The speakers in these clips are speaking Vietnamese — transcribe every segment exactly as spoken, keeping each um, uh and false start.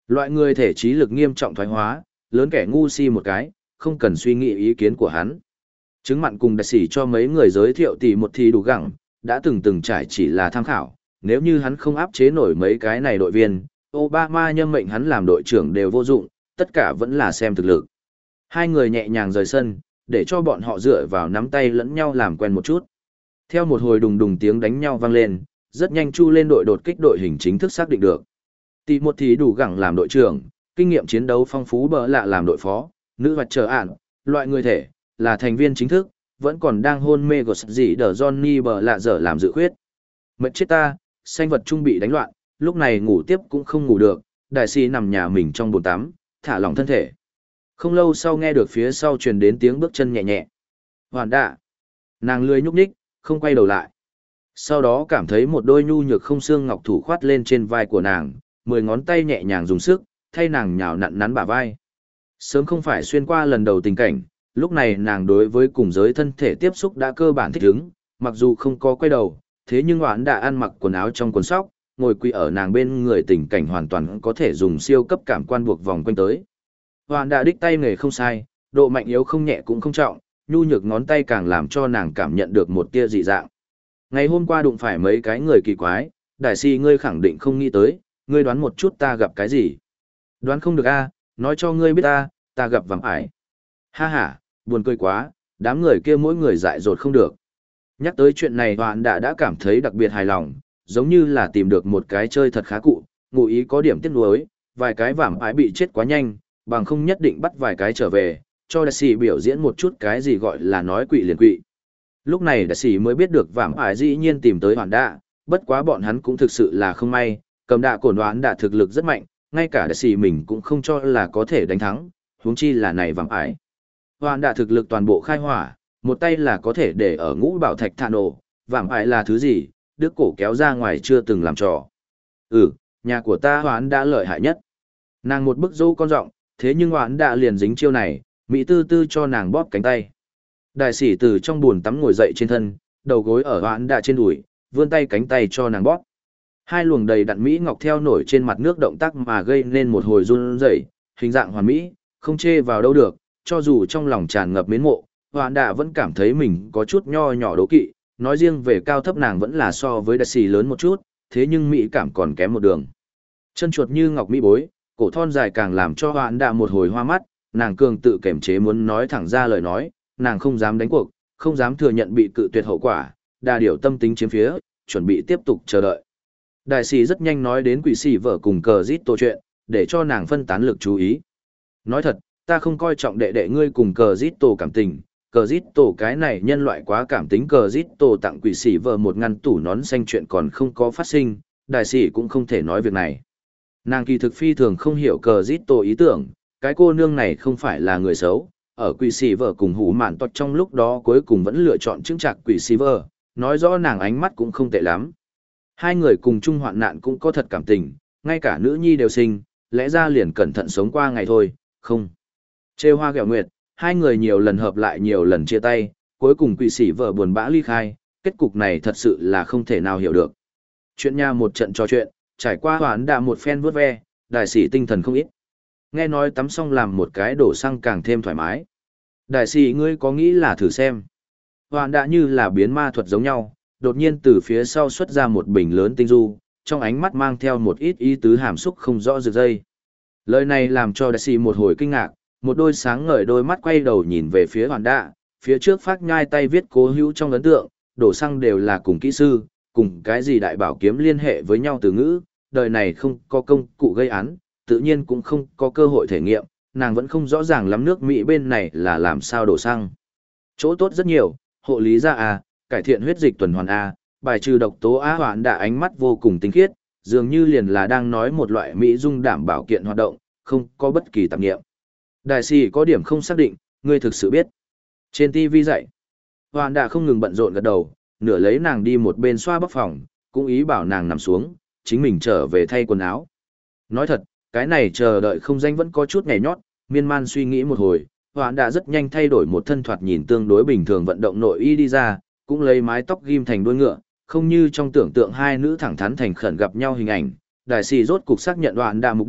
Loại người thể trí lực nghiêm trọng thoái hóa, lớn kẻ ngu si một cái, không cần suy nghĩ ý kiến của hắn. Chứng mặn cùng đại sĩ cho mấy người giới thiệu tỷ một thì đủ gẳng, đã từng từng trải chỉ là tham khảo, nếu như hắn không áp chế nổi mấy cái này đội viên, Obama nhâm mệnh hắn làm đội trưởng đều vô dụng, tất cả vẫn là xem thực lực. Hai người nhẹ nhàng rời sân, để cho bọn họ dựa vào nắm tay lẫn nhau làm quen một chút. Theo một hồi đùng đùng tiếng đánh nhau vang lên, rất nhanh chu lên đội đột kích đội hình chính thức xác định được. Tỷ một thì đủ gẳng làm đội trưởng, kinh nghiệm chiến đấu phong phú bỡ lạ làm đội phó, nữ hoạt trở ản, loại người thể, là thành viên chính thức, vẫn còn đang hôn mê gột gì đờ Johnny bỡ lạ dở làm dự khuyết. Mệt chết ta, sinh vật trung bị đánh loạn, lúc này ngủ tiếp cũng không ngủ được, đại sĩ nằm nhà mình trong bồn tắm, thả lỏng thân thể. Không lâu sau nghe được phía sau truyền đến tiếng bước chân nhẹ nhẹ. Hoàn đạ. Nàng lười nhúc nhích, không quay đầu lại. Sau đó cảm thấy một đôi nhu nhược không xương ngọc thủ khoát lên trên vai của nàng, mười ngón tay nhẹ nhàng dùng sức, thay nàng nhào nặn nắn bả vai. Sớm không phải xuyên qua lần đầu tình cảnh, lúc này nàng đối với cùng giới thân thể tiếp xúc đã cơ bản thích ứng, mặc dù không có quay đầu, thế nhưng Hoán đã ăn mặc quần áo trong quần sóc, ngồi quỳ ở nàng bên người, tình cảnh hoàn toàn có thể dùng siêu cấp cảm quan buộc vòng quanh tới. Hoán đã đích tay nghề không sai, độ mạnh yếu không nhẹ cũng không trọng, nhu nhược ngón tay càng làm cho nàng cảm nhận được một tia dị dạng. Ngày hôm qua đụng phải mấy cái người kỳ quái, đại si ngươi khẳng định không nghĩ tới, ngươi đoán một chút ta gặp cái gì. Đoán không được a, nói cho ngươi biết ta, ta gặp vạm ải. Ha ha, buồn cười quá, đám người kia mỗi người dại dột không được. Nhắc tới chuyện này Hoạn đã đã cảm thấy đặc biệt hài lòng, giống như là tìm được một cái chơi thật khá cụ, ngụ ý có điểm tiếc nuối, vài cái vạm ải bị chết quá nhanh, bằng không nhất định bắt vài cái trở về, cho đại sĩ biểu diễn một chút cái gì gọi là nói quỵ liền quỵ. Lúc này đại sĩ mới biết được vạm ải dĩ nhiên tìm tới Hoạn đạ, bất quá bọn hắn cũng thực sự là không may, cầm đạ cổn Hoạn đạ thực lực rất mạnh, ngay cả đại sĩ mình cũng không cho là có thể đánh thắng, huống chi là này vạm ải. Hoạn đạ thực lực toàn bộ khai hỏa, một tay là có thể để ở ngũ bảo thạch thạ nổ, vạm ải là thứ gì, đứt cổ kéo ra ngoài chưa từng làm trò. Ừ, nhà của ta Hoạn đã lợi hại nhất. Nàng một bức dâu con rộng, thế nhưng Hoạn đã liền dính chiêu này, Mỹ tư tư cho nàng bóp cánh tay. Đại sĩ từ trong buồn tắm ngồi dậy trên thân, đầu gối ở Hoạn đã trên đùi, vươn tay cánh tay cho nàng bóp. Hai luồng đầy đặn Mỹ ngọc theo nổi trên mặt nước động tác mà gây nên một hồi run rẩy, hình dạng hoàn mỹ, không chê vào đâu được, cho dù trong lòng tràn ngập mến mộ, Hoạn đã vẫn cảm thấy mình có chút nho nhỏ đố kỵ, nói riêng về cao thấp nàng vẫn là so với đại sĩ lớn một chút, thế nhưng Mỹ cảm còn kém một đường. Chân chuột như ngọc mỹ bối, cổ thon dài càng làm cho Hoạn đã một hồi hoa mắt, nàng cường tự kềm chế muốn nói thẳng ra lời nói, nàng không dám đánh cuộc, không dám thừa nhận bị cự tuyệt hậu quả, đà điều tâm tính chiếm phía, chuẩn bị tiếp tục chờ đợi. Đại sĩ rất nhanh nói đến quỷ sĩ vợ cùng cờ giít tổ chuyện, để cho nàng phân tán lực chú ý. Nói thật, ta không coi trọng đệ đệ ngươi cùng cờ giít tổ cảm tình, cờ giít tổ cái này nhân loại quá cảm tính, cờ giít tổ tặng quỷ sĩ vợ một ngăn tủ nón xanh chuyện còn không có phát sinh, đại sĩ cũng không thể nói việc này. Nàng kỳ thực phi thường không hiểu cờ giít tổ ý tưởng, cái cô nương này không phải là người xấu, ở quỷ sĩ vợ cùng hủ mạn toát trong lúc đó cuối cùng vẫn lựa chọn chứng chặt quỷ sĩ vợ, nói rõ nàng ánh mắt cũng không tệ lắm. Hai người cùng chung hoạn nạn cũng có thật cảm tình, ngay cả nữ nhi đều sinh, lẽ ra liền cẩn thận sống qua ngày thôi, không. Trêu hoa ghẹo nguyệt, hai người nhiều lần hợp lại nhiều lần chia tay, cuối cùng quỷ sĩ vợ buồn bã ly khai, kết cục này thật sự là không thể nào hiểu được. Chuyện nha một trận trò chuyện, trải qua hoán đã một phen vuốt ve, đại sĩ tinh thần không ít. Nghe nói tắm xong làm một cái đổ xăng càng thêm thoải mái. Đại sĩ ngươi có nghĩ là thử xem. Hoán đã như là biến ma thuật giống nhau, đột nhiên từ phía sau xuất ra một bình lớn tinh du, trong ánh mắt mang theo một ít ý tứ hàm xúc không rõ rực dây. Lời này làm cho đại sĩ một hồi kinh ngạc, một đôi sáng ngời đôi mắt quay đầu nhìn về phía Hoán đã, phía trước phát nhai tay viết cố hữu trong ấn tượng, đổ xăng đều là cùng kỹ sư, cùng cái gì đại bảo kiếm liên hệ với nhau từ ngữ, đời này không có công cụ gây án, tự nhiên cũng không có cơ hội thể nghiệm, nàng vẫn không rõ ràng lắm nước Mỹ bên này là làm sao đổ xăng. Chỗ tốt rất nhiều, hộ lý da A, cải thiện huyết dịch tuần hoàn A, bài trừ độc tố A. Hoạn đã ánh mắt vô cùng tinh khiết, dường như liền là đang nói một loại Mỹ dung đảm bảo kiện hoạt động, không có bất kỳ tạp nghiệm. Đại sĩ có điểm không xác định, ngươi thực sự biết. Trên ti vi dạy, Hoạn đã không ngừng bận rộn gật đầu, nửa lấy nàng đi một bên xoa bóc phòng, cũng ý bảo nàng nằm xuống, chính mình trở về thay quần áo. Nói thật, cái này chờ đợi không danh vẫn có chút nhảy nhót, miên man suy nghĩ một hồi, Hoạn đã rất nhanh thay đổi một thân thoạt nhìn tương đối bình thường vận động nội y đi ra, cũng lấy mái tóc ghim thành đuôi ngựa, không như trong tưởng tượng hai nữ thẳng thắn thành khẩn gặp nhau hình ảnh. Đại sĩ rốt cục xác nhận Hoạn đã mục đích,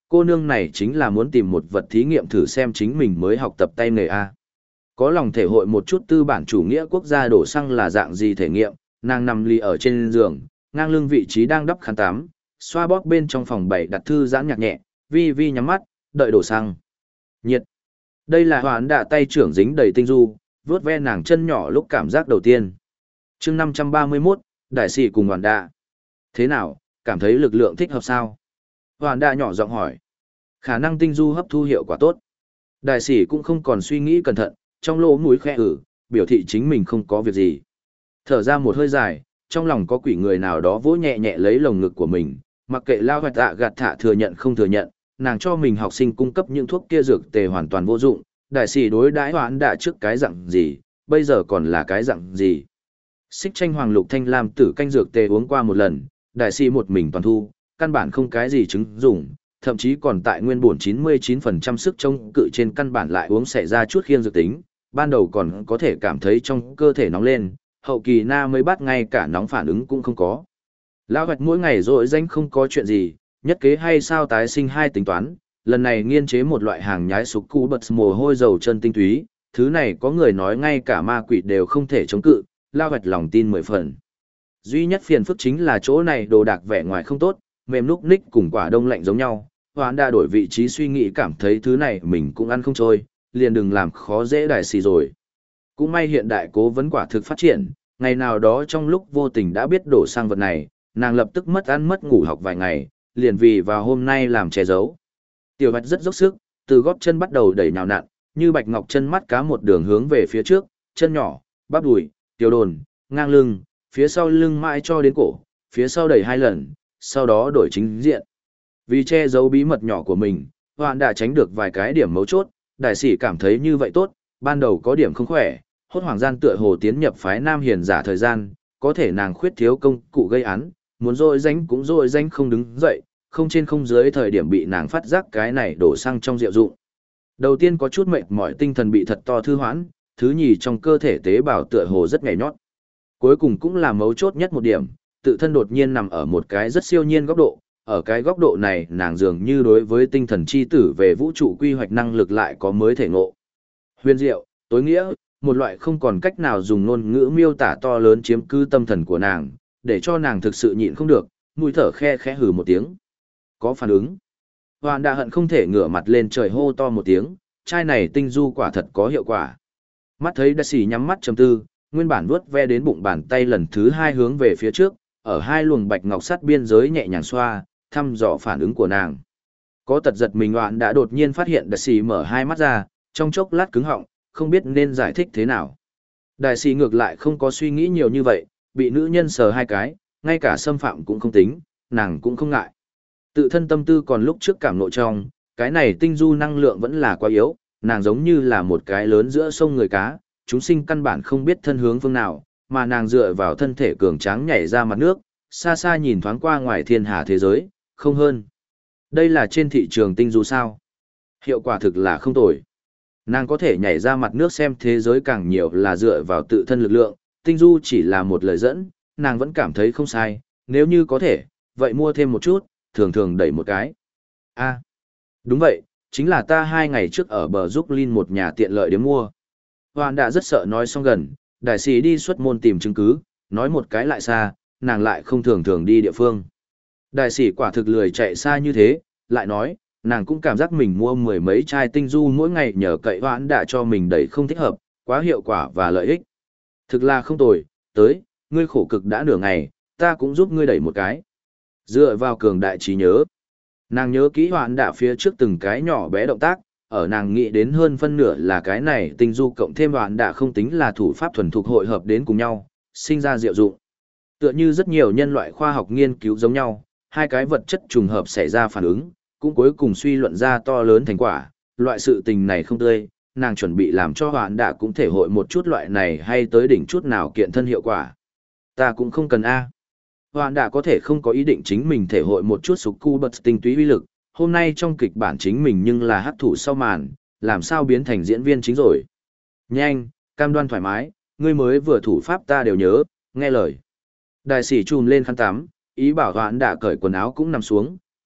Cô nương này chính là muốn tìm một vật thí nghiệm thử xem chính mình mới học tập tay nghề A. Có lòng thể hội một chút tư bản chủ nghĩa quốc gia đổ xăng là dạng gì thể nghiệm, nàng nằm lì ở trên giường, ngang lưng vị trí đang đắp khăn tắm, xoa bóp bên trong phòng bảy đặt thư giãn nhạc nhẹ, vi vi nhắm mắt, đợi đổ xăng. Nhiệt. Đây là Hoán Đạ tay trưởng dính đầy tinh du, vuốt ve nàng chân nhỏ lúc cảm giác đầu tiên. Chương năm trăm ba mươi mốt, đại sĩ cùng Hoán Đạ. Thế nào, cảm thấy lực lượng thích hợp sao? Hoán Đạ nhỏ giọng hỏi. Khả năng tinh du hấp thu hiệu quả tốt. Đại sĩ cũng không còn suy nghĩ cẩn thận, trong lỗ mũi khẽ ử, biểu thị chính mình không có việc gì. Thở ra một hơi dài, trong lòng có quỷ người nào đó vỗ nhẹ nhẹ lấy lồng ngực của mình, mặc kệ lao hoạch tạ gạt thả thừa nhận không thừa nhận, nàng cho mình học sinh cung cấp những thuốc kia dược tề hoàn toàn vô dụng, đại sĩ đối đãi Hoán Đạ trước cái dạng gì, bây giờ còn là cái dạng gì. Xích tranh hoàng lục thanh lam tử canh dược tề uống qua một lần, đại sĩ một mình toàn thu, căn bản không cái gì chứng dụng, thậm chí còn tại nguyên bổn chín mươi chín phần trăm sức chống cự trên căn bản lại uống xảy ra chút khiêng dược tính, ban đầu còn có thể cảm thấy trong cơ thể nóng lên, hậu kỳ na mới bắt ngay cả nóng phản ứng cũng không có. Lão hoạch mỗi ngày rỗi danh không có chuyện gì, nhất kế hay sao tái sinh hai tính toán, lần này nghiên chế một loại hàng nhái sục cu bật mồ hôi dầu chân tinh túy, thứ này có người nói ngay cả ma quỷ đều không thể chống cự, Lão hoạch lòng tin mười phần. Duy nhất phiền phức chính là chỗ này đồ đạc vẻ ngoài không tốt, mềm núc ních cùng quả đông lạnh giống nhau, Hoán Đạ đổi vị trí suy nghĩ cảm thấy thứ này mình cũng ăn không trôi, liền đừng làm khó dễ đại sĩ rồi. Cũng may hiện đại cố vấn quả thực phát triển, ngày nào đó trong lúc vô tình đã biết đổ sang vật này, nàng lập tức mất ăn mất ngủ học vài ngày, liền vì vào hôm nay làm che giấu. Tiểu Bạch rất dốc sức, từ gót chân bắt đầu đẩy nhào nặn, như bạch ngọc chân mắt cá một đường hướng về phía trước, chân nhỏ, bắp đùi, tiểu đồn, ngang lưng, phía sau lưng mãi cho đến cổ, phía sau đẩy hai lần, sau đó đổi chính diện. Vì che giấu bí mật nhỏ của mình, Hoán Đạ tránh được vài cái điểm mấu chốt, đại sĩ cảm thấy như vậy tốt, ban đầu có điểm không khỏe, hốt hoảng gian tựa hồ tiến nhập phái nam hiền giả thời gian, có thể nàng khuyết thiếu công cụ gây án, muốn dội danh cũng dội danh không đứng dậy, không trên không dưới thời điểm bị nàng phát giác cái này đổ xăng trong rượu dụng. Đầu tiên có chút mệt mỏi tinh thần bị thật to thư hoãn, thứ nhì trong cơ thể tế bào tựa hồ rất nhảy nhót. Cuối cùng cũng là mấu chốt nhất một điểm, tự thân đột nhiên nằm ở một cái rất siêu nhiên góc độ, ở cái góc độ này nàng dường như đối với tinh thần chi tử về vũ trụ quy hoạch năng lực lại có mới thể ngộ. Huyền diệu, tối nghĩa, một loại không còn cách nào dùng ngôn ngữ miêu tả to lớn chiếm cứ tâm thần của nàng, để cho nàng thực sự nhịn không được, mũi thở khe khẽ hừ một tiếng. Có phản ứng. Hoán Đạ hận không thể ngửa mặt lên trời hô to một tiếng, chai này tinh du quả thật có hiệu quả. Mắt thấy đại sĩ nhắm mắt trầm tư, nguyên bản vuốt ve đến bụng bàn tay lần thứ hai hướng về phía trước, ở hai luồng bạch ngọc sắt biên giới nhẹ nhàng xoa, thăm dò phản ứng của nàng. Có tật giật mình Hoán đã đột nhiên phát hiện đại sĩ mở hai mắt ra, trong chốc lát cứng họng, không biết nên giải thích thế nào. Đại sĩ ngược lại không có suy nghĩ nhiều như vậy, bị nữ nhân sờ hai cái, ngay cả xâm phạm cũng không tính, nàng cũng không ngại. Tự thân tâm tư còn lúc trước cảm nội trong, cái này tinh du năng lượng vẫn là quá yếu, nàng giống như là một cái lớn giữa sông người cá, chúng sinh căn bản không biết thân hướng phương nào, mà nàng dựa vào thân thể cường tráng nhảy ra mặt nước, xa xa nhìn thoáng qua ngoài thiên hà thế giới, không hơn. Đây là trên thị trường tinh du sao? Hiệu quả thực là không tồi. Nàng có thể nhảy ra mặt nước xem thế giới càng nhiều là dựa vào tự thân lực lượng, tinh du chỉ là một lời dẫn, nàng vẫn cảm thấy không sai, nếu như có thể, vậy mua thêm một chút, thường thường đẩy một cái. A, đúng vậy, chính là ta hai ngày trước ở bờ giúp Linh một nhà tiện lợi để mua. Hoán đã rất sợ nói xong gần, đại sĩ đi xuất môn tìm chứng cứ, nói một cái lại xa, nàng lại không thường thường đi địa phương. Đại sĩ quả thực lười chạy xa như thế, lại nói, nàng cũng cảm giác mình mua mười mấy chai tinh du mỗi ngày nhờ cậy Hoán đã cho mình đẩy không thích hợp, quá hiệu quả và lợi ích. Thực là không tồi, tới, ngươi khổ cực đã nửa ngày, ta cũng giúp ngươi đẩy một cái. Dựa vào cường đại trí nhớ, nàng nhớ kỹ Hoán đã phía trước từng cái nhỏ bé động tác, ở nàng nghĩ đến hơn phân nửa là cái này tinh du cộng thêm Hoán đã không tính là thủ pháp thuần thục hội hợp đến cùng nhau, sinh ra diệu dụng. Tựa như rất nhiều nhân loại khoa học nghiên cứu giống nhau, hai cái vật chất trùng hợp xảy ra phản ứng, cũng cuối cùng suy luận ra to lớn thành quả, loại sự tình này không tươi, nàng chuẩn bị làm cho Hoán đã cũng thể hội một chút loại này hay tới đỉnh chút nào kiện thân hiệu quả. Ta cũng không cần A. Hoán đã có thể không có ý định chính mình thể hội một chút sục cu bật tinh túy uy lực, hôm nay trong kịch bản chính mình nhưng là hắc thủ sau màn, làm sao biến thành diễn viên chính rồi. Nhanh, cam đoan thoải mái, ngươi mới vừa thủ pháp ta đều nhớ, nghe lời. Đại sĩ trùm lên khăn tắm, ý bảo Hoán đã cởi quần áo cũng nằm xuống,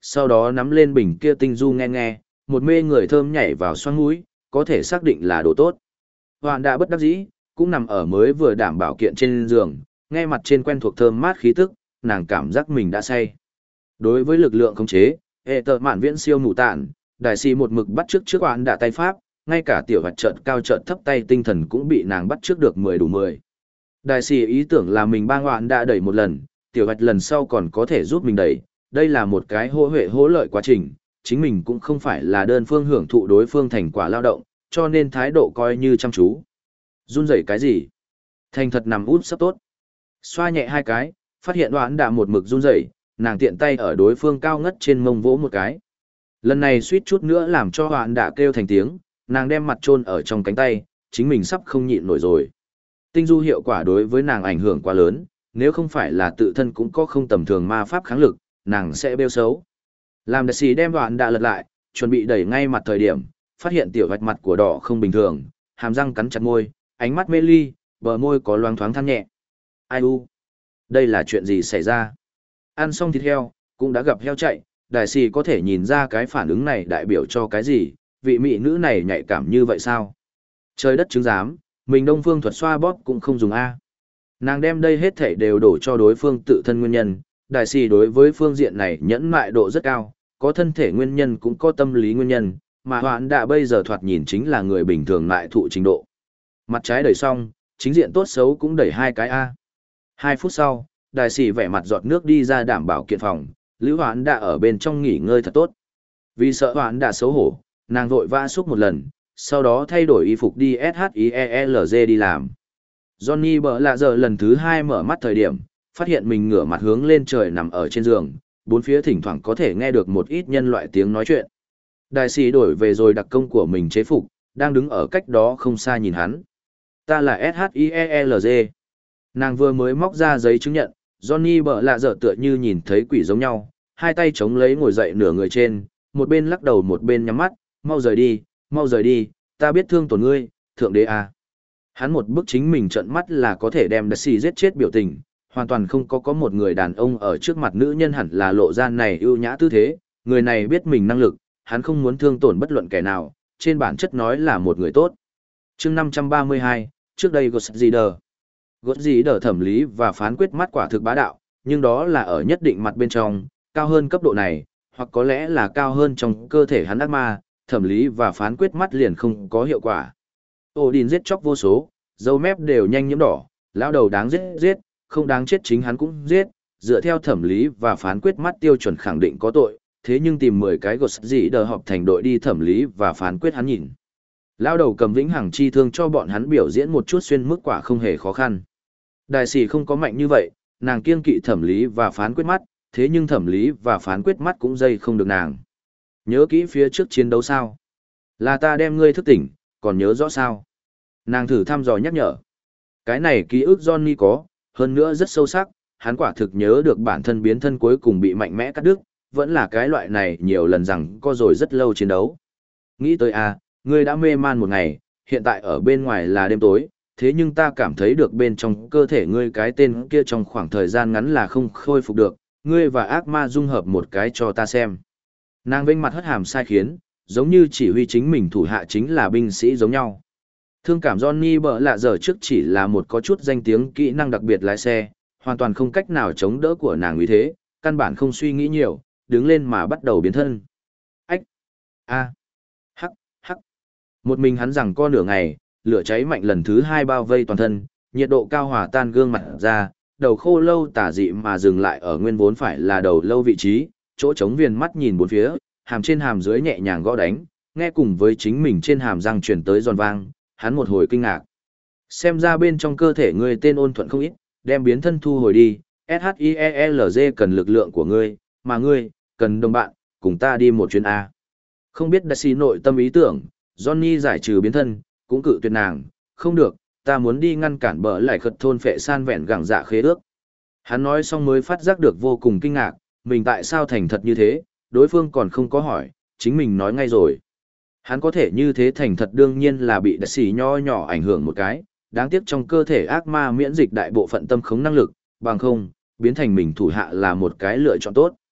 sau đó nắm lên bình kia tinh du nghe nghe, một mê người thơm nhảy vào xoang mũi, có thể xác định là đồ tốt. Hoạn đã bất đắc dĩ, cũng nằm ở mới vừa đảm bảo kiện trên giường, nghe mặt trên quen thuộc thơm mát khí tức, nàng cảm giác mình đã say. Đối với lực lượng khống chế, hệ tợ mạn viễn siêu mù tạn, đại sĩ một mực bắt trước trước Hoạn đã tay pháp, ngay cả tiểu hoạch trận cao trận thấp tay tinh thần cũng bị nàng bắt trước được mười đủ mười. Đại sĩ ý tưởng là mình bang Hoạn đã đẩy một lần, tiểu hoạch lần sau còn có thể giúp mình đẩy, đây là một cái hô huệ hỗ lợi quá trình, chính mình cũng không phải là đơn phương hưởng thụ đối phương thành quả lao động, cho nên thái độ coi như chăm chú. Run rẩy cái gì? Thành thật nằm út sắp tốt. Xoa nhẹ hai cái, phát hiện Hoạn đã một mực run rẩy, nàng tiện tay ở đối phương cao ngất trên mông vỗ một cái. Lần này suýt chút nữa làm cho Hoạn đã kêu thành tiếng, nàng đem mặt chôn ở trong cánh tay, chính mình sắp không nhịn nổi rồi. Tinh du hiệu quả đối với nàng ảnh hưởng quá lớn, nếu không phải là tự thân cũng có không tầm thường ma pháp kháng lực, nàng sẽ bêu xấu. Làm đại sĩ đem Hoạn đã lật lại, chuẩn bị đẩy ngay mặt thời điểm, phát hiện tiểu vạch mặt của đỏ không bình thường, hàm răng cắn chặt môi, ánh mắt mê ly, bờ môi có loáng thoáng than nhẹ. Ai u? Đây là chuyện gì xảy ra? Ăn xong thịt heo, cũng đã gặp heo chạy, đại sĩ có thể nhìn ra cái phản ứng này đại biểu cho cái gì, vị mỹ nữ này nhạy cảm như vậy sao? Trời đất chứng giám, mình đông phương thuật xoa bóp cũng không dùng A. Nàng đem đây hết thảy đều đổ cho đối phương tự thân nguyên nhân, đại sĩ đối với phương diện này nhẫn mại độ rất cao, có thân thể nguyên nhân cũng có tâm lý nguyên nhân, mà Hoạn đã bây giờ thoạt nhìn chính là người bình thường lại thụ trình độ. Mặt trái đẩy xong, chính diện tốt xấu cũng đẩy hai cái A. Hai phút sau, đại sĩ vẻ mặt giọt nước đi ra đảm bảo kiện phòng, Lữ Hoạn đã ở bên trong nghỉ ngơi thật tốt. Vì sợ Hoạn đã xấu hổ, nàng vội vã xúc một lần, sau đó thay đổi y phục đi ét hát i e lờ giê đi làm. Johnny bỡ lạ giờ lần thứ hai mở mắt thời điểm, phát hiện mình ngửa mặt hướng lên trời nằm ở trên giường, bốn phía thỉnh thoảng có thể nghe được một ít nhân loại tiếng nói chuyện. Đại sĩ đổi về rồi đặc công của mình chế phục, đang đứng ở cách đó không xa nhìn hắn. Ta là ét hát i e lờ giê. Nàng vừa mới móc ra giấy chứng nhận, Johnny bỡ lạ dở tựa như nhìn thấy quỷ giống nhau, hai tay chống lấy ngồi dậy nửa người trên, một bên lắc đầu một bên nhắm mắt, mau rời đi, mau rời đi, ta biết thương tổn ngươi, thượng đế à. Hắn một bước chính mình trợn mắt là có thể đem Daisy giết chết biểu tình, hoàn toàn không có có một người đàn ông ở trước mặt nữ nhân hẳn là lộ ra này ưu nhã tư thế, người này biết mình năng lực, hắn không muốn thương tổn bất luận kẻ nào, trên bản chất nói là một người tốt. Chương năm trăm ba mươi hai, trước đây Godzilla. Godzilla thẩm lý và phán quyết mắt quả thực bá đạo, nhưng đó là ở nhất định mặt bên trong, cao hơn cấp độ này, hoặc có lẽ là cao hơn trong cơ thể hắn ác ma, thẩm lý và phán quyết mắt liền không có hiệu quả. Odin giết chóc vô số, dâu mép đều nhanh nhiễm đỏ, lão đầu đáng giết giết, không đáng chết chính hắn cũng giết, dựa theo thẩm lý và phán quyết mắt tiêu chuẩn khẳng định có tội, thế nhưng tìm mười cái gột gì đờ họp thành đội đi thẩm lý và phán quyết hắn nhìn. Lão đầu cầm vĩnh hằng chi thương cho bọn hắn biểu diễn một chút xuyên mức quả không hề khó khăn. Đại sĩ không có mạnh như vậy, nàng kiêng kỵ thẩm lý và phán quyết mắt, thế nhưng thẩm lý và phán quyết mắt cũng dây không được nàng. Nhớ kỹ phía trước chiến đấu sao? Là ta đem ngươi thức tỉnh, còn nhớ rõ sao? Nàng thử thăm dò nhắc nhở. Cái này ký ức Johnny có, hơn nữa rất sâu sắc, hắn quả thực nhớ được bản thân biến thân cuối cùng bị mạnh mẽ cắt đứt, vẫn là cái loại này nhiều lần rằng có rồi rất lâu chiến đấu. Nghĩ tới à, ngươi đã mê man một ngày, hiện tại ở bên ngoài là đêm tối, thế nhưng ta cảm thấy được bên trong cơ thể ngươi cái tên kia trong khoảng thời gian ngắn là không khôi phục được, ngươi và ác ma dung hợp một cái cho ta xem. Nàng vênh mặt hất hàm sai khiến, giống như chỉ huy chính mình thủ hạ chính là binh sĩ giống nhau. Thương cảm Johnny bỡ lạ giờ trước chỉ là một có chút danh tiếng kỹ năng đặc biệt lái xe, hoàn toàn không cách nào chống đỡ của nàng uy thế, căn bản không suy nghĩ nhiều, đứng lên mà bắt đầu biến thân. Ách! A! Hắc! Hắc! Một mình hắn rằng co nửa ngày, lửa cháy mạnh lần thứ hai bao vây toàn thân, nhiệt độ cao hòa tan gương mặt ra, đầu khô lâu tả dị mà dừng lại ở nguyên vốn phải là đầu lâu vị trí, chỗ trống viền mắt nhìn bốn phía, hàm trên hàm dưới nhẹ nhàng gõ đánh, nghe cùng với chính mình trên hàm răng truyền tới giòn vang, hắn một hồi kinh ngạc. Xem ra bên trong cơ thể ngươi tên ôn thuận không ít, đem biến thân thu hồi đi, ét hát i e lờ giê cần lực lượng của ngươi, mà ngươi, cần đồng bạn, cùng ta đi một chuyến A. Không biết Daisy nội tâm ý tưởng, Johnny giải trừ biến thân, cũng cự tuyệt nàng, không được, ta muốn đi ngăn cản bờ lại khật thôn phệ san vẹn gẳng dạ khế ước. Hắn nói xong mới phát giác được vô cùng kinh ngạc, mình tại sao thành thật như thế, đối phương còn không có hỏi, chính mình nói ngay rồi. Hắn có thể như thế thành thật đương nhiên là bị đặc xỉ nho nhỏ ảnh hưởng một cái, đáng tiếc trong cơ thể ác ma miễn dịch đại bộ phận tâm khống năng lực, bằng không, biến thành mình thủ hạ là một cái lựa chọn tốt.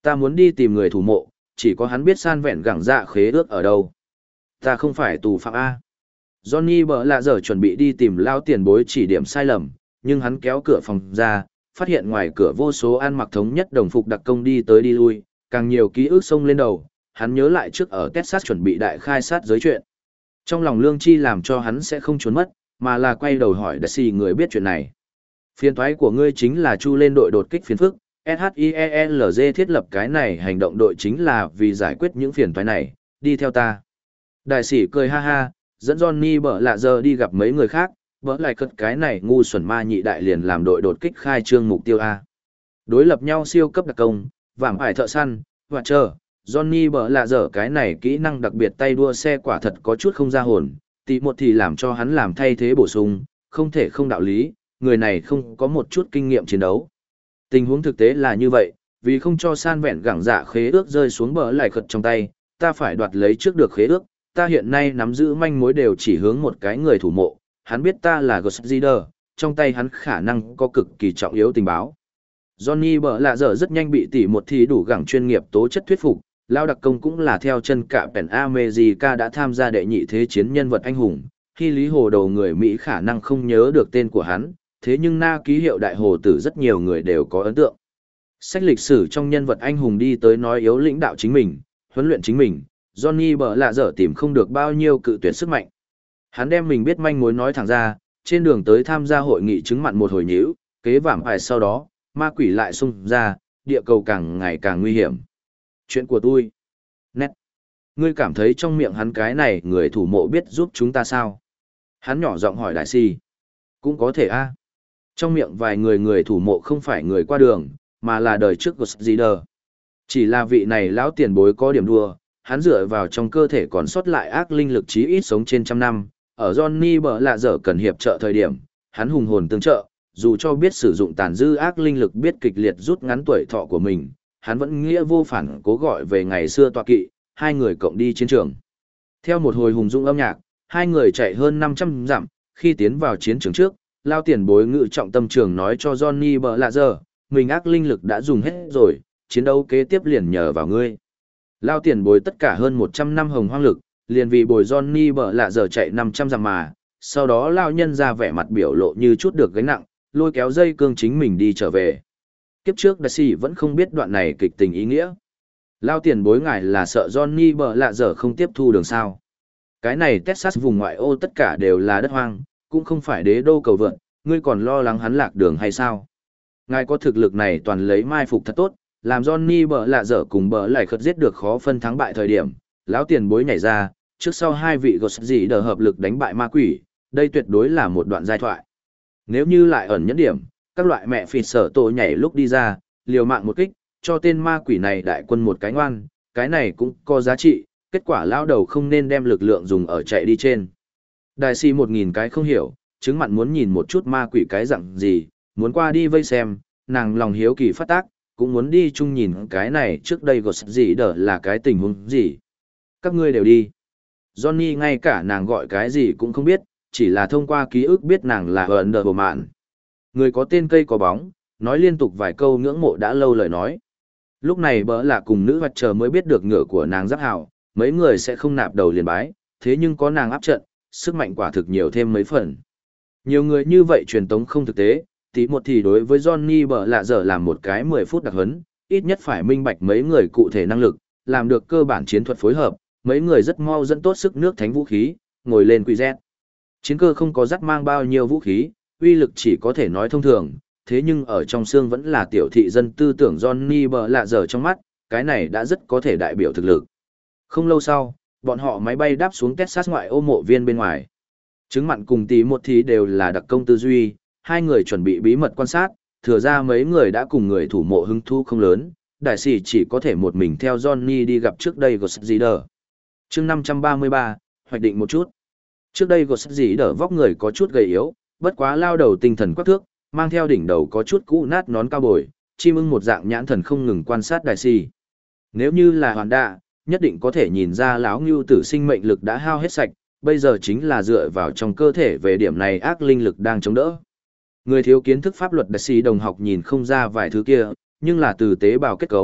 Ta muốn đi tìm người thủ mộ, chỉ có hắn biết san vẹn gẳng dạ khế ước ở đâu. Ta không phải tù phạm A. Johnny bở lạ giờ chuẩn bị đi tìm lao tiền bối chỉ điểm sai lầm, nhưng hắn kéo cửa phòng ra, phát hiện ngoài cửa vô số ăn mặc thống nhất đồng phục đặc công đi tới đi lui, càng nhiều ký ức xông lên đầu, hắn nhớ lại trước ở Texas chuẩn bị đại khai sát giới chuyện. Trong lòng lương chi làm cho hắn sẽ không trốn mất, mà là quay đầu hỏi Daisy người biết chuyện này. Phiền toái của ngươi chính là chu lên đội đột kích phiền phức, ét hát i e lờ giê thiết lập cái này hành động đội chính là vì giải quyết những phiền toái này, đi theo ta. Đại sĩ cười ha ha, dẫn Johnny bở lạ giờ đi gặp mấy người khác, bở lại cất cái này ngu xuẩn ma nhị đại liền làm đội đột kích khai trương mục tiêu A. Đối lập nhau siêu cấp đặc công, vảm ải thợ săn, và chờ, Johnny bở lạ giờ cái này kỹ năng đặc biệt tay đua xe quả thật có chút không ra hồn, tí một thì làm cho hắn làm thay thế bổ sung, không thể không đạo lý, người này không có một chút kinh nghiệm chiến đấu. Tình huống thực tế là như vậy, vì không cho san vẹn gẳng dạ khế ước rơi xuống bờ lại khật trong tay, ta phải đoạt lấy trước được khế ước, ta hiện nay nắm giữ manh mối đều chỉ hướng một cái người thủ mộ, hắn biết ta là Ghost Rider, trong tay hắn khả năng có cực kỳ trọng yếu tình báo. Johnny bở lạ dở rất nhanh bị tỉ một thì đủ gẳng chuyên nghiệp tố chất thuyết phục, lao đặc công cũng là theo chân cả Pen America đã tham gia đệ nhị thế chiến nhân vật anh hùng, khi lý hồ đầu người Mỹ khả năng không nhớ được tên của hắn, thế nhưng na ký hiệu đại hồ tử rất nhiều người đều có ấn tượng. Sách lịch sử trong nhân vật anh hùng đi tới nói yếu lĩnh đạo chính mình, huấn luyện chính mình, Johnny bở lạ dở tìm không được bao nhiêu cự tuyệt sức mạnh. Hắn đem mình biết manh mối nói thẳng ra, trên đường tới tham gia hội nghị chứng mặn một hồi nhíu, kế vảm phải sau đó, ma quỷ lại xung ra, địa cầu càng ngày càng nguy hiểm. Chuyện của tôi. Nét. Ngươi cảm thấy trong miệng hắn cái này người thủ mộ biết giúp chúng ta sao? Hắn nhỏ giọng hỏi đại si. Cũng có thể a. Trong miệng vài người người thủ mộ không phải người qua đường, mà là đời trước Ghost Rider. Chỉ là vị này lão tiền bối có điểm đua, hắn dựa vào trong cơ thể còn sót lại ác linh lực chí ít sống trên trăm năm, ở Johnny bở lạ dở cần hiệp trợ thời điểm, hắn hùng hồn tương trợ, dù cho biết sử dụng tàn dư ác linh lực biết kịch liệt rút ngắn tuổi thọ của mình, hắn vẫn nghĩa vô phản cố gọi về ngày xưa tọa kỵ, hai người cộng đi chiến trường. Theo một hồi hùng dũng âm nhạc, hai người chạy hơn năm trăm dặm, khi tiến vào chiến trường trước, lao tiền bối ngự trọng tâm trường nói cho Johnny bở lạ dở, mình ác linh lực đã dùng hết rồi, chiến đấu kế tiếp liền nhờ vào ngươi. Lao tiền bối tất cả hơn một trăm năm hồng hoang lực, liền vì bồi Johnny bở lạ dở chạy năm trăm dặm mà, sau đó lao nhân ra vẻ mặt biểu lộ như chút được gánh nặng, lôi kéo dây cương chính mình đi trở về. Kiếp trước Daisy vẫn không biết đoạn này kịch tình ý nghĩa. Lao tiền bối ngài là sợ Johnny bở lạ dở không tiếp thu đường sao. Cái này Texas vùng ngoại ô tất cả đều là đất hoang, cũng không phải đế đô cầu vượn, ngươi còn lo lắng hắn lạc đường hay sao? Ngài có thực lực này toàn lấy mai phục thật tốt, làm Johnny bở lạ dở cùng bở lại khất giết được khó phân thắng bại thời điểm, lão tiền bối nhảy ra, trước sau hai vị Ghost Rider hợp lực đánh bại ma quỷ, đây tuyệt đối là một đoạn giai thoại. Nếu như lại ẩn nhẫn điểm, các loại mẹ phịt sở tổ nhảy lúc đi ra, liều mạng một kích, cho tên ma quỷ này đại quân một cái ngoan, cái này cũng có giá trị, kết quả lão đầu không nên đem lực lượng dùng ở chạy đi trên. Đại si một nghìn cái không hiểu, chứng mặn muốn nhìn một chút ma quỷ cái dạng gì, muốn qua đi vây xem, nàng lòng hiếu kỳ phát tác, cũng muốn đi chung nhìn cái này trước đây Ghost Rider là cái tình huống gì. Các ngươi đều đi. Johnny ngay cả nàng gọi cái gì cũng không biết, chỉ là thông qua ký ức biết nàng là Wonder người có tên cây có bóng, nói liên tục vài câu ngưỡng mộ đã lâu lời nói. Lúc này bỡ lạ cùng nữ hoạt chờ mới biết được ngựa của nàng giáp hảo, mấy người sẽ không nạp đầu liền bái, thế nhưng có nàng áp trận, sức mạnh quả thực nhiều thêm mấy phần. Nhiều người như vậy truyền tống không thực tế, tí một thì đối với Johnny bỡ lạ giờ làm một cái mười phút đặc huấn, ít nhất phải minh bạch mấy người cụ thể năng lực, làm được cơ bản chiến thuật phối hợp, mấy người rất mau dẫn tốt sức nước thánh vũ khí, ngồi lên quỷ Z. Chiến cơ không có dắt mang bao nhiêu vũ khí, uy lực chỉ có thể nói thông thường, thế nhưng ở trong xương vẫn là tiểu thị dân tư tưởng Johnny bờ lạ dở trong mắt, cái này đã rất có thể đại biểu thực lực. Không lâu sau, bọn họ máy bay đáp xuống Texas ngoại ô mộ viên bên ngoài. Chứng mặn cùng tí một tí đều là đặc công tư duy, hai người chuẩn bị bí mật quan sát, thừa ra mấy người đã cùng người thủ mộ hứng thú không lớn, đại sĩ chỉ có thể một mình theo Johnny đi gặp trước đây Ghost Rider. Chương năm trăm ba mươi ba, hoạch định một chút. Trước đây Ghost Rider vóc người có chút gầy yếu, bất quá lao đầu tinh thần quắc thước, mang theo đỉnh đầu có chút cũ nát nón cao bồi, chim ưng một dạng nhãn thần không ngừng quan sát đại sĩ. Nếu như là hoàn đạ, nhất định có thể nhìn ra lão ngưu tử sinh mệnh lực đã hao hết sạch, bây giờ chính là dựa vào trong cơ thể về điểm này ác linh lực đang chống đỡ. Người thiếu kiến thức pháp luật đại sĩ đồng học nhìn không ra vài thứ kia, nhưng là từ tế bào kết cấu,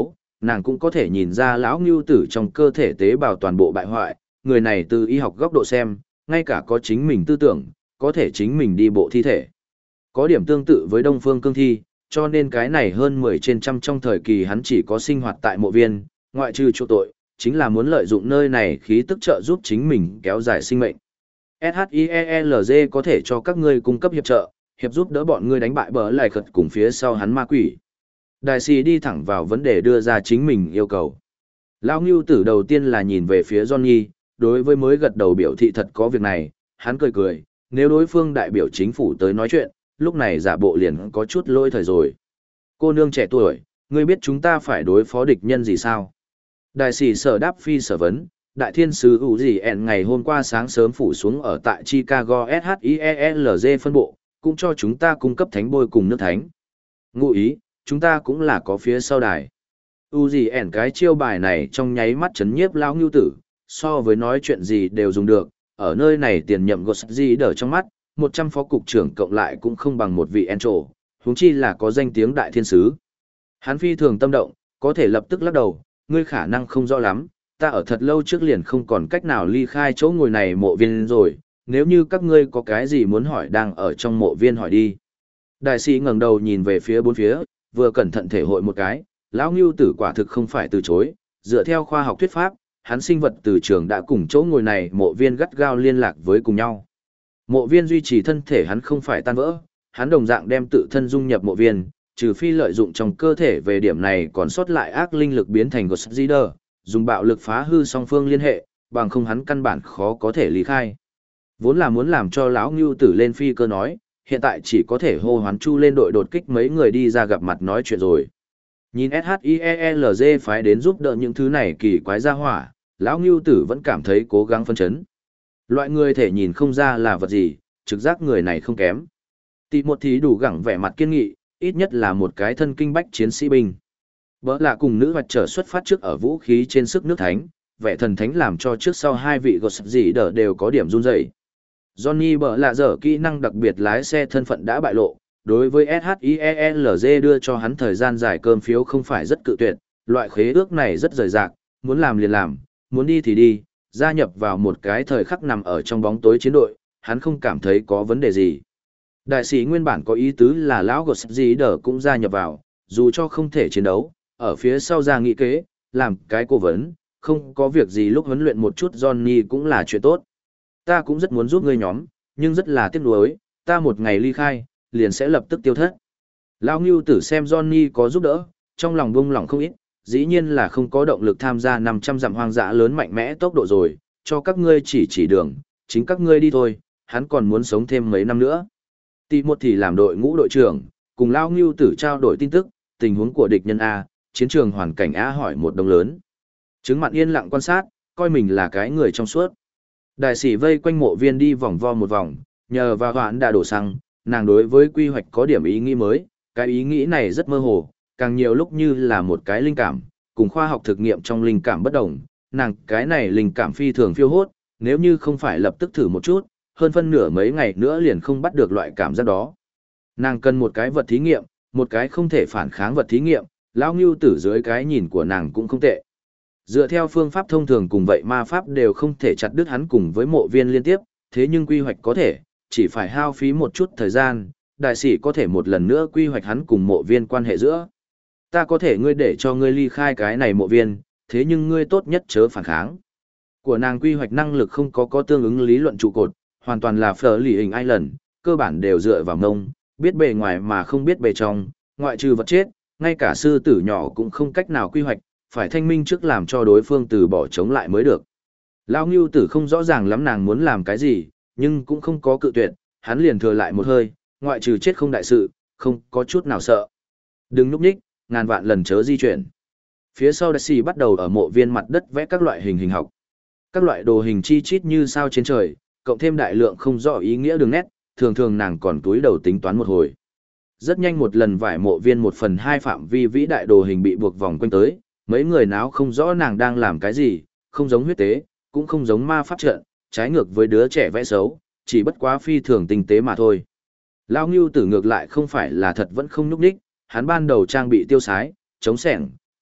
nàng cũng có thể nhìn ra lão ngưu tử trong cơ thể tế bào toàn bộ bại hoại, người này từ y học góc độ xem, ngay cả có chính mình tư tưởng, có thể chính mình đi bộ thi thể. Có điểm tương tự với Đông Phương Cương Thi, cho nên cái này hơn mười trên trăm trong thời kỳ hắn chỉ có sinh hoạt tại mộ viên, ngoại trừ chỗ tội, chính là muốn lợi dụng nơi này khí tức trợ giúp chính mình kéo dài sinh mệnh. ét hát i e lờ giê có thể cho các ngươi cung cấp hiệp trợ, hiệp giúp đỡ bọn ngươi đánh bại bờ lại khật cùng phía sau hắn ma quỷ. Đại sĩ đi thẳng vào vấn đề đưa ra chính mình yêu cầu. Lão Ngưu Tử đầu tiên là nhìn về phía Johnny, đối với mới gật đầu biểu thị thật có việc này, hắn cười cười, nếu đối phương đại biểu chính phủ tới nói chuyện, lúc này giả bộ liền có chút lỗi thời rồi. Cô nương trẻ tuổi, ngươi biết chúng ta phải đối phó địch nhân gì sao? Đại sĩ sở đáp phi sở vấn, đại thiên sứ ủ gì ẹn ngày hôm qua sáng sớm phủ xuống ở tại Chicago ét hát i e lờ giê phân bộ, cũng cho chúng ta cung cấp thánh bôi cùng nước thánh. Ngụ ý, chúng ta cũng là có phía sau đài. U gì ẻn cái chiêu bài này trong nháy mắt chấn nhiếp lão ngưu tử, so với nói chuyện gì đều dùng được, ở nơi này tiền nhậm gột gì đỡ trong mắt, một trăm phó cục trưởng cộng lại cũng không bằng một vị en trổ, huống chi là có danh tiếng đại thiên sứ. Hắn phi thường tâm động, có thể lập tức lắc đầu, ngươi khả năng không rõ lắm, ta ở thật lâu trước liền không còn cách nào ly khai chỗ ngồi này mộ viên rồi, nếu như các ngươi có cái gì muốn hỏi đang ở trong mộ viên hỏi đi. Đại sĩ ngẩng đầu nhìn về phía bốn phía, vừa cẩn thận thể hội một cái, lão ngưu tử quả thực không phải từ chối, dựa theo khoa học thuyết pháp, hắn sinh vật từ trường đã cùng chỗ ngồi này mộ viên gắt gao liên lạc với cùng nhau. Mộ viên duy trì thân thể hắn không phải tan vỡ, hắn đồng dạng đem tự thân dung nhập mộ viên, trừ phi lợi dụng trong cơ thể về điểm này còn sót lại ác linh lực biến thành Ghost Rider, dùng bạo lực phá hư song phương liên hệ, bằng không hắn căn bản khó có thể lý khai. Vốn là muốn làm cho lão ngưu tử lên phi cơ nói, hiện tại chỉ có thể hô hoán chu lên đội đột kích mấy người đi ra gặp mặt nói chuyện rồi. Nhìn ét hát i e lờ giê phái đến giúp đỡ những thứ này kỳ quái ra hỏa, lão ngưu tử vẫn cảm thấy cố gắng phân chấn. Loại người thể nhìn không ra là vật gì, trực giác người này không kém. Tỷ một thí đủ gẳng vẻ mặt kiên nghị, ít nhất là một cái thân kinh bách chiến sĩ binh. Bỡ lạ cùng nữ hoạch trở xuất phát trước ở vũ khí trên sức nước thánh, vẻ thần thánh làm cho trước sau hai vị gột gì đỡ đều có điểm run rẩy. Johnny bỡ lạ dở kỹ năng đặc biệt lái xe thân phận đã bại lộ, đối với ét hát i e lờ giê đưa cho hắn thời gian giải cơm phiếu không phải rất cự tuyệt, loại khế ước này rất rời rạc, muốn làm liền làm, muốn đi thì đi, gia nhập vào một cái thời khắc nằm ở trong bóng tối chiến đội, hắn không cảm thấy có vấn đề gì. Đại sĩ nguyên bản có ý tứ là lão gột gì đỡ cũng gia nhập vào, dù cho không thể chiến đấu, ở phía sau ra nghị kế, làm cái cố vấn, không có việc gì lúc huấn luyện một chút Johnny cũng là chuyện tốt. Ta cũng rất muốn giúp ngươi nhóm, nhưng rất là tiếc nuối, ta một ngày ly khai, liền sẽ lập tức tiêu thất. Lão Ngưu Tử xem Johnny có giúp đỡ, trong lòng buông lỏng không ít, dĩ nhiên là không có động lực tham gia năm trăm dặm hoang dã lớn mạnh mẽ tốc độ rồi, cho các ngươi chỉ chỉ đường, chính các ngươi đi thôi, hắn còn muốn sống thêm mấy năm nữa. Tỷ một thì làm đội ngũ đội trưởng, cùng Lão Ngưu Tử trao đổi tin tức, tình huống của địch nhân A, chiến trường hoàn cảnh A hỏi một đồng lớn. Chứng Mạn yên lặng quan sát, coi mình là cái người trong suốt. Đại sĩ vây quanh mộ viên đi vòng vo một vòng, nhờ vào hoãn đã đổ xăng, nàng đối với quy hoạch có điểm ý nghĩ mới, cái ý nghĩ này rất mơ hồ, càng nhiều lúc như là một cái linh cảm, cùng khoa học thực nghiệm trong linh cảm bất đồng, nàng cái này linh cảm phi thường phiêu hốt, nếu như không phải lập tức thử một chút, hơn phân nửa mấy ngày nữa liền không bắt được loại cảm giác đó. Nàng cần một cái vật thí nghiệm, một cái không thể phản kháng vật thí nghiệm, lão Ngưu Tử dưới cái nhìn của nàng cũng không tệ. Dựa theo phương pháp thông thường cùng vậy ma pháp đều không thể chặt đứt hắn cùng với mộ viên liên tiếp, thế nhưng quy hoạch có thể, chỉ phải hao phí một chút thời gian, đại sĩ có thể một lần nữa quy hoạch hắn cùng mộ viên quan hệ giữa. Ta có thể ngươi để cho ngươi ly khai cái này mộ viên, thế nhưng ngươi tốt nhất chớ phản kháng. Của nàng quy hoạch năng lực không có có tương ứng lý luận trụ cột, hoàn toàn là phở lì hình ai lần, cơ bản đều dựa vào ngông, biết bề ngoài mà không biết bề trong, ngoại trừ vật chết, ngay cả sư tử nhỏ cũng không cách nào quy hoạch, phải thanh minh trước làm cho đối phương từ bỏ chống lại mới được. Lão Ngưu Tử không rõ ràng lắm nàng muốn làm cái gì, nhưng cũng không có cự tuyệt, hắn liền thừa lại một hơi, ngoại trừ chết không đại sự, không có chút nào sợ. Đừng núp nhích, ngàn vạn lần chớ di chuyển. Phía sau đại sĩ bắt đầu ở mộ viên mặt đất vẽ các loại hình hình học. Các loại đồ hình chi chít như sao trên trời, cộng thêm đại lượng không rõ ý nghĩa đường nét, thường thường nàng còn túi đầu tính toán một hồi. Rất nhanh một lần vải mộ viên một phần hai phạm vi vĩ đại đồ hình bị buộc vòng quanh tới, mấy người náo không rõ nàng đang làm cái gì, không giống huyết tế, cũng không giống ma pháp trận, trái ngược với đứa trẻ vẽ xấu, chỉ bất quá phi thường tinh tế mà thôi. Lão Ngưu Tử ngược lại không phải là thật vẫn không nhúc nhích, hắn ban đầu trang bị tiêu sái, chống sẻng,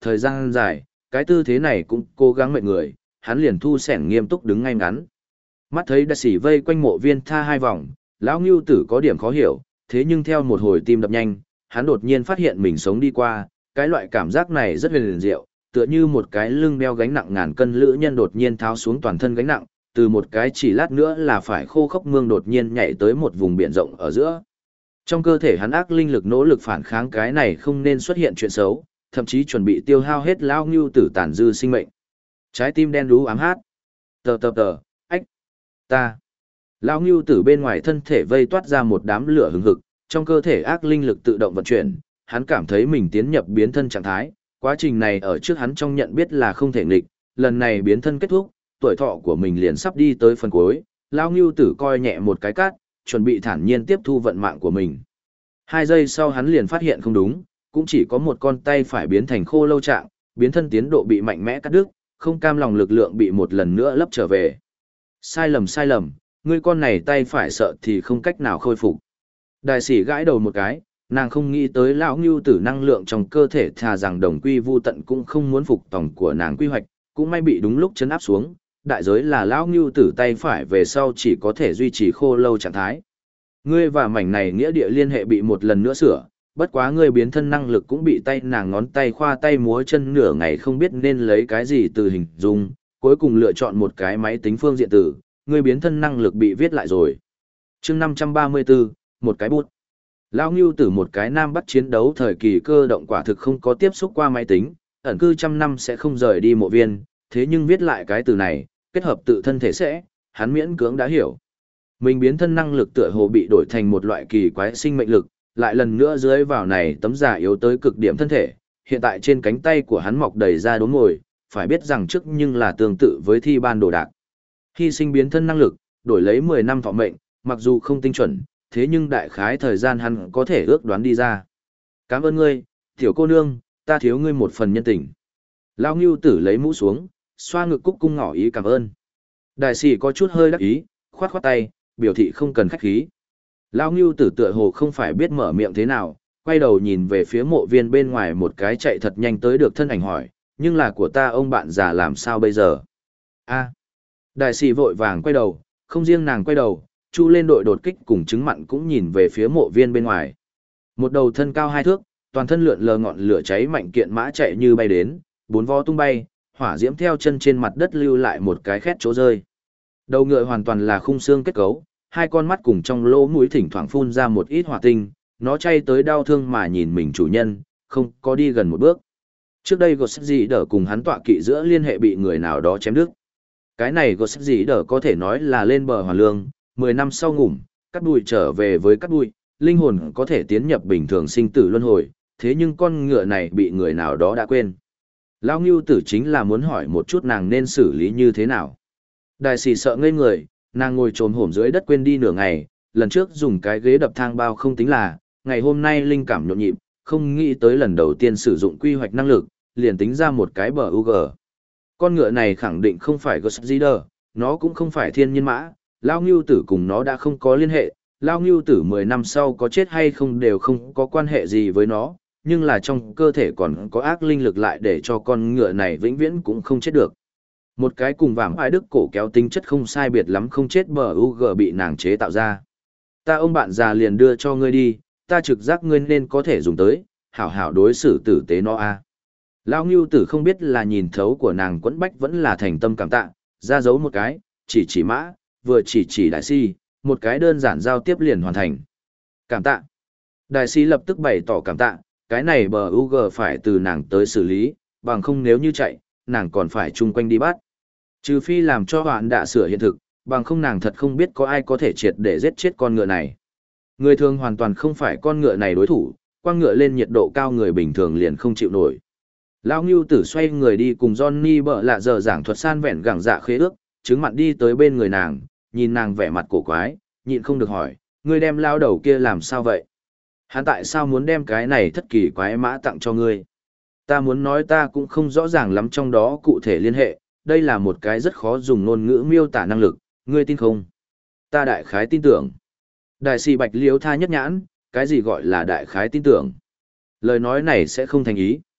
thời gian dài, cái tư thế này cũng cố gắng mệt người, hắn liền thu sẻng nghiêm túc đứng ngay ngắn. Mắt thấy đại sĩ vây quanh mộ viên tha hai vòng, lão ngưu tử có điểm khó hiểu, thế nhưng theo một hồi tim đập nhanh, hắn đột nhiên phát hiện mình sống đi qua, cái loại cảm giác này rất huyền diệu, tựa như một cái lưng đeo gánh nặng ngàn cân lữ nhân đột nhiên tháo xuống toàn thân gánh nặng, từ một cái chỉ lát nữa là phải khô khốc mương đột nhiên nhảy tới một vùng biển rộng ở giữa. Trong cơ thể hắn ác linh lực nỗ lực phản kháng cái này không nên xuất hiện chuyện xấu, thậm chí chuẩn bị tiêu hao hết lão ngưu tử tàn dư sinh mệnh. Trái tim đen đú ám hát. Tờ tờ tờ, ách, ta. Lão ngưu tử bên ngoài thân thể vây toát ra một đám lửa hừng hực, trong cơ thể ác linh lực tự động vận chuyển, hắn cảm thấy mình tiến nhập biến thân trạng thái, quá trình này ở trước hắn trong nhận biết là không thể nghịch, lần này biến thân kết thúc, tuổi thọ của mình liền sắp đi tới phần cuối, lão ngưu tử coi nhẹ một cái cát, chuẩn bị thản nhiên tiếp thu vận mạng của mình. Hai giây sau hắn liền phát hiện không đúng, cũng chỉ có một con tay phải biến thành khô lâu trạng, biến thân tiến độ bị mạnh mẽ cắt đứt, không cam lòng lực lượng bị một lần nữa lấp trở về. Sai lầm sai lầm, ngươi con này tay phải sợ thì không cách nào khôi phục. Đại sĩ gãi đầu một cái, nàng không nghĩ tới lão ngưu tử năng lượng trong cơ thể thà rằng đồng quy vu tận cũng không muốn phục tòng của nàng quy hoạch, cũng may bị đúng lúc chấn áp xuống, đại giới là lão ngưu tử tay phải về sau chỉ có thể duy trì khô lâu trạng thái. Ngươi và mảnh này nghĩa địa liên hệ bị một lần nữa sửa, bất quá ngươi biến thân năng lực cũng bị tay nàng ngón tay khoa tay múa chân nửa ngày không biết nên lấy cái gì từ hình dung, cuối cùng lựa chọn một cái máy tính phương diện từ, ngươi biến thân năng lực bị viết lại rồi. Chương năm trăm ba mươi tư, một cái bút. Lão Ngưu Tử một cái nam bắc chiến đấu thời kỳ cơ động quả thực không có tiếp xúc qua máy tính, ẩn cư trăm năm sẽ không rời đi mộ viên, thế nhưng viết lại cái từ này, kết hợp tự thân thể sẽ, hắn miễn cưỡng đã hiểu. Mình biến thân năng lực tựa hồ bị đổi thành một loại kỳ quái sinh mệnh lực, lại lần nữa dưới vào này tấm giả yếu tới cực điểm thân thể, hiện tại trên cánh tay của hắn mọc đầy da đốm ngồi, phải biết rằng trước nhưng là tương tự với thi ban đồ đạc. Hy sinh biến thân năng lực, đổi lấy mười năm thọ mệnh, mặc dù không tinh chuẩn, thế nhưng đại khái thời gian hắn có thể ước đoán đi ra. Cảm ơn ngươi, tiểu cô nương, ta thiếu ngươi một phần nhân tình. Lão Ngưu Tử lấy mũ xuống, xoa ngực cúc cung ngỏ ý cảm ơn. Đại sĩ có chút hơi đắc ý, khoát khoát tay, biểu thị không cần khách khí. Lão Ngưu Tử tựa hồ không phải biết mở miệng thế nào, quay đầu nhìn về phía mộ viên bên ngoài một cái chạy thật nhanh tới được thân ảnh hỏi, nhưng là của ta ông bạn già làm sao bây giờ? A. Đại sĩ vội vàng quay đầu, không riêng nàng quay đầu, chu lên đội đột kích cùng chứng mặn cũng nhìn về phía mộ viên bên ngoài. Một đầu thân cao hai thước, toàn thân lượn lờ ngọn lửa cháy mạnh kiện mã chạy như bay đến, bốn vó tung bay, hỏa diễm theo chân trên mặt đất lưu lại một cái khét chỗ rơi. Đầu ngựa hoàn toàn là khung xương kết cấu, hai con mắt cùng trong lỗ mũi thỉnh thoảng phun ra một ít hỏa tinh, nó chay tới đau thương mà nhìn mình chủ nhân, không có đi gần một bước. Trước đây Gột Dĩ Đở cùng hắn tọa kỵ giữa liên hệ bị người nào đó chém đứt. Cái này Gột Dĩ Đở có thể nói là lên bờ hoàn lương, mười năm sau ngủm, cắt đuôi trở về với cắt đuôi, linh hồn có thể tiến nhập bình thường sinh tử luân hồi, thế nhưng con ngựa này bị người nào đó đã quên. Lão Ngưu Tử chính là muốn hỏi một chút nàng nên xử lý như thế nào. Đại sĩ sợ ngây người, nàng ngồi trồm hổm dưới đất quên đi nửa ngày, lần trước dùng cái ghế đập thang bao không tính là, ngày hôm nay linh cảm nhộn nhịp, không nghĩ tới lần đầu tiên sử dụng quy hoạch năng lực, liền tính ra một cái bờ u giê. Con ngựa này khẳng định không phải Goszider, nó cũng không phải thiên nhiên mã, Lao Ngưu Tử cùng nó đã không có liên hệ, Lao Ngưu Tử mười năm sau có chết hay không đều không có quan hệ gì với nó, nhưng là trong cơ thể còn có ác linh lực lại để cho con ngựa này vĩnh viễn cũng không chết được. Một cái cùng vàng ai đức cổ kéo tính chất không sai biệt lắm không chết bờ u giê bị nàng chế tạo ra. Ta ông bạn già liền đưa cho ngươi đi, ta trực giác ngươi nên có thể dùng tới, hảo hảo đối xử tử tế nó a. Lão Ngưu Tử không biết là nhìn thấu của nàng quẫn bách vẫn là thành tâm cảm tạ, ra dấu một cái, chỉ chỉ mã, vừa chỉ chỉ đại si, một cái đơn giản giao tiếp liền hoàn thành. Cảm tạ. Đại si lập tức bày tỏ cảm tạ, cái này bờ u giê phải từ nàng tới xử lý, bằng không nếu như chạy, nàng còn phải chung quanh đi bắt. Trừ phi làm cho hoạn đạ sửa hiện thực, bằng không nàng thật không biết có ai có thể triệt để giết chết con ngựa này. Người thường hoàn toàn không phải con ngựa này đối thủ, quăng ngựa lên nhiệt độ cao người bình thường liền không chịu nổi. Lão Ngưu Tử xoay người đi cùng Johnny bợ lạ giờ giảng thuật san vẹn gẳng dạ khế ước, chứng mặn đi tới bên người nàng, nhìn nàng vẻ mặt cổ quái, nhịn không được hỏi, ngươi đem lao đầu kia làm sao vậy? Hắn tại sao muốn đem cái này thất kỳ quái mã tặng cho ngươi? Ta muốn nói ta cũng không rõ ràng lắm trong đó cụ thể liên hệ, đây là một cái rất khó dùng ngôn ngữ miêu tả năng lực, ngươi tin không? Ta đại khái tin tưởng. Đại sĩ Bạch Liễu tha nhất nhãn, cái gì gọi là đại khái tin tưởng? Lời nói này sẽ không thành ý.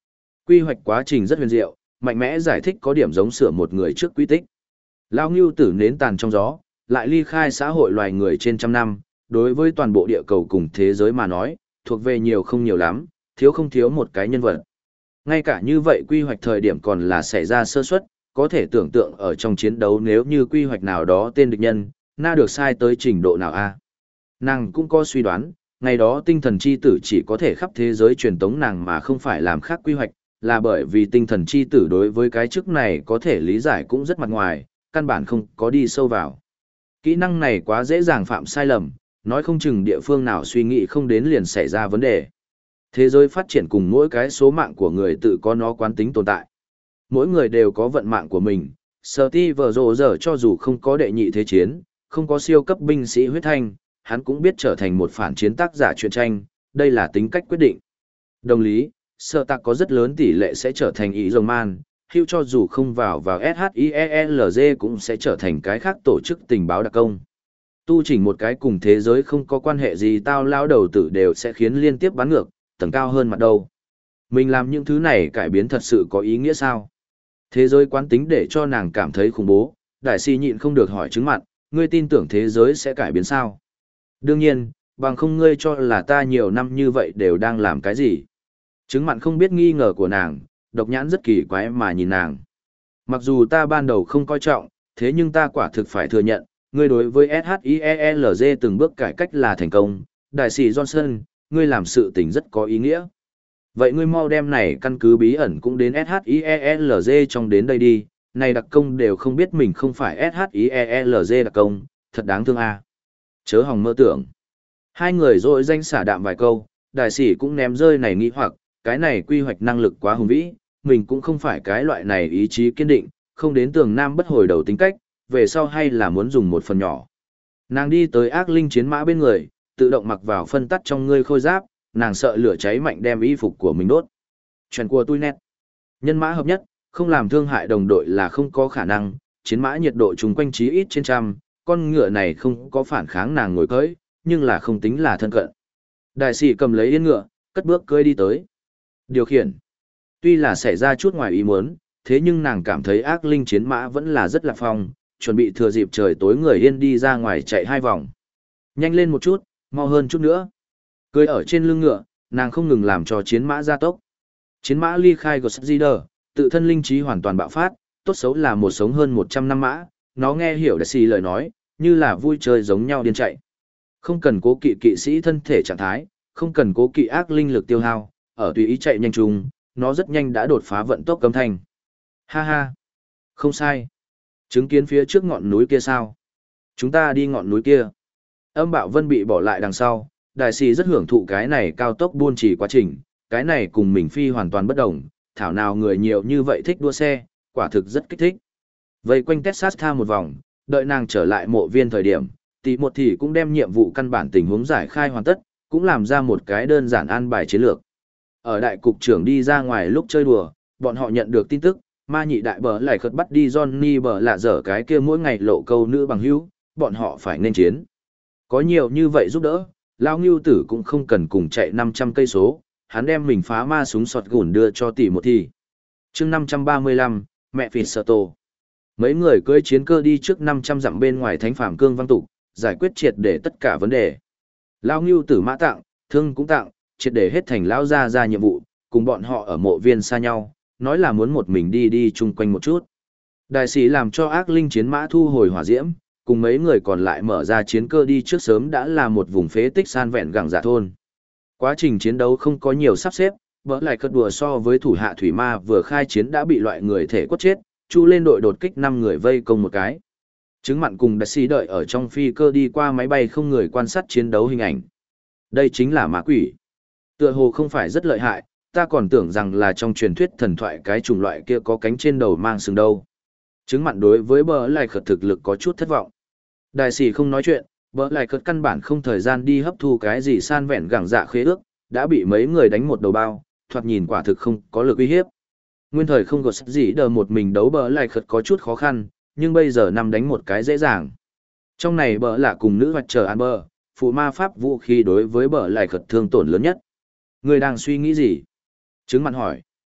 Quy hoạch quá trình rất huyền diệu, mạnh mẽ giải thích có điểm giống sửa một người trước quy tích. Lao Ngưu Tử nến tàn trong gió, lại ly khai xã hội loài người trên trăm năm, đối với toàn bộ địa cầu cùng thế giới mà nói, thuộc về nhiều không nhiều lắm, thiếu không thiếu một cái nhân vật. Ngay cả như vậy quy hoạch thời điểm còn là xảy ra sơ suất, có thể tưởng tượng ở trong chiến đấu nếu như quy hoạch nào đó tên địch nhân, na được sai tới trình độ nào a. Nàng cũng có suy đoán, ngày đó tinh thần chi tử chỉ có thể khắp thế giới truyền tống nàng mà không phải làm khác quy hoạch, là bởi vì tinh thần chi tử đối với cái chức này có thể lý giải cũng rất mặt ngoài, căn bản không có đi sâu vào. Kỹ năng này quá dễ dàng phạm sai lầm, nói không chừng địa phương nào suy nghĩ không đến liền xảy ra vấn đề. Thế giới phát triển cùng mỗi cái số mạng của người tự có nó quán tính tồn tại. Mỗi người đều có vận mạng của mình, Steve Rogers giờ cho dù không có đệ nhị thế chiến, không có siêu cấp binh sĩ huyết thanh, hắn cũng biết trở thành một phản chiến tác giả truyện tranh, đây là tính cách quyết định. Đồng lý, Sở Tạc có rất lớn tỷ lệ sẽ trở thành ý rồng man, Hugh cho dù không vào vào ét hát i e lờ giê cũng sẽ trở thành cái khác tổ chức tình báo đặc công. Tu chỉnh một cái cùng thế giới không có quan hệ gì tao lao đầu tử đều sẽ khiến liên tiếp bắn ngược, tầng cao hơn mặt đầu. Mình làm những thứ này cải biến thật sự có ý nghĩa sao? Thế giới quán tính để cho nàng cảm thấy khủng bố, đại si nhịn không được hỏi chứng mặt, ngươi tin tưởng thế giới sẽ cải biến sao? Đương nhiên, bằng không ngươi cho là ta nhiều năm như vậy đều đang làm cái gì? Chứng mặn không biết nghi ngờ của nàng, độc nhãn rất kỳ quái mà nhìn nàng. Mặc dù ta ban đầu không coi trọng, thế nhưng ta quả thực phải thừa nhận, ngươi đối với ét hát i e lờ giê từng bước cải cách là thành công. Đại sĩ Johnson, ngươi làm sự tình rất có ý nghĩa. Vậy ngươi mau đem này căn cứ bí ẩn cũng đến ét hát i e lờ giê trong đến đây đi, này đặc công đều không biết mình không phải ét hát i e lờ giê đặc công, thật đáng thương a. Chớ hòng mơ tưởng. Hai người rồi danh xả đạm vài câu, đại sĩ cũng ném rơi này nghĩ hoặc, cái này quy hoạch năng lực quá hùng vĩ, mình cũng không phải cái loại này ý chí kiên định, không đến tường nam bất hồi đầu tính cách, về sau hay là muốn dùng một phần nhỏ. Nàng đi tới ác linh chiến mã bên người, tự động mặc vào phân tắt trong ngươi khôi giáp, nàng sợ lửa cháy mạnh đem y phục của mình đốt. Chuyện của tôi nét. Nhân mã hợp nhất, không làm thương hại đồng đội là không có khả năng, chiến mã nhiệt độ chung quanh chí ít trên trăm, con ngựa này không có phản kháng nàng ngồi cưỡi, nhưng là không tính là thân cận. Đại sĩ cầm lấy yên ngựa, cất bước cưỡi đi tới. Điều khiển. Tuy là xảy ra chút ngoài ý muốn, thế nhưng nàng cảm thấy ác linh chiến mã vẫn là rất lạc phong, chuẩn bị thừa dịp trời tối người yên đi ra ngoài chạy hai vòng. Nhanh lên một chút, mau hơn chút nữa. Cưỡi ở trên lưng ngựa, nàng không ngừng làm cho chiến mã gia tốc. Chiến mã ly khai Godspeeder, tự thân linh trí hoàn toàn bạo phát, tốt xấu là một sống hơn một trăm năm mã, nó nghe hiểu đại sĩ lời nói, như là vui chơi giống nhau điên chạy. Không cần cố kỵ kỵ sĩ thân thể trạng thái, không cần cố kỵ ác linh lực tiêu hao, ở tùy ý chạy nhanh chung, nó rất nhanh đã đột phá vận tốc cấm thanh. Ha ha, không sai. Chứng kiến phía trước ngọn núi kia sao? Chúng ta đi ngọn núi kia. Âm Bạo Vân bị bỏ lại đằng sau, đại sĩ rất hưởng thụ cái này cao tốc buôn trì quá trình, cái này cùng mình phi hoàn toàn bất đồng, thảo nào người nhiều như vậy thích đua xe, quả thực rất kích thích. Vây quanh Texas tha một vòng, đợi nàng trở lại mộ viên thời điểm, tỷ một thì cũng đem nhiệm vụ căn bản tình huống giải khai hoàn tất, cũng làm ra một cái đơn giản an bài chiến lược. Ở đại cục trưởng đi ra ngoài lúc chơi đùa, bọn họ nhận được tin tức, ma nhị đại bờ lại khất bắt đi Johnny bờ lạ dở cái kia mỗi ngày lộ câu nữ bằng hữu, bọn họ phải nên chiến. Có nhiều như vậy giúp đỡ, Lao Ngưu Tử cũng không cần cùng chạy năm trăm cây số, hắn đem mình phá ma súng sọt gùn đưa cho tỷ một thì. chương năm trăm ba mươi lăm, mẹ phịt sợ tổ. Mấy người cưỡi chiến cơ đi trước năm trăm dặm bên ngoài thánh phàm cương văng tục, giải quyết triệt để tất cả vấn đề. Lao Ngưu Tử mã tặng, thương cũng tặng, triệt để hết thành lão ra ra nhiệm vụ, cùng bọn họ ở mộ viên xa nhau, nói là muốn một mình đi đi chung quanh một chút. Đại sĩ làm cho ác linh chiến mã thu hồi hỏa diễm, cùng mấy người còn lại mở ra chiến cơ đi trước sớm đã là một vùng phế tích san vẹn gẳng dạ thôn. Quá trình chiến đấu không có nhiều sắp xếp, vỡ lại cất đùa so với thủ hạ thủy ma vừa khai chiến đã bị loại người thể quất chết, chu lên đội đột kích năm người vây công một cái. Chứng mặn cùng đại sĩ đợi ở trong phi cơ đi qua máy bay không người quan sát chiến đấu hình ảnh. Đây chính là ma quỷ. Tựa hồ không phải rất lợi hại, ta còn tưởng rằng là trong truyền thuyết thần thoại cái chủng loại kia có cánh trên đầu mang sừng đâu. Chứng mặn đối với bờ lại khật thực lực có chút thất vọng. Đại sĩ không nói chuyện, bờ lại khật căn bản không thời gian đi hấp thu cái gì san vẹn gẳng dạ khế ước, đã bị mấy người đánh một đầu bao, thoạt nhìn quả thực không có lực uy hiếp. Nguyên thời không có gì đờ một mình đấu bờ lại khật có chút khó khăn, nhưng bây giờ nằm đánh một cái dễ dàng. Trong này bờ lạ cùng nữ hoạch chờ ăn bờ, phụ ma pháp vũ khí đối với bờ lại khật thương tổn lớn nhất. Người đang suy nghĩ gì? Chứng mặn hỏi.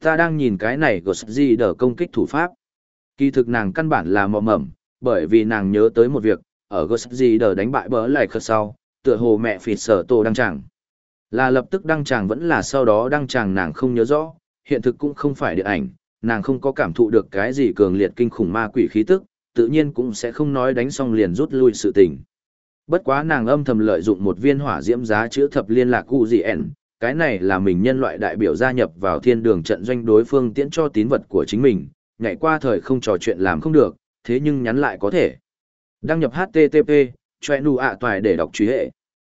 Ta đang nhìn cái này của gì đỡ công kích thủ pháp. Kỳ thực nàng căn bản là mò mẫm, bởi vì nàng nhớ tới một việc, ở Gossi đờ đánh bại bỡ lại khớt sau, tựa hồ mẹ phịt sở tổ đăng tràng. Là lập tức đăng tràng vẫn là sau đó đăng tràng nàng không nhớ rõ, hiện thực cũng không phải điện ảnh, nàng không có cảm thụ được cái gì cường liệt kinh khủng ma quỷ khí tức, tự nhiên cũng sẽ không nói đánh xong liền rút lui sự tình. Bất quá nàng âm thầm lợi dụng một viên hỏa diễm giá chữa thập liên lạc cụ gì ẻn, cái này là mình nhân loại đại biểu gia nhập vào thiên đường trận doanh đối phương tiễn cho tín vật của chính mình, nhảy qua thời không trò chuyện làm không được, thế nhưng nhắn lại có thể. Đăng nhập hát tê tê pê, choe nụ ạ toài để đọc truy hệ.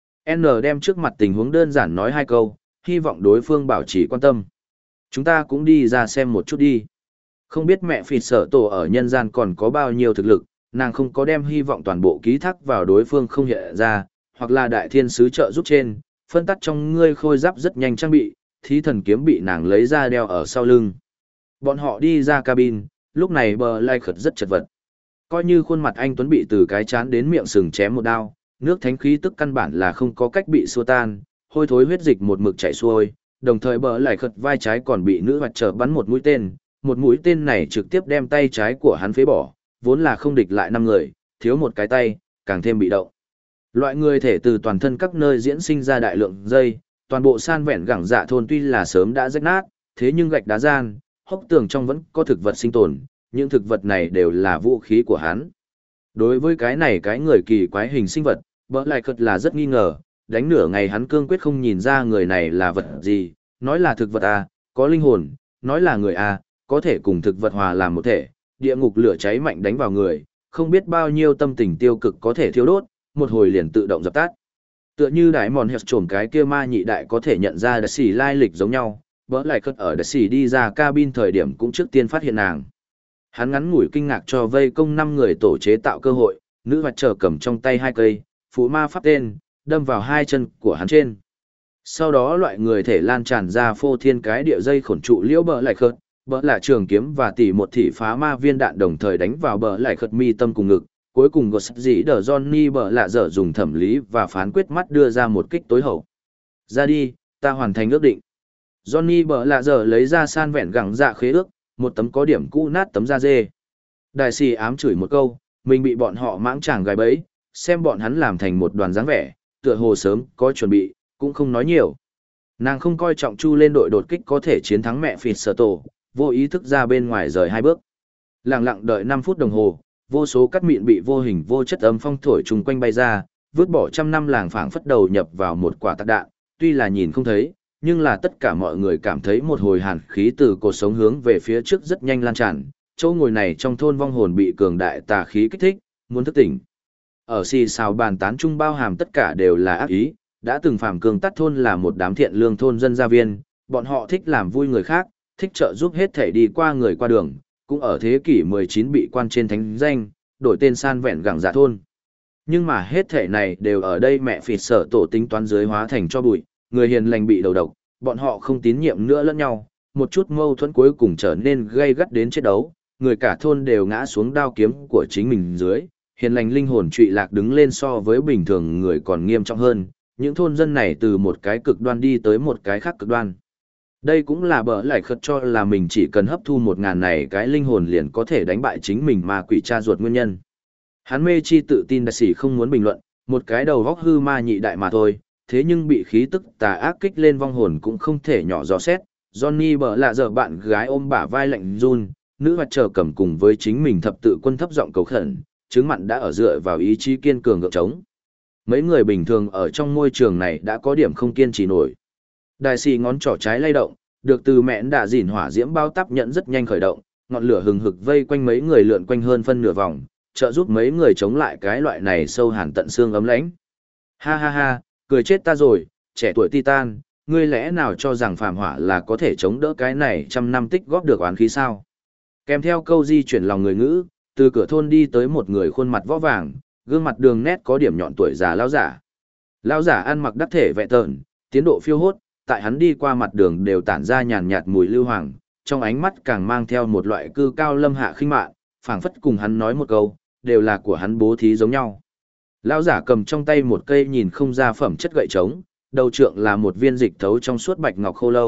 N đem trước mặt tình huống đơn giản nói hai câu, hy vọng đối phương bảo trì quan tâm. Chúng ta cũng đi ra xem một chút đi. Không biết mẹ phịt sở tổ ở nhân gian còn có bao nhiêu thực lực, nàng không có đem hy vọng toàn bộ ký thác vào đối phương không hiện ra, hoặc là đại thiên sứ trợ giúp trên, phân tắt trong ngươi khôi giáp rất nhanh trang bị, thí thần kiếm bị nàng lấy ra đeo ở sau lưng. Bọn họ đi ra cabin, lúc này bờ lai khật rất chật vật. Coi như khuôn mặt anh Tuấn bị từ cái chán đến miệng sừng chém một đao, nước thánh khí tức căn bản là không có cách bị xua tan, hôi thối huyết dịch một mực chảy xuôi, đồng thời bờ lai khật vai trái còn bị nữ hoạt trở bắn một mũi tên, một mũi tên này trực tiếp đem tay trái của hắn phế bỏ, vốn là không địch lại năm người, thiếu một cái tay, càng thêm bị động. Loại người thể từ toàn thân các nơi diễn sinh ra đại lượng dây, toàn bộ san vẹn gẳng dạ thôn tuy là sớm đã rách nát, thế nhưng gạch đá gian, hốc tường trong vẫn có thực vật sinh tồn, những thực vật này đều là vũ khí của hắn. Đối với cái này cái người kỳ quái hình sinh vật, bỡ lại cật là rất nghi ngờ, đánh nửa ngày hắn cương quyết không nhìn ra người này là vật gì, nói là thực vật à, có linh hồn, nói là người à, có thể cùng thực vật hòa làm một thể, địa ngục lửa cháy mạnh đánh vào người, không biết bao nhiêu tâm tình tiêu cực có thể thiêu đốt, một hồi liền tự động dập tắt. Tựa như đại mòn hẹp trồm cái kia ma nhị đại có thể nhận ra đặc xỉ lai lịch giống nhau, bỡ lại cất ở đặc xỉ đi ra cabin thời điểm cũng trước tiên phát hiện nàng. Hắn ngắn ngủi kinh ngạc cho vây công năm người tổ chế tạo cơ hội, nữ hoạt trở cầm trong tay hai cây, phụ ma pháp tên, đâm vào hai chân của hắn trên. Sau đó loại người thể lan tràn ra phô thiên cái địa dây khổn trụ liễu bỡ lại khớt, bỡ lại trường kiếm và tỉ một thị phá ma viên đạn đồng thời đánh vào bỡ lại khớt mi tâm cùng ngực. Cuối cùng gột dĩ đờ Johnny bỡ lạ dở dùng thẩm lý và phán quyết mắt đưa ra một kích tối hậu. Ra đi, ta hoàn thành ước định. Johnny bỡ lạ dở lấy ra san vẹn gẳng dạ khế ước, một tấm có điểm cũ nát tấm da dê. Đại sĩ ám chửi một câu, mình bị bọn họ mãng chàng gài bẫy, xem bọn hắn làm thành một đoàn dáng vẻ, tựa hồ sớm có chuẩn bị, cũng không nói nhiều. Nàng không coi trọng chu lên đội đột kích có thể chiến thắng mẹ phịt sở tổ, vô ý thức ra bên ngoài rời hai bước. Lặng lặng đợi năm phút đồng hồ, vô số cát mịn bị vô hình vô chất âm phong thổi chung quanh bay ra, vứt bỏ trăm năm làng phảng phất đầu nhập vào một quả tạc đạn, tuy là nhìn không thấy, nhưng là tất cả mọi người cảm thấy một hồi hàn khí từ cột sống hướng về phía trước rất nhanh lan tràn, chỗ ngồi này trong thôn vong hồn bị cường đại tà khí kích thích, muốn thức tỉnh. Ở xì xào bàn tán chung bao hàm tất cả đều là ác ý, đã từng phàm cường tắt thôn là một đám thiện lương thôn dân gia viên, bọn họ thích làm vui người khác, thích trợ giúp hết thể đi qua người qua đường, cũng ở thế kỷ mười chín bị quan trên thánh danh, đổi tên san vẹn gẳng dạ thôn. Nhưng mà hết thể này đều ở đây mẹ phịt sở tổ tính toán dưới hóa thành cho bụi, người hiền lành bị đầu độc, bọn họ không tín nhiệm nữa lẫn nhau, một chút mâu thuẫn cuối cùng trở nên gây gắt đến chết đấu, người cả thôn đều ngã xuống đao kiếm của chính mình dưới, hiền lành linh hồn trụy lạc đứng lên so với bình thường người còn nghiêm trọng hơn, những thôn dân này từ một cái cực đoan đi tới một cái khác cực đoan. Đây cũng là bỡ lại khật cho là mình chỉ cần hấp thu một ngàn này cái linh hồn liền có thể đánh bại chính mình mà quỷ cha ruột nguyên nhân. Hắn mê chi tự tin đại sĩ không muốn bình luận, một cái đầu vóc hư ma nhị đại mà thôi, thế nhưng bị khí tức tà ác kích lên vong hồn cũng không thể nhỏ gió xét. Johnny bỡ lạ giờ bạn gái ôm bả vai lạnh run, nữ hoạt trở cầm cùng với chính mình thập tự quân thấp giọng cầu khẩn, chứng mặn đã ở dựa vào ý chí kiên cường gượng chống. Mấy người bình thường ở trong môi trường này đã có điểm không kiên trì nổi. Đại sĩ ngón trỏ trái lay động, được từ mẹn đã dỉn hỏa diễm bao tắp nhận rất nhanh khởi động, ngọn lửa hừng hực vây quanh mấy người lượn quanh hơn phân nửa vòng, trợ giúp mấy người chống lại cái loại này sâu hàn tận xương ấm lãnh. Ha ha ha, cười chết ta rồi, trẻ tuổi titan, ngươi lẽ nào cho rằng phàm hỏa là có thể chống đỡ cái này trăm năm tích góp được oán khí sao? Kèm theo câu di chuyển lòng người ngữ, từ cửa thôn đi tới một người khuôn mặt võ vàng, gương mặt đường nét có điểm nhọn tuổi già lão giả. Lão giả ăn mặc đắc thể vẹn tợn, tiến độ phiêu hốt, tại hắn đi qua mặt đường đều tản ra nhàn nhạt mùi lưu hoàng, trong ánh mắt càng mang theo một loại cư cao lâm hạ khinh mạn, phảng phất cùng hắn nói một câu, đều là của hắn bố thí giống nhau. Lão giả cầm trong tay một cây nhìn không ra phẩm chất gậy trống, đầu trượng là một viên dịch thấu trong suốt bạch ngọc khô lâu,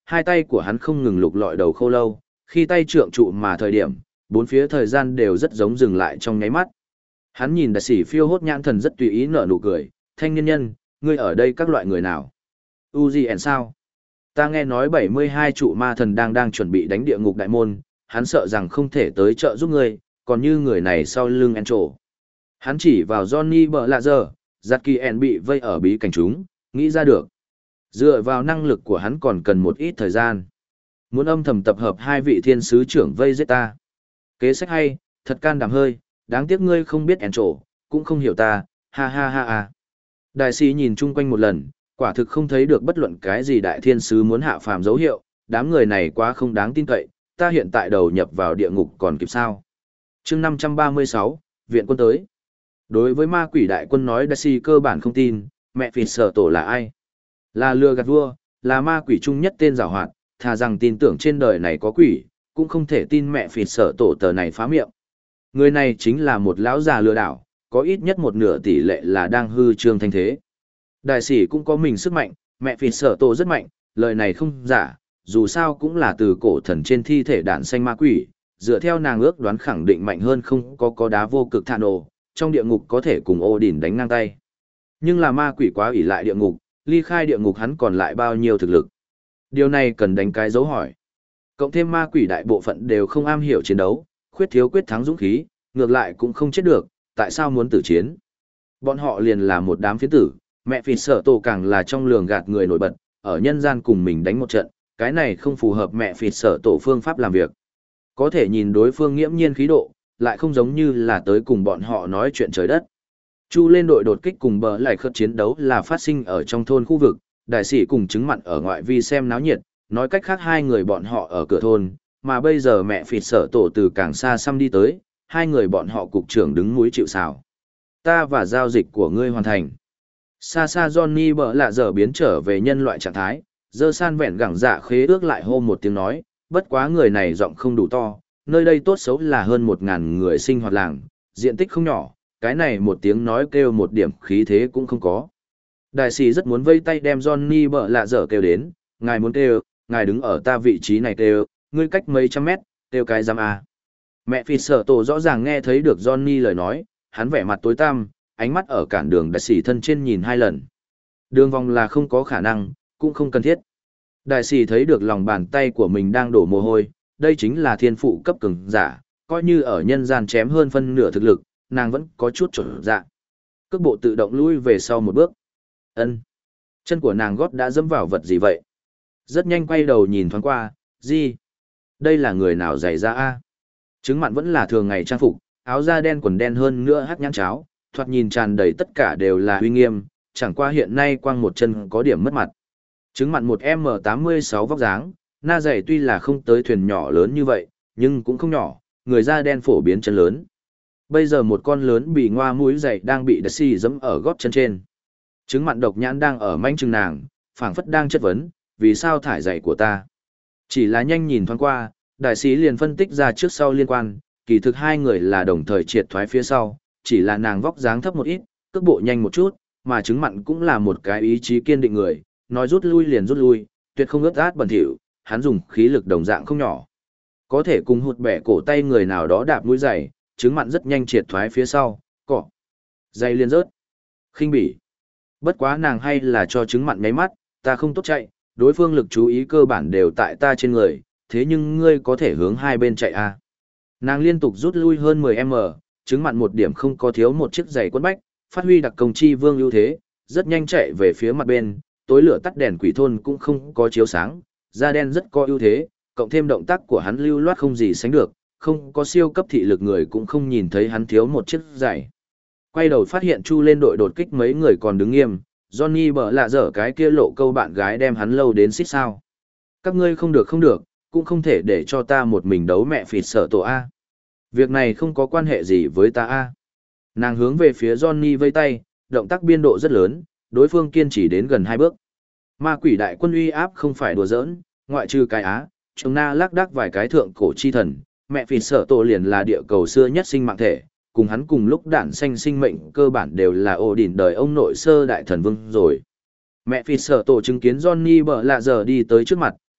hai tay của hắn không ngừng lục lọi đầu khô lâu, khi tay trượng trụ mà thời điểm, bốn phía thời gian đều rất giống dừng lại trong nháy mắt. Hắn nhìn đại sĩ phiêu hốt nhãn thần rất tùy ý nở nụ cười, thanh niên nhân, ngươi ở đây các loại người nào? Uzi sao? Ta nghe nói bảy mươi hai trụ ma thần đang đang chuẩn bị đánh địa ngục đại môn, hắn sợ rằng không thể tới trợ giúp ngươi, còn như người này sau lưng Encho. Hắn chỉ vào Johnny bờ lạ giờ, giặt kỳ En bị vây ở bí cảnh chúng, nghĩ ra được. Dựa vào năng lực của hắn còn cần một ít thời gian. Muốn âm thầm tập hợp hai vị thiên sứ trưởng vây giết ta. Kế sách hay, thật can đảm hơi, đáng tiếc ngươi không biết Encho, cũng không hiểu ta, ha ha ha ha. Đại sĩ nhìn chung quanh một lần, quả thực không thấy được bất luận cái gì đại thiên sứ muốn hạ phàm dấu hiệu, đám người này quá không đáng tin cậy, ta hiện tại đầu nhập vào địa ngục còn kịp sao. chương năm trăm ba mươi sáu, viện quân tới. Đối với ma quỷ đại quân nói đại sĩ cơ bản không tin, mẹ phì sở tổ là ai? Là lừa gạt vua, là ma quỷ chung nhất tên giảo hoạt, thà rằng tin tưởng trên đời này có quỷ, cũng không thể tin mẹ phì sở tổ tờ này phá miệng. Người này chính là một lão già lừa đảo, có ít nhất một nửa tỷ lệ là đang hư trương thanh thế. Đại sĩ cũng có mình sức mạnh, mẹ phì sở tổ rất mạnh, lời này không giả, dù sao cũng là từ cổ thần trên thi thể đản xanh ma quỷ, dựa theo nàng ước đoán khẳng định mạnh hơn không có có đá vô cực thản ồ, trong địa ngục có thể cùng Odin đánh ngang tay. Nhưng là ma quỷ quá ỷ lại địa ngục, ly khai địa ngục hắn còn lại bao nhiêu thực lực. Điều này cần đánh cái dấu hỏi. Cộng thêm ma quỷ đại bộ phận đều không am hiểu chiến đấu, khuyết thiếu quyết thắng dũng khí, ngược lại cũng không chết được, tại sao muốn tử chiến? Bọn họ liền là một đám phiến tử, mẹ phì sở tổ càng là trong lường gạt người nổi bật, ở nhân gian cùng mình đánh một trận, cái này không phù hợp mẹ phì sở tổ phương pháp làm việc. Có thể nhìn đối phương nghiễm nhiên khí độ, lại không giống như là tới cùng bọn họ nói chuyện trời đất. Chu lên đội đột kích cùng bờ lại khớt chiến đấu là phát sinh ở trong thôn khu vực, đại sĩ cùng chứng mặn ở ngoại vi xem náo nhiệt, nói cách khác hai người bọn họ ở cửa thôn, mà bây giờ mẹ phì sở tổ từ càng xa xăm đi tới, hai người bọn họ cục trưởng đứng núi chịu sào. Ta và giao dịch của ngươi hoàn thành. Xa xa Johnny bờ lạ giờ biến trở về nhân loại trạng thái, dơ san vẹn gẳng dạ khế ước lại hô một tiếng nói, bất quá người này giọng không đủ to, nơi đây tốt xấu là hơn một ngàn người sinh hoạt làng, diện tích không nhỏ, cái này một tiếng nói kêu một điểm khí thế cũng không có. Đại sĩ rất muốn vây tay đem Johnny bờ lạ dở kêu đến, ngài muốn kêu, ngài đứng ở ta vị trí này kêu, ngươi cách mấy trăm mét, kêu cái giam a. Mẹ phi sở tổ rõ ràng nghe thấy được Johnny lời nói, hắn vẻ mặt tối tăm, ánh mắt ở cản đường đại sĩ thân trên nhìn hai lần. Đường vòng là không có khả năng, cũng không cần thiết. Đại sĩ thấy được lòng bàn tay của mình đang đổ mồ hôi, đây chính là thiên phụ cấp cường giả, coi như ở nhân gian chém hơn phân nửa thực lực, nàng vẫn có chút trở dạ. Cước bộ tự động lui về sau một bước. Ân, chân của nàng gót đã dẫm vào vật gì vậy? Rất nhanh quay đầu nhìn thoáng qua, gì? Đây là người nào giày ra a? Trứng mặn vẫn là thường ngày trang phục, áo da đen quần đen hơn nữa hát nhãn cháo, thoạt nhìn tràn đầy tất cả đều là uy nghiêm, chẳng qua hiện nay quăng một chân có điểm mất mặt. Trứng mặn một M tám mươi sáu vóc dáng, na giày tuy là không tới thuyền nhỏ lớn như vậy, nhưng cũng không nhỏ, người da đen phổ biến chân lớn. Bây giờ một con lớn bị ngoa mũi giày đang bị đất xì dẫm ở gót chân trên. Trứng mặn độc nhãn đang ở manh chừng nàng, phảng phất đang chất vấn, vì sao thải giày của ta? Chỉ là nhanh nhìn thoáng qua, đại sĩ liền phân tích ra trước sau liên quan, kỳ thực hai người là đồng thời triệt thoái phía sau, chỉ là nàng vóc dáng thấp một ít, cước bộ nhanh một chút, mà trứng mặn cũng là một cái ý chí kiên định người, nói rút lui liền rút lui, tuyệt không ướt át bẩn thỉu, hắn dùng khí lực đồng dạng không nhỏ. Có thể cùng hụt bẻ cổ tay người nào đó đạp mũi giày, trứng mặn rất nhanh triệt thoái phía sau, cọ. Giày liền rớt. Khinh bỉ. Bất quá nàng hay là cho trứng mặn nháy mắt, ta không tốt chạy, đối phương lực chú ý cơ bản đều tại ta trên người, thế nhưng ngươi có thể hướng hai bên chạy à. Nàng liên tục rút lui hơn mười mét, trứng mặn một điểm không có thiếu một chiếc giày quấn bách, phát huy đặc công chi vương ưu thế, rất nhanh chạy về phía mặt bên, tối lửa tắt đèn quỷ thôn cũng không có chiếu sáng, da đen rất có ưu thế, cộng thêm động tác của hắn lưu loát không gì sánh được, không có siêu cấp thị lực người cũng không nhìn thấy hắn thiếu một chiếc giày. Quay đầu phát hiện Chu lên đội đột kích mấy người còn đứng nghiêm, Johnny bở lạ dở cái kia lộ câu bạn gái đem hắn lâu đến xít sao. Các ngươi không được không được, cũng không thể để cho ta một mình đấu mẹ phịt sở tổ A. Việc này không có quan hệ gì với ta A. Nàng hướng về phía Johnny vây tay, động tác biên độ rất lớn, đối phương kiên trì đến gần hai bước. Ma quỷ đại quân uy áp không phải đùa giỡn, ngoại trừ cái Á, chúng na lắc đắc vài cái thượng cổ chi thần, mẹ phịt sở tổ liền là địa cầu xưa nhất sinh mạng thể, cùng hắn cùng lúc đản sanh sinh mệnh cơ bản đều là ổ đỉnh đời ông nội sơ đại thần vương rồi. Mẹ phịt sở tổ chứng kiến Johnny bở lạ giờ đi tới trước mặt,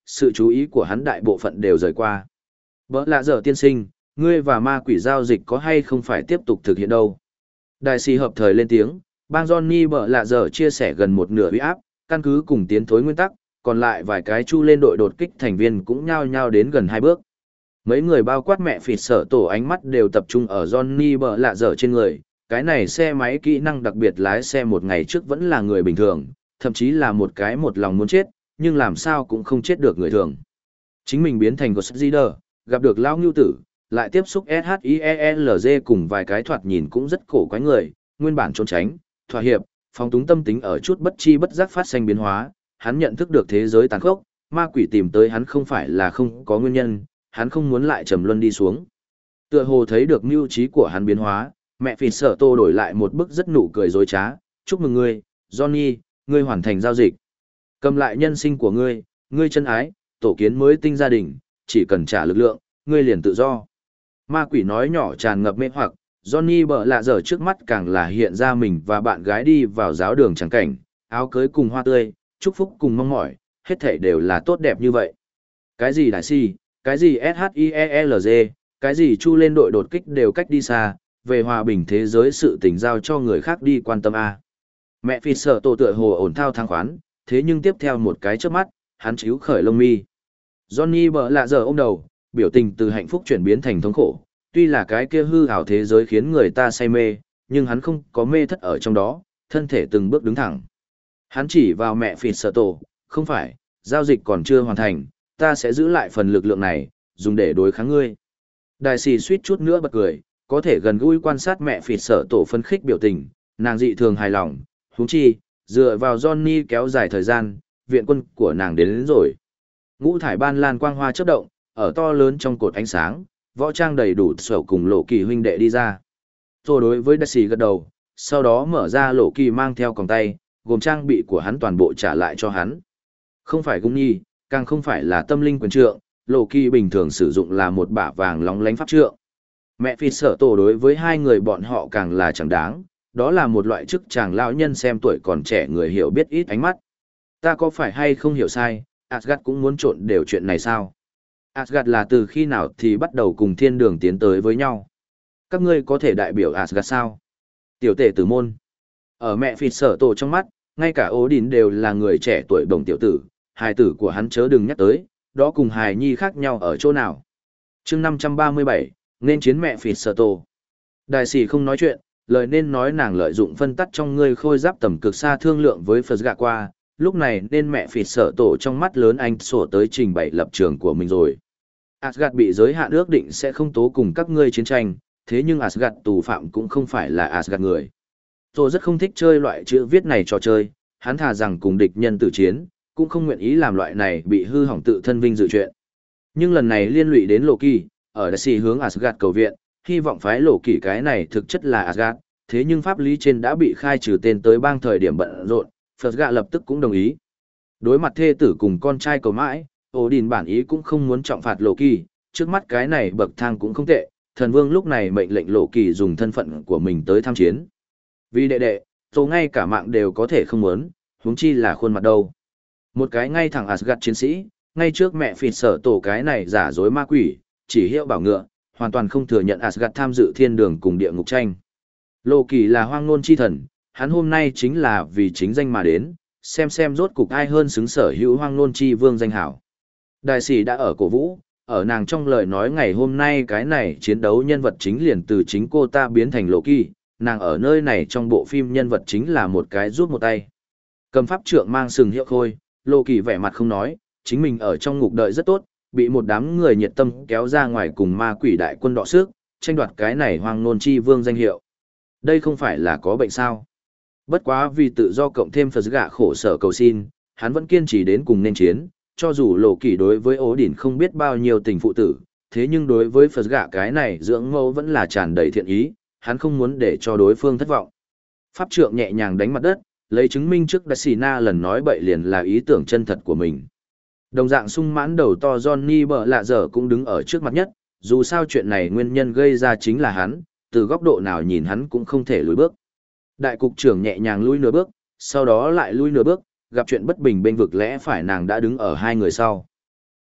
sự chú ý của hắn đại bộ phận đều rời qua. Bỡ lạ dở tiên sinh, ngươi và ma quỷ giao dịch có hay không phải tiếp tục thực hiện đâu? Đại sĩ hợp thời lên tiếng, bang Johnny bỡ lạ dở chia sẻ gần một nửa uy áp, căn cứ cùng tiến thối nguyên tắc, còn lại vài cái chu lên đội đột kích thành viên cũng nhao nhao đến gần hai bước. Mấy người bao quát mẹ phịt sở tổ ánh mắt đều tập trung ở Johnny bỡ lạ dở trên người, cái này xe máy kỹ năng đặc biệt lái xe một ngày trước vẫn là người bình thường, thậm chí là một cái một lòng muốn chết, nhưng làm sao cũng không chết được người thường. Chính mình biến thành Ghost Rider, gặp được Lão Ngưu Tử, lại tiếp xúc ét hát i e lờ giê cùng vài cái thoạt nhìn cũng rất cổ quái người, nguyên bản trốn tránh, thỏa hiệp, phóng túng tâm tính ở chút bất chi bất giác phát sinh biến hóa, hắn nhận thức được thế giới tàn khốc, ma quỷ tìm tới hắn không phải là không có nguyên nhân, hắn không muốn lại trầm luân đi xuống. Tựa hồ thấy được mưu trí của hắn biến hóa, mẹ phì sở tô đổi lại một bức rất nụ cười dối trá, chúc mừng ngươi, Johnny, ngươi hoàn thành giao dịch. Cầm lại nhân sinh của ngươi, ngươi chân ái, tổ kiến mới tinh gia đình, chỉ cần trả lực lượng, ngươi liền tự do. Ma quỷ nói nhỏ tràn ngập mê hoặc, Johnny bợ lạ dở trước mắt càng là hiện ra mình và bạn gái đi vào giáo đường trắng cảnh, áo cưới cùng hoa tươi, chúc phúc cùng mong mỏi, hết thảy đều là tốt đẹp như vậy. Cái gì đại si, cái gì ét hát i e lờ giê, cái gì chu lên đội đột kích đều cách đi xa, về hòa bình thế giới sự tình giao cho người khác đi quan tâm a. Mẹ phi sợ tổ tựa hồ ổn thao thang khoán, thế nhưng tiếp theo một cái chớp mắt, hắn chíu khởi lông mi. Johnny bợ lạ dở ôm đầu, biểu tình từ hạnh phúc chuyển biến thành thống khổ, tuy là cái kia hư ảo thế giới khiến người ta say mê, nhưng hắn không có mê thất ở trong đó, thân thể từng bước đứng thẳng. Hắn chỉ vào mẹ phịt sợ tổ, không phải, giao dịch còn chưa hoàn thành, ta sẽ giữ lại phần lực lượng này, dùng để đối kháng ngươi. Đại sĩ suýt chút nữa bật cười, có thể gần gũi quan sát mẹ phịt sợ tổ phân khích biểu tình, nàng dị thường hài lòng, huống chi, dựa vào Johnny kéo dài thời gian, viện quân của nàng đến, đến rồi. Ngũ thải ban lan quang hoa chớp động, ở to lớn trong cột ánh sáng, võ trang đầy đủ sổ cùng lộ kỳ huynh đệ đi ra. Rồi đối với đại sĩ gật đầu, sau đó mở ra lộ kỳ mang theo còng tay, gồm trang bị của hắn toàn bộ trả lại cho hắn. Không phải cung nhi, càng không phải là tâm linh quyền trượng, lộ kỳ bình thường sử dụng là một bả vàng lóng lánh pháp trượng. Mẹ phi sở tổ đối với hai người bọn họ càng là chẳng đáng, đó là một loại chức chàng lão nhân xem tuổi còn trẻ người hiểu biết ít ánh mắt. Ta có phải hay không hiểu sai, Asgard cũng muốn trộn đều chuyện này sao? Asgard là từ khi nào thì bắt đầu cùng thiên đường tiến tới với nhau? Các ngươi có thể đại biểu Asgard sao? Tiểu tể tử môn. Ở mẹ phi sở tổ trong mắt, ngay cả Odin đều là người trẻ tuổi đồng tiểu tử, hài tử của hắn chớ đừng nhắc tới, đó cùng hài nhi khác nhau ở chỗ nào. chương năm trăm ba mươi bảy, nên chiến mẹ phi sở tổ. Đại sĩ không nói chuyện, lời nên nói nàng lợi dụng phân tắt trong ngươi khôi giáp tầm cực xa thương lượng với Phật gạ qua, lúc này nên mẹ phịt sợ tổ trong mắt lớn anh sổ tới trình bày lập trường của mình rồi. Asgard bị giới hạn ước định sẽ không tố cùng các ngươi chiến tranh, thế nhưng Asgard tù phạm cũng không phải là Asgard người. Tôi rất không thích chơi loại chữ viết này trò chơi, hắn thà rằng cùng địch nhân tử chiến, cũng không nguyện ý làm loại này bị hư hỏng tự thân vinh dự chuyện. Nhưng lần này liên lụy đến Loki, ở đại sĩ hướng Asgard cầu viện, hy vọng phái Loki cái này thực chất là Asgard, thế nhưng pháp lý trên đã bị khai trừ tên tới bang thời điểm bận rộn, Phật gạ lập tức cũng đồng ý. Đối mặt thê tử cùng con trai cầu mãi, Odin bản ý cũng không muốn trọng phạt Loki, trước mắt cái này bậc thang cũng không tệ, thần vương lúc này mệnh lệnh Loki dùng thân phận của mình tới tham chiến. Vì đệ đệ, tổ ngay cả mạng đều có thể không muốn, huống chi là khuôn mặt đâu. Một cái ngay thẳng Asgard chiến sĩ, ngay trước mẹ phịt sở tổ cái này giả dối ma quỷ, chỉ hiệu bảo ngựa, hoàn toàn không thừa nhận Asgard tham dự thiên đường cùng địa ngục tranh. Loki là hoang nôn chi thần, hắn hôm nay chính là vì chính danh mà đến, xem xem rốt cục ai hơn xứng sở hữu hoang nôn chi vương danh hảo. Đại sĩ đã ở cổ vũ, ở nàng trong lời nói ngày hôm nay cái này chiến đấu nhân vật chính liền từ chính cô ta biến thành Loki, nàng ở nơi này trong bộ phim nhân vật chính là một cái rút một tay. Cầm pháp trượng mang sừng hiệu khôi, Loki vẻ mặt không nói, chính mình ở trong ngục đợi rất tốt, bị một đám người nhiệt tâm kéo ra ngoài cùng ma quỷ đại quân đọ sức, tranh đoạt cái này hoang nôn chi vương danh hiệu. Đây không phải là có bệnh sao? Bất quá vì tự do cộng thêm Phật gạ khổ sở cầu xin, hắn vẫn kiên trì đến cùng nên chiến, cho dù lộ kỷ đối với ố đỉnh không biết bao nhiêu tình phụ tử, thế nhưng đối với Phật gạ cái này dưỡng mẫu vẫn là tràn đầy thiện ý, hắn không muốn để cho đối phương thất vọng. Pháp trượng nhẹ nhàng đánh mặt đất, lấy chứng minh trước Đại Sĩ Na lần nói bậy liền là ý tưởng chân thật của mình. Đồng dạng sung mãn đầu to Johnny bợ lạ dở cũng đứng ở trước mặt nhất, dù sao chuyện này nguyên nhân gây ra chính là hắn, từ góc độ nào nhìn hắn cũng không thể lùi bước. Đại cục trưởng nhẹ nhàng lui nửa bước, sau đó lại lui nửa bước, gặp chuyện bất bình bên vực lẽ phải nàng đã đứng ở hai người sau.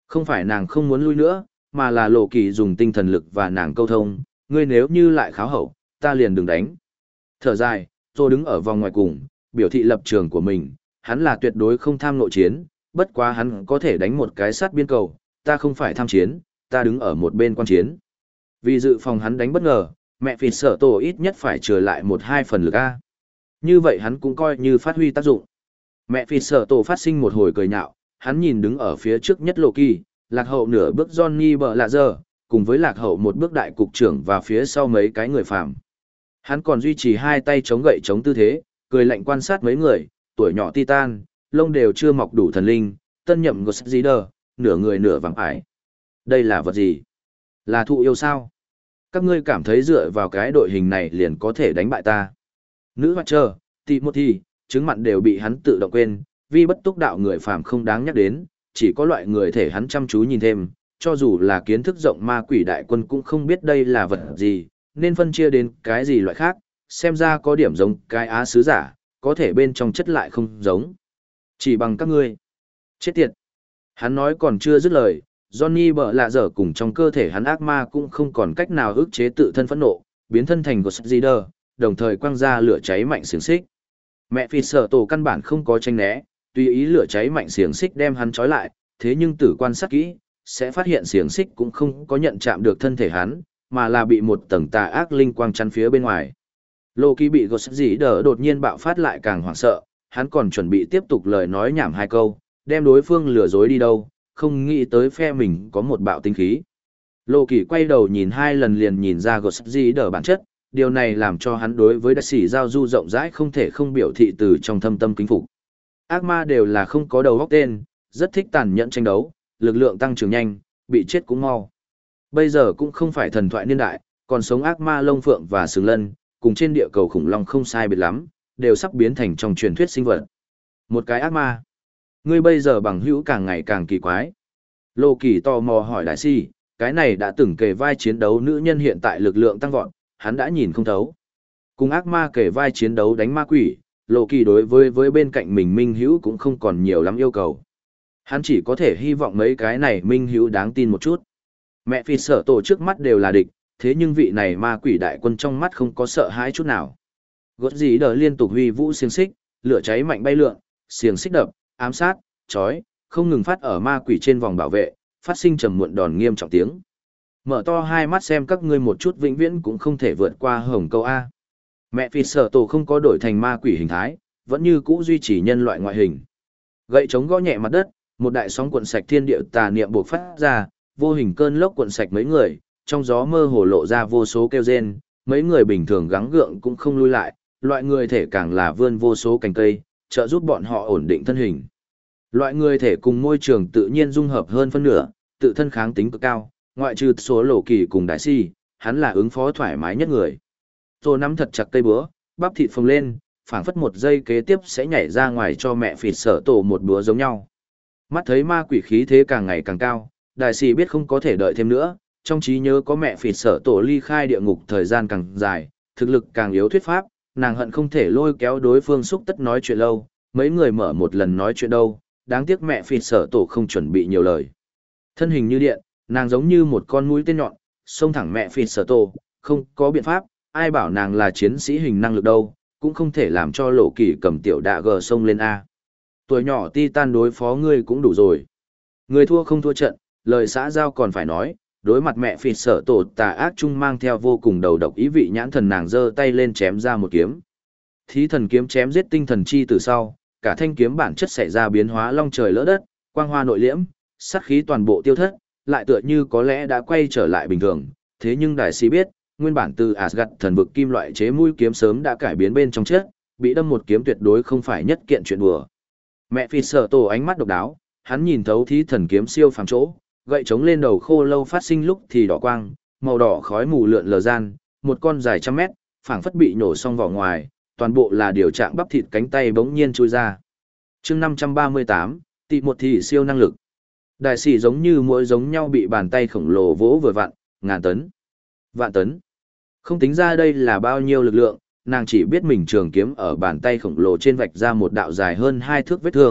Không phải nàng không muốn lui nữa, mà là lộ kỳ dùng tinh thần lực và nàng câu thông, ngươi nếu như lại kháo hậu, ta liền đừng đánh. Thở dài, tôi đứng ở vòng ngoài cùng, biểu thị lập trường của mình, hắn là tuyệt đối không tham nội chiến, bất quá hắn có thể đánh một cái sát biên cầu, ta không phải tham chiến, ta đứng ở một bên quan chiến. Vì dự phòng hắn đánh bất ngờ, mẹ phịt sở tổ ít nhất phải trừ lại một hai phần lực A. Như vậy hắn cũng coi như phát huy tác dụng. Mẹ phịt sở tổ phát sinh một hồi cười nhạo, hắn nhìn đứng ở phía trước nhất Lộ Kỳ, lạc hậu nửa bước Johnny bờ lạ giờ, cùng với lạc hậu một bước đại cục trưởng và phía sau mấy cái người phạm. Hắn còn duy trì hai tay chống gậy chống tư thế, cười lạnh quan sát mấy người, tuổi nhỏ Titan, lông đều chưa mọc đủ thần linh, tân nhậm Ghost Rider, nửa người nửa vàng ải. Đây là vật gì? Là thụ yêu sao? Các ngươi cảm thấy dựa vào cái đội hình này liền có thể đánh bại ta. Nữ hoạt trơ, Timothy, chứng mặn đều bị hắn tự động quên, vì bất túc đạo người phàm không đáng nhắc đến, chỉ có loại người thể hắn chăm chú nhìn thêm, cho dù là kiến thức rộng ma quỷ đại quân cũng không biết đây là vật gì, nên phân chia đến cái gì loại khác, xem ra có điểm giống cái á sứ giả, có thể bên trong chất lại không giống. Chỉ bằng các ngươi. Chết tiệt. Hắn nói còn chưa dứt lời, Johnny bợ lạ dở cùng trong cơ thể hắn ác ma cũng không còn cách nào ức chế tự thân phẫn nộ, biến thân thành Ghost Rider, đồng thời quăng ra lửa cháy mạnh xiềng xích. Mẹ phi sở tổ căn bản không có tranh né, tùy ý lửa cháy mạnh xiềng xích đem hắn trói lại, thế nhưng tử quan sát kỹ, sẽ phát hiện xiềng xích cũng không có nhận chạm được thân thể hắn, mà là bị một tầng tà ác linh quang chắn phía bên ngoài. Lô Kỳ bị Ghost Rider đột nhiên bạo phát lại càng hoảng sợ, hắn còn chuẩn bị tiếp tục lời nói nhảm hai câu, đem đối phương lừa dối đi đâu, không nghĩ tới phe mình có một bạo tinh khí. Lô Kỳ quay đầu nhìn hai lần liền nhìn ra Ghost Rider bản chất, điều này làm cho hắn đối với đại sĩ giao du rộng rãi không thể không biểu thị từ trong thâm tâm kính phục. Ác ma đều là không có đầu óc tên, rất thích tàn nhẫn tranh đấu, lực lượng tăng trưởng nhanh, bị chết cũng mau. Bây giờ cũng không phải thần thoại niên đại, còn sống ác ma lông phượng và sừng lân, cùng trên địa cầu khủng long không sai biệt lắm, đều sắp biến thành trong truyền thuyết sinh vật. Một cái ác ma. Ngươi bây giờ bằng hữu càng ngày càng kỳ quái. Lô Kỳ tò mò hỏi đại si, cái này đã từng kề vai chiến đấu nữ nhân hiện tại lực lượng tăng vọt, hắn đã nhìn không thấu. Cùng ác ma kề vai chiến đấu đánh ma quỷ, Lô Kỳ đối với với bên cạnh mình minh hữu cũng không còn nhiều lắm yêu cầu. Hắn chỉ có thể hy vọng mấy cái này minh hữu đáng tin một chút. Mẹ phi sở tổ trước mắt đều là địch, thế nhưng vị này ma quỷ đại quân trong mắt không có sợ hãi chút nào. Gót dĩ đờ liên tục huy vũ xiềng xích, lửa cháy mạnh bay lượn, xiềng xích đập, ám sát, chói, không ngừng phát ở ma quỷ trên vòng bảo vệ, phát sinh trầm muộn đòn nghiêm trọng tiếng. Mở to hai mắt xem các ngươi một chút vĩnh viễn cũng không thể vượt qua hồng câu A. Mẹ phi sở tổ không có đổi thành ma quỷ hình thái, vẫn như cũ duy trì nhân loại ngoại hình. Gậy chống gõ nhẹ mặt đất, một đại sóng cuộn sạch thiên địa tà niệm buộc phát ra, vô hình cơn lốc cuộn sạch mấy người, trong gió mơ hồ lộ ra vô số kêu rên, mấy người bình thường gắng gượng cũng không lui lại, loại người thể càng là vươn vô số cành cây, trợ giúp bọn họ ổn định thân hình. Loại người thể cùng môi trường tự nhiên dung hợp hơn phân nửa, tự thân kháng tính cực cao, ngoại trừ số Lô Kỳ cùng đại si, hắn là ứng phó thoải mái nhất người. Rồi nắm thật chặt cây búa, bắp thịt phồng lên, phảng phất một giây kế tiếp sẽ nhảy ra ngoài cho mẹ phịt sở tổ một búa giống nhau. Mắt thấy ma quỷ khí thế càng ngày càng cao, đại sĩ biết không có thể đợi thêm nữa, trong trí nhớ có mẹ phịt sở tổ ly khai địa ngục thời gian càng dài, thực lực càng yếu thuyết pháp, nàng hận không thể lôi kéo đối phương xúc tất nói chuyện lâu, mấy người mở một lần nói chuyện đâu, đáng tiếc mẹ phịt sở tổ không chuẩn bị nhiều lời. Thân hình như điện, nàng giống như một con mũi tên nhọn, xông thẳng mẹ phịt sở tổ, không có biện pháp, ai bảo nàng là chiến sĩ hình năng lực đâu, cũng không thể làm cho Lộ Kỳ cầm tiểu đạ gờ xông lên A. Tuổi nhỏ Titan đối phó ngươi cũng đủ rồi. Người thua không thua trận, lời xã giao còn phải nói, đối mặt mẹ phịt sở tổ tà ác chung mang theo vô cùng đầu độc ý vị nhãn thần nàng giơ tay lên chém ra một kiếm. Thí thần kiếm chém giết tinh thần chi từ sau, cả thanh kiếm bản chất xảy ra biến hóa long trời lỡ đất, quang hoa nội liễm, sát khí toàn bộ tiêu thất, lại tựa như có lẽ đã quay trở lại bình thường. Thế nhưng đại sĩ biết, nguyên bản từ Asgard thần vực kim loại chế mũi kiếm sớm đã cải biến bên trong chất, bị đâm một kiếm tuyệt đối không phải nhất kiện chuyện đùa. Mẹ phi sở tổ ánh mắt độc đáo, hắn nhìn thấu thí thần kiếm siêu phàm chỗ, gậy chống lên đầu khô lâu phát sinh lúc thì đỏ quang, màu đỏ khói mù lượn lờ gian, một con dài trăm mét, phảng phất bị nổ xong vỏ ngoài, toàn bộ là điều trạng bắp thịt cánh tay bỗng nhiên chui ra. Chương năm trăm ba mươi tám, tị một thị siêu năng lực. Đại sĩ giống như mỗi giống nhau bị bàn tay khổng lồ vỗ vừa vặn, ngàn tấn, vạn tấn. Không tính ra đây là bao nhiêu lực lượng, nàng chỉ biết mình trường kiếm ở bàn tay khổng lồ trên vạch ra một đạo dài hơn hai thước vết thương,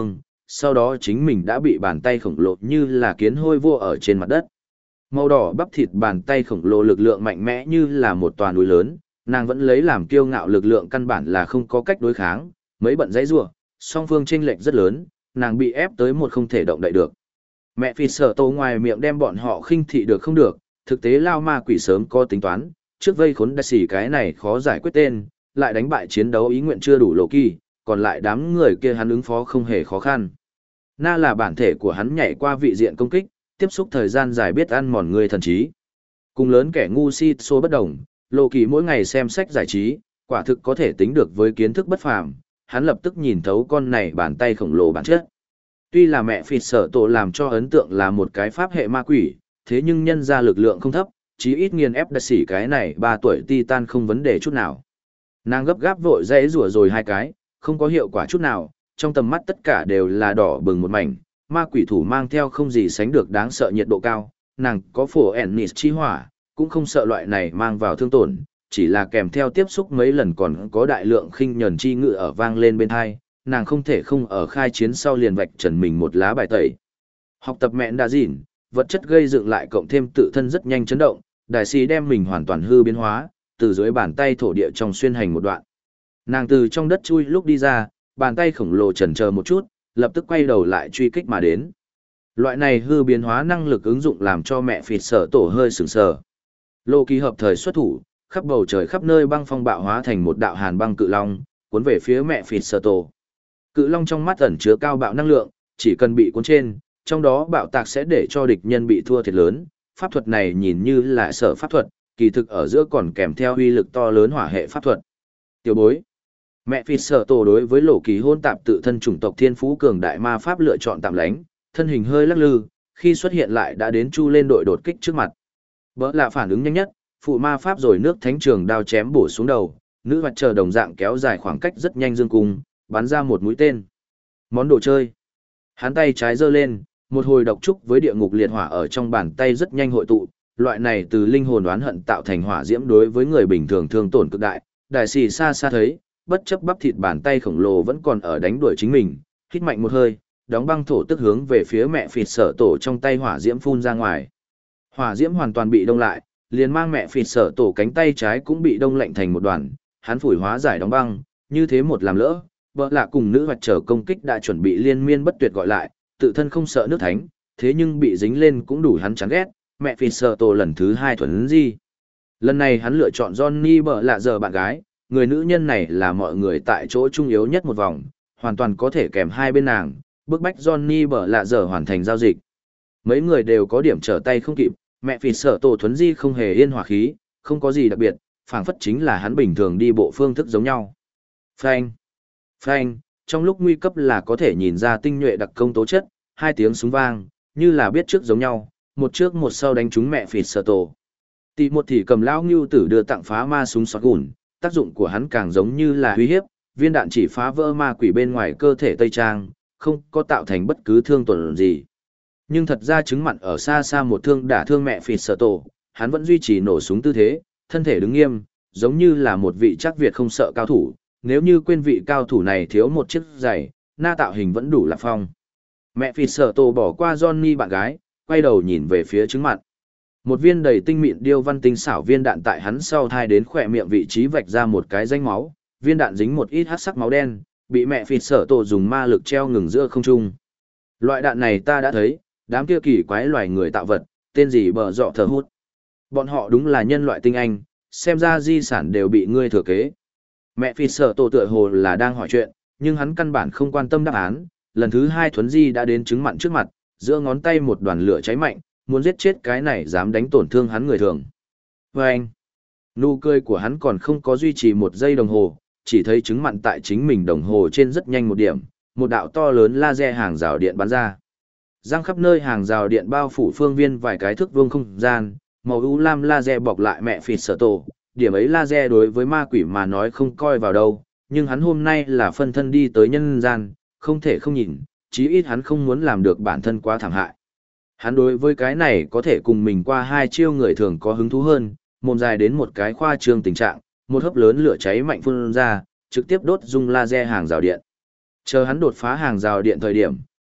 sau đó chính mình đã bị bàn tay khổng lồ như là kiến hôi vô ở trên mặt đất. Màu đỏ bắp thịt bàn tay khổng lồ lực lượng mạnh mẽ như là một tòa núi lớn, nàng vẫn lấy làm kiêu ngạo lực lượng căn bản là không có cách đối kháng, mấy bận dãy rủa, song phương chênh lệch rất lớn, nàng bị ép tới một không thể động đậy được. Mẹ Phi Sở Tô ngoài miệng đem bọn họ khinh thị được không được, thực tế lao ma quỷ sớm có tính toán, trước vây khốn đại sĩ cái này khó giải quyết tên, lại đánh bại chiến đấu ý nguyện chưa đủ lộ kỳ, còn lại đám người kia hắn ứng phó không hề khó khăn. Na là bản thể của hắn nhảy qua vị diện công kích, tiếp xúc thời gian dài biết ăn mòn người thần trí. Cùng lớn kẻ ngu si số bất đồng, lộ kỳ mỗi ngày xem sách giải trí, quả thực có thể tính được với kiến thức bất phàm, hắn lập tức nhìn thấu con này bàn tay khổng lồ bản chất. Tuy là mẹ Phịt Sở Tổ làm cho ấn tượng là một cái pháp hệ ma quỷ, thế nhưng nhân ra lực lượng không thấp, chí ít nghiền ép đại sĩ cái này ba tuổi titan không vấn đề chút nào. Nàng gấp gáp vội dãy rủa rồi hai cái, không có hiệu quả chút nào, trong tầm mắt tất cả đều là đỏ bừng một mảnh, ma quỷ thủ mang theo không gì sánh được đáng sợ nhiệt độ cao, nàng có phổ Ennis chi hỏa, cũng không sợ loại này mang vào thương tổn, chỉ là kèm theo tiếp xúc mấy lần còn có đại lượng khinh nhẫn chi ngự ở vang lên bên hai, nàng không thể không ở khai chiến sau liền vạch trần mình một lá bài tẩy. Học tập mẹ đã dịn, vật chất gây dựng lại cộng thêm tự thân rất nhanh chấn động, đại sĩ đem mình hoàn toàn hư biến hóa, từ dưới bàn tay thổ địa trong xuyên hành một đoạn. Nàng từ trong đất chui lúc đi ra, bàn tay khổng lồ chần chờ một chút, lập tức quay đầu lại truy kích mà đến. Loại này hư biến hóa năng lực ứng dụng làm cho mẹ Phịt Sở Tổ hơi sửng sờ. Lô Kỳ hợp thời xuất thủ, khắp bầu trời khắp nơi băng phong bạo hóa thành một đạo hàn băng cự long, cuốn về phía mẹ Phịt Sở Tổ. Cự long trong mắt ẩn chứa cao bạo năng lượng, chỉ cần bị cuốn trên, trong đó bạo tạc sẽ để cho địch nhân bị thua thiệt lớn. Pháp thuật này nhìn như là sở pháp thuật, kỳ thực ở giữa còn kèm theo uy lực to lớn hỏa hệ pháp thuật. Tiểu bối. Mẹ Phịt Sở Tổ đối với Lộ Kỳ hôn tạp tự thân chủng tộc thiên phú cường đại ma pháp lựa chọn tạm lánh, thân hình hơi lắc lư, khi xuất hiện lại đã đến chu lên đội đột kích trước mặt. Bỡ là phản ứng nhanh nhất, phụ ma pháp rồi nước thánh trường đao chém bổ xuống đầu, nữ hoạt chờ đồng dạng kéo dài khoảng cách rất nhanh dương cung, bắn ra một mũi tên. Món đồ chơi. Hắn tay trái giơ lên, một hồi độc trúc với địa ngục liệt hỏa ở trong bàn tay rất nhanh hội tụ, loại này từ linh hồn oán hận tạo thành hỏa diễm đối với người bình thường thương tổn cực đại, đại sĩ xa xa thấy, bất chấp bắp thịt bàn tay khổng lồ vẫn còn ở đánh đuổi chính mình, hít mạnh một hơi, đóng băng thổ tức hướng về phía mẹ Phịt Sở Tổ trong tay hỏa diễm phun ra ngoài. Hỏa diễm hoàn toàn bị đông lại, liền mang mẹ Phịt Sở Tổ cánh tay trái cũng bị đông lạnh thành một đoàn, hắn phủi hóa giải đóng băng, như thế một làm lỡ, vợ lạ cùng nữ hoạt trở công kích đã chuẩn bị liên miên bất tuyệt gọi lại, tự thân không sợ nước thánh, thế nhưng bị dính lên cũng đủ hắn chán ghét, mẹ Phịt Sở Tổ lần thứ hai thuần gì. Lần này hắn lựa chọn Johnny bợ lạ giờ bạn gái, người nữ nhân này là mọi người tại chỗ trung yếu nhất một vòng, hoàn toàn có thể kèm hai bên nàng, bức bách Johnny bợ lạ giờ hoàn thành giao dịch. Mấy người đều có điểm trở tay không kịp, mẹ Phịt Sở Tổ thuấn di không hề yên hòa khí, không có gì đặc biệt, phảng phất chính là hắn bình thường đi bộ phương thức giống nhau. Phanh, phanh, trong lúc nguy cấp là có thể nhìn ra tinh nhuệ đặc công tố chất, hai tiếng súng vang, như là biết trước giống nhau, một trước một sau đánh trúng mẹ Phịt Sở Tổ. Tỷ một thì cầm lão ngưu tử đưa tặng phá ma súng sọt gùn, tác dụng của hắn càng giống như là uy hiếp, viên đạn chỉ phá vỡ ma quỷ bên ngoài cơ thể Tây Trang, không có tạo thành bất cứ thương tổn gì. Nhưng thật ra chứng mặn ở xa xa một thương đả thương mẹ Phịt Sở Tổ, hắn vẫn duy trì nổ súng tư thế, thân thể đứng nghiêm, giống như là một vị chắc Việt không sợ cao thủ, nếu như quên vị cao thủ này thiếu một chiếc giày, na tạo hình vẫn đủ là phong. Mẹ Phịt Sở Tổ bỏ qua Johnny bạn gái, quay đầu nhìn về phía chứng mặn. Một viên đầy tinh mịn điêu văn tinh xảo viên đạn tại hắn sau thai đến khỏe miệng vị trí vạch ra một cái rãnh máu, viên đạn dính một ít hắc sắc máu đen, bị mẹ Phịt Sở Tổ dùng ma lực treo ngừng giữa không trung. Loại đạn này ta đã thấy, đám kia kỳ quái loài người tạo vật, tên gì bờ dọ thờ hút. Bọn họ đúng là nhân loại tinh anh, xem ra di sản đều bị ngươi thừa kế. Mẹ Phịt Sở Tổ tựa hồ là đang hỏi chuyện, nhưng hắn căn bản không quan tâm đáp án, lần thứ hai thuấn di đã đến chứng mặn trước mặt, giữa ngón tay một đoàn lửa cháy mạnh, muốn giết chết cái này dám đánh tổn thương hắn người thường. Và anh, nụ cười của hắn còn không có duy trì một giây đồng hồ, chỉ thấy chứng mặn tại chính mình đồng hồ trên rất nhanh một điểm, một đạo to lớn laser hàng rào điện bắn ra. Giang khắp nơi hàng rào điện bao phủ phương viên vài cái thước vuông không gian, màu u lam laser bọc lại mẹ Phịt Sở Tổ, điểm ấy laser đối với ma quỷ mà nói không coi vào đâu, nhưng hắn hôm nay là phân thân đi tới nhân gian, không thể không nhìn, chí ít hắn không muốn làm được bản thân quá thảm hại. Hắn đối với cái này có thể cùng mình qua hai chiêu người thường có hứng thú hơn, mồm dài đến một cái khoa trương tình trạng, một hớp lớn lửa cháy mạnh phun ra, trực tiếp đốt dung laser hàng rào điện. Chờ hắn đột phá hàng rào điện thời điểm,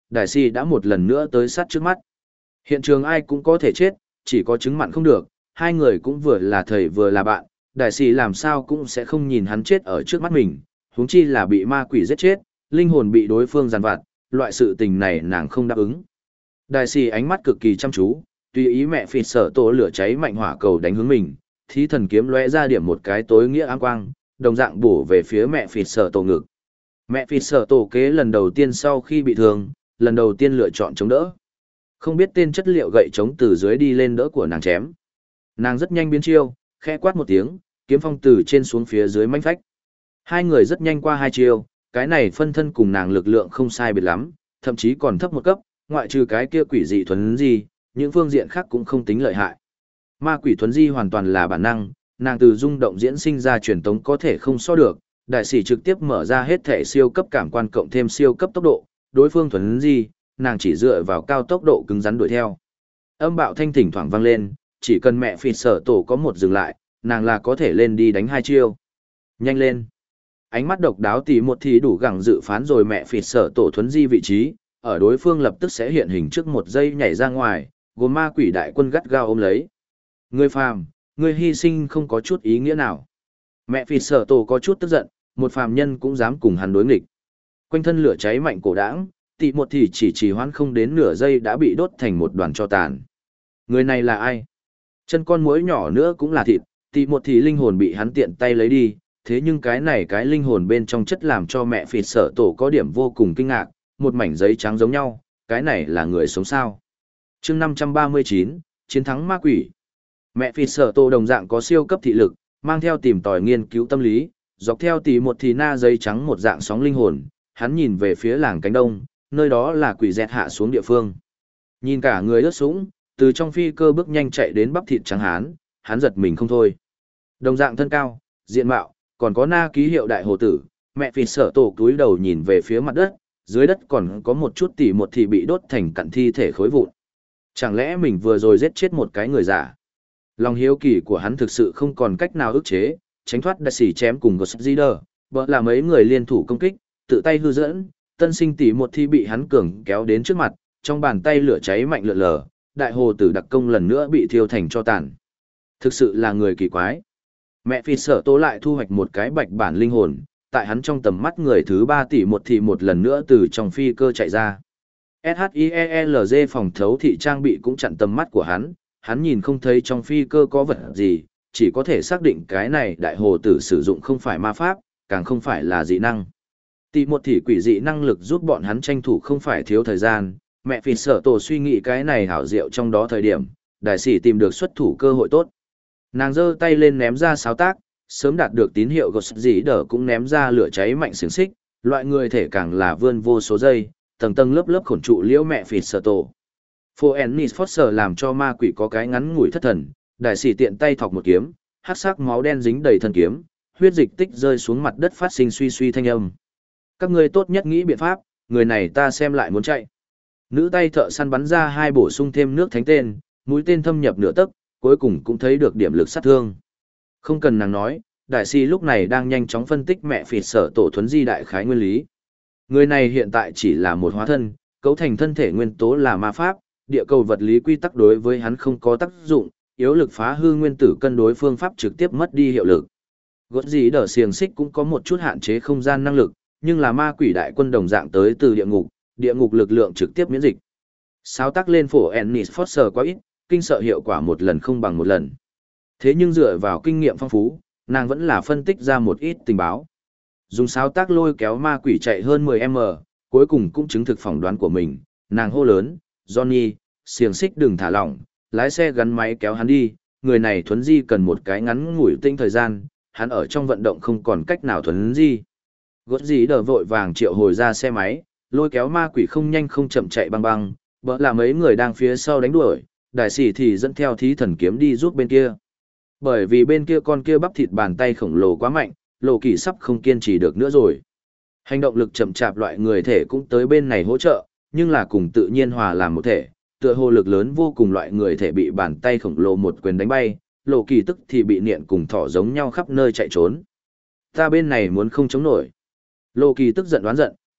đại sĩ đã một lần nữa tới sát trước mắt. Hiện trường ai cũng có thể chết, chỉ có chứng mặn không được, hai người cũng vừa là thầy vừa là bạn, đại sĩ làm sao cũng sẽ không nhìn hắn chết ở trước mắt mình, huống chi là bị ma quỷ giết chết, linh hồn bị đối phương giàn vặt, loại sự tình này nàng không đáp ứng. Đại sĩ ánh mắt cực kỳ chăm chú, tùy ý mẹ phịt sở tổ lửa cháy mạnh hỏa cầu đánh hướng mình, thí thần kiếm lóe ra điểm một cái tối nghĩa ám quang, đồng dạng bổ về phía mẹ phịt sở tổ ngực. Mẹ phịt sở tổ kế lần đầu tiên sau khi bị thương, lần đầu tiên lựa chọn chống đỡ. Không biết tên chất liệu gậy chống từ dưới đi lên đỡ của nàng chém. Nàng rất nhanh biến chiêu, khẽ quát một tiếng, kiếm phong từ trên xuống phía dưới manh phách. Hai người rất nhanh qua hai chiêu, cái này phân thân cùng nàng lực lượng không sai biệt lắm, thậm chí còn thấp một cấp, ngoại trừ cái kia quỷ dị thuấn di, những phương diện khác cũng không tính lợi hại. Ma quỷ thuấn di hoàn toàn là bản năng, nàng từ rung động diễn sinh ra truyền tống có thể không so được, đại sĩ trực tiếp mở ra hết thể siêu cấp cảm quan cộng thêm siêu cấp tốc độ, đối phương thuấn di, nàng chỉ dựa vào cao tốc độ cứng rắn đuổi theo. Âm bạo thanh thỉnh thoảng vang lên, chỉ cần mẹ phịt sở tổ có một dừng lại, nàng là có thể lên đi đánh hai chiêu. Nhanh lên. Ánh mắt độc đáo tỷ một thì đủ gẳng dự phán rồi mẹ phịt sở tổ thuấn di vị trí, ở đối phương lập tức sẽ hiện hình trước một giây nhảy ra ngoài, gồm ma quỷ đại quân gắt gao ôm lấy. Ngươi phàm, ngươi hy sinh không có chút ý nghĩa nào. Mẹ phịt sở tổ có chút tức giận, một phàm nhân cũng dám cùng hắn đối nghịch. Quanh thân lửa cháy mạnh cổ đãng, tỷ một thì chỉ chỉ hoãn không đến nửa giây đã bị đốt thành một đoàn tro tàn. Người này là ai? Chân con muỗi nhỏ nữa cũng là thịt, tỷ một thì linh hồn bị hắn tiện tay lấy đi, thế nhưng cái này cái linh hồn bên trong chất làm cho mẹ phịt sở tổ có điểm vô cùng kinh ngạc, một mảnh giấy trắng giống nhau, cái này là người sống sao? Chương năm trăm ba mươi chín, chiến thắng ma quỷ. Mẹ phịt sở tổ đồng dạng có siêu cấp thị lực, mang theo tìm tòi nghiên cứu tâm lý, dọc theo tỷ một thì na giấy trắng một dạng sóng linh hồn, hắn nhìn về phía làng cánh đông, nơi đó là quỷ dẹt hạ xuống địa phương. Nhìn cả người ướt sũng, từ trong phi cơ bước nhanh chạy đến bắp thịt trắng hán, hắn giật mình không thôi. Đồng dạng thân cao, diện mạo, còn có na ký hiệu đại hồ tử, mẹ phịt sở tổ túi đầu nhìn về phía mặt đất, dưới đất còn có một chút tỉ một thì bị đốt thành cặn thi thể khối vụn. Chẳng lẽ mình vừa rồi giết chết một cái người giả? Lòng hiếu kỳ của hắn thực sự không còn cách nào ức chế, tránh thoát đại sĩ chém cùng Godzilla, bỡ là mấy người liên thủ công kích, tự tay hư dẫn, tân sinh tỉ một thì bị hắn cường kéo đến trước mặt, trong bàn tay lửa cháy mạnh lượn lờ, đại hồ tử đặc công lần nữa bị thiêu thành cho tàn. Thực sự là người kỳ quái. Mẹ phi sở tố lại thu hoạch một cái bạch bản linh hồn, tại hắn trong tầm mắt người thứ ba tỷ một thì một lần nữa từ trong phi cơ chạy ra. SHIELZ phòng thấu thị trang bị cũng chặn tầm mắt của hắn, hắn nhìn không thấy trong phi cơ có vật gì, chỉ có thể xác định cái này đại hồ tử sử dụng không phải ma pháp, càng không phải là dị năng. Tỷ một thì quỷ dị năng lực giúp bọn hắn tranh thủ không phải thiếu thời gian, mẹ phi sở tổ suy nghĩ cái này hảo diệu trong đó thời điểm, đại sĩ tìm được xuất thủ cơ hội tốt. Nàng giơ tay lên ném ra sáo tác, sớm đạt được tín hiệu gột dĩ đỡ cũng ném ra lửa cháy mạnh xiềng xích, loại người thể càng là vươn vô số giây, tầng tầng lớp lớp khổn trụ liễu mẹ phịt sở tổ. Phoenix Foster làm cho ma quỷ có cái ngắn ngủi thất thần, đại sĩ tiện tay thọc một kiếm, hắc sắc máu đen dính đầy thân kiếm, huyết dịch tích rơi xuống mặt đất phát sinh suy suy thanh âm. Các ngươi tốt nhất nghĩ biện pháp, người này ta xem lại muốn chạy. Nữ tay thợ săn bắn ra hai bổ sung thêm nước thánh tên, mũi tên thâm nhập nửa tấc, cuối cùng cũng thấy được điểm lực sát thương. Không cần nàng nói, đại sĩ lúc này đang nhanh chóng phân tích mẹ phịt sở tổ thuấn di đại khái nguyên lý. Người này hiện tại chỉ là một hóa thân, cấu thành thân thể nguyên tố là ma pháp, địa cầu vật lý quy tắc đối với hắn không có tác dụng, yếu lực phá hư nguyên tử cân đối phương pháp trực tiếp mất đi hiệu lực. Gốt gì đỡ xiềng xích cũng có một chút hạn chế không gian năng lực, nhưng là ma quỷ đại quân đồng dạng tới từ địa ngục, địa ngục lực lượng trực tiếp miễn dịch. Sao tác lên phổ Ennis Foster quá ít, kinh sợ hiệu quả một lần không bằng một lần. Thế nhưng dựa vào kinh nghiệm phong phú, nàng vẫn là phân tích ra một ít tình báo. Dùng sáo tác lôi kéo ma quỷ chạy hơn mười mét, cuối cùng cũng chứng thực phỏng đoán của mình, nàng hô lớn, Johnny, xiềng xích đừng thả lỏng, lái xe gắn máy kéo hắn đi, người này thuấn di cần một cái ngắn ngủi tinh thời gian, hắn ở trong vận động không còn cách nào thuấn di. Gót gì đờ vội vàng triệu hồi ra xe máy, lôi kéo ma quỷ không nhanh không chậm chạy băng băng, bỡ là mấy người đang phía sau đánh đuổi, đại sĩ thì dẫn theo thí thần kiếm đi giúp bên kia. Bởi vì bên kia con kia bắp thịt bàn tay khổng lồ quá mạnh, lộ kỳ sắp không kiên trì được nữa rồi. Hành động lực chậm chạp loại người thể cũng tới bên này hỗ trợ, nhưng là cùng tự nhiên hòa làm một thể, tựa hồ lực lớn vô cùng loại người thể bị bàn tay khổng lồ một quyền đánh bay, lộ kỳ tức thì bị niệm cùng thỏ giống nhau khắp nơi chạy trốn. Ta bên này muốn không chống nổi. Lộ kỳ tức giận đoán giận,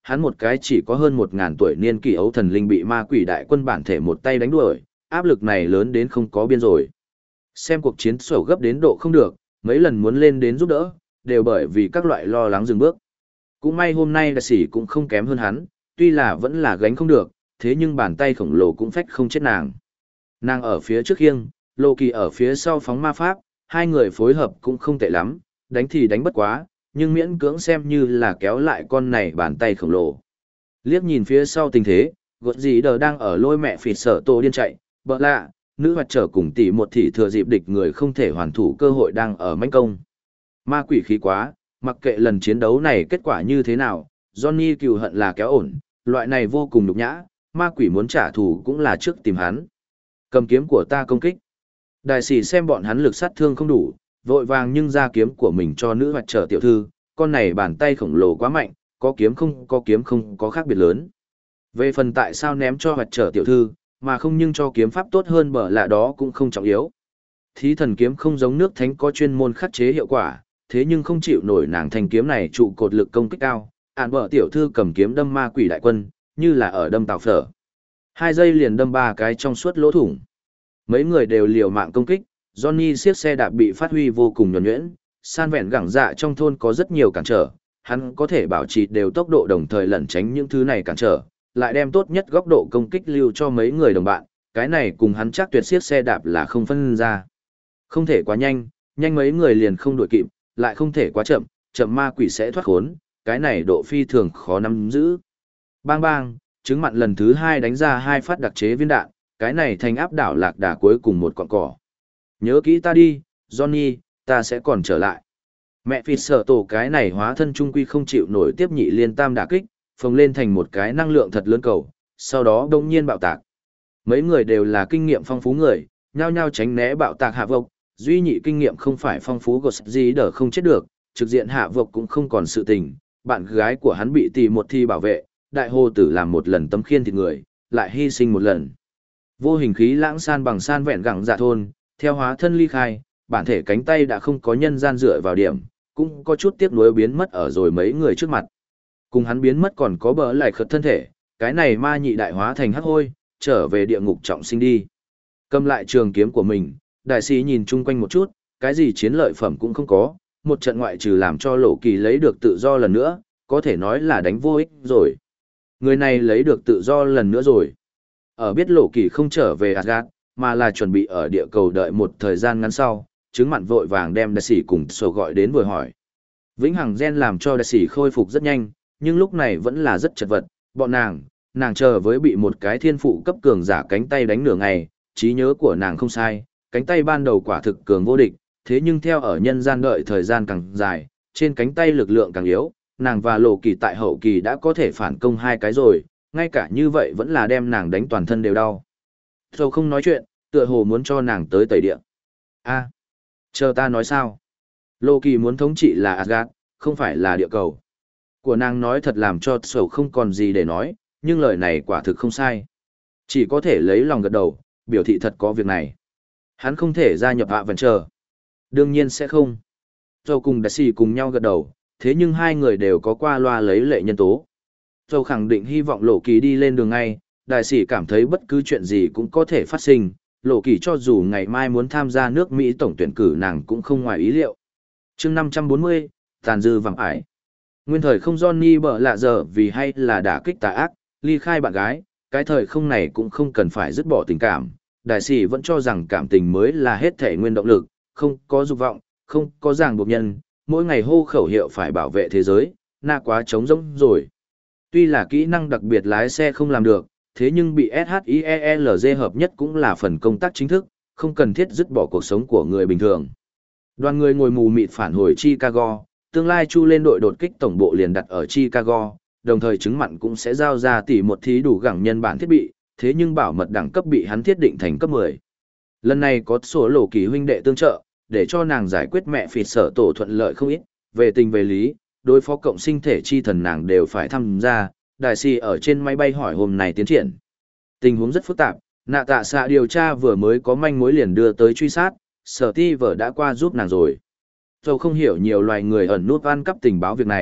hắn một cái chỉ có hơn một ngàn tuổi niên kỷ ấu thần linh bị ma quỷ đại quân bản thể một tay đánh đuổi, áp lực này lớn đến không có biên rồi. Xem cuộc chiến sổ gấp đến độ không được, mấy lần muốn lên đến giúp đỡ, đều bởi vì các loại lo lắng dừng bước. Cũng may hôm nay đại sĩ cũng không kém hơn hắn, tuy là vẫn là gánh không được, thế nhưng bàn tay khổng lồ cũng phách không chết nàng. Nàng ở phía trước khiêng, Lộ Kỳ ở phía sau phóng ma pháp, hai người phối hợp cũng không tệ lắm, đánh thì đánh bất quá, nhưng miễn cưỡng xem như là kéo lại con này bàn tay khổng lồ. Liếc nhìn phía sau tình thế, gột gì đờ đang ở lôi mẹ phịt sở tổ điên chạy, bợ lạ, nữ hoạt trở cùng tỷ một thị thừa dịp địch người không thể hoàn thủ cơ hội đang ở mãnh công. Ma quỷ khí quá, mặc kệ lần chiến đấu này kết quả như thế nào, Johnny cừu hận là kéo ổn, loại này vô cùng nhục nhã, ma quỷ muốn trả thù cũng là trước tìm hắn. Cầm kiếm của ta công kích. Đại sĩ xem bọn hắn lực sát thương không đủ, vội vàng nhưng ra kiếm của mình cho nữ hoạt trở tiểu thư, con này bàn tay khổng lồ quá mạnh, có kiếm không có kiếm không có khác biệt lớn. Về phần tại sao ném cho hoạt trở tiểu thư, mà không nhưng cho kiếm pháp tốt hơn bở lạ đó cũng không trọng yếu. Thí thần kiếm không giống nước thánh có chuyên môn khắc chế hiệu quả, thế nhưng không chịu nổi nàng thanh kiếm này trụ cột lực công kích cao, ản bở tiểu thư cầm kiếm đâm ma quỷ đại quân, như là ở đâm tàu phở. Hai giây liền đâm ba cái trong suốt lỗ thủng. Mấy người đều liều mạng công kích, Johnny siết xe đạp bị phát huy vô cùng nhuần nhuyễn, san vẹn gẳng dạ trong thôn có rất nhiều cản trở, hắn có thể bảo trì đều tốc độ đồng thời lẩn tránh những thứ này cản trở, lại đem tốt nhất góc độ công kích lưu cho mấy người đồng bạn, cái này cùng hắn chắc tuyệt siết xe đạp là không phân ra. Không thể quá nhanh, nhanh mấy người liền không đuổi kịp, lại không thể quá chậm, chậm ma quỷ sẽ thoát khốn, cái này độ phi thường khó nắm giữ. Bang bang, trứng mặn lần thứ hai đánh ra hai phát đặc chế viên đạn, cái này thành áp đảo lạc đà cuối cùng một cọn cỏ. Nhớ kỹ ta đi, Johnny, ta sẽ còn trở lại. Mẹ phịt sợ tổ cái này hóa thân trung quy không chịu nổi tiếp nhị liên tam đả kích, phồng lên thành một cái năng lượng thật lớn cầu, sau đó đông nhiên bạo tạc. Mấy người đều là kinh nghiệm phong phú người, nhao nhao tránh né bạo tạc hạ vộc, duy nhị kinh nghiệm không phải phong phú gột gì đỡ không chết được, trực diện hạ vộc cũng không còn sự tình, bạn gái của hắn bị tì một thi bảo vệ, đại hồ tử làm một lần tấm khiên thịt người, lại hy sinh một lần. Vô hình khí lãng san bằng san vẹn gẳng dạ thôn, theo hóa thân ly khai, bản thể cánh tay đã không có nhân gian dựa vào điểm, cũng có chút tiếc nuối biến mất ở rồi mấy người trước mặt. Cùng hắn biến mất còn có bờ lại khật thân thể, cái này ma nhị đại hóa thành hắc hôi, trở về địa ngục trọng sinh đi. Cầm lại trường kiếm của mình, đại sĩ nhìn chung quanh một chút, cái gì chiến lợi phẩm cũng không có, một trận ngoại trừ làm cho Lộ Kỳ lấy được tự do lần nữa, có thể nói là đánh vô ích rồi. Người này lấy được tự do lần nữa rồi. Ở biết Lộ Kỳ không trở về Asgard, mà là chuẩn bị ở địa cầu đợi một thời gian ngắn sau, chứng mặn vội vàng đem đại sĩ cùng sổ gọi đến vừa hỏi. Vĩnh hằng gen làm cho đại sĩ khôi phục rất nhanh, nhưng lúc này vẫn là rất chật vật, bọn nàng, nàng chờ với bị một cái thiên phụ cấp cường giả cánh tay đánh nửa ngày, trí nhớ của nàng không sai, cánh tay ban đầu quả thực cường vô địch, thế nhưng theo ở nhân gian đợi thời gian càng dài, trên cánh tay lực lượng càng yếu, nàng và Lộ Kỳ tại hậu kỳ đã có thể phản công hai cái rồi, ngay cả như vậy vẫn là đem nàng đánh toàn thân đều đau. Rồi không nói chuyện, tựa hồ muốn cho nàng tới tẩy địa. A, chờ ta nói sao? Lộ Kỳ muốn thống trị là Asgard, không phải là địa cầu. Của nàng nói thật làm cho sầu không còn gì để nói, nhưng lời này quả thực không sai. Chỉ có thể lấy lòng gật đầu, biểu thị thật có việc này. Hắn không thể gia nhập hạ vẫn chờ. Đương nhiên sẽ không. Dâu cùng đại sĩ cùng nhau gật đầu, thế nhưng hai người đều có qua loa lấy lệ nhân tố. Dâu khẳng định hy vọng Lộ Kỳ đi lên đường ngay, đại sĩ cảm thấy bất cứ chuyện gì cũng có thể phát sinh. Lộ Kỳ cho dù ngày mai muốn tham gia nước Mỹ tổng tuyển cử nàng cũng không ngoài ý liệu. chương năm trăm bốn mươi, tàn dư vàng ải. Nguyên thời không Johnny bở lạ giờ vì hay là đả kích tà ác, ly khai bạn gái, cái thời không này cũng không cần phải dứt bỏ tình cảm. Đại sĩ vẫn cho rằng cảm tình mới là hết thể nguyên động lực, không có dục vọng, không có ràng buộc nhân, mỗi ngày hô khẩu hiệu phải bảo vệ thế giới, na quá trống rỗng rồi. Tuy là kỹ năng đặc biệt lái xe không làm được, thế nhưng bị ét hát i e lờ giê hợp nhất cũng là phần công tác chính thức, không cần thiết dứt bỏ cuộc sống của người bình thường. Đoàn người ngồi mù mịt phản hồi Chicago, tương lai chu lên đội đột kích tổng bộ liền đặt ở Chicago, đồng thời chứng mặn cũng sẽ giao ra tỷ một thí đủ gẳng nhân bản thiết bị, thế nhưng bảo mật đẳng cấp bị hắn thiết định thành cấp mười. Lần này có số Lộ Kỳ huynh đệ tương trợ, để cho nàng giải quyết mẹ phịt sở tổ thuận lợi không ít, về tình về lý, đối phó cộng sinh thể chi thần nàng đều phải tham gia, đại sĩ ở trên máy bay hỏi hôm nay tiến triển. Tình huống rất phức tạp, nạ tạ xạ điều tra vừa mới có manh mối liền đưa tới truy sát, sở ti vở đã qua giúp nàng rồi. Dầu không hiểu nhiều loài người ẩn nút ăn cắp tình báo việc này,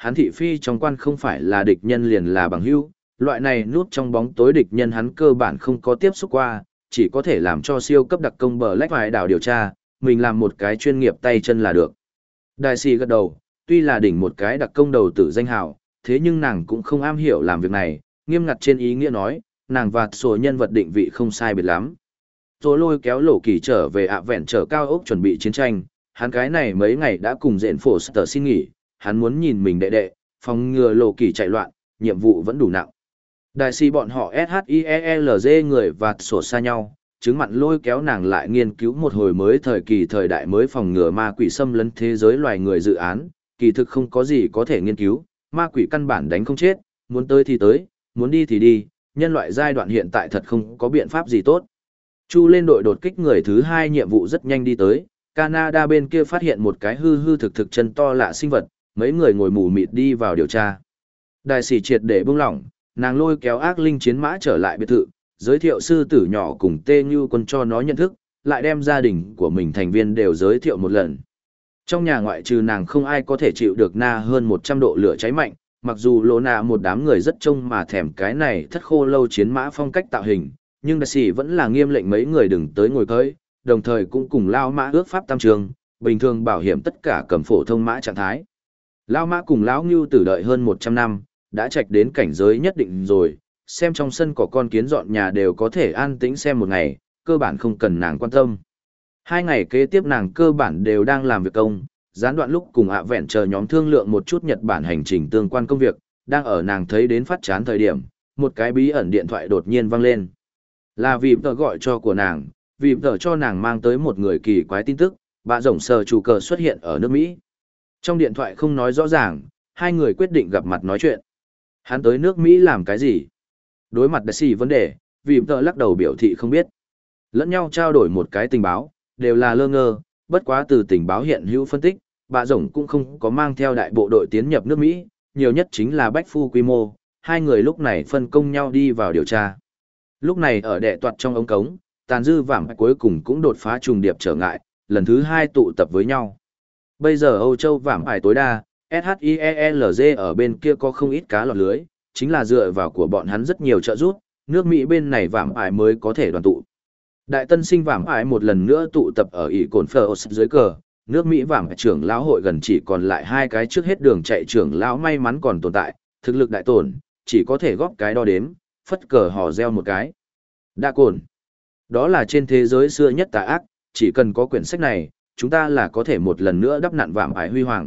hắn thị phi trong quan không phải là địch nhân liền là bằng hữu, loại này núp trong bóng tối địch nhân hắn cơ bản không có tiếp xúc qua, chỉ có thể làm cho siêu cấp đặc công bờ lách vài đảo điều tra, mình làm một cái chuyên nghiệp tay chân là được. Đại sĩ gật đầu, tuy là đỉnh một cái đặc công đầu tử danh hào, thế nhưng nàng cũng không am hiểu làm việc này, nghiêm ngặt trên ý nghĩa nói, nàng và số nhân vật định vị không sai biệt lắm. Rồi lôi kéo Lộ Kỳ trở về ạ vẹn trở cao ốc chuẩn bị chiến tranh, hắn cái này mấy ngày đã cùng dện phổ sở xin nghỉ, hắn muốn nhìn mình đệ đệ, phòng ngừa Lộ Kỳ chạy loạn, nhiệm vụ vẫn đủ nặng. Đại sĩ bọn họ ét hát i e lờ giê người và sổ xa nhau, chứng mặn lôi kéo nàng lại nghiên cứu một hồi mới thời kỳ thời đại mới phòng ngừa ma quỷ xâm lấn thế giới loài người dự án, kỳ thực không có gì có thể nghiên cứu, ma quỷ căn bản đánh không chết, muốn tới thì tới, muốn đi thì đi, nhân loại giai đoạn hiện tại thật không có biện pháp gì tốt. Chu lên đội đột kích người thứ hai nhiệm vụ rất nhanh đi tới, Canada bên kia phát hiện một cái hư hư thực thực chân to lạ sinh vật, mấy người ngồi mù mịt đi vào điều tra. Đại sĩ triệt để buông lỏng, nàng lôi kéo ác linh chiến mã trở lại biệt thự, giới thiệu sư tử nhỏ cùng Tê Như Quân cho nó nhận thức, lại đem gia đình của mình thành viên đều giới thiệu một lần. Trong nhà ngoại trừ nàng không ai có thể chịu được na hơn một trăm độ lửa cháy mạnh, mặc dù lỗ nạ một đám người rất trông mà thèm cái này thất khô lâu chiến mã phong cách tạo hình, nhưng đại sĩ vẫn là nghiêm lệnh mấy người đừng tới ngồi cưỡi, đồng thời cũng cùng lao mã ước pháp tam trường, bình thường bảo hiểm tất cả cầm phổ thông mã trạng thái. Lao mã cùng lão Ngưu tử đợi hơn một trăm năm, đã trạch đến cảnh giới nhất định rồi, xem trong sân có con kiến dọn nhà đều có thể an tĩnh xem một ngày, cơ bản không cần nàng quan tâm. Hai ngày kế tiếp nàng cơ bản đều đang làm việc công, gián đoạn lúc cùng ạ vẹn chờ nhóm thương lượng một chút Nhật Bản hành trình tương quan công việc, đang ở nàng thấy đến phát chán thời điểm, một cái bí ẩn điện thoại đột nhiên vang lên. Là vì tờ gọi cho của nàng, vì tờ cho nàng mang tới một người kỳ quái tin tức, bà rồng sờ chủ cờ xuất hiện ở nước Mỹ. Trong điện thoại không nói rõ ràng, hai người quyết định gặp mặt nói chuyện. Hắn tới nước Mỹ làm cái gì? Đối mặt đại sĩ vấn đề, vì tờ lắc đầu biểu thị không biết. Lẫn nhau trao đổi một cái tình báo, đều là lơ ngơ, bất quá từ tình báo hiện hữu phân tích, bà rồng cũng không có mang theo đại bộ đội tiến nhập nước Mỹ, nhiều nhất chính là bách phu quy mô, hai người lúc này phân công nhau đi vào điều tra. Lúc này ở đệ toạt trong ống cống, tàn dư vảm cuối cùng cũng đột phá trùng điệp trở ngại, lần thứ hai tụ tập với nhau. Bây giờ Âu Châu vảm ải tối đa, ét hát i e lờ giê ở bên kia có không ít cá lọt lưới, chính là dựa vào của bọn hắn rất nhiều trợ giúp, nước Mỹ bên này vảm ải mới có thể đoàn tụ. Đại tân sinh vảm ải một lần nữa tụ tập ở ỷ cồn phở dưới cờ, nước Mỹ vảm ải trưởng lão hội gần chỉ còn lại hai cái trước hết đường chạy trưởng lão may mắn còn tồn tại, thực lực đại tổn, chỉ có thể góp cái đo đếm, phất cờ hò reo một cái. Đa cồn. Đó là trên thế giới xưa nhất tà ác, chỉ cần có quyển sách này, chúng ta là có thể một lần nữa đắp nặn vảm ải huy hoàng.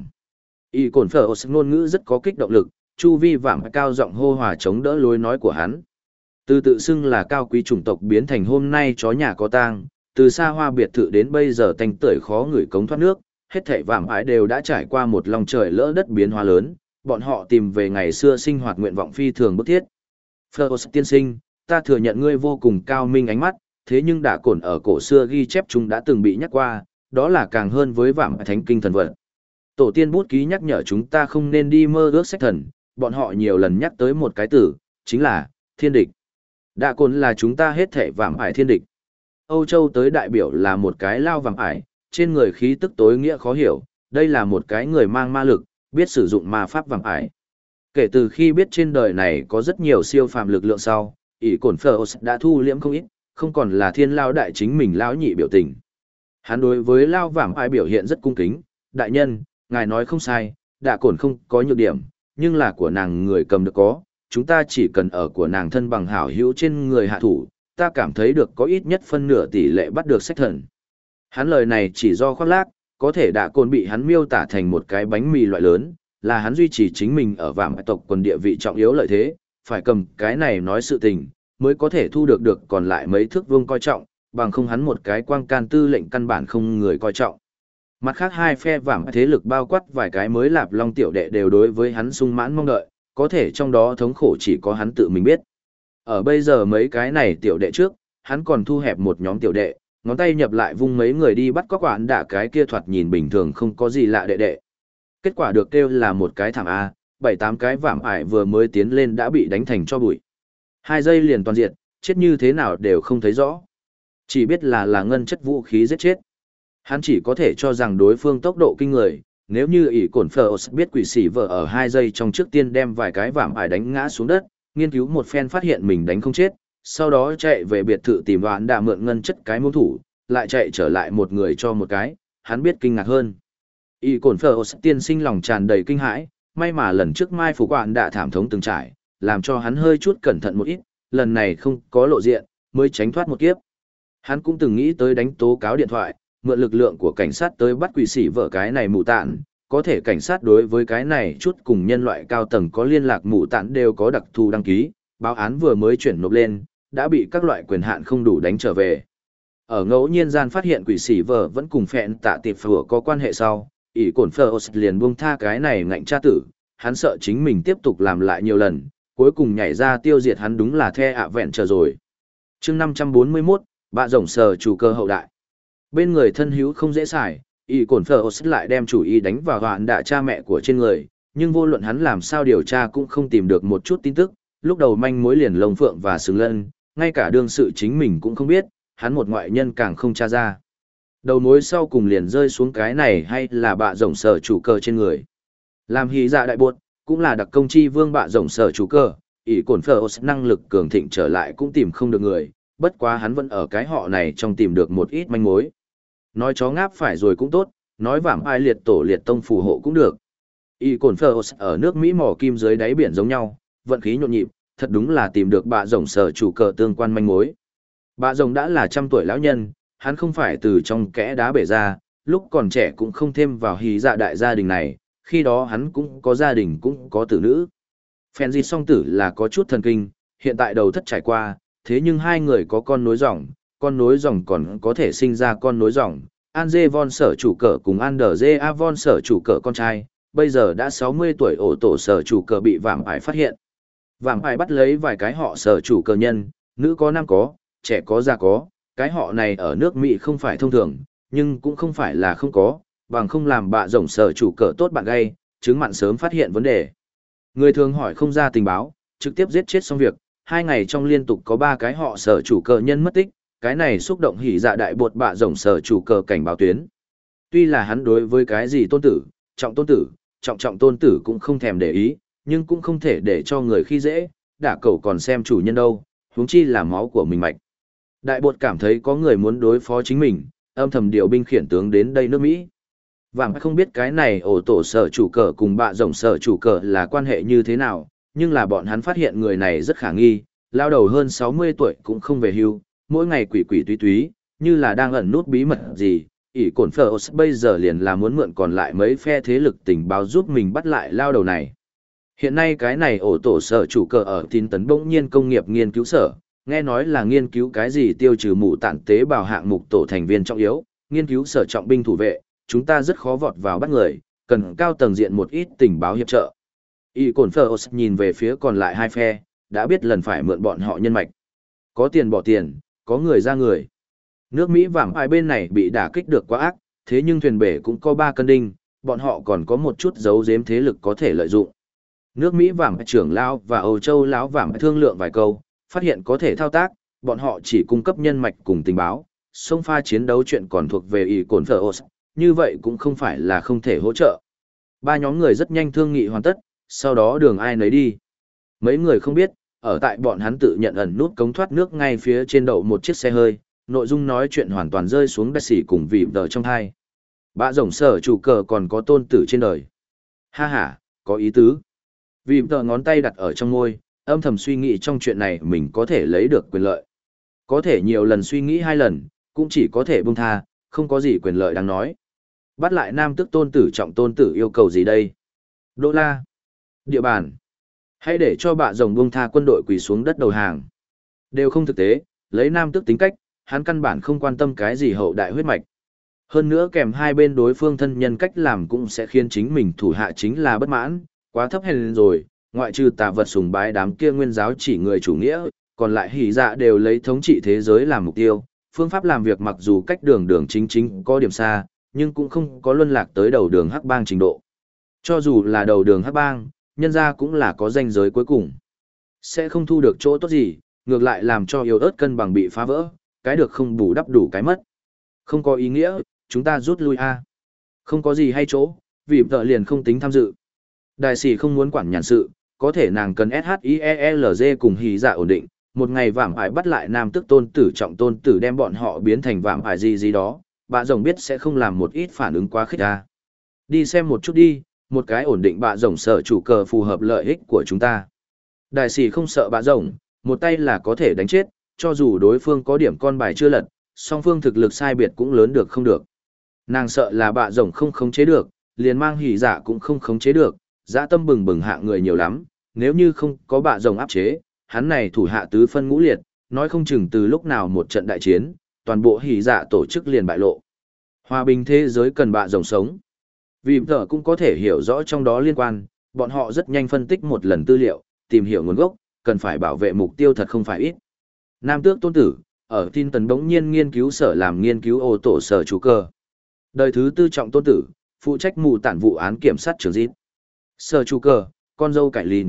Y cồn phở ngôn ngữ rất có kích động lực, chu vi vảm ải cao giọng hô hòa chống đỡ lối nói của hắn. Từ tự xưng là cao quý chủng tộc biến thành hôm nay chó nhà có tang, từ xa hoa biệt thự đến bây giờ tanh tưởi khó ngửi cống thoát nước, hết thảy vảm ải đều đã trải qua một lòng trời lỡ đất biến hóa lớn, bọn họ tìm về ngày xưa sinh hoạt nguyện vọng phi thường bức thiết. Phở tiên sinh, ta thừa nhận ngươi vô cùng cao minh ánh mắt, thế nhưng đã cổn ở cổ xưa ghi chép chúng đã từng bị nhắc qua, đó là càng hơn với vảm thánh kinh thần vật. Tổ tiên bút ký nhắc nhở chúng ta không nên đi mơ ước sách thần, bọn họ nhiều lần nhắc tới một cái từ, chính là thiên địch. Đã cổn là chúng ta hết thể vảm ải thiên địch. Âu Châu tới đại biểu là một cái lao vảm ải, trên người khí tức tối nghĩa khó hiểu, đây là một cái người mang ma lực, biết sử dụng ma pháp vảm ải. Kể từ khi biết trên đời này có rất nhiều siêu phàm lực lượng sau, ỷ cổn phở đã thu liễm không ít, không còn là thiên lao đại chính mình lão nhị biểu tình. Hắn đối với lao vảm ải biểu hiện rất cung kính, đại nhân, ngài nói không sai, đạ cổn không có nhược điểm, nhưng là của nàng người cầm được có, chúng ta chỉ cần ở của nàng thân bằng hảo hữu trên người hạ thủ, ta cảm thấy được có ít nhất phân nửa tỷ lệ bắt được sách thần. Hắn lời này chỉ do khoác lác, có thể đạ cổn bị hắn miêu tả thành một cái bánh mì loại lớn, là hắn duy trì chính mình ở vảm ải tộc quần địa vị trọng yếu lợi thế, phải cầm cái này nói sự tình, mới có thể thu được được còn lại mấy thước vương coi trọng, bằng không hắn một cái quang can tư lệnh căn bản không người coi trọng. Mặt khác hai phe vảm thế lực bao quát vài cái mới lạp long tiểu đệ đều đối với hắn sung mãn mong đợi, có thể trong đó thống khổ chỉ có hắn tự mình biết. Ở bây giờ mấy cái này tiểu đệ trước, hắn còn thu hẹp một nhóm tiểu đệ, ngón tay nhập lại vung mấy người đi bắt cóc quản đả cái kia thoạt nhìn bình thường không có gì lạ đệ đệ. Kết quả được kêu là một cái thảm A, bảy tám cái vảm ải vừa mới tiến lên đã bị đánh thành cho bụi. Hai giây liền toàn diệt, chết như thế nào đều không thấy rõ. Chỉ biết là là ngân chất vũ khí giết chết. Hắn chỉ có thể cho rằng đối phương tốc độ kinh người, nếu như ỷ cổn phở biết quỷ xỉ vợ ở hai giây trong trước tiên đem vài cái vạm ải đánh ngã xuống đất, nghiên cứu một phen phát hiện mình đánh không chết, sau đó chạy về biệt thự tìm đoán đã mượn ngân chất cái môn thủ, lại chạy trở lại một người cho một cái, hắn biết kinh ngạc hơn. Y cổn phở tiên sinh lòng tràn đầy kinh hãi, may mà lần trước mai phục quản đã thảm thống từng trải, làm cho hắn hơi chút cẩn thận một ít, lần này không có lộ diện, mới tránh thoát một kiếp. Hắn cũng từng nghĩ tới đánh tố cáo điện thoại, mượn lực lượng của cảnh sát tới bắt quỷ sĩ vợ cái này mù tạn, có thể cảnh sát đối với cái này chút cùng nhân loại cao tầng có liên lạc mù tạn đều có đặc thù đăng ký, báo án vừa mới chuyển nộp lên, đã bị các loại quyền hạn không đủ đánh trở về. Ở ngẫu nhiên gian phát hiện quỷ sĩ vợ vẫn cùng phẹn tạ tiệp phở có quan hệ sau, ỷ cổn phở liền buông tha cái này ngạnh tra tử, hắn sợ chính mình tiếp tục làm lại nhiều lần, cuối cùng nhảy ra tiêu diệt hắn đúng là the ạ vẹn chờ rồi. chương năm trăm bốn mươi mốt, bạ rồng sờ chủ cơ hậu đại. Bên người thân hữu không dễ xài, ỷ cổn phở lại đem chủ ý đánh vào hoạn đạ cha mẹ của trên người, nhưng vô luận hắn làm sao điều tra cũng không tìm được một chút tin tức, lúc đầu manh mối liền lông phượng và sừng lân, ngay cả đương sự chính mình cũng không biết, hắn một ngoại nhân càng không tra ra. Đầu mối sau cùng liền rơi xuống cái này hay là bạ rồng sở chủ cơ trên người. Làm hí dạ đại buộc, cũng là đặc công chi vương bạ rồng sở chủ cơ, ỷ cổn phở năng lực cường thịnh trở lại cũng tìm không được người, bất quá hắn vẫn ở cái họ này trong tìm được một ít manh mối. Nói chó ngáp phải rồi cũng tốt, nói vảm ai liệt tổ liệt tông phù hộ cũng được. Y cồn phơ ở nước Mỹ mỏ kim dưới đáy biển giống nhau, vận khí nhộn nhịp, thật đúng là tìm được bạ rồng sở chủ cờ tương quan manh mối. Bạ rồng đã là trăm tuổi lão nhân, hắn không phải từ trong kẽ đá bể ra, lúc còn trẻ cũng không thêm vào hí dạ đại gia đình này, khi đó hắn cũng có gia đình cũng có tử nữ. Phèn gì song tử là có chút thần kinh, hiện tại đầu thất trải qua, thế nhưng hai người có con nối dòng, con nối dòng còn có thể sinh ra con nối dòng. Anje von sở chủ cờ cùng Ander A von sở chủ cờ con trai, bây giờ đã sáu mươi tuổi ổ tổ sở chủ cờ bị vạm ải phát hiện. Vạm ải bắt lấy vài cái họ sở chủ cờ nhân, nữ có nam có, trẻ có già có, cái họ này ở nước Mỹ không phải thông thường, nhưng cũng không phải là không có, bằng không làm bạ rồng sở chủ cờ tốt bạn gây, chứng mặn sớm phát hiện vấn đề. Người thường hỏi không ra tình báo, trực tiếp giết chết xong việc, hai ngày trong liên tục có ba cái họ sở chủ cờ nhân mất tích, cái này xúc động hỉ dạ đại bột bạ rồng sở chủ cờ cảnh báo tuyến. Tuy là hắn đối với cái gì tôn tử, trọng tôn tử, trọng trọng tôn tử cũng không thèm để ý, nhưng cũng không thể để cho người khi dễ, đả cẩu còn xem chủ nhân đâu, huống chi là máu của mình mạch. Đại bột cảm thấy có người muốn đối phó chính mình, âm thầm điều binh khiển tướng đến đây nước Mỹ. Vàng không biết cái này ổ tổ sở chủ cờ cùng bạ rồng sở chủ cờ là quan hệ như thế nào, nhưng là bọn hắn phát hiện người này rất khả nghi, lao đầu hơn sáu mươi tuổi cũng không về hưu, mỗi ngày quỷ quỷ túy túy, như là đang ẩn nút bí mật gì. ỷ cổn phở bây giờ liền là muốn mượn còn lại mấy phe thế lực tình báo giúp mình bắt lại lao đầu này. Hiện nay cái này ổ tổ sở chủ cờ ở tín tấn bỗng nhiên công nghiệp nghiên cứu sở, nghe nói là nghiên cứu cái gì tiêu trừ mụ tản tế bào hạng mục tổ thành viên trọng yếu, nghiên cứu sở trọng binh thủ vệ, chúng ta rất khó vọt vào bắt người, cần cao tầng diện một ít tình báo hiệp trợ. Y cổn phở nhìn về phía còn lại hai phe, đã biết lần phải mượn bọn họ nhân mạch. Có tiền bỏ tiền, có người ra người. Nước Mỹ vàng ai bên này bị đả kích được quá ác, thế nhưng thuyền bể cũng có ba cân đinh, bọn họ còn có một chút giấu giếm thế lực có thể lợi dụng. Nước Mỹ vàng trưởng lão và Âu Châu lão vàng thương lượng vài câu, phát hiện có thể thao tác, bọn họ chỉ cung cấp nhân mạch cùng tình báo, sông pha chiến đấu chuyện còn thuộc về Y cổn phở, như vậy cũng không phải là không thể hỗ trợ. Ba nhóm người rất nhanh thương nghị hoàn tất, sau đó đường ai nấy đi. Mấy người không biết, ở tại bọn hắn tự nhận ẩn nút cống thoát nước ngay phía trên đậu một chiếc xe hơi, nội dung nói chuyện hoàn toàn rơi xuống đất xỉ cùng vịm tờ trong hai. Bạ rồng sở chủ cờ còn có tôn tử trên đời. Ha ha, có ý tứ. Vịm tờ ngón tay đặt ở trong môi, âm thầm suy nghĩ trong chuyện này mình có thể lấy được quyền lợi. Có thể nhiều lần suy nghĩ hai lần, cũng chỉ có thể buông tha, không có gì quyền lợi đáng nói. Bắt lại nam tức tôn tử trọng tôn tử yêu cầu gì đây? Đô la. Địa bàn. Hãy để cho bạ rồng buông tha quân đội quỳ xuống đất đầu hàng. Đều không thực tế, lấy nam tức tính cách, hắn căn bản không quan tâm cái gì hậu đại huyết mạch. Hơn nữa kèm hai bên đối phương thân nhân cách làm cũng sẽ khiến chính mình thủ hạ chính là bất mãn, quá thấp hèn rồi, ngoại trừ tà vật sùng bái đám kia nguyên giáo chỉ người chủ nghĩa, còn lại hỉ dạ đều lấy thống trị thế giới làm mục tiêu. Phương pháp làm việc mặc dù cách đường đường chính chính có điểm xa, nhưng cũng không có luân lạc tới đầu đường hắc bang trình độ. Cho dù là đầu đường hắc bang, nhân ra cũng là có ranh giới cuối cùng. Sẽ không thu được chỗ tốt gì, ngược lại làm cho yếu ớt cân bằng bị phá vỡ, cái được không bù đắp đủ cái mất. Không có ý nghĩa, chúng ta rút lui a. Không có gì hay chỗ, vì vợ liền không tính tham dự. Đại sĩ không muốn quản nhàn sự, có thể nàng cần ét hát i e lờ giê cùng hỉ dạ ổn định, một ngày vạm ải bắt lại nam tức tôn tử trọng tôn tử đem bọn họ biến thành vạm ải gì gì đó, bà rồng biết sẽ không làm một ít phản ứng quá khích ra. Đi xem một chút đi, một cái ổn định bạ rồng sở chủ cờ phù hợp lợi ích của chúng ta. Đại sĩ không sợ bạ rồng, một tay là có thể đánh chết, cho dù đối phương có điểm con bài chưa lật, song phương thực lực sai biệt cũng lớn được không được. Nàng sợ là bạ rồng không khống chế được, liền mang hỉ dạ cũng không khống chế được, dã tâm bừng bừng hạ người nhiều lắm, nếu như không có bạ rồng áp chế, hắn này thủ hạ tứ phân ngũ liệt, nói không chừng từ lúc nào một trận đại chiến, toàn bộ hỉ dạ tổ chức liền bại lộ. Hòa bình thế giới cần bạ rồng sống. Vì tờ cũng có thể hiểu rõ trong đó liên quan, bọn họ rất nhanh phân tích một lần tư liệu, tìm hiểu nguồn gốc, cần phải bảo vệ mục tiêu thật không phải ít. Nam tước tôn tử, ở tin tần bỗng nhiên nghiên cứu sở làm nghiên cứu ô tổ sở chủ cơ. Đời thứ tư trọng tôn tử, phụ trách mù tản vụ án kiểm sát trưởng dít. Sở chủ cơ, con dâu cải lìn.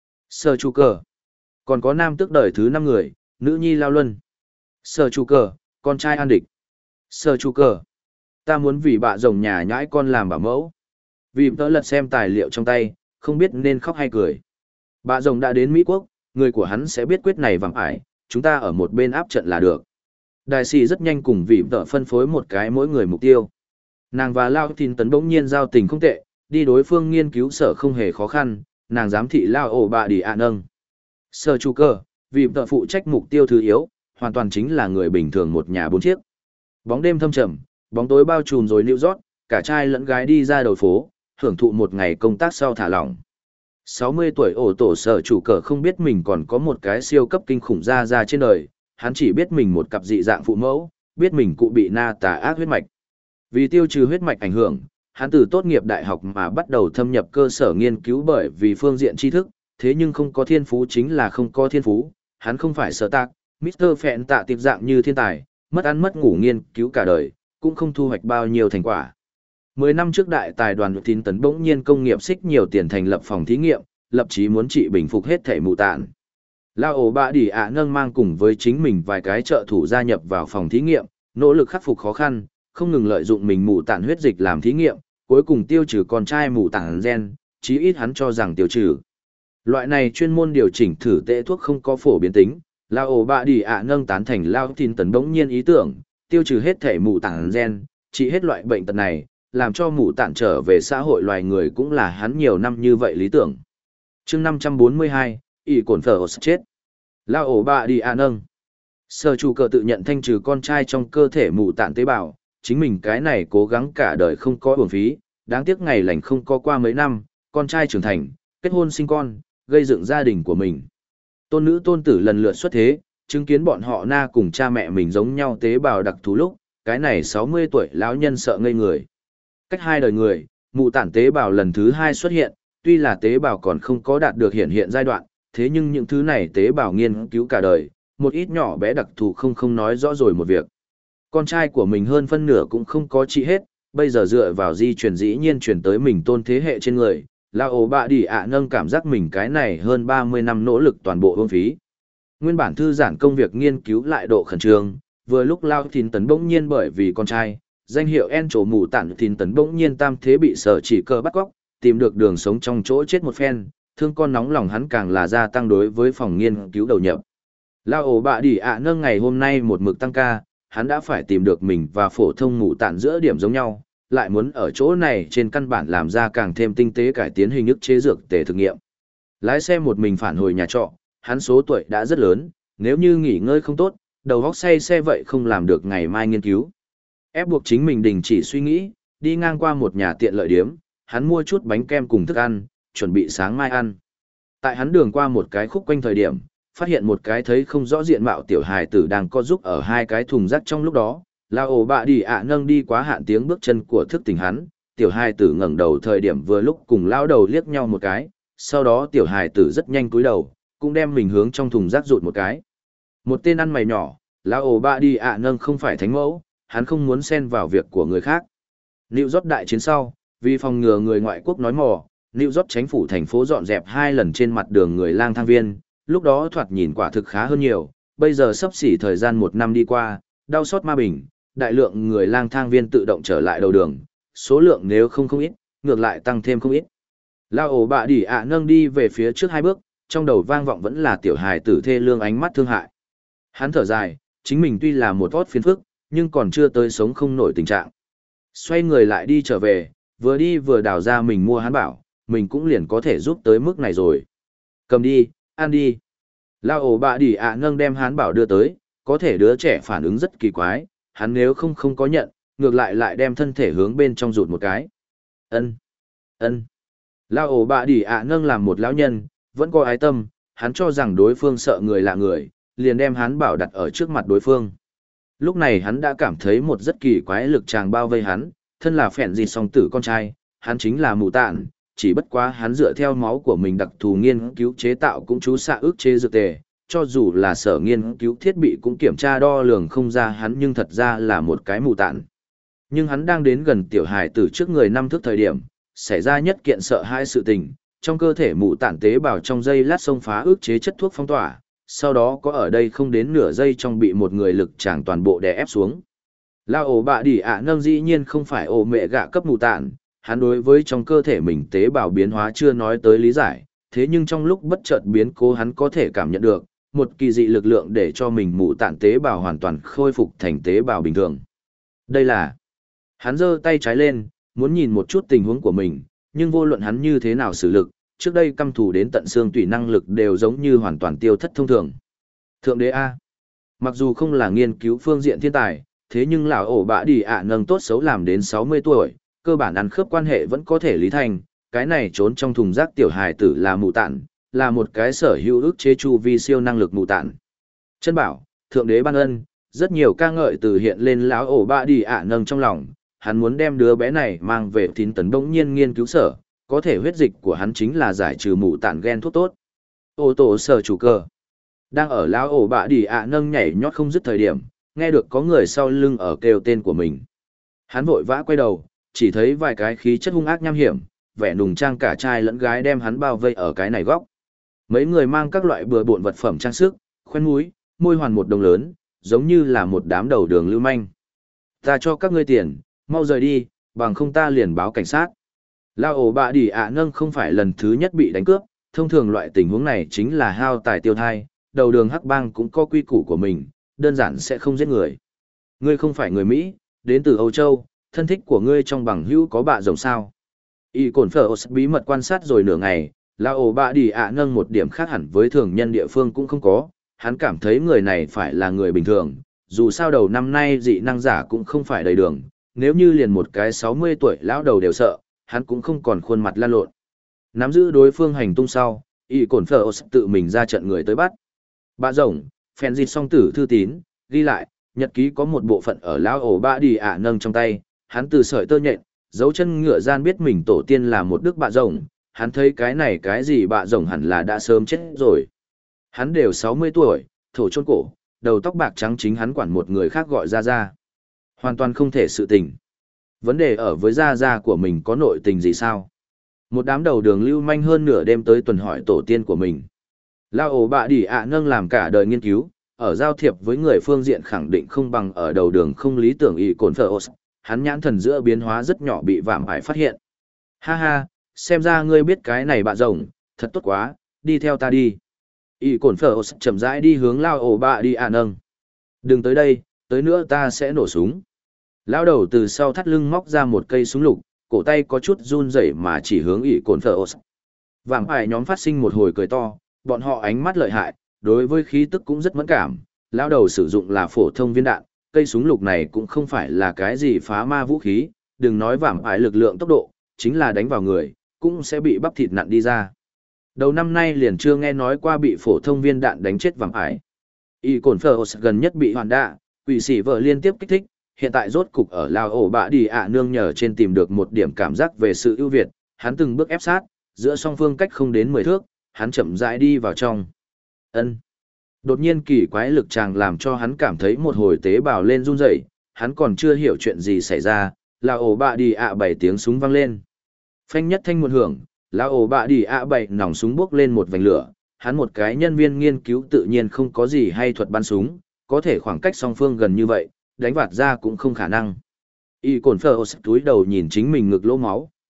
Sở chủ cơ. Còn có nam tước đời thứ năm người, nữ nhi lao luân. Sở chủ cơ, con trai an địch. Sở chủ cơ. Ta muốn vì bạ rồng nhà nhãi con làm bảo mẫu. Vì tớ lật xem tài liệu trong tay, không biết nên khóc hay cười. Bạ rồng đã đến Mỹ Quốc, người của hắn sẽ biết quyết này vàng ải, chúng ta ở một bên áp trận là được. Đại sĩ rất nhanh cùng vị tớ phân phối một cái mỗi người mục tiêu. Nàng và Lao Tin Tấn bỗng nhiên giao tình không tệ, đi đối phương nghiên cứu sở không hề khó khăn, nàng giám thị Lao ổ bạ đi ạ nâng. Sở chủ cơ, vị tớ phụ trách mục tiêu thứ yếu, hoàn toàn chính là người bình thường một nhà bốn chiếc. Bóng đêm thâm trầm, bóng tối bao trùm rồi New York, cả trai lẫn gái đi ra đầu phố, hưởng thụ một ngày công tác sau thả lỏng. sáu mươi tuổi ổ tổ sở chủ cờ không biết mình còn có một cái siêu cấp kinh khủng ra ra trên đời, hắn chỉ biết mình một cặp dị dạng phụ mẫu, biết mình cụ bị na tà ác huyết mạch. Vì tiêu trừ huyết mạch ảnh hưởng, hắn từ tốt nghiệp đại học mà bắt đầu thâm nhập cơ sở nghiên cứu bởi vì phương diện tri thức, thế nhưng không có thiên phú chính là không có thiên phú, hắn không phải sở tạc, mít tơ Phẹn tạ tiệp dạng như thiên tài, mất ăn mất ngủ nghiên cứu cả đời, cũng không thu hoạch bao nhiêu thành quả. Mười năm trước đại tài đoàn tin tấn bỗng nhiên công nghiệp xích nhiều tiền thành lập phòng thí nghiệm, lập chí muốn trị bình phục hết thể mù tạn. Lao ổ bạ đỉ ạ nâng mang cùng với chính mình vài cái trợ thủ gia nhập vào phòng thí nghiệm, nỗ lực khắc phục khó khăn, không ngừng lợi dụng mình mù tạn huyết dịch làm thí nghiệm, cuối cùng tiêu trừ con trai mù tạn gen, chí ít hắn cho rằng tiêu trừ. Loại này chuyên môn điều chỉnh thử tệ thuốc không có phổ biến tính, Lao ổ bạ đỉ ạ nâng tán thành Lao tin tấn bỗng nhiên ý tưởng, tiêu trừ hết thể mù tạn gen, trị hết loại bệnh tật này, làm cho mù tạn trở về xã hội loài người cũng là hắn nhiều năm như vậy lý tưởng. chương năm trăm bốn mươi hai, ỷ cổn phở chết. Lao ổ bạ đi à nâng. Sở chủ cờ tự nhận thanh trừ con trai trong cơ thể mù tạn tế bào, chính mình cái này cố gắng cả đời không có uổng phí, đáng tiếc ngày lành không có qua mấy năm, con trai trưởng thành, kết hôn sinh con, gây dựng gia đình của mình. Tôn nữ tôn tử lần lượt xuất thế, chứng kiến bọn họ na cùng cha mẹ mình giống nhau tế bào đặc thù lúc, cái này sáu mươi tuổi lão nhân sợ ngây người. Cách hai đời người, mù tản tế bào lần thứ hai xuất hiện, tuy là tế bào còn không có đạt được hiện hiện giai đoạn, thế nhưng những thứ này tế bào nghiên cứu cả đời, một ít nhỏ bé đặc thù không không nói rõ rồi một việc. Con trai của mình hơn phân nửa cũng không có trị hết, bây giờ dựa vào di truyền dĩ nhiên truyền tới mình tôn thế hệ trên người, là ổ bạ đi ạ nâng cảm giác mình cái này hơn ba mươi năm nỗ lực toàn bộ hương phí. Nguyên bản thư giãn công việc nghiên cứu lại độ khẩn trương, vừa lúc Lao Thìn Tấn bỗng nhiên bởi vì con trai, danh hiệu en trổ mù tản Thìn Tấn bỗng nhiên tam thế bị sở chỉ cơ bắt cóc, tìm được đường sống trong chỗ chết một phen, thương con nóng lòng hắn càng là gia tăng đối với phòng nghiên cứu đầu nhập. Lao ổ bạ đỉ ạ nâng ngày hôm nay một mực tăng ca, hắn đã phải tìm được mình và phổ thông mù tản giữa điểm giống nhau, lại muốn ở chỗ này trên căn bản làm ra càng thêm tinh tế cải tiến hình ức chế dược tề thực nghiệm. Lái xe một mình phản hồi nhà trọ, hắn số tuổi đã rất lớn, nếu như nghỉ ngơi không tốt, đầu óc say xe vậy không làm được ngày mai nghiên cứu. Ép buộc chính mình đình chỉ suy nghĩ, đi ngang qua một nhà tiện lợi điếm, hắn mua chút bánh kem cùng thức ăn, chuẩn bị sáng mai ăn. Tại hắn đường qua một cái khúc quanh thời điểm, phát hiện một cái thấy không rõ diện mạo tiểu hài tử đang co giúp ở hai cái thùng rác trong lúc đó, là ổ bạ đi ạ nâng đi quá hạn tiếng bước chân của thức tỉnh hắn, tiểu hài tử ngẩng đầu thời điểm vừa lúc cùng lao đầu liếc nhau một cái, sau đó tiểu hài tử rất nhanh cúi đầu, cũng đem mình hướng trong thùng rác rụt một cái. Một tên ăn mày nhỏ, là ổ bạ đi ạ nâng không phải thánh mẫu, hắn không muốn xen vào việc của người khác. New York đại chiến sau, vì phòng ngừa người ngoại quốc nói mò, New York chính phủ thành phố dọn dẹp hai lần trên mặt đường người lang thang viên, lúc đó thoạt nhìn quả thực khá hơn nhiều, bây giờ sắp xỉ thời gian một năm đi qua, đau xót ma bình, đại lượng người lang thang viên tự động trở lại đầu đường, số lượng nếu không không ít, ngược lại tăng thêm không ít. Lao ổ bạ đỉ ạ nâng đi về phía trước hai bước, trong đầu vang vọng vẫn là tiểu hài tử thê lương ánh mắt thương hại. Hắn thở dài, chính mình tuy là một tốt phiền phức, nhưng còn chưa tới sống không nổi tình trạng. Xoay người lại đi trở về, vừa đi vừa đào ra mình mua hắn bảo, mình cũng liền có thể giúp tới mức này rồi. Cầm đi, ăn đi. Lao ổ bạ đỉ ạ nâng đem hắn bảo đưa tới, có thể đứa trẻ phản ứng rất kỳ quái, hắn nếu không không có nhận, ngược lại lại đem thân thể hướng bên trong rụt một cái. Ân, ân. Lao ổ bạ đỉ ạ nâng làm một lão nhân, vẫn có ái tâm, hắn cho rằng đối phương sợ người lạ người, liền đem hắn bảo đặt ở trước mặt đối phương. Lúc này hắn đã cảm thấy một rất kỳ quái lực tràng bao vây hắn, thân là phèn gì song tử con trai, hắn chính là mù tạn, chỉ bất quá hắn dựa theo máu của mình đặc thù nghiên cứu chế tạo cũng chú xạ ức chế dược tề, cho dù là sở nghiên cứu thiết bị cũng kiểm tra đo lường không ra hắn nhưng thật ra là một cái mù tạn. Nhưng hắn đang đến gần tiểu hài tử trước người năm thước thời điểm, xảy ra nhất kiện sợ hai sự tình, trong cơ thể mù tạn tế bào trong dây lát xông phá ức chế chất thuốc phong tỏa, sau đó có ở đây không đến nửa giây trong bị một người lực tràng toàn bộ đè ép xuống. Lao ổ bạ đỉ ạ nâng dĩ nhiên không phải ổ mẹ gạ cấp mù tạn, hắn đối với trong cơ thể mình tế bào biến hóa chưa nói tới lý giải, thế nhưng trong lúc bất chợt biến cố hắn có thể cảm nhận được, một kỳ dị lực lượng để cho mình mù tạn tế bào hoàn toàn khôi phục thành tế bào bình thường. Đây là... Hắn giơ tay trái lên, muốn nhìn một chút tình huống của mình, nhưng vô luận hắn như thế nào xử lực, trước đây căm thù đến tận xương tủy năng lực đều giống như hoàn toàn tiêu thất thông thường. Thượng đế A. Mặc dù không là nghiên cứu phương diện thiên tài, thế nhưng lão ổ bạ đi ạ nâng tốt xấu làm đến sáu mươi tuổi, cơ bản ăn khớp quan hệ vẫn có thể lý thành, cái này trốn trong thùng rác tiểu hài tử là mù tạn, là một cái sở hữu ức chế chu vi siêu năng lực mù tạn. Chân bảo, thượng đế ban ân, rất nhiều ca ngợi từ hiện lên lão ổ bạ đi ạ nâng trong lòng, hắn muốn đem đứa bé này mang về tín tấn bỗng nhiên nghiên cứu sở, có thể huyết dịch của hắn chính là giải trừ mù tạn gen thuốc tốt. Ô tổ sở chủ cơ. Đang ở lão ổ bạ đi ạ nâng nhảy nhót không dứt thời điểm, nghe được có người sau lưng ở kêu tên của mình. Hắn vội vã quay đầu, chỉ thấy vài cái khí chất hung ác nham hiểm, vẻ nùng trang cả trai lẫn gái đem hắn bao vây ở cái này góc. Mấy người mang các loại bừa bộn vật phẩm trang sức, khoen mũi, môi hoàn một đồng lớn, giống như là một đám đầu đường lưu manh. Ta cho các ngươi tiền, mau rời đi, bằng không ta liền báo cảnh sát. Lao ổ bạ đỉ ạ nâng không phải lần thứ nhất bị đánh cướp, thông thường loại tình huống này chính là hao tài tiêu thai, đầu đường hắc bang cũng có quy củ của mình, đơn giản sẽ không giết người. Ngươi không phải người Mỹ, đến từ Âu Châu, thân thích của ngươi trong bằng hữu có bạ rồng sao. Y cổn phở bí mật quan sát rồi nửa ngày, Lao ổ bạ đỉ ạ nâng một điểm khác hẳn với thường nhân địa phương cũng không có, hắn cảm thấy người này phải là người bình thường, dù sao đầu năm nay dị năng giả cũng không phải đầy đường, nếu như liền một cái sáu mươi tuổi lão đầu đều sợ, hắn cũng không còn khuôn mặt lan lộn. Nắm giữ đối phương hành tung sau, y cổn phở tự mình ra trận người tới bắt. Bạ rồng, phèn dịt song tử thư tín, ghi lại, nhật ký có một bộ phận ở lão ổ bạ đi ạ nâng trong tay, hắn từ sợi tơ nhện, dấu chân ngựa gian biết mình tổ tiên là một đức bạ rồng, hắn thấy cái này cái gì bạ rồng hẳn là đã sớm chết rồi. Hắn đều sáu mươi tuổi, thổ chôn cổ, đầu tóc bạc trắng chính hắn quản một người khác gọi ra ra. Hoàn toàn không thể sự tình. Vấn đề ở với gia gia của mình có nội tình gì sao? Một đám đầu đường lưu manh hơn nửa đêm tới tuần hỏi tổ tiên của mình. Lao ổ bạ đỉ ạ nâng làm cả đời nghiên cứu, ở giao thiệp với người phương diện khẳng định không bằng ở đầu đường không lý tưởng y cồn phở ос, hắn nhãn thần giữa biến hóa rất nhỏ bị vạm ải phát hiện. Ha ha, xem ra ngươi biết cái này bạ rồng, thật tốt quá, đi theo ta đi. Y cồn phở os chậm rãi đi hướng lao ổ bạ đi ạ nâng. Đừng tới đây, tới nữa ta sẽ nổ súng. Lao đầu từ sau thắt lưng móc ra một cây súng lục, cổ tay có chút run rẩy mà chỉ hướng ỷ cồn phở ос. Vàng ải nhóm phát sinh một hồi cười to, bọn họ ánh mắt lợi hại, đối với khí tức cũng rất mẫn cảm. Lao đầu sử dụng là phổ thông viên đạn, cây súng lục này cũng không phải là cái gì phá ma vũ khí, đừng nói vàng ải lực lượng tốc độ, chính là đánh vào người, cũng sẽ bị bắp thịt nặn đi ra. Đầu năm nay liền chưa nghe nói qua bị phổ thông viên đạn đánh chết vàng ải. Y cồn phở os gần nhất bị hoàn đạ, quỷ sĩ vợ liên tiếp kích thích, hiện tại rốt cục ở Lao ổ bạ đi ạ nương nhờ trên tìm được một điểm cảm giác về sự ưu việt, hắn từng bước ép sát, giữa song phương cách không đến mười thước, hắn chậm rãi đi vào trong. Ân. Đột nhiên kỳ quái lực chàng làm cho hắn cảm thấy một hồi tế bào lên run rẩy, hắn còn chưa hiểu chuyện gì xảy ra, Lao ổ bạ đi ạ bảy tiếng súng vang lên. Phanh nhất thanh một hưởng, Lao ổ bạ đi ạ bảy nòng súng bốc lên một vành lửa, hắn một cái nhân viên nghiên cứu tự nhiên không có gì hay thuật bắn súng, có thể khoảng cách song phương gần như vậy, đánh vạt ra cũng không khả năng. Y cồn phở túi đầu nhìn chính mình ngực lỗ máu,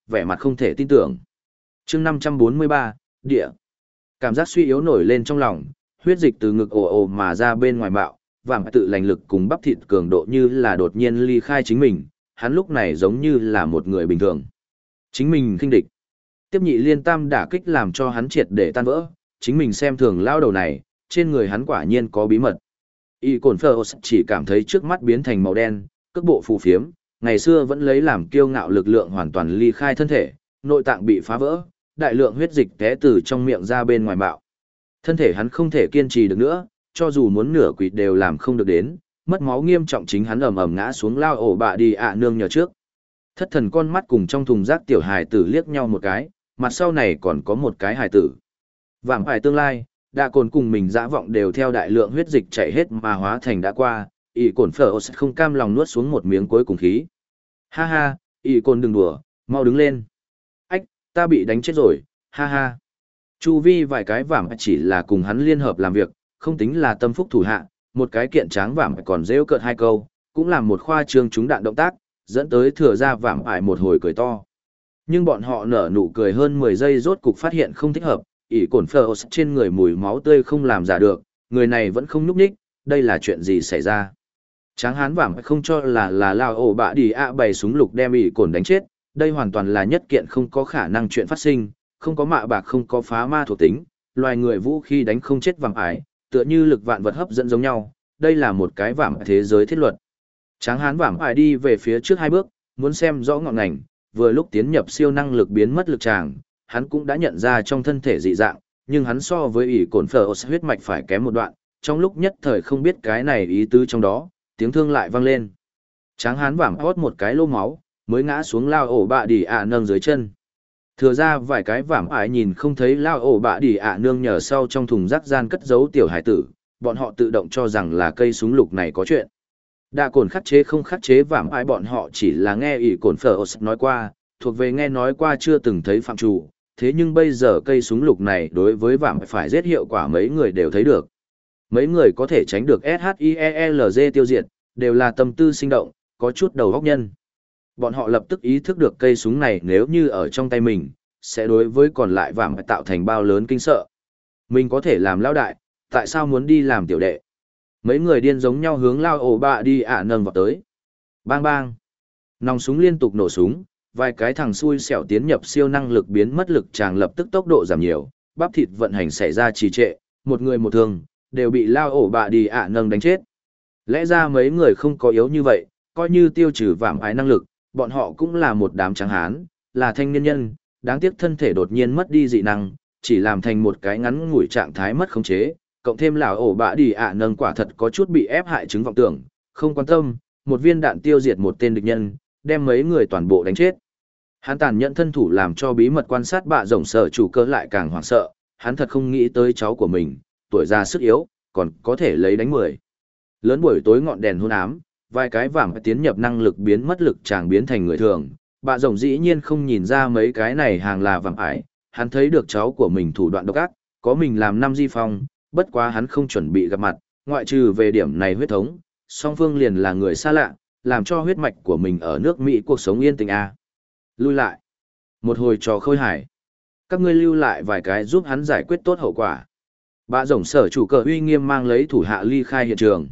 vẻ mặt không thể tin tưởng. chương năm trăm bốn mươi ba, địa. Cảm giác suy yếu nổi lên trong lòng, huyết dịch từ ngực ồ ồ mà ra bên ngoài bạo, vàng tự lành lực cùng bắp thịt cường độ như là đột nhiên ly khai chính mình, hắn lúc này giống như là một người bình thường. Chính mình khinh địch. Tiếp nhị liên tam đả kích làm cho hắn triệt để tan vỡ, chính mình xem thường lao đầu này, trên người hắn quả nhiên có bí mật. Y cồn phơ chỉ cảm thấy trước mắt biến thành màu đen, cước bộ phù phiếm, ngày xưa vẫn lấy làm kiêu ngạo lực lượng hoàn toàn ly khai thân thể, nội tạng bị phá vỡ, đại lượng huyết dịch té từ trong miệng ra bên ngoài bạo. Thân thể hắn không thể kiên trì được nữa, cho dù muốn nửa quỵt đều làm không được đến, mất máu nghiêm trọng chính hắn ầm ầm ngã xuống lao ổ bạ đi ạ nương nhờ trước. Thất thần con mắt cùng trong thùng rác tiểu hài tử liếc nhau một cái, mặt sau này còn có một cái hài tử. Vạm phải tương lai, đạ cồn cùng mình dã vọng đều theo đại lượng huyết dịch chảy hết mà hóa thành đã qua, ỷ cồn phở không cam lòng nuốt xuống một miếng cuối cùng khí. Ha ha, ỷ cồn đừng đùa, mau đứng lên. Ách, ta bị đánh chết rồi, ha ha. Chu vi vài cái vạm chỉ là cùng hắn liên hợp làm việc, không tính là tâm phúc thủ hạ, một cái kiện tráng vạm còn rêu cợt hai câu, cũng làm một khoa trương trúng đạn động tác, dẫn tới thừa ra vạm ải một hồi cười to. Nhưng bọn họ nở nụ cười hơn mười giây rốt cục phát hiện không thích hợp, ỷ cồn phơ trên người mùi máu tươi không làm giả được, người này vẫn không nhúc nhích, đây là chuyện gì xảy ra. Tráng hán vạm không cho là là lao ổ bạ đi ạ bày súng lục đem ỷ cồn đánh chết, đây hoàn toàn là nhất kiện không có khả năng chuyện phát sinh, không có mạ bạc không có phá ma thuộc tính, loài người vũ khí đánh không chết vạm ải, tựa như lực vạn vật hấp dẫn giống nhau, đây là một cái vạm thế giới thiết luật. Tráng hán vạm ải đi về phía trước hai bước, muốn xem rõ ngọn ngành, vừa lúc tiến nhập siêu năng lực biến mất lực tràng, hắn cũng đã nhận ra trong thân thể dị dạng, nhưng hắn so với ỷ cồn phở huyết mạch phải kém một đoạn, trong lúc nhất thời không biết cái này ý tứ trong đó, tiếng thương lại vang lên. Tráng hán vảm hót một cái lô máu, mới ngã xuống lao ổ bạ đỉ ạ nâng dưới chân. Thừa ra vài cái vảm ải nhìn không thấy lao ổ bạ đỉ ạ nương nhờ sau trong thùng rác gian cất giấu tiểu hải tử, bọn họ tự động cho rằng là cây súng lục này có chuyện. Đa cồn khắc chế không khắc chế vảm ải bọn họ chỉ là nghe ỷ cồn phở nói qua, thuộc về nghe nói qua chưa từng thấy phạm chủ, thế nhưng bây giờ cây súng lục này đối với vạm phải giết hiệu quả mấy người đều thấy được. Mấy người có thể tránh được SHIELZ tiêu diệt, đều là tâm tư sinh động, có chút đầu óc nhân. Bọn họ lập tức ý thức được cây súng này nếu như ở trong tay mình, sẽ đối với còn lại vạm tạo thành bao lớn kinh sợ. Mình có thể làm lao đại, tại sao muốn đi làm tiểu đệ? Mấy người điên giống nhau hướng lao ổ bạ đi ạ nâng vào tới. Bang bang. Nòng súng liên tục nổ súng, vài cái thằng xui xẻo tiến nhập siêu năng lực biến mất lực chàng lập tức tốc độ giảm nhiều, bắp thịt vận hành xảy ra trì trệ, một người một thương, đều bị lao ổ bạ đi ạ nâng đánh chết. Lẽ ra mấy người không có yếu như vậy, coi như tiêu trừ vạm ái năng lực, bọn họ cũng là một đám trắng hán, là thanh niên nhân, đáng tiếc thân thể đột nhiên mất đi dị năng, chỉ làm thành một cái ngắn ngủi trạng thái mất khống chế, cộng thêm lão ổ bạ đi ạ nâng quả thật có chút bị ép hại chứng vọng tưởng, không quan tâm, một viên đạn tiêu diệt một tên địch nhân, đem mấy người toàn bộ đánh chết. Hắn tàn nhẫn thân thủ làm cho bí mật quan sát bạ rồng sở chủ cơ lại càng hoảng sợ, hắn thật không nghĩ tới cháu của mình, tuổi già sức yếu, còn có thể lấy đánh mười. Lớn buổi tối ngọn đèn hôn ám, vài cái vàng tiến nhập năng lực biến mất lực chàng biến thành người thường, bạ rồng dĩ nhiên không nhìn ra mấy cái này hàng là vàng ải, hắn thấy được cháu của mình thủ đoạn độc ác, có mình làm năm di phong, bất quá hắn không chuẩn bị gặp mặt, ngoại trừ về điểm này huyết thống, song phương liền là người xa lạ, làm cho huyết mạch của mình ở nước Mỹ cuộc sống yên tĩnh a. Lui lại. Một hồi trò khôi hài. Các ngươi lưu lại vài cái giúp hắn giải quyết tốt hậu quả. Bạ rồng sở chủ cờ uy nghiêm mang lấy thủ hạ ly khai hiện trường.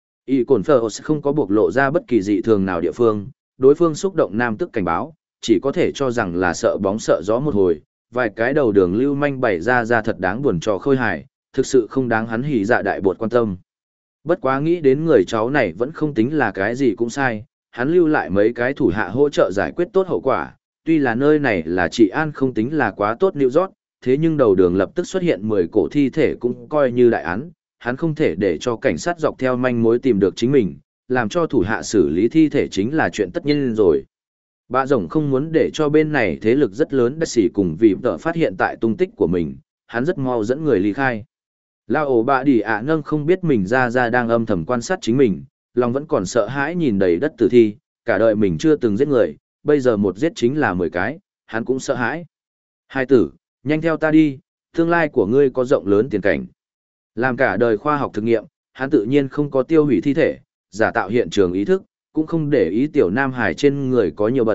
Y cồn phở không có bộc lộ ra bất kỳ dị thường nào địa phương, đối phương xúc động nam tức cảnh báo, chỉ có thể cho rằng là sợ bóng sợ gió một hồi, vài cái đầu đường lưu manh bày ra ra thật đáng buồn trò khôi hài, thực sự không đáng hắn hỉ dạ đại bột quan tâm. Bất quá nghĩ đến người cháu này vẫn không tính là cái gì cũng sai, hắn lưu lại mấy cái thủ hạ hỗ trợ giải quyết tốt hậu quả, tuy là nơi này là trị an không tính là quá tốt New York, thế nhưng đầu đường lập tức xuất hiện mười cổ thi thể cũng coi như đại án, hắn không thể để cho cảnh sát dọc theo manh mối tìm được chính mình, làm cho thủ hạ xử lý thi thể chính là chuyện tất nhiên rồi. Bạ rồng không muốn để cho bên này thế lực rất lớn đã xỉ cùng vì tợ phát hiện tại tung tích của mình, hắn rất mau dẫn người ly khai. Lao ổ bạ đỉ ạ nâng không biết mình ra ra đang âm thầm quan sát chính mình, lòng vẫn còn sợ hãi nhìn đầy đất tử thi, cả đời mình chưa từng giết người, bây giờ một giết chính là mười cái, hắn cũng sợ hãi. Hai tử, nhanh theo ta đi, tương lai của ngươi có rộng lớn tiền cảnh. Làm cả đời khoa học thực nghiệm, hắn tự nhiên không có tiêu hủy thi thể, giả tạo hiện trường ý thức, cũng không để ý tiểu nam hải trên người có nhiều bẩn,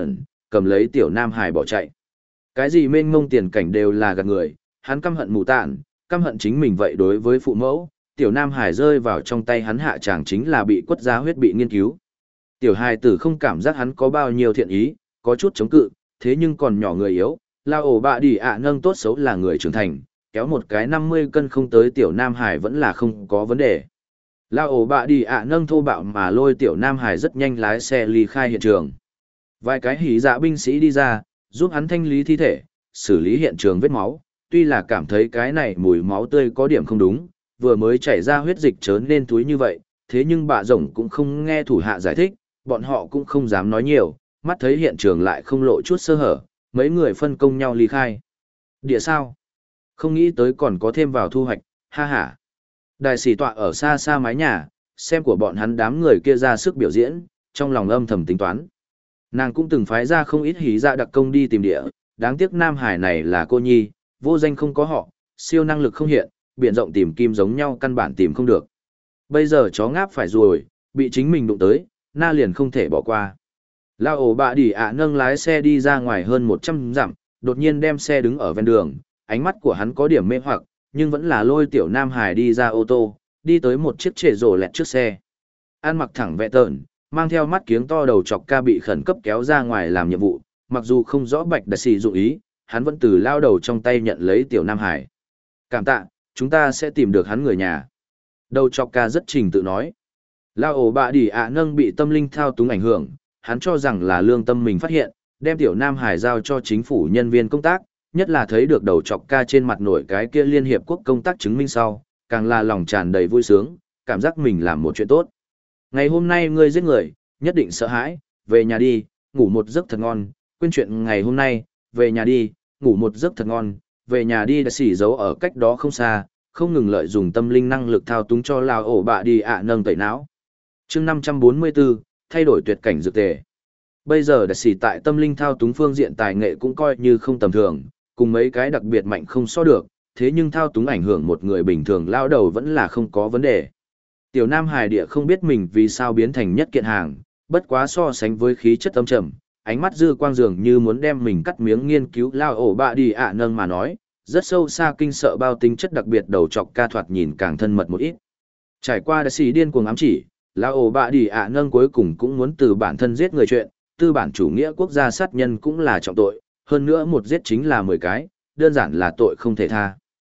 cầm lấy tiểu Nam Hải bỏ chạy. Cái gì mênh mông tiền cảnh đều là gạt người, hắn căm hận mù tạn, căm hận chính mình vậy đối với phụ mẫu, tiểu Nam Hải rơi vào trong tay hắn hạ chàng chính là bị quất giá huyết bị nghiên cứu. Tiểu hài tử không cảm giác hắn có bao nhiêu thiện ý, có chút chống cự, thế nhưng còn nhỏ người yếu, lao ổ bạ đi ạ nâng tốt xấu là người trưởng thành, kéo một cái năm mươi cân không tới tiểu Nam Hải vẫn là không có vấn đề. Lao ổ bạ đi ạ nâng thô bạo mà lôi tiểu Nam Hải rất nhanh lái xe ly khai hiện trường. Vài cái hỉ dạ binh sĩ đi ra, giúp hắn thanh lý thi thể, xử lý hiện trường vết máu, tuy là cảm thấy cái này mùi máu tươi có điểm không đúng, vừa mới chảy ra huyết dịch chớn nên túi như vậy, thế nhưng bà rồng cũng không nghe thủ hạ giải thích, bọn họ cũng không dám nói nhiều, mắt thấy hiện trường lại không lộ chút sơ hở, mấy người phân công nhau ly khai. Địa sao? Không nghĩ tới còn có thêm vào thu hoạch, ha ha. Đại sĩ tọa ở xa xa mái nhà, xem của bọn hắn đám người kia ra sức biểu diễn, trong lòng âm thầm tính toán. Nàng cũng từng phái ra không ít hí dạ đặc công đi tìm địa, đáng tiếc Nam Hải này là cô nhi, vô danh không có họ, siêu năng lực không hiện, biển rộng tìm kim giống nhau căn bản tìm không được. Bây giờ chó ngáp phải rồi, bị chính mình đụng tới, na liền không thể bỏ qua. Lao ổ bạ đỉ ạ nâng lái xe đi ra ngoài hơn một trăm dặm, đột nhiên đem xe đứng ở ven đường, ánh mắt của hắn có điểm mê hoặc, nhưng vẫn là lôi tiểu Nam Hải đi ra ô tô, đi tới một chiếc trệ rồ lẹt trước xe. Ăn mặc thẳng vẹ tợn, mang theo mắt kiếng to đầu chọc ca bị khẩn cấp kéo ra ngoài làm nhiệm vụ, mặc dù không rõ bạch đặc xì dụng ý, hắn vẫn từ lao đầu trong tay nhận lấy tiểu Nam Hải. Cảm tạ, chúng ta sẽ tìm được hắn người nhà. Đầu chọc ca rất trình tự nói. Lao ổ bạ đỉ ạ nâng bị tâm linh thao túng ảnh hưởng, hắn cho rằng là lương tâm mình phát hiện, đem tiểu Nam Hải giao cho chính phủ nhân viên công tác, nhất là thấy được đầu chọc ca trên mặt nổi cái kia Liên Hiệp Quốc công tác chứng minh sau, càng là lòng tràn đầy vui sướng, cảm giác mình làm một chuyện tốt. Ngày hôm nay ngươi giết người, nhất định sợ hãi, về nhà đi, ngủ một giấc thật ngon, quên chuyện ngày hôm nay, về nhà đi, ngủ một giấc thật ngon, về nhà đi đã xỉ giấu ở cách đó không xa, không ngừng lợi dụng tâm linh năng lực thao túng cho lao ổ bạ đi ạ nâng tẩy não. chương năm trăm bốn mươi bốn, thay đổi tuyệt cảnh dược tề. Bây giờ đã xỉ tại tâm linh thao túng phương diện tài nghệ cũng coi như không tầm thường, cùng mấy cái đặc biệt mạnh không so được, thế nhưng thao túng ảnh hưởng một người bình thường lao đầu vẫn là không có vấn đề. Tiểu Nam Hải địa không biết mình vì sao biến thành nhất kiện hàng, bất quá so sánh với khí chất âm trầm, ánh mắt dư quang dường như muốn đem mình cắt miếng nghiên cứu lao ổ bạ đi ạ nâng mà nói, rất sâu xa kinh sợ bao tính chất đặc biệt đầu chọc ca thoạt nhìn càng thân mật một ít. Trải qua đã xì điên cuồng ám chỉ, lao ổ bạ đi ạ nâng cuối cùng cũng muốn từ bản thân giết người chuyện, tư bản chủ nghĩa quốc gia sát nhân cũng là trọng tội, hơn nữa một giết chính là mười cái, đơn giản là tội không thể tha.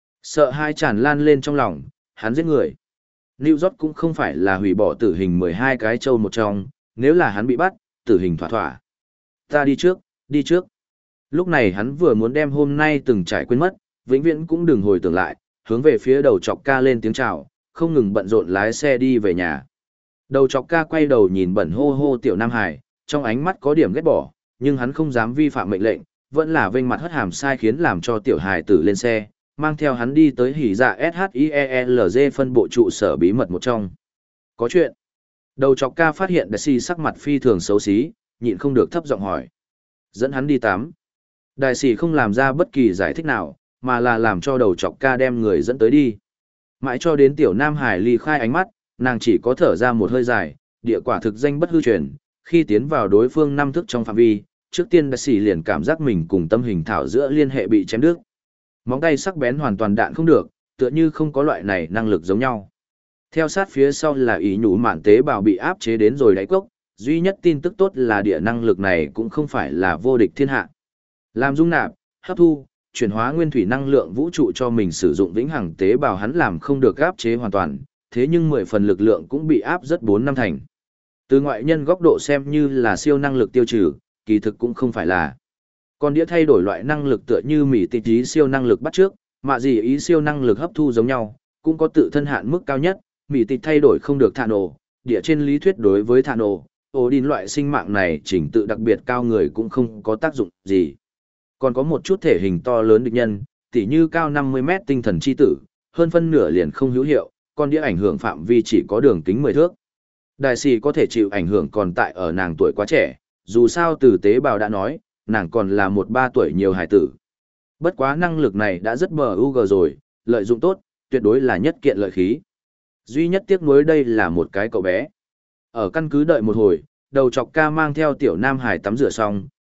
Sợ hai tràn lan lên trong lòng, hắn giết người. New York cũng không phải là hủy bỏ tử hình mười hai cái châu một trong, nếu là hắn bị bắt, tử hình thỏa thỏa. Ta đi trước, đi trước. Lúc này hắn vừa muốn đem hôm nay từng trải quên mất, vĩnh viễn cũng đừng hồi tưởng lại, hướng về phía đầu chọc ca lên tiếng chào, không ngừng bận rộn lái xe đi về nhà. Đầu chọc ca quay đầu nhìn bẩn hô hô tiểu Nam Hải, trong ánh mắt có điểm ghét bỏ, nhưng hắn không dám vi phạm mệnh lệnh, vẫn là vênh mặt hất hàm sai khiến làm cho tiểu Hải tử lên xe, mang theo hắn đi tới hỉ dạ ét hát i e l giê phân bộ trụ sở bí mật một trong. Có chuyện. Đầu chọc ca phát hiện đại sĩ sắc mặt phi thường xấu xí, nhịn không được thấp giọng hỏi. Dẫn hắn đi tắm. Đại sĩ không làm ra bất kỳ giải thích nào, mà là làm cho đầu chọc ca đem người dẫn tới đi. Mãi cho đến tiểu Nam Hải ly khai ánh mắt, nàng chỉ có thở ra một hơi dài, địa quả thực danh bất hư truyền, khi tiến vào đối phương năm thức trong phạm vi, trước tiên đại sĩ liền cảm giác mình cùng tâm hình thảo giữa liên hệ bị chém đứt. Móng tay sắc bén hoàn toàn đạn không được, tựa như không có loại này năng lực giống nhau. Theo sát phía sau là ý nhũ mạn tế bào bị áp chế đến rồi đáy cốc, duy nhất tin tức tốt là địa năng lực này cũng không phải là vô địch thiên hạ. Làm dung nạp, hấp thu, chuyển hóa nguyên thủy năng lượng vũ trụ cho mình sử dụng vĩnh hằng tế bào hắn làm không được áp chế hoàn toàn, thế nhưng mười phần lực lượng cũng bị áp rất bốn năm thành. Từ ngoại nhân góc độ xem như là siêu năng lực tiêu trừ, kỳ thực cũng không phải là. Còn đĩa thay đổi loại năng lực tựa như mỉ tịch ý siêu năng lực bắt trước, mà gì ý siêu năng lực hấp thu giống nhau, cũng có tự thân hạn mức cao nhất, mỉ tịch thay đổi không được thả nổ, địa trên lý thuyết đối với thả nổ, ổ đin loại sinh mạng này chỉnh tự đặc biệt cao người cũng không có tác dụng gì. Còn có một chút thể hình to lớn địch nhân, tỉ như cao năm mươi mét tinh thần chi tử, hơn phân nửa liền không hữu hiệu, còn đĩa ảnh hưởng phạm vi chỉ có đường kính mười thước. Đại sĩ có thể chịu ảnh hưởng còn tại ở nàng tuổi quá trẻ, dù sao từ tế bào đã nói, nàng còn là một ba tuổi nhiều hài tử. Bất quá năng lực này đã rất bờ u gờ rồi, lợi dụng tốt, tuyệt đối là nhất kiện lợi khí. Duy nhất tiếc nuối đây là một cái cậu bé. Ở căn cứ đợi một hồi, đầu chọc ca mang theo tiểu Nam Hải tắm rửa xong,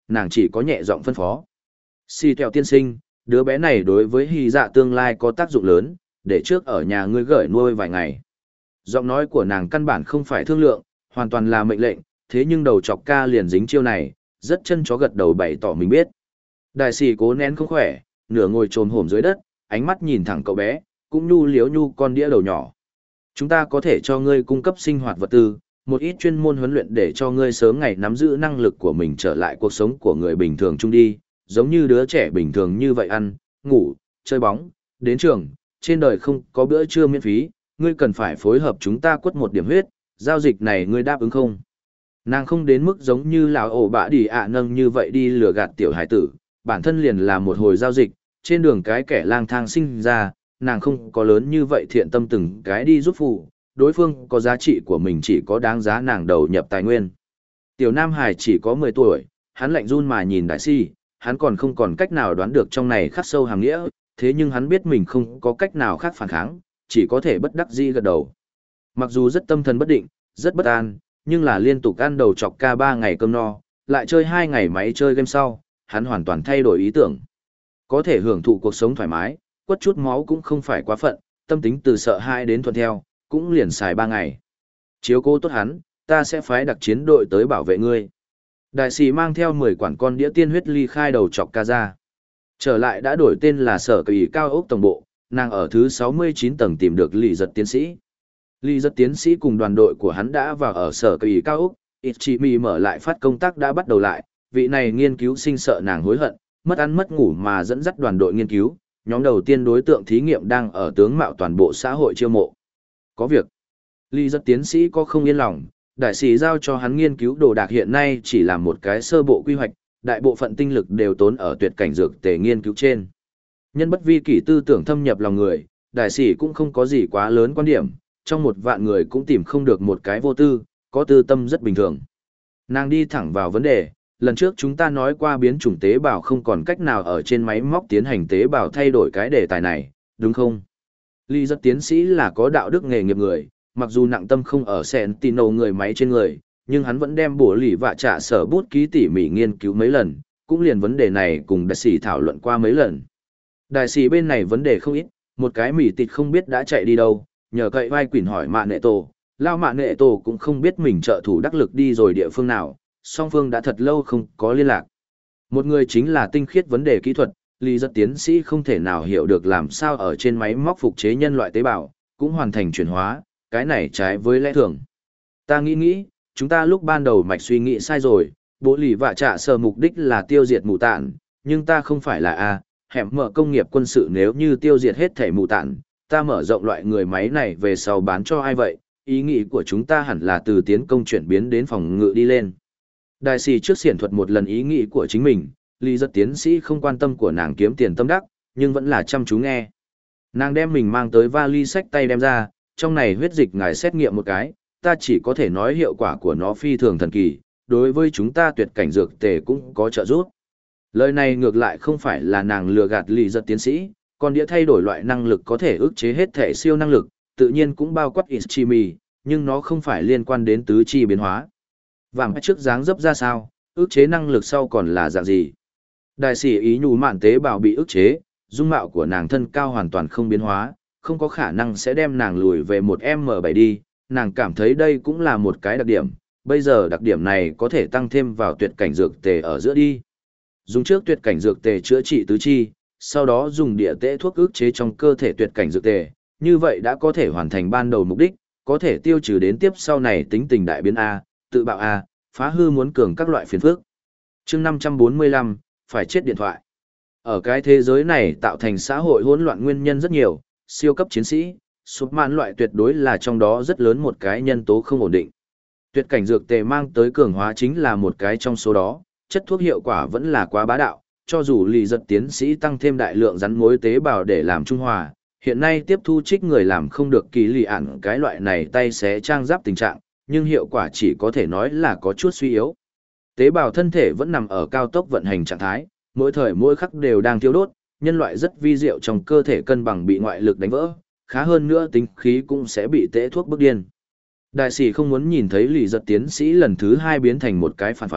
nàng chỉ có nhẹ giọng phân phó. Si Tèo tiên sinh, đứa bé này đối với hy dạ tương lai có tác dụng lớn, để trước ở nhà ngươi gửi nuôi vài ngày. Giọng nói của nàng căn bản không phải thương lượng, hoàn toàn là mệnh lệnh, thế nhưng đầu chọc ca liền dính chiêu này, rất chân chó gật đầu bày tỏ mình biết. Đại sĩ cố nén không khỏe, nửa ngồi trồm hổm dưới đất, ánh mắt nhìn thẳng cậu bé, cũng nhu liếu nhu con đĩa đầu nhỏ. Chúng ta có thể cho ngươi cung cấp sinh hoạt vật tư, một ít chuyên môn huấn luyện để cho ngươi sớm ngày nắm giữ năng lực của mình trở lại cuộc sống của người bình thường chung đi, giống như đứa trẻ bình thường như vậy ăn, ngủ, chơi bóng, đến trường, trên đời không có bữa trưa miễn phí, ngươi cần phải phối hợp chúng ta quất một điểm huyết, giao dịch này ngươi đáp ứng không? Nàng không đến mức giống như lão ổ bạ đi ạ nâng như vậy đi lừa gạt tiểu hải tử, bản thân liền là một hồi giao dịch, trên đường cái kẻ lang thang sinh ra, nàng không có lớn như vậy thiện tâm từng cái đi giúp phụ, đối phương có giá trị của mình chỉ có đáng giá nàng đầu nhập tài nguyên. Tiểu Nam Hải chỉ có mười tuổi, hắn lạnh run mà nhìn đại si, hắn còn không còn cách nào đoán được trong này khắc sâu hàm nghĩa, thế nhưng hắn biết mình không có cách nào khác phản kháng, chỉ có thể bất đắc dĩ gật đầu. Mặc dù rất tâm thần bất định, rất bất an, nhưng là liên tục ăn đầu chọc ca ba ngày cơm no, lại chơi hai ngày máy chơi game sau, hắn hoàn toàn thay đổi ý tưởng. Có thể hưởng thụ cuộc sống thoải mái, quất chút máu cũng không phải quá phận, tâm tính từ sợ hãi đến thuận theo, cũng liền xài ba ngày. Chiếu cố tốt hắn, ta sẽ phái đặc chiến đội tới bảo vệ ngươi. Đại sĩ mang theo mười quản con đĩa tiên huyết ly khai đầu chọc ca ra. Trở lại đã đổi tên là Sở Kỳ Cao ốc tổng bộ, nàng ở thứ sáu mươi chín tầng tìm được Lý Giật tiến sĩ. Lý Giật tiến sĩ cùng đoàn đội của hắn đã vào ở Sở Kỳ Cao ốc, Ichimi mở lại phát công tác đã bắt đầu lại, vị này nghiên cứu sinh sợ nàng hối hận, mất ăn mất ngủ mà dẫn dắt đoàn đội nghiên cứu, nhóm đầu tiên đối tượng thí nghiệm đang ở tướng mạo toàn bộ xã hội chiêu mộ. Có việc. Lý Giật tiến sĩ có không yên lòng, đại sĩ giao cho hắn nghiên cứu đồ đạc hiện nay chỉ là một cái sơ bộ quy hoạch, đại bộ phận tinh lực đều tốn ở tuyệt cảnh dược tề nghiên cứu trên. Nhân bất vi kỷ tư tưởng thâm nhập lòng người, đại sĩ cũng không có gì quá lớn quan điểm, trong một vạn người cũng tìm không được một cái vô tư, có tư tâm rất bình thường. Nàng đi thẳng vào vấn đề, lần trước chúng ta nói qua biến chủng tế bào không còn cách nào ở trên máy móc tiến hành tế bào thay đổi cái đề tài này, đúng không? Lý Giật tiến sĩ là có đạo đức nghề nghiệp người, mặc dù nặng tâm không ở Sentinel người máy trên người, nhưng hắn vẫn đem bổ lì vạ trả sở bút ký tỉ mỉ nghiên cứu mấy lần, cũng liền vấn đề này cùng đại sĩ thảo luận qua mấy lần. Đại sĩ bên này vấn đề không ít, một cái mỉ tịt không biết đã chạy đi đâu, nhờ cậy vai quỷ hỏi mạ nệ tổ, lao mạ nệ tổ cũng không biết mình trợ thủ đắc lực đi rồi địa phương nào, song phương đã thật lâu không có liên lạc. Một người chính là tinh khiết vấn đề kỹ thuật, Lý Giật tiến sĩ không thể nào hiểu được làm sao ở trên máy móc phục chế nhân loại tế bào, cũng hoàn thành chuyển hóa, cái này trái với lẽ thường. Ta nghĩ nghĩ, chúng ta lúc ban đầu mạch suy nghĩ sai rồi, bố lì vạ trả sở mục đích là tiêu diệt mù tạn, nhưng ta không phải là A, hẻm mở công nghiệp quân sự nếu như tiêu diệt hết thể mù tạn, ta mở rộng loại người máy này về sau bán cho ai vậy, ý nghĩ của chúng ta hẳn là từ tiến công chuyển biến đến phòng ngự đi lên. Đại sĩ trước xiển thuật một lần ý nghĩ của chính mình, Lý Giật tiến sĩ không quan tâm của nàng kiếm tiền tâm đắc, nhưng vẫn là chăm chú nghe. Nàng đem mình mang tới vali sách tay đem ra, trong này huyết dịch ngài xét nghiệm một cái, ta chỉ có thể nói hiệu quả của nó phi thường thần kỳ, đối với chúng ta tuyệt cảnh dược tề cũng có trợ giúp. Lời này ngược lại không phải là nàng lừa gạt Lý Giật tiến sĩ, còn đĩa thay đổi loại năng lực có thể ức chế hết thể siêu năng lực, tự nhiên cũng bao quát Ichimi, nhưng nó không phải liên quan đến tứ chi biến hóa. Vàng trước dáng dấp ra sao, ức chế năng lực sau còn là dạng gì. Đại sĩ ý nhủ mạn tế bào bị ức chế, dung mạo của nàng thân cao hoàn toàn không biến hóa, không có khả năng sẽ đem nàng lùi về một em em bảy đi, nàng cảm thấy đây cũng là một cái đặc điểm, bây giờ đặc điểm này có thể tăng thêm vào tuyệt cảnh dược tề ở giữa đi. Dùng trước tuyệt cảnh dược tề chữa trị tứ chi, sau đó dùng địa tễ thuốc ức chế trong cơ thể tuyệt cảnh dược tề, như vậy đã có thể hoàn thành ban đầu mục đích, có thể tiêu trừ đến tiếp sau này tính tình đại biến A, tự bạo A, phá hư muốn cường các loại phiền phức. chương năm trăm bốn mươi lăm, phải chết điện thoại. Ở cái thế giới này tạo thành xã hội hỗn loạn nguyên nhân rất nhiều, siêu cấp chiến sĩ, sụp mạn loại tuyệt đối là trong đó rất lớn một cái nhân tố không ổn định. Tuyệt cảnh dược tề mang tới cường hóa chính là một cái trong số đó, chất thuốc hiệu quả vẫn là quá bá đạo, cho dù Lý Giật tiến sĩ tăng thêm đại lượng rắn mối tế bào để làm trung hòa, hiện nay tiếp thu trích người làm không được kỳ lì ản cái loại này tay xé trang giáp tình trạng, nhưng hiệu quả chỉ có thể nói là có chút suy yếu. Tế bào thân thể vẫn nằm ở cao tốc vận hành trạng thái, mỗi thời mỗi khắc đều đang thiêu đốt, nhân loại rất vi diệu trong cơ thể cân bằng bị ngoại lực đánh vỡ, khá hơn nữa tính khí cũng sẽ bị tễ thuốc bức điên. Đại sĩ không muốn nhìn thấy Lý Giật tiến sĩ lần thứ hai biến thành một cái phản phái,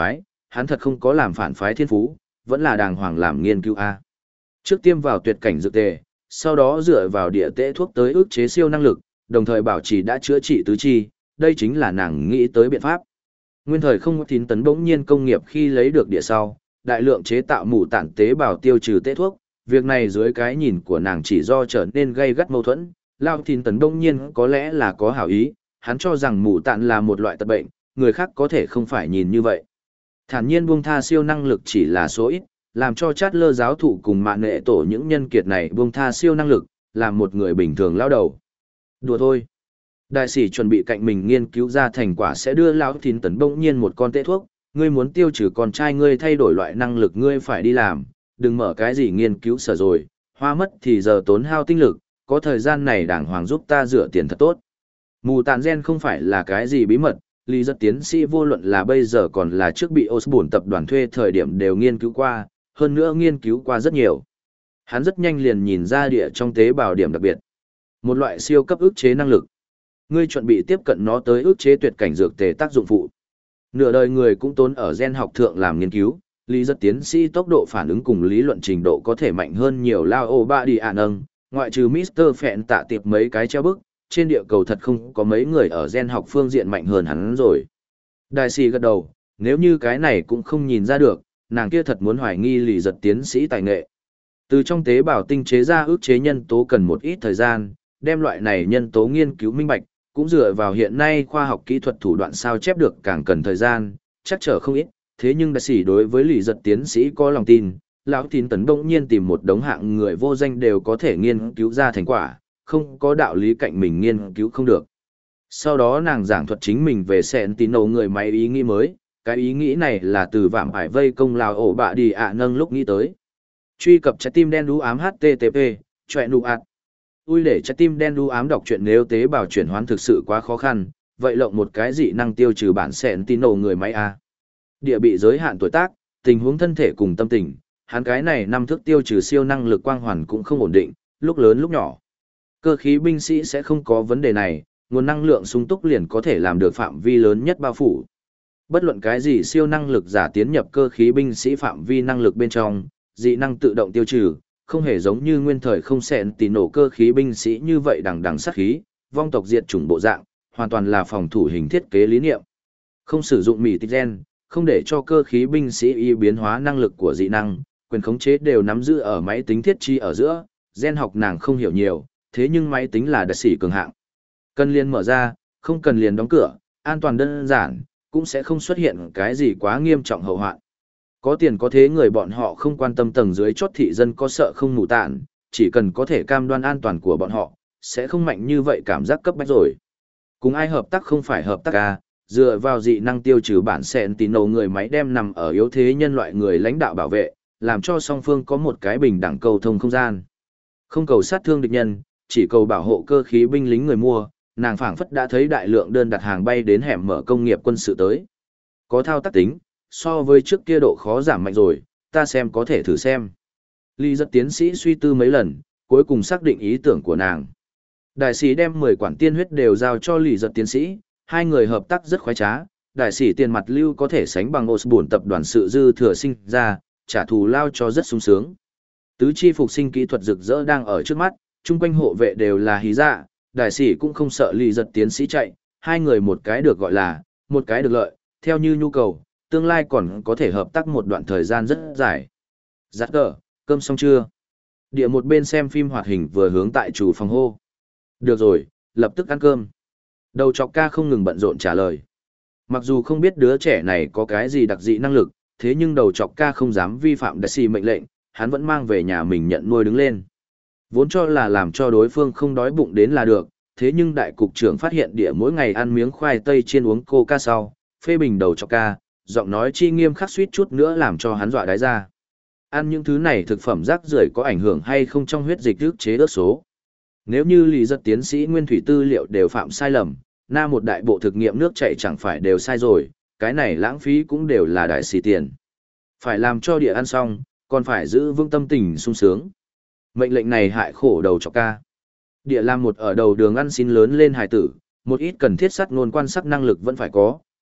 hắn thật không có làm phản phái thiên phú, vẫn là đàng hoàng làm nghiên cứu A. Trước tiêm vào tuyệt cảnh dược tề, sau đó dựa vào địa tễ thuốc tới ức chế siêu năng lực, đồng thời bảo trì đã chữa trị tứ chi, đây chính là nàng nghĩ tới biện pháp. Nguyên thời không tín tấn bỗng nhiên công nghiệp khi lấy được địa sau, đại lượng chế tạo mù tản tế bào tiêu trừ tễ thuốc, việc này dưới cái nhìn của nàng chỉ do trở nên gây gắt mâu thuẫn. Lao tín tấn bỗng nhiên có lẽ là có hảo ý, hắn cho rằng mù tản là một loại tật bệnh, người khác có thể không phải nhìn như vậy. Thản nhiên buông tha siêu năng lực chỉ là số ít, làm cho chát lơ giáo thụ cùng mạng nệ tổ những nhân kiệt này buông tha siêu năng lực, làm một người bình thường lao đầu. Đùa thôi. Đại sĩ chuẩn bị cạnh mình nghiên cứu ra thành quả sẽ đưa lão tín tấn bỗng nhiên một con tê thuốc, ngươi muốn tiêu trừ con trai ngươi thay đổi loại năng lực ngươi phải đi làm, đừng mở cái gì nghiên cứu sở rồi, hoa mất thì giờ tốn hao tinh lực, có thời gian này đàng hoàng giúp ta rửa tiền thật tốt. Mù tàn gen không phải là cái gì bí mật, lý rất tiến sĩ vô luận là bây giờ còn là trước bị Osborne tập đoàn thuê thời điểm đều nghiên cứu qua, hơn nữa nghiên cứu qua rất nhiều. Hắn rất nhanh liền nhìn ra địa trong tế bào điểm đặc biệt. Một loại siêu cấp ức chế năng lực. Ngươi chuẩn bị tiếp cận nó tới ức chế tuyệt cảnh dược tề tác dụng phụ. Nửa đời người cũng tốn ở gen học thượng làm nghiên cứu, lý rất tiến sĩ tốc độ phản ứng cùng lý luận trình độ có thể mạnh hơn nhiều lao ô ba đi ạn âng, ngoại trừ mít tơ Phẹn tạ tiệp mấy cái treo bức, trên địa cầu thật không có mấy người ở gen học phương diện mạnh hơn hắn rồi. Đại sĩ gật đầu, nếu như cái này cũng không nhìn ra được, nàng kia thật muốn hoài nghi lý giật tiến sĩ tài nghệ. Từ trong tế bào tinh chế ra ức chế nhân tố cần một ít thời gian, đem loại này nhân tố nghiên cứu minh bạch, cũng dựa vào hiện nay khoa học kỹ thuật thủ đoạn sao chép được càng cần thời gian, chắc trở không ít, thế nhưng đại sĩ đối với lý giật tiến sĩ có lòng tin, lão tín tấn bỗng nhiên tìm một đống hạng người vô danh đều có thể nghiên cứu ra thành quả, không có đạo lý cạnh mình nghiên cứu không được. Sau đó nàng giảng thuật chính mình về Sentinel người máy ý nghĩ mới, cái ý nghĩ này là từ vạm ải vây công lào ổ bạ đi ạ nâng lúc nghĩ tới. Truy cập trái tim đen đu ám hát tê tê pê, chọe nụ ạt. Ui để trái tim đen đu ám đọc truyện nếu tế bào chuyển hoán thực sự quá khó khăn, vậy lộng một cái dị năng tiêu trừ bản Sentinel người máy A. Địa bị giới hạn tuổi tác, tình huống thân thể cùng tâm tình, hắn cái này năm thức tiêu trừ siêu năng lực quang hoàn cũng không ổn định, lúc lớn lúc nhỏ. Cơ khí binh sĩ sẽ không có vấn đề này, nguồn năng lượng sung túc liền có thể làm được phạm vi lớn nhất bao phủ. Bất luận cái gì siêu năng lực giả tiến nhập cơ khí binh sĩ phạm vi năng lực bên trong, dị năng tự động tiêu trừ, không hề giống như nguyên thời không xẹn tỉ nổ cơ khí binh sĩ như vậy đằng đằng sát khí, vong tộc diệt chủng bộ dạng, hoàn toàn là phòng thủ hình thiết kế lý niệm. Không sử dụng mỉ tích gen, không để cho cơ khí binh sĩ y biến hóa năng lực của dị năng, quyền khống chế đều nắm giữ ở máy tính thiết chi ở giữa, gen học nàng không hiểu nhiều, thế nhưng máy tính là đặc sĩ cường hạng. Cần liền mở ra, không cần liền đóng cửa, an toàn đơn giản, cũng sẽ không xuất hiện cái gì quá nghiêm trọng hậu hoạn. Có tiền có thế người bọn họ không quan tâm tầng dưới chót thị dân có sợ không mù tạn, chỉ cần có thể cam đoan an toàn của bọn họ, sẽ không mạnh như vậy cảm giác cấp bách rồi. Cùng ai hợp tác không phải hợp tác à, dựa vào dị năng tiêu trừ bản Sentinel người máy đem nằm ở yếu thế nhân loại người lãnh đạo bảo vệ, làm cho song phương có một cái bình đẳng cầu thông không gian. Không cầu sát thương địch nhân, chỉ cầu bảo hộ cơ khí binh lính người mua, nàng phảng phất đã thấy đại lượng đơn đặt hàng bay đến hẻm mở công nghiệp quân sự tới. Có thao tác tính, so với trước kia độ khó giảm mạnh rồi, ta xem có thể thử xem. Lý giật tiến sĩ suy tư mấy lần, cuối cùng xác định ý tưởng của nàng. Đại sĩ đem mười quản tiên huyết đều giao cho Lý giật tiến sĩ, hai người hợp tác rất khoái trá, đại sĩ tiền mặt lưu có thể sánh bằng Osborne tập đoàn sự dư thừa sinh ra, trả thù lao cho rất sung sướng. Tứ chi phục sinh kỹ thuật rực rỡ đang ở trước mắt, chung quanh hộ vệ đều là hí dạ, đại sĩ cũng không sợ Lý giật tiến sĩ chạy, hai người một cái được gọi là, một cái được lợi, theo như nhu cầu, tương lai còn có thể hợp tác một đoạn thời gian rất dài. Giắt cờ, cơm xong chưa? Địa một bên xem phim hoạt hình vừa hướng tại chủ phòng hô. Được rồi, lập tức ăn cơm. Đầu chọc ca không ngừng bận rộn trả lời. Mặc dù không biết đứa trẻ này có cái gì đặc dị năng lực, thế nhưng đầu chọc ca không dám vi phạm đại sĩ mệnh lệnh, hắn vẫn mang về nhà mình nhận nuôi đứng lên. Vốn cho là làm cho đối phương không đói bụng đến là được, thế nhưng đại cục trưởng phát hiện địa mỗi ngày ăn miếng khoai tây chiên uống coca sau, phê bình đầu chọc ca, giọng nói chi nghiêm khắc suýt chút nữa làm cho hắn dọa đái ra. Ăn những thứ này thực phẩm rác rưởi có ảnh hưởng hay không trong huyết dịch ức chế ớt số. Nếu như lý giật tiến sĩ nguyên thủy tư liệu đều phạm sai lầm, na một đại bộ thực nghiệm nước chảy chẳng phải đều sai rồi, cái này lãng phí cũng đều là đại xì tiền. Phải làm cho địa ăn xong, còn phải giữ vững tâm tình sung sướng. Mệnh lệnh này hại khổ đầu chọc ca. Địa làm một ở đầu đường ăn xin lớn lên hài tử, một ít cần thiết sắt ngôn quan sắc năng lực vẫn phải có,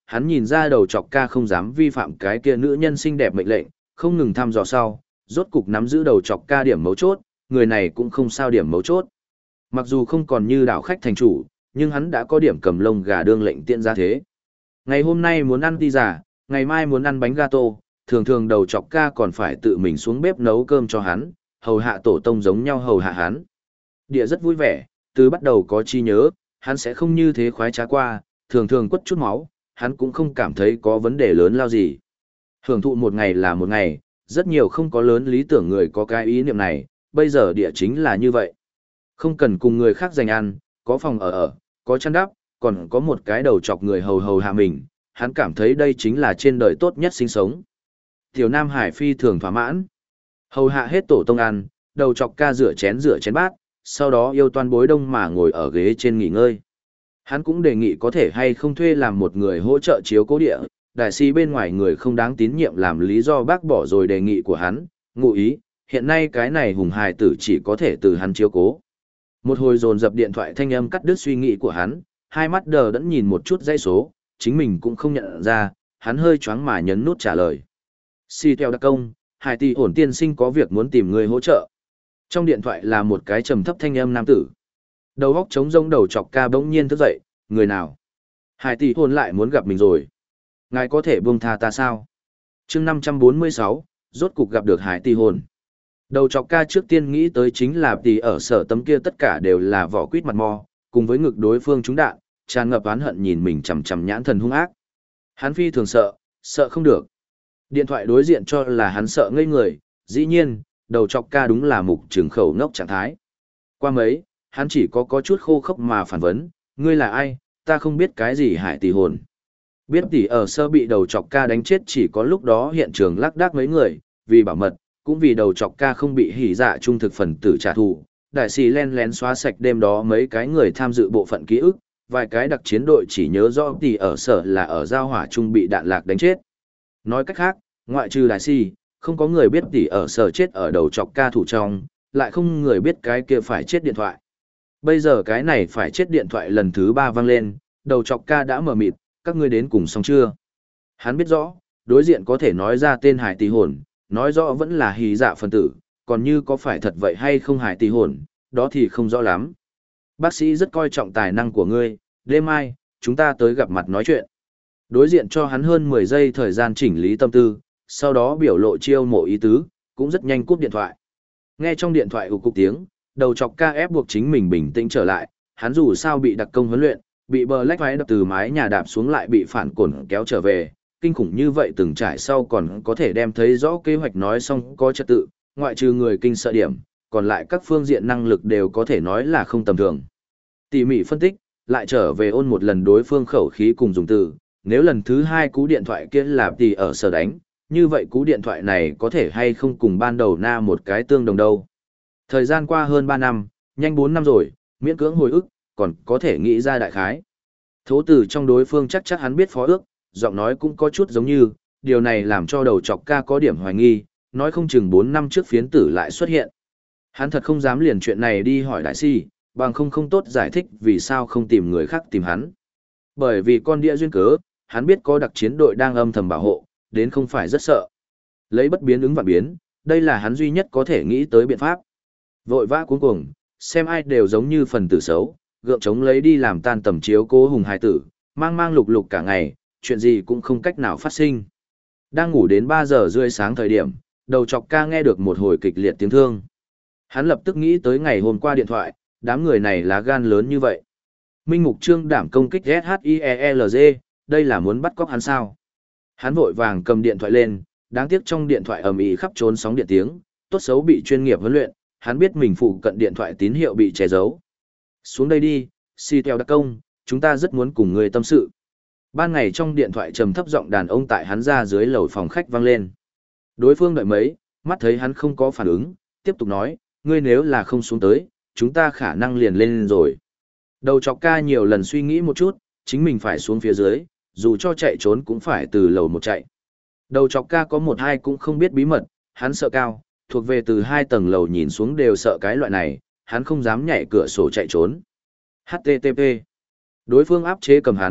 hắn nhìn ra đầu chọc ca không dám vi phạm cái kia nữ nhân xinh đẹp mệnh lệnh, không ngừng thăm dò sau, rốt cục nắm giữ đầu chọc ca điểm mấu chốt, người này cũng không sao điểm mấu chốt. Mặc dù không còn như đảo khách thành chủ, nhưng hắn đã có điểm cầm lông gà đương lệnh tiện ra thế. Ngày hôm nay muốn ăn pizza, ngày mai muốn ăn bánh gato, thường thường đầu chọc ca còn phải tự mình xuống bếp nấu cơm cho hắn, hầu hạ tổ tông giống nhau hầu hạ hắn. Địa rất vui vẻ, từ bắt đầu có chi nhớ, hắn sẽ không như thế khoái trá qua, thường thường quất chút máu, hắn cũng không cảm thấy có vấn đề lớn lao gì. Hưởng thụ một ngày là một ngày, rất nhiều không có lớn lý tưởng người có cái ý niệm này, bây giờ địa chính là như vậy. Không cần cùng người khác giành ăn, có phòng ở ở, có chăn đắp, còn có một cái đầu chọc người hầu hầu hạ mình, hắn cảm thấy đây chính là trên đời tốt nhất sinh sống. Tiểu Nam Hải phi thường thỏa mãn. Hầu hạ hết tổ tông ăn, đầu chọc ca rửa chén rửa chén bát, sau đó yêu toan bối đông mà ngồi ở ghế trên nghỉ ngơi. Hắn cũng đề nghị có thể hay không thuê làm một người hỗ trợ chiếu cố địa, đại sĩ bên ngoài người không đáng tín nhiệm làm lý do bác bỏ rồi đề nghị của hắn, ngụ ý, hiện nay cái này hùng hài tử chỉ có thể từ hắn chiếu cố. Một hồi dồn dập điện thoại thanh âm cắt đứt suy nghĩ của hắn, hai mắt đờ đẫn nhìn một chút dãy số, chính mình cũng không nhận ra, hắn hơi choáng mà nhấn nút trả lời. Si theo đặc công, Hải tỷ ổn tiên sinh có việc muốn tìm người hỗ trợ. Trong điện thoại là một cái trầm thấp thanh âm nam tử. Đầu góc trống rông đầu chọc ca bỗng nhiên thức dậy, người nào? Hải tỷ ổn lại muốn gặp mình rồi. Ngài có thể buông tha ta sao? chương năm trăm bốn mươi sáu, rốt cục gặp được Hải tỷ ổn. Đầu chọc ca trước tiên nghĩ tới chính là tỷ ở sở tấm kia tất cả đều là vỏ quýt mặt mò, cùng với ngực đối phương trúng đạn, tràn ngập oán hận nhìn mình chằm chằm nhãn thần hung ác. Hắn phi thường sợ, sợ không được. Điện thoại đối diện cho là hắn sợ ngây người, dĩ nhiên, đầu chọc ca đúng là mục trường khẩu ngốc trạng thái. Qua mấy, hắn chỉ có có chút khô khốc mà phản vấn, ngươi là ai, ta không biết cái gì Hải tỷ hồn. Biết tỷ ở sơ bị đầu chọc ca đánh chết chỉ có lúc đó hiện trường lác đác mấy người, vì bảo mật, cũng vì đầu chọc ca không bị hỉ dạ trung thực phần tử trả thù. Đại sĩ len lén xóa sạch đêm đó mấy cái người tham dự bộ phận ký ức, vài cái đặc chiến đội chỉ nhớ rõ tỷ ở sở là ở giao hỏa trung bị đạn lạc đánh chết. Nói cách khác, ngoại trừ đại sĩ, không có người biết tỷ ở sở chết ở đầu chọc ca thủ trong, lại không người biết cái kia phải chết điện thoại. Bây giờ cái này phải chết điện thoại lần thứ ba vang lên, đầu chọc ca đã mở mịt, các ngươi đến cùng xong chưa? Hắn biết rõ, đối diện có thể nói ra tên Hải tỷ hồn, nói rõ vẫn là hí dạ phân tử, còn như có phải thật vậy hay không Hải tỷ hồn, đó thì không rõ lắm. Bác sĩ rất coi trọng tài năng của ngươi, đêm mai, chúng ta tới gặp mặt nói chuyện. Đối diện cho hắn hơn mười giây thời gian chỉnh lý tâm tư, sau đó biểu lộ chiêu mộ ý tứ, cũng rất nhanh cúp điện thoại. Nghe trong điện thoại ù cục tiếng, đầu chọc ca ép buộc chính mình bình tĩnh trở lại, hắn dù sao bị đặc công huấn luyện, bị bờ lách váy đập từ mái nhà đạp xuống lại bị phản cổn kéo trở về, kinh khủng như vậy từng trải sau còn có thể đem thấy rõ kế hoạch nói xong có trật tự, ngoại trừ người kinh sợ điểm, còn lại các phương diện năng lực đều có thể nói là không tầm thường. Tỉ mỉ phân tích, lại trở về ôn một lần đối phương khẩu khí cùng dùng từ, nếu lần thứ hai cú điện thoại kia là tỷ ở sở đánh, như vậy cú điện thoại này có thể hay không cùng ban đầu na một cái tương đồng đâu. Thời gian qua hơn ba năm, nhanh bốn năm rồi, miễn cưỡng hồi ức, còn có thể nghĩ ra đại khái. Thố từ trong đối phương chắc chắc hắn biết phó ước, giọng nói cũng có chút giống như, điều này làm cho đầu chọc ca có điểm hoài nghi, nói không chừng bốn năm trước phiến tử lại xuất hiện. Hắn thật không dám liền chuyện này đi hỏi đại si, bằng không không tốt giải thích vì sao không tìm người khác tìm hắn. Bởi vì con đĩa duyên cớ, hắn biết có đặc chiến đội đang âm thầm bảo hộ, đến không phải rất sợ. Lấy bất biến ứng vạn biến, đây là hắn duy nhất có thể nghĩ tới biện pháp. Vội vã cuống cuồng, xem ai đều giống như phần tử xấu, gượng chống lấy đi làm tan tầm chiếu cố hùng hài tử, mang mang lục lục cả ngày, chuyện gì cũng không cách nào phát sinh. Đang ngủ đến ba giờ rưỡi sáng thời điểm, đầu chọc ca nghe được một hồi kịch liệt tiếng thương. Hắn lập tức nghĩ tới ngày hôm qua điện thoại, đám người này lá gan lớn như vậy. Minh Mục Trương đảm công kích ét hát i e lờ giê, đây là muốn bắt cóc hắn sao? Hắn vội vàng cầm điện thoại lên, đáng tiếc trong điện thoại ầm ĩ khắp trốn sóng điện tiếng, tốt xấu bị chuyên nghiệp huấn luyện, hắn biết mình phụ cận điện thoại tín hiệu bị che giấu. Xuống đây đi, si theo đặc công, chúng ta rất muốn cùng người tâm sự. Ban ngày trong điện thoại trầm thấp giọng đàn ông tại hắn ra dưới lầu phòng khách vang lên. Đối phương đợi mấy, mắt thấy hắn không có phản ứng, tiếp tục nói, ngươi nếu là không xuống tới, chúng ta khả năng liền lên rồi. Đầu chọc ca nhiều lần suy nghĩ một chút, chính mình phải xuống phía dưới, dù cho chạy trốn cũng phải từ lầu một chạy. Đầu chọc ca có một hai cũng không biết bí mật, hắn sợ cao, thuộc về từ hai tầng lầu nhìn xuống đều sợ cái loại này, hắn không dám nhảy cửa sổ chạy trốn. hát tê tê pê. Đối phương áp chế cầm hắn,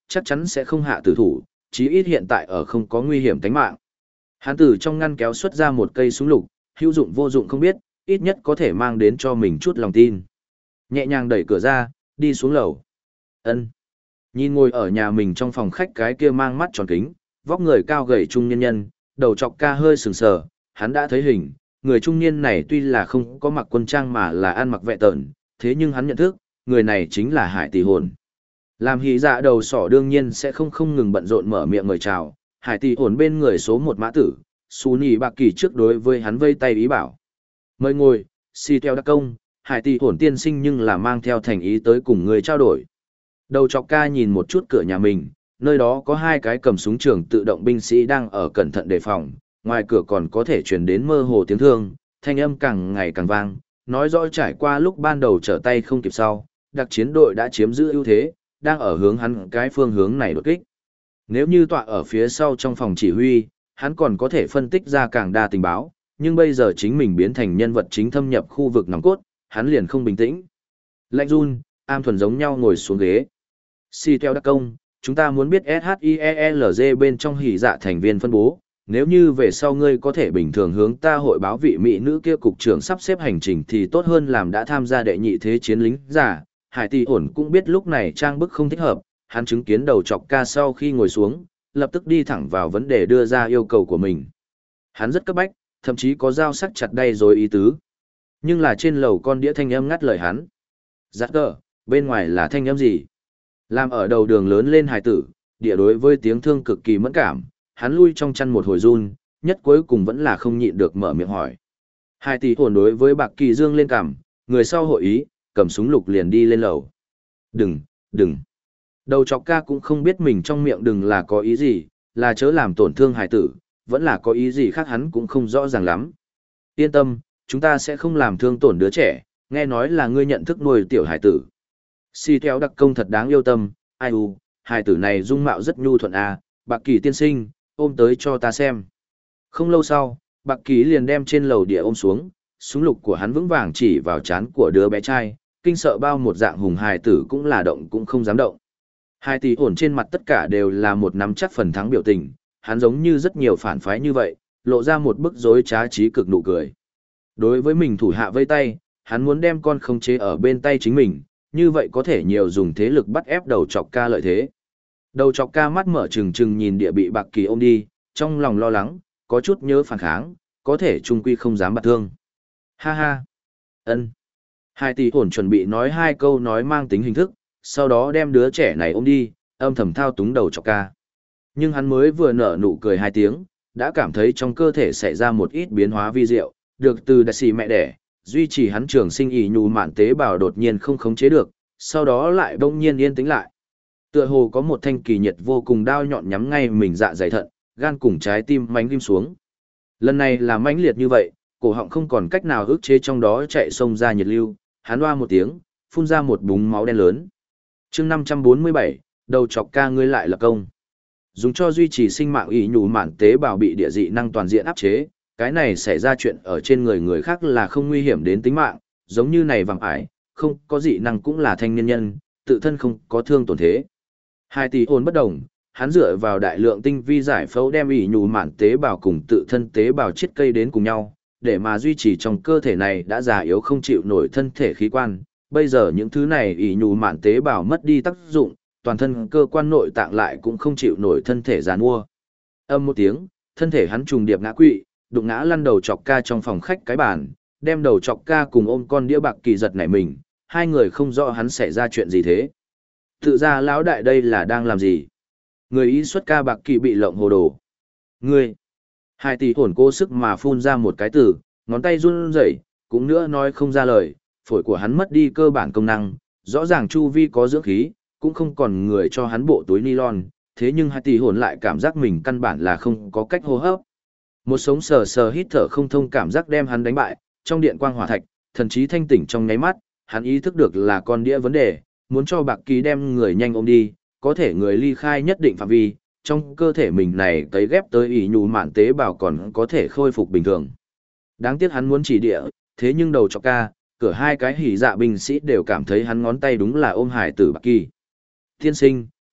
chắc chắn sẽ không hạ tử thủ, chí ít hiện tại ở không có nguy hiểm tính mạng. Hắn từ trong ngăn kéo xuất ra một cây súng lục, hữu dụng vô dụng không biết, ít nhất có thể mang đến cho mình chút lòng tin. Nhẹ nhàng đẩy cửa ra, đi xuống lầu. Ân. Nhìn ngồi ở nhà mình trong phòng khách cái kia mang mắt tròn kính, vóc người cao gầy trung niên nhân, đầu chọc ca hơi sừng sờ, hắn đã thấy hình, người trung niên này tuy là không có mặc quân trang mà là ăn mặc vệ tợn, thế nhưng hắn nhận thức, người này chính là Hải Tỷ Hồn. Làm hí dạ đầu sỏ đương nhiên sẽ không không ngừng bận rộn mở miệng mời chào, Hải Tỷ Hồn bên người số một mã tử, Su Nhi Bạc Kỳ trước đối với hắn vây tay ý bảo. Mời ngồi, si theo đặc công, Hải Tỷ Hồn tiên sinh nhưng là mang theo thành ý tới cùng người trao đổi. Đầu chọc ca nhìn một chút cửa nhà mình, nơi đó có hai cái cầm súng trường tự động binh sĩ đang ở cẩn thận đề phòng, ngoài cửa còn có thể truyền đến mơ hồ tiếng thương, thanh âm càng ngày càng vang, nói rõ trải qua lúc ban đầu trở tay không kịp sau, đặc chiến đội đã chiếm giữ ưu thế, đang ở hướng hắn cái phương hướng này đột kích. Nếu như tọa ở phía sau trong phòng chỉ huy, hắn còn có thể phân tích ra càng đa tình báo, nhưng bây giờ chính mình biến thành nhân vật chính thâm nhập khu vực nòng cốt, hắn liền không bình tĩnh. Lạnh run, am thuần giống nhau ngồi xuống ghế. Si theo đặc công, chúng ta muốn biết ét hát i e lờ giê bên trong hỉ dạ thành viên phân bố, nếu như về sau ngươi có thể bình thường hướng ta hội báo vị mỹ nữ kia cục trưởng sắp xếp hành trình thì tốt hơn làm đã tham gia đệ nhị thế chiến lính giả. Hải Tỷ ổn cũng biết lúc này trang bức không thích hợp, hắn chứng kiến đầu chọc ca sau khi ngồi xuống, lập tức đi thẳng vào vấn đề đưa ra yêu cầu của mình. Hắn rất cấp bách, thậm chí có dao sắc chặt đay rồi ý tứ. Nhưng là trên lầu con đĩa thanh âm ngắt lời hắn. Giắt gờ, bên ngoài là thanh âm gì? Làm ở đầu đường lớn lên hài tử, địa đối với tiếng thương cực kỳ mẫn cảm, hắn lui trong chăn một hồi run, nhất cuối cùng vẫn là không nhịn được mở miệng hỏi. Hai tỷ hồn đối với Bạc Kỳ dương lên cảm, người sau hội ý, cầm súng lục liền đi lên lầu. Đừng, đừng. Đầu chọc ca cũng không biết mình trong miệng đừng là có ý gì, là chớ làm tổn thương hài tử, vẫn là có ý gì khác hắn cũng không rõ ràng lắm. Yên tâm, chúng ta sẽ không làm thương tổn đứa trẻ, nghe nói là ngươi nhận thức nuôi tiểu hài tử. Si theo đặc công thật đáng yêu tâm, ai u, hài tử này dung mạo rất nhu thuận à, Bạc Kỳ tiên sinh, ôm tới cho ta xem. Không lâu sau, Bạc Kỳ liền đem trên lầu địa ôm xuống, súng lục của hắn vững vàng chỉ vào trán của đứa bé trai, kinh sợ bao một dạng hùng hài tử cũng là động cũng không dám động. Hai tỷ ổn trên mặt tất cả đều là một nắm chắc phần thắng biểu tình, hắn giống như rất nhiều phản phái như vậy, lộ ra một bức rối trá trí cực nụ cười. Đối với mình thủ hạ vây tay, hắn muốn đem con khống chế ở bên tay chính mình, như vậy có thể nhiều dùng thế lực bắt ép đầu chọc ca lợi thế. Đầu chọc ca mắt mở trừng trừng nhìn địa bị Bạc Kỳ ôm đi, trong lòng lo lắng, có chút nhớ phản kháng, có thể trung quy không dám bạt thương. Ha ha. Ân. Hai tỷ ổn chuẩn bị nói hai câu nói mang tính hình thức, sau đó đem đứa trẻ này ôm đi, âm thầm thao túng đầu chọc ca. Nhưng hắn mới vừa nở nụ cười hai tiếng, đã cảm thấy trong cơ thể xảy ra một ít biến hóa vi diệu, được từ đại sĩ mẹ đẻ, duy trì hắn trường sinh ỉ nhù mạn tế bào đột nhiên không khống chế được, sau đó lại bỗng nhiên yên tĩnh lại. Tựa hồ có một thanh kỳ nhiệt vô cùng đao nhọn nhắm ngay mình dạ dày thận, gan cùng trái tim mánh lim xuống. Lần này là mãnh liệt như vậy, cổ họng không còn cách nào ức chế trong đó chạy xông ra nhiệt lưu, hắn oa một tiếng, phun ra một búng máu đen lớn. Chương năm trăm bốn mươi bảy, đầu chọc ca ngươi lại là công. Dùng cho duy trì sinh mạng ỉ nhù mạn tế bào bị địa dị năng toàn diện áp chế, cái này xảy ra chuyện ở trên người người khác là không nguy hiểm đến tính mạng, giống như này vàng ải, không có dị năng cũng là thanh niên nhân, tự thân không có thương tổn thế. Hai tỷ ôn bất đồng, hắn dựa vào đại lượng tinh vi giải phẫu đem ỉ nhù mạn tế bào cùng tự thân tế bào chiết cây đến cùng nhau, để mà duy trì trong cơ thể này đã già yếu không chịu nổi thân thể khí quan. Bây giờ những thứ này ỉ nhù mạn tế bào mất đi tác dụng, toàn thân cơ quan nội tạng lại cũng không chịu nổi thân thể giàn mua. Âm một tiếng, thân thể hắn trùng điệp ngã quỵ, đụng ngã lăn đầu chọc ca trong phòng khách cái bàn, đem đầu chọc ca cùng ôm con đĩa Bạc Kỳ giật nảy mình, hai người không rõ hắn xảy ra chuyện gì thế. Tự ra lão đại đây là đang làm gì? Người ý xuất ca Bạc Kỳ bị lộng hồ đồ. Ngươi! Hai tỷ hồn cố sức mà phun ra một cái từ, ngón tay run rẩy, cũng nữa nói không ra lời, phổi của hắn mất đi cơ bản công năng, rõ ràng chu vi có dưỡng khí, cũng không còn người cho hắn bộ túi nylon, thế nhưng hai tỷ hồn lại cảm giác mình căn bản là không có cách hô hấp. Một sống sờ sờ hít thở không thông cảm giác đem hắn đánh bại, trong điện quang hỏa thạch, thần trí thanh tỉnh trong nháy mắt, hắn ý thức được là con đĩa vấn đề, muốn cho Bạc Kỳ đem người nhanh ôm đi, có thể người ly khai nhất định phạm vi, trong cơ thể mình này cấy ghép tới ỉ nhù mạn tế bào còn có thể khôi phục bình thường. Đáng tiếc hắn muốn chỉ địa, thế nhưng đầu chọc ca, cửa hai cái hỉ dạ binh sĩ đều cảm thấy hắn ngón tay đúng là ôm hải tử Bạc Kỳ. Tiên sinh,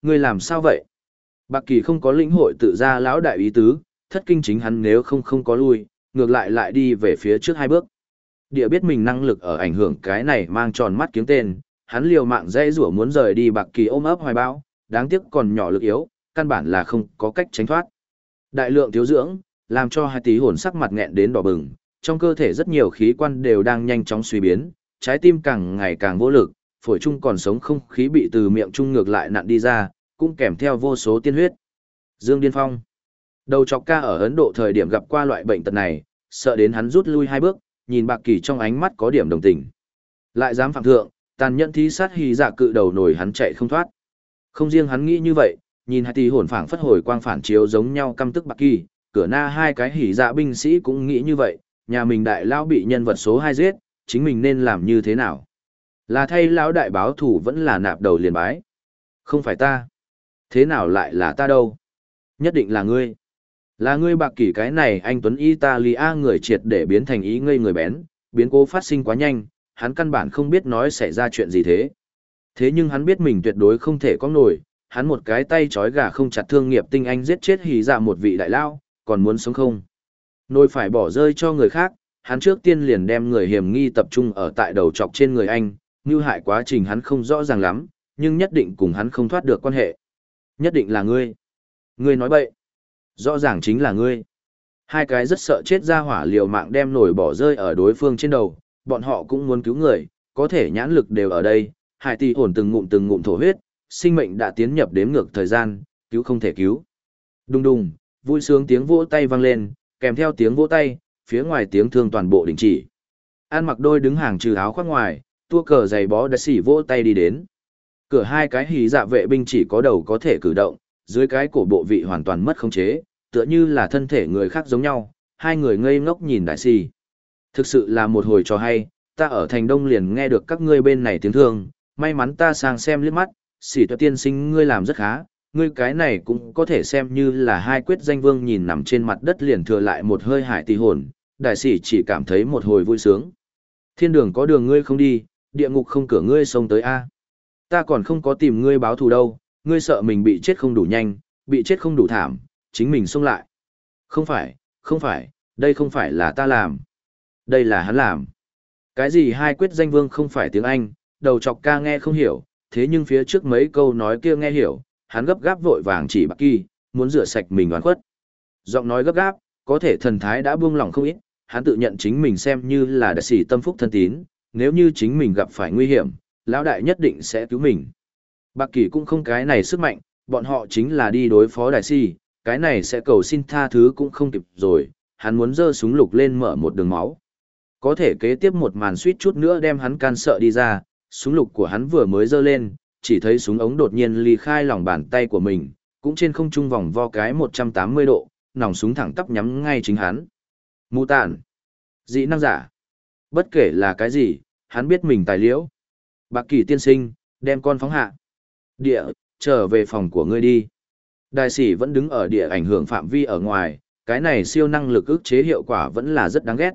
Ngươi làm sao vậy? Bạc Kỳ không có lĩnh hội tự ra lão đại ý tứ, thất kinh chính hắn nếu không không có lui, ngược lại lại đi về phía trước hai bước. Địa biết mình năng lực ở ảnh hưởng cái này mang tròn mắt kiếm tên, hắn liều mạng dây rủa muốn rời đi Bạc Kỳ ôm ấp hoài bão, đáng tiếc còn nhỏ lực yếu, căn bản là không có cách tránh thoát. Đại lượng thiếu dưỡng, làm cho hai tí hồn sắc mặt nghẹn đến đỏ bừng, trong cơ thể rất nhiều khí quan đều đang nhanh chóng suy biến, trái tim càng ngày càng vô lực, phổi trung còn sống không khí bị từ miệng trung ngược lại nặn đi ra, cũng kèm theo vô số tiên huyết. Dương Điên Phong. Đầu chọc ca ở Ấn Độ thời điểm gặp qua loại bệnh tật này, sợ đến hắn rút lui hai bước, nhìn Bạc Kỳ trong ánh mắt có điểm đồng tình. Lại dám phạm thượng, tàn nhẫn thí sát hì dạ cự đầu nổi hắn chạy không thoát. Không riêng hắn nghĩ như vậy, nhìn hai tỷ hồn phảng phất hồi quang phản chiếu giống nhau căm tức Bạc Kỳ, cửa na hai cái hỉ dạ binh sĩ cũng nghĩ như vậy, nhà mình đại lão bị nhân vật số hai giết, chính mình nên làm như thế nào? Là thay lão đại báo thủ vẫn là nạp đầu liền bái? Không phải ta. Thế nào lại là ta đâu? Nhất định là ngươi. Là ngươi Bạc Kỳ cái này anh Tuấn Italia người triệt để biến thành ý ngây người bén, biến cố phát sinh quá nhanh, hắn căn bản không biết nói xảy ra chuyện gì thế. Thế nhưng hắn biết mình tuyệt đối không thể có nổi, hắn một cái tay trói gà không chặt thương nghiệp tinh anh giết chết hỉ dạ một vị đại lao, còn muốn sống không? Nồi phải bỏ rơi cho người khác, hắn trước tiên liền đem người hiểm nghi tập trung ở tại đầu chọc trên người anh, như hại quá trình hắn không rõ ràng lắm, nhưng nhất định cùng hắn không thoát được quan hệ. Nhất định là ngươi. Ngươi nói bậy. Rõ ràng chính là ngươi. Hai cái rất sợ chết ra hỏa liều mạng đem nổi bỏ rơi ở đối phương trên đầu, bọn họ cũng muốn cứu người, có thể nhãn lực đều ở đây, hải tỷ ổn từng ngụm từng ngụm thổ huyết, sinh mệnh đã tiến nhập đếm ngược thời gian, cứu không thể cứu. Đùng đùng, vui sướng tiếng vỗ tay vang lên, kèm theo tiếng vỗ tay, phía ngoài tiếng thương toàn bộ đình chỉ. An mặc đôi đứng hàng trừ áo khoác ngoài, tua cờ giày bó đã xỉ vỗ tay đi đến. Cửa hai cái hí dạ vệ binh chỉ có đầu có thể cử động, dưới cái cổ bộ vị hoàn toàn mất khống chế, tựa như là thân thể người khác giống nhau, hai người ngây ngốc nhìn đại xỉ. Thực sự là một hồi trò hay, ta ở thành đông liền nghe được các ngươi bên này tiếng thương, may mắn ta sang xem liếc mắt, xỉ tuệ tiên sinh ngươi làm rất khá, ngươi cái này cũng có thể xem như là hai quyết danh vương nhìn nằm trên mặt đất liền thừa lại một hơi hải tỷ hồn, đại sĩ chỉ cảm thấy một hồi vui sướng. Thiên đường có đường ngươi không đi, địa ngục không cửa ngươi xông tới A. Ta còn không có tìm ngươi báo thù đâu, ngươi sợ mình bị chết không đủ nhanh, bị chết không đủ thảm, chính mình xông lại. Không phải, không phải, đây không phải là ta làm. Đây là hắn làm. Cái gì hai quyết danh vương không phải tiếng Anh, đầu chọc ca nghe không hiểu, thế nhưng phía trước mấy câu nói kia nghe hiểu, hắn gấp gáp vội vàng chỉ Bạc Kỳ, muốn rửa sạch mình oan khuất. Giọng nói gấp gáp, có thể thần thái đã buông lỏng không ít, hắn tự nhận chính mình xem như là đại sĩ tâm phúc thân tín, nếu như chính mình gặp phải nguy hiểm, lão đại nhất định sẽ cứu mình. Bạc Kỳ cũng không cái này sức mạnh, bọn họ chính là đi đối phó đại sĩ, cái này sẽ cầu xin tha thứ cũng không kịp rồi, hắn muốn giơ súng lục lên mở một đường máu. Có thể kế tiếp một màn suýt chút nữa đem hắn can sợ đi ra, súng lục của hắn vừa mới giơ lên, chỉ thấy súng ống đột nhiên ly khai lòng bàn tay của mình, cũng trên không trung vòng vo cái một trăm tám mươi độ, nòng súng thẳng tắp nhắm ngay chính hắn. Mù tản. Dị năng giả. Bất kể là cái gì, hắn biết mình tài liễu. Bạc Kỳ tiên sinh, đem con phóng hạ. Địa, trở về phòng của ngươi đi. Đại sĩ vẫn đứng ở địa ảnh hưởng phạm vi ở ngoài, cái này siêu năng lực ức chế hiệu quả vẫn là rất đáng ghét.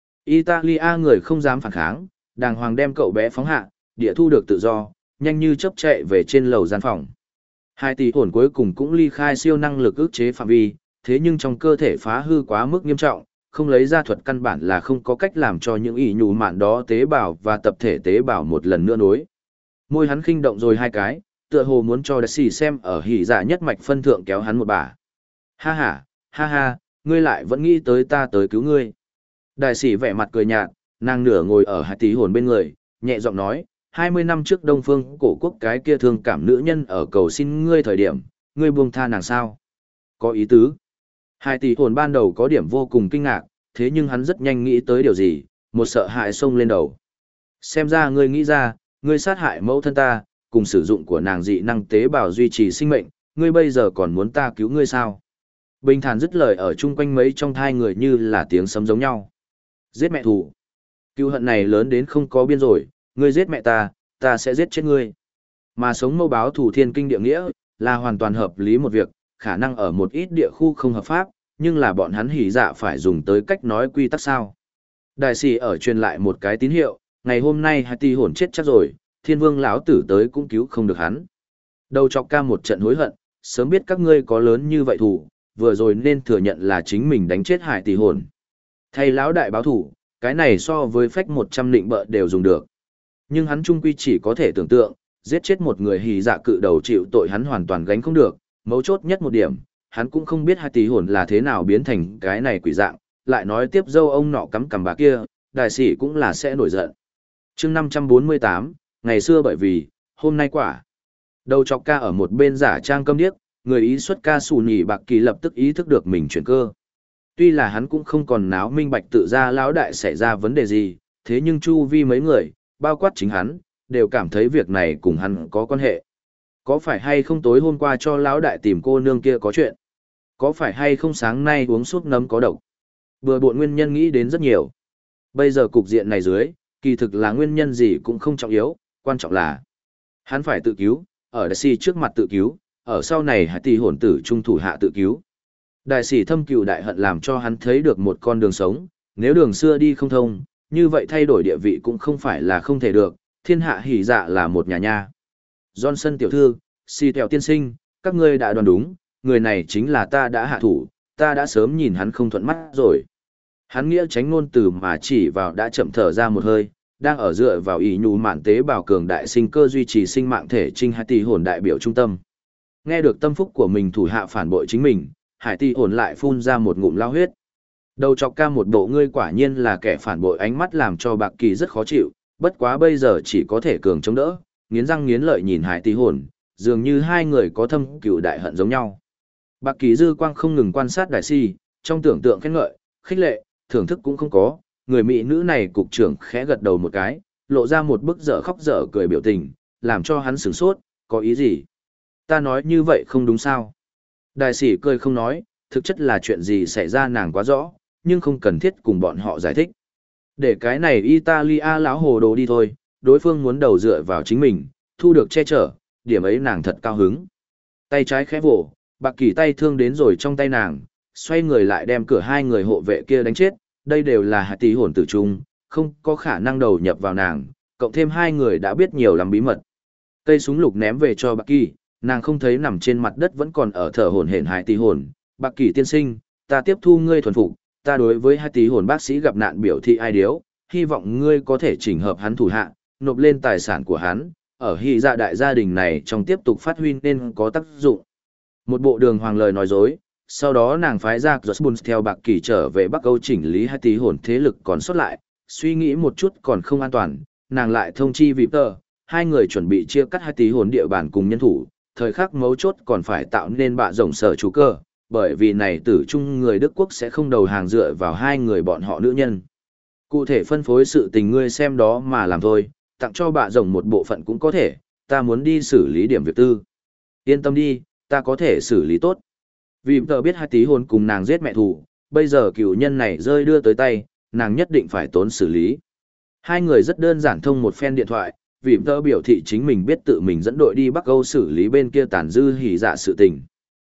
Italia người không dám phản kháng, đàng hoàng đem cậu bé phóng hạ, địa thu được tự do, nhanh như chớp chạy về trên lầu gian phòng. Hai tỷ hồn cuối cùng cũng ly khai siêu năng lực ức chế phạm vi, thế nhưng trong cơ thể phá hư quá mức nghiêm trọng, không lấy ra thuật căn bản là không có cách làm cho những ỷ nhù mạn đó tế bào và tập thể tế bào một lần nữa nối. Môi hắn khinh động rồi hai cái, tựa hồ muốn cho đại sĩ xem ở hỉ dạ nhất mạch phân thượng kéo hắn một bà. Ha ha, ha ha, ngươi lại vẫn nghĩ tới ta tới cứu ngươi. Đại sĩ vẻ mặt cười nhạt, nàng nửa ngồi ở hai tỷ hồn bên người, nhẹ giọng nói, hai mươi năm trước Đông Phương cổ quốc cái kia thương cảm nữ nhân ở cầu xin ngươi thời điểm, ngươi buông tha nàng sao? Có ý tứ. Hai tỷ hồn ban đầu có điểm vô cùng kinh ngạc, thế nhưng hắn rất nhanh nghĩ tới điều gì, một sợ hãi xông lên đầu. Xem ra ngươi nghĩ ra, ngươi sát hại mẫu thân ta, cùng sử dụng của nàng dị năng tế bào duy trì sinh mệnh, ngươi bây giờ còn muốn ta cứu ngươi sao? Bình thản dứt lời ở chung quanh mấy trong thai người như là tiếng sấm giống nhau. Giết mẹ thù. Cựu hận này lớn đến không có biên rồi, ngươi giết mẹ ta, ta sẽ giết chết ngươi. Mà sống mâu báo thù thiên kinh địa nghĩa, là hoàn toàn hợp lý một việc, khả năng ở một ít địa khu không hợp pháp, nhưng là bọn hắn hỉ dạ phải dùng tới cách nói quy tắc sao. Đại sĩ ở truyền lại một cái tín hiệu, ngày hôm nay hai tỷ hồn chết chắc rồi, thiên vương lão tử tới cũng cứu không được hắn. Đầu chọc ca một trận hối hận, sớm biết các ngươi có lớn như vậy thủ, vừa rồi nên thừa nhận là chính mình đánh chết hải tỷ hồn. Thay lão đại báo thủ, cái này so với phách một trăm lịnh bợ đều dùng được. Nhưng hắn trung quy chỉ có thể tưởng tượng, giết chết một người hì dạ cự đầu chịu tội hắn hoàn toàn gánh không được, mấu chốt nhất một điểm, hắn cũng không biết hai tỷ hồn là thế nào biến thành cái này quỷ dạng, lại nói tiếp dâu ông nọ cắm cằm bà kia, đại sĩ cũng là sẽ nổi giận. chương năm trăm bốn mươi tám, ngày xưa bởi vì, hôm nay quả. Đầu chọc ca ở một bên giả trang câm điếc, người ý xuất ca xù nhỉ bạc kỳ lập tức ý thức được mình chuyển cơ. Tuy là hắn cũng không còn náo minh bạch tự ra lão đại xảy ra vấn đề gì, thế nhưng chu vi mấy người, bao quát chính hắn, đều cảm thấy việc này cùng hắn có quan hệ. Có phải hay không tối hôm qua cho lão đại tìm cô nương kia có chuyện? Có phải hay không sáng nay uống súp nấm có độc? Vừa bộn nguyên nhân nghĩ đến rất nhiều. Bây giờ cục diện này dưới, kỳ thực là nguyên nhân gì cũng không trọng yếu, quan trọng là hắn phải tự cứu, ở đại sĩ trước mặt tự cứu, ở sau này hải tỷ hồn tử trung thủ hạ tự cứu. Đại sĩ thâm cừu đại hận làm cho hắn thấy được một con đường sống, nếu đường xưa đi không thông, như vậy thay đổi địa vị cũng không phải là không thể được, thiên hạ hỉ dạ là một nhà nha. Johnson tiểu thư, si tèo tiên sinh, các ngươi đã đoán đúng, người này chính là ta đã hạ thủ, ta đã sớm nhìn hắn không thuận mắt rồi. Hắn nghĩa tránh ngôn từ mà chỉ vào đã chậm thở ra một hơi, đang ở dựa vào ý nhù mạn tế bào cường đại sinh cơ duy trì sinh mạng thể trinh hai tỷ hồn đại biểu trung tâm. Nghe được tâm phúc của mình thủ hạ phản bội chính mình, hải tỷ hồn lại phun ra một ngụm lao huyết. Đầu chọc ca một bộ ngươi quả nhiên là kẻ phản bội ánh mắt làm cho bạc kỳ rất khó chịu, bất quá bây giờ chỉ có thể cường chống đỡ, nghiến răng nghiến lợi nhìn hải tỷ hồn, dường như hai người có thâm cừu đại hận giống nhau. Bạc kỳ dư quang không ngừng quan sát đại si, trong tưởng tượng khen ngợi, khích lệ, thưởng thức cũng không có, người mỹ nữ này cục trưởng khẽ gật đầu một cái, lộ ra một bức dở khóc dở cười biểu tình, làm cho hắn sửng sốt, có ý gì? Ta nói như vậy không đúng sao? Đại sĩ cười không nói, thực chất là chuyện gì xảy ra nàng quá rõ, nhưng không cần thiết cùng bọn họ giải thích. Để cái này Italia lão hồ đồ đi thôi, đối phương muốn đầu dựa vào chính mình, thu được che chở, điểm ấy nàng thật cao hứng. Tay trái khẽ vỗ, bạc kỳ tay thương đến rồi trong tay nàng, xoay người lại đem cửa hai người hộ vệ kia đánh chết, đây đều là hạt tí hồn tử trung, không có khả năng đầu nhập vào nàng, cộng thêm hai người đã biết nhiều lắm bí mật. Cây súng lục ném về cho bạc kỳ, nàng không thấy nằm trên mặt đất vẫn còn ở thở hổn hển hai tí hồn, bạc kỳ tiên sinh, ta tiếp thu ngươi thuần phục, ta đối với hai tí hồn bác sĩ gặp nạn biểu thị ai điếu, hy vọng ngươi có thể chỉnh hợp hắn thủ hạ, nộp lên tài sản của hắn, ở hy dạ đại gia đình này trong tiếp tục phát huy nên có tác dụng. Một bộ đường hoàng lời nói dối, sau đó nàng phái ra Josbun theo bạc kỳ trở về Bắc Âu chỉnh lý hai tí hồn thế lực còn sót lại, suy nghĩ một chút còn không an toàn, nàng lại thông chi Victor, hai người chuẩn bị chia cắt hai tí hồn địa bàn cùng nhân thủ, thời khắc mấu chốt còn phải tạo nên bạ rồng sở chủ cơ, bởi vì này tử trung người Đức Quốc sẽ không đầu hàng dựa vào hai người bọn họ nữ nhân. Cụ thể phân phối sự tình ngươi xem đó mà làm thôi, tặng cho bạ rồng một bộ phận cũng có thể, ta muốn đi xử lý điểm việc tư. Yên tâm đi, ta có thể xử lý tốt. Vì tờ biết hai tí hồn cùng nàng giết mẹ thù, bây giờ cựu nhân này rơi đưa tới tay, nàng nhất định phải tốn xử lý. Hai người rất đơn giản thông một phen điện thoại, vì tờ biểu thị chính mình biết tự mình dẫn đội đi Bắc Âu xử lý bên kia tàn dư hỉ dạ sự tình.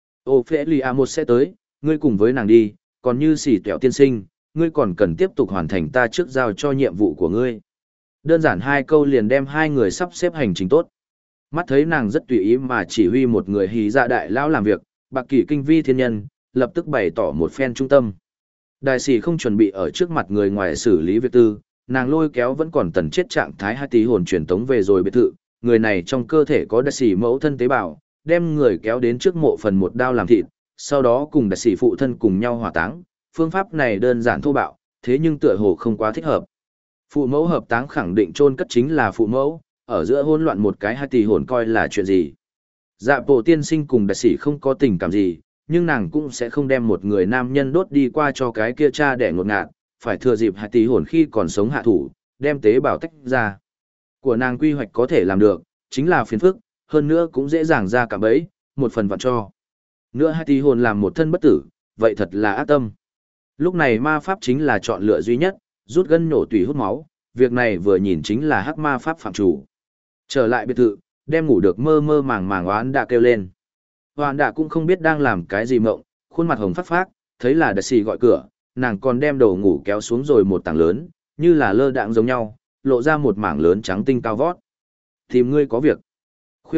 Ô phê lì a một sẽ tới, ngươi cùng với nàng đi, còn như xỉ tẹo tiên sinh, ngươi còn cần tiếp tục hoàn thành ta trước giao cho nhiệm vụ của ngươi. Đơn giản hai câu liền đem hai người sắp xếp hành trình tốt. Mắt thấy nàng rất tùy ý mà chỉ huy một người hí dạ đại lão làm việc, bạc kỳ kinh vi thiên nhân, lập tức bày tỏ một phen trung tâm. Đại sĩ không chuẩn bị ở trước mặt người ngoài xử lý việc tư, nàng lôi kéo vẫn còn tần chết trạng thái hai tí hồn truyền tống về rồi biệt thự, người này trong cơ thể có đại sĩ mẫu thân tế bào, đem người kéo đến trước mộ phần một đao làm thịt, sau đó cùng đại sĩ phụ thân cùng nhau hỏa táng. Phương pháp này đơn giản thô bạo, thế nhưng tựa hồ không quá thích hợp. Phụ mẫu hợp táng khẳng định chôn cất chính là phụ mẫu, ở giữa hỗn loạn một cái hai tỷ hồn coi là chuyện gì. Dạ bộ tiên sinh cùng đại sĩ không có tình cảm gì, nhưng nàng cũng sẽ không đem một người nam nhân đốt đi qua cho cái kia cha đẻ ngột ngạt, phải thừa dịp hai tỷ hồn khi còn sống hạ thủ, đem tế bào tách ra. Của nàng quy hoạch có thể làm được, chính là phiền phức, hơn nữa cũng dễ dàng ra cả bẫy, một phần vặn cho. Nữa hai tỷ hồn làm một thân bất tử, vậy thật là ác tâm. Lúc này ma pháp chính là chọn lựa duy nhất, rút gân nhổ tủy hút máu, việc này vừa nhìn chính là hắc ma pháp phạm chủ. Trở lại biệt thự, đem ngủ được mơ mơ màng màng oán đã kêu lên. Oán đã cũng không biết đang làm cái gì mộng, khuôn mặt hồng phát phát, thấy là đại sĩ gọi cửa, nàng còn đem đầu ngủ kéo xuống rồi một tảng lớn, như là lơ đãng giống nhau, lộ ra một mảng lớn trắng tinh cao vót. Tìm ngươi có việc. Khuya khoát,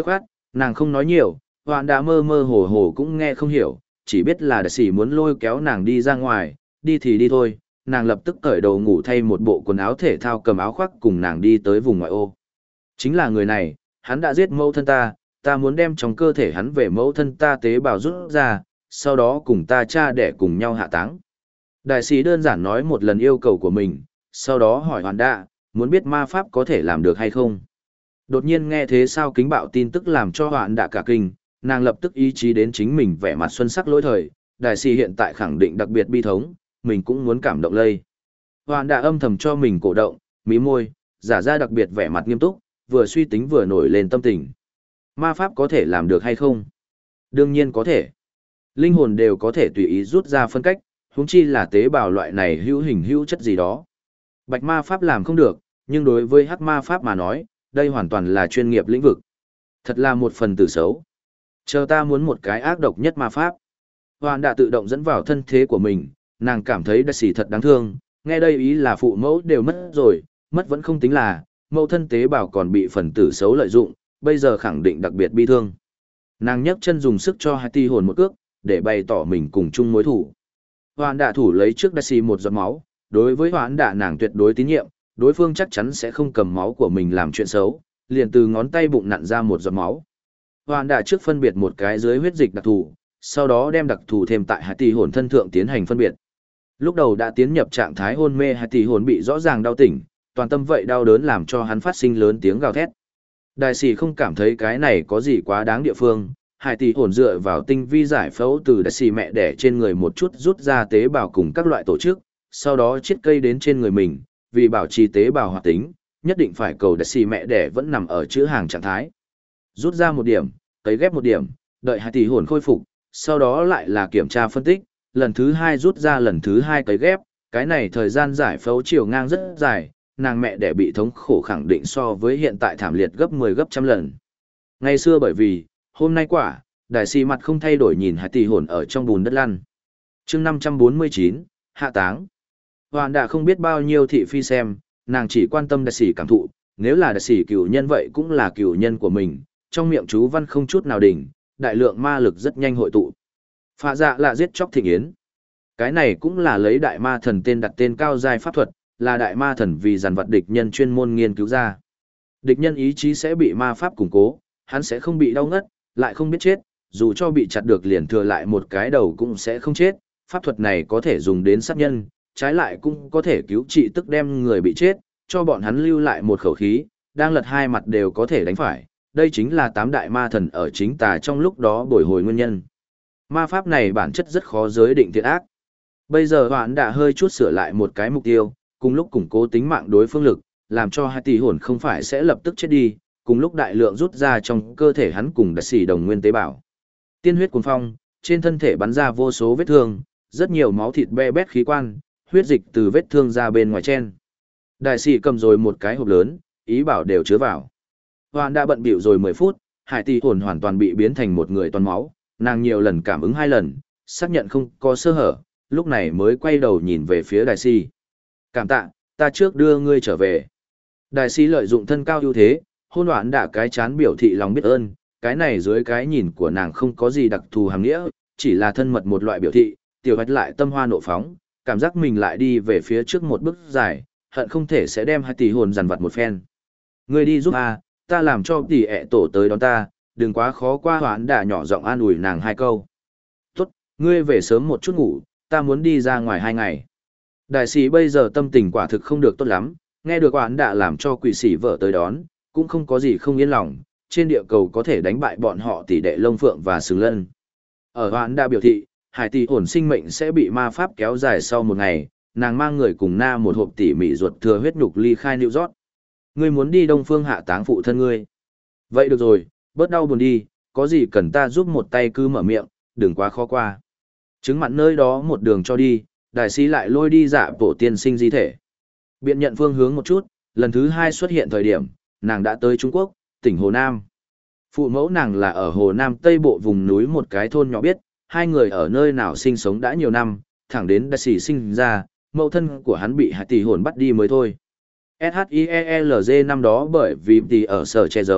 Nàng không nói nhiều, hoạn đã mơ mơ hồ hồ cũng nghe không hiểu, chỉ biết là đại sĩ muốn lôi kéo nàng đi ra ngoài, đi thì đi thôi, nàng lập tức cởi đồ ngủ thay một bộ quần áo thể thao cầm áo khoác cùng nàng đi tới vùng ngoại ô. Chính là người này, hắn đã giết mẫu thân ta, ta muốn đem trong cơ thể hắn về mẫu thân ta tế bào rút ra, sau đó cùng ta cha đẻ cùng nhau hạ táng. Đại sĩ đơn giản nói một lần yêu cầu của mình, sau đó hỏi hoàn đạ, muốn biết ma pháp có thể làm được hay không. Đột nhiên nghe thế sao kính bạo tin tức làm cho hoàn đạ cả kinh, nàng lập tức ý chí đến chính mình vẻ mặt xuân sắc lỗi thời, đại sĩ hiện tại khẳng định đặc biệt bi thống, mình cũng muốn cảm động lây. Hoàn đạ âm thầm cho mình cổ động, mí môi, giả ra đặc biệt vẻ mặt nghiêm túc, vừa suy tính vừa nổi lên tâm tình. Ma pháp có thể làm được hay không? Đương nhiên có thể. Linh hồn đều có thể tùy ý rút ra phân cách, huống chi là tế bào loại này hữu hình hữu chất gì đó. Bạch ma pháp làm không được, nhưng đối với hắc ma pháp mà nói, đây hoàn toàn là chuyên nghiệp lĩnh vực. Thật là một phần tử xấu. Chờ ta muốn một cái ác độc nhất ma pháp. Hoàn đã tự động dẫn vào thân thế của mình, nàng cảm thấy đại sĩ thật đáng thương, nghe đây ý là phụ mẫu đều mất rồi, mất vẫn không tính là, mẫu thân tế bào còn bị phần tử xấu lợi dụng, bây giờ khẳng định đặc biệt bi thương. Nàng nhấc chân dùng sức cho hai ti hồn một cước, để bày tỏ mình cùng chung mối thủ. Hoạn đạ thủ lấy trước đại sĩ một giọt máu, đối với hoạn đạ nàng tuyệt đối tín nhiệm, đối phương chắc chắn sẽ không cầm máu của mình làm chuyện xấu, liền từ ngón tay bụng nặn ra một giọt máu. Hoạn đạ trước phân biệt một cái dưới huyết dịch đặc thù, sau đó đem đặc thù thêm tại hai tỷ hồn thân thượng tiến hành phân biệt. Lúc đầu đã tiến nhập trạng thái hôn mê, hai tỷ hồn bị rõ ràng đau tỉnh, toàn tâm vậy đau đớn làm cho hắn phát sinh lớn tiếng gào thét. Đại sĩ không cảm thấy cái này có gì quá đáng địa phương, hai tỷ hồn dựa vào tinh vi giải phẫu từ đại sĩ mẹ đẻ trên người một chút rút ra tế bào cùng các loại tổ chức, sau đó chiết cây đến trên người mình, vì bảo trì tế bào hoạt tính, nhất định phải cầu đại sĩ mẹ đẻ vẫn nằm ở chữ hàng trạng thái. Rút ra một điểm, cấy ghép một điểm, đợi hai tỷ hồn khôi phục, sau đó lại là kiểm tra phân tích, lần thứ hai rút ra lần thứ hai cấy ghép, cái này thời gian giải phẫu chiều ngang rất dài, nàng mẹ đẻ bị thống khổ khẳng định so với hiện tại thảm liệt gấp mười gấp trăm lần. Ngày xưa bởi vì, hôm nay quả, đại sĩ mặt không thay đổi nhìn hai tỷ hồn ở trong bùn đất lăn. chương năm trăm bốn mươi chín, hạ táng. Hoàn đã không biết bao nhiêu thị phi xem, nàng chỉ quan tâm đại sĩ cảm thụ, nếu là đại sĩ cửu nhân vậy cũng là cửu nhân của mình, trong miệng chú văn không chút nào đỉnh, đại lượng ma lực rất nhanh hội tụ. Phạ dạ là giết chóc thịnh yến. Cái này cũng là lấy đại ma thần tên đặt tên cao giai pháp thuật, là đại ma thần vì dàn vật địch nhân chuyên môn nghiên cứu ra. Địch nhân ý chí sẽ bị ma pháp củng cố, hắn sẽ không bị đau ngất, lại không biết chết, dù cho bị chặt được liền thừa lại một cái đầu cũng sẽ không chết. Pháp thuật này có thể dùng đến sát nhân, trái lại cũng có thể cứu trị tức đem người bị chết, cho bọn hắn lưu lại một khẩu khí, đang lật hai mặt đều có thể đánh phải. Đây chính là tám đại ma thần ở chính tà trong lúc đó bồi hồi nguyên nhân. Ma pháp này bản chất rất khó giới định thiện ác. Bây giờ hoãn đã hơi chút sửa lại một cái mục tiêu, cùng lúc củng cố tính mạng đối phương lực, làm cho hai tỷ hồn không phải sẽ lập tức chết đi, cùng lúc đại lượng rút ra trong cơ thể hắn cùng đại sĩ đồng nguyên tế bào. Tiên huyết cuồng phong, trên thân thể bắn ra vô số vết thương, rất nhiều máu thịt be bét khí quan, huyết dịch từ vết thương ra bên ngoài chen. Đại sĩ cầm rồi một cái hộp lớn, ý bảo đều chứa vào. Hoạn đã bận bịu rồi mười phút, hải tỷ hồn hoàn toàn bị biến thành một người toàn máu, nàng nhiều lần cảm ứng hai lần, xác nhận không có sơ hở, lúc này mới quay đầu nhìn về phía đại sĩ. Cảm tạ, ta trước đưa ngươi trở về. Đại sĩ lợi dụng thân cao ưu thế, hôn hoạn đã cái chán biểu thị lòng biết ơn, cái này dưới cái nhìn của nàng không có gì đặc thù hàng nghĩa, chỉ là thân mật một loại biểu thị, tiểu hạch lại tâm hoa nộ phóng, cảm giác mình lại đi về phía trước một bước dài, hận không thể sẽ đem hai tỷ hồn dằn vặt một phen. Ngươi đi giúp a, ta làm cho tỷ ẹ tổ tới đón ta, đừng quá khó qua. Hoán đã nhỏ giọng an ủi nàng hai câu. Tốt, ngươi về sớm một chút ngủ, ta muốn đi ra ngoài hai ngày. Đại sĩ bây giờ tâm tình quả thực không được tốt lắm, nghe được hoán đã làm cho quỷ sĩ vợ tới đón, cũng không có gì không yên lòng, trên địa cầu có thể đánh bại bọn họ tỷ đệ lông phượng và sừng lân. Ở hoán đã biểu thị, hải tỷ ổn sinh mệnh sẽ bị ma pháp kéo dài sau một ngày, nàng mang người cùng na một hộp tỉ mỉ ruột thừa huyết nhục ly khai New York. Ngươi muốn đi Đông Phương hạ táng phụ thân ngươi. Vậy được rồi, bớt đau buồn đi, có gì cần ta giúp một tay cứ mở miệng, đừng quá khó qua. Chứng mặn nơi đó một đường cho đi, đại sĩ lại lôi đi dạ bổ tiên sinh di thể. Biện nhận phương hướng một chút, lần thứ hai xuất hiện thời điểm, nàng đã tới Trung Quốc, tỉnh Hồ Nam. Phụ mẫu nàng là ở Hồ Nam Tây Bộ vùng núi một cái thôn nhỏ biết, hai người ở nơi nào sinh sống đã nhiều năm, thẳng đến đại sĩ sinh ra, mẫu thân của hắn bị hai tỷ hồn bắt đi mới thôi. ét hát i e lờ giê năm đó bởi vì tỷ ở sở che giấu,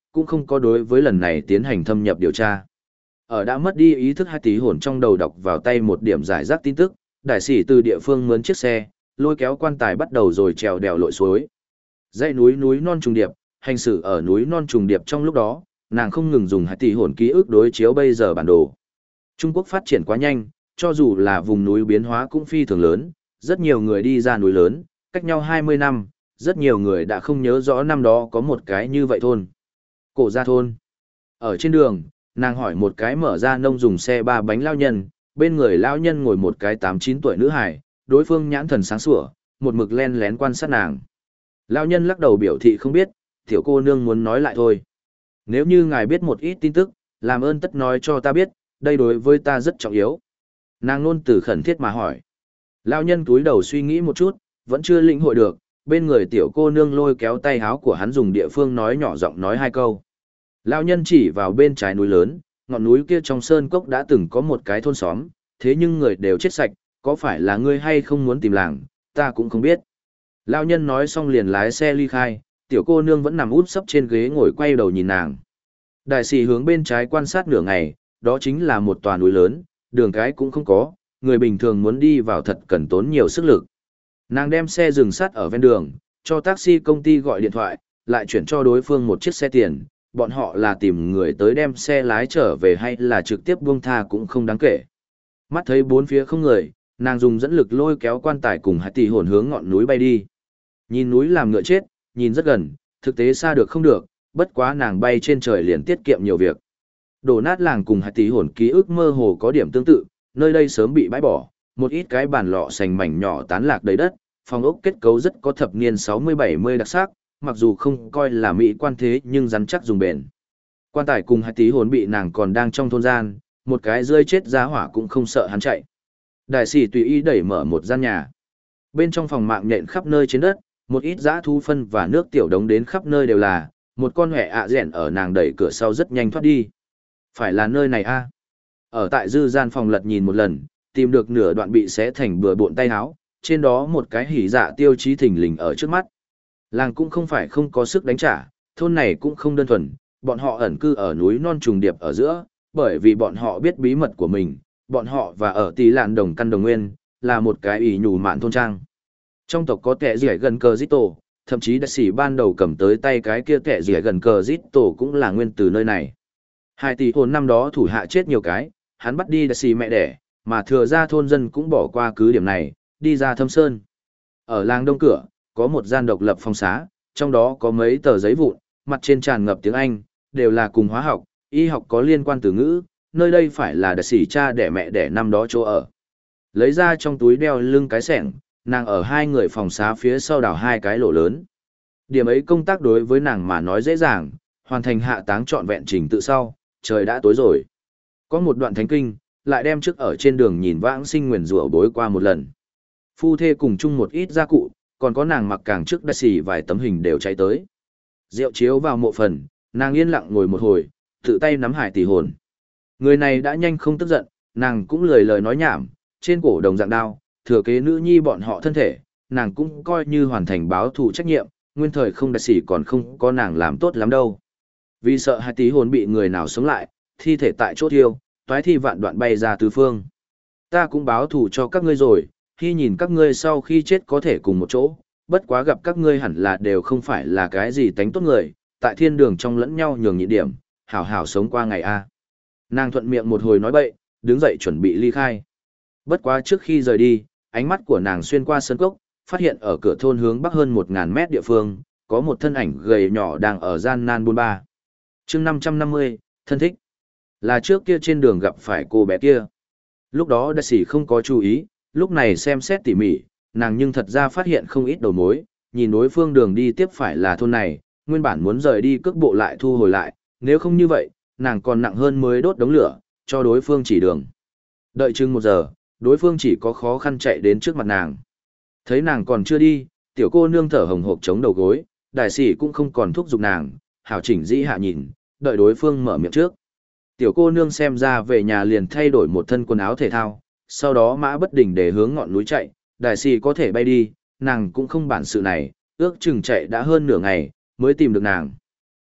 cũng không có đối với lần này tiến hành thâm nhập điều tra. Ở đã mất đi ý thức hai tí hồn trong đầu đọc vào tay một điểm giải rác tin tức, đại sĩ từ địa phương mướn chiếc xe, lôi kéo quan tài bắt đầu rồi trèo đèo lội suối. Dãy núi núi non trùng điệp, hành xử ở núi non trùng điệp trong lúc đó, nàng không ngừng dùng hai tỷ hồn ký ức đối chiếu bây giờ bản đồ. Trung Quốc phát triển quá nhanh, cho dù là vùng núi biến hóa cũng phi thường lớn, rất nhiều người đi ra núi lớn, cách nhau hai mươi năm, rất nhiều người đã không nhớ rõ năm đó có một cái như vậy thôn. Cổ gia thôn. Ở trên đường, nàng hỏi một cái mở ra nông dùng xe ba bánh lao nhân, bên người lao nhân ngồi một cái tám chín tuổi nữ hài, đối phương nhãn thần sáng sủa, một mực len lén quan sát nàng. Lao nhân lắc đầu biểu thị không biết, tiểu cô nương muốn nói lại thôi. Nếu như ngài biết một ít tin tức, làm ơn tất nói cho ta biết, đây đối với ta rất trọng yếu. Nàng nôn từ khẩn thiết mà hỏi. Lao nhân túi đầu suy nghĩ một chút, vẫn chưa lĩnh hội được, bên người tiểu cô nương lôi kéo tay háo của hắn dùng địa phương nói nhỏ giọng nói hai câu. Lao nhân chỉ vào bên trái núi lớn, ngọn núi kia trong sơn cốc đã từng có một cái thôn xóm, thế nhưng người đều chết sạch, có phải là ngươi hay không muốn tìm làng, ta cũng không biết. Lao nhân nói xong liền lái xe ly khai, tiểu cô nương vẫn nằm úp sấp trên ghế ngồi quay đầu nhìn nàng. Đại sĩ hướng bên trái quan sát nửa ngày, đó chính là một tòa núi lớn, đường cái cũng không có, người bình thường muốn đi vào thật cần tốn nhiều sức lực. Nàng đem xe dừng sát ở ven đường, cho taxi công ty gọi điện thoại, lại chuyển cho đối phương một chiếc xe tiền, bọn họ là tìm người tới đem xe lái trở về hay là trực tiếp buông tha cũng không đáng kể. Mắt thấy bốn phía không người, nàng dùng dẫn lực lôi kéo quan tài cùng hai tỷ hồn hướng ngọn núi bay đi. Nhìn núi làm ngựa chết, nhìn rất gần, thực tế xa được không được, bất quá nàng bay trên trời liền tiết kiệm nhiều việc. Đổ nát làng cùng hai tỷ hồn ký ức mơ hồ có điểm tương tự, nơi đây sớm bị bãi bỏ, một ít cái bàn lọ sành mảnh nhỏ tán lạc đầy đất, phòng ốc kết cấu rất có thập niên sáu mươi bảy mươi đặc sắc, mặc dù không coi là mỹ quan thế nhưng rắn chắc dùng bền. Quan tài cùng hai tí hồn bị nàng còn đang trong thôn gian, một cái rơi chết giá hỏa cũng không sợ hắn chạy. Đại sĩ tùy ý đẩy mở một gian nhà. Bên trong phòng mạng nhện khắp nơi trên đất, một ít dã thu phân và nước tiểu đống đến khắp nơi đều là, một con hẹ ạ rẹn ở nàng đẩy cửa sau rất nhanh thoát đi. Phải là nơi này a? Ở tại dư gian phòng lật nhìn một lần, tìm được nửa đoạn bị xé thành bừa bộn tay áo, trên đó một cái hỉ dạ tiêu chí thình lình ở trước mắt. Làng cũng không phải không có sức đánh trả, thôn này cũng không đơn thuần, bọn họ ẩn cư ở núi non trùng điệp ở giữa, bởi vì bọn họ biết bí mật của mình, bọn họ và ở tỷ lạn đồng căn đồng nguyên, là một cái ỷ nhủ mạn thôn trang. Trong tộc có kẻ rỉa gần cờ giết tổ, thậm chí đại sĩ ban đầu cầm tới tay cái kia kẻ rỉa gần cờ giết tổ cũng là nguyên từ nơi này. Hai tỷ hồn năm đó thủ hạ chết nhiều cái, hắn bắt đi đại sĩ mẹ đẻ, mà thừa ra thôn dân cũng bỏ qua cứ điểm này, đi ra thâm sơn. Ở làng đông cửa, có một gian độc lập phòng xá, trong đó có mấy tờ giấy vụn, mặt trên tràn ngập tiếng Anh, đều là cùng hóa học, y học có liên quan từ ngữ, nơi đây phải là đại sĩ cha đẻ mẹ đẻ năm đó chỗ ở. Lấy ra trong túi đeo lưng cái sẻng, nàng ở hai người phòng xá phía sau đào hai cái lỗ lớn. Điểm ấy công tác đối với nàng mà nói dễ dàng, hoàn thành hạ táng trọn vẹn trình tự sau, trời đã tối rồi. Có một đoạn thánh kinh, lại đem trước ở trên đường nhìn vãng sinh nguyền rủa bối qua một lần. Phu thê cùng chung một ít gia cụ, còn có nàng mặc càng trước đại sĩ vài tấm hình đều cháy tới. Rượu chiếu vào mộ phần, nàng yên lặng ngồi một hồi, tự tay nắm hải tỷ hồn. Người này đã nhanh không tức giận, nàng cũng lười lời nói nhảm, trên cổ đồng dạng đao, thừa kế nữ nhi bọn họ thân thể, nàng cũng coi như hoàn thành báo thù trách nhiệm, nguyên thời không đại sĩ còn không có nàng làm tốt lắm đâu. Vì sợ hai tí hồn bị người nào sống lại, thi thể tại chỗ thiêu, toái thi vạn đoạn bay ra tứ phương. Ta cũng báo thù cho các ngươi rồi, khi nhìn các ngươi sau khi chết có thể cùng một chỗ, bất quá gặp các ngươi hẳn là đều không phải là cái gì tánh tốt người, tại thiên đường trong lẫn nhau nhường nhịn điểm, hảo hảo sống qua ngày a. Nàng thuận miệng một hồi nói bậy, đứng dậy chuẩn bị ly khai. Bất quá trước khi rời đi, ánh mắt của nàng xuyên qua sân cốc, phát hiện ở cửa thôn hướng bắc hơn một ngàn mét địa phương, có một thân ảnh gầy nhỏ đang ở gian nan buôn ba. chương năm trăm năm mươi, thân thích. Là trước kia trên đường gặp phải cô bé kia. Lúc đó đại sĩ không có chú ý, lúc này xem xét tỉ mỉ, nàng nhưng thật ra phát hiện không ít đầu mối, nhìn đối phương đường đi tiếp phải là thôn này, nguyên bản muốn rời đi cước bộ lại thu hồi lại, nếu không như vậy, nàng còn nặng hơn mới đốt đống lửa, cho đối phương chỉ đường. Đợi chừng một giờ, đối phương chỉ có khó khăn chạy đến trước mặt nàng. Thấy nàng còn chưa đi, tiểu cô nương thở hồng hộc chống đầu gối, đại sĩ cũng không còn thúc giục nàng, hảo chỉnh dĩ hạ nhìn, đợi đối phương mở miệng trước. Tiểu cô nương xem ra về nhà liền thay đổi một thân quần áo thể thao, sau đó mã bất đình để hướng ngọn núi chạy, đại sĩ có thể bay đi, nàng cũng không bản sự này, ước chừng chạy đã hơn nửa ngày, mới tìm được nàng.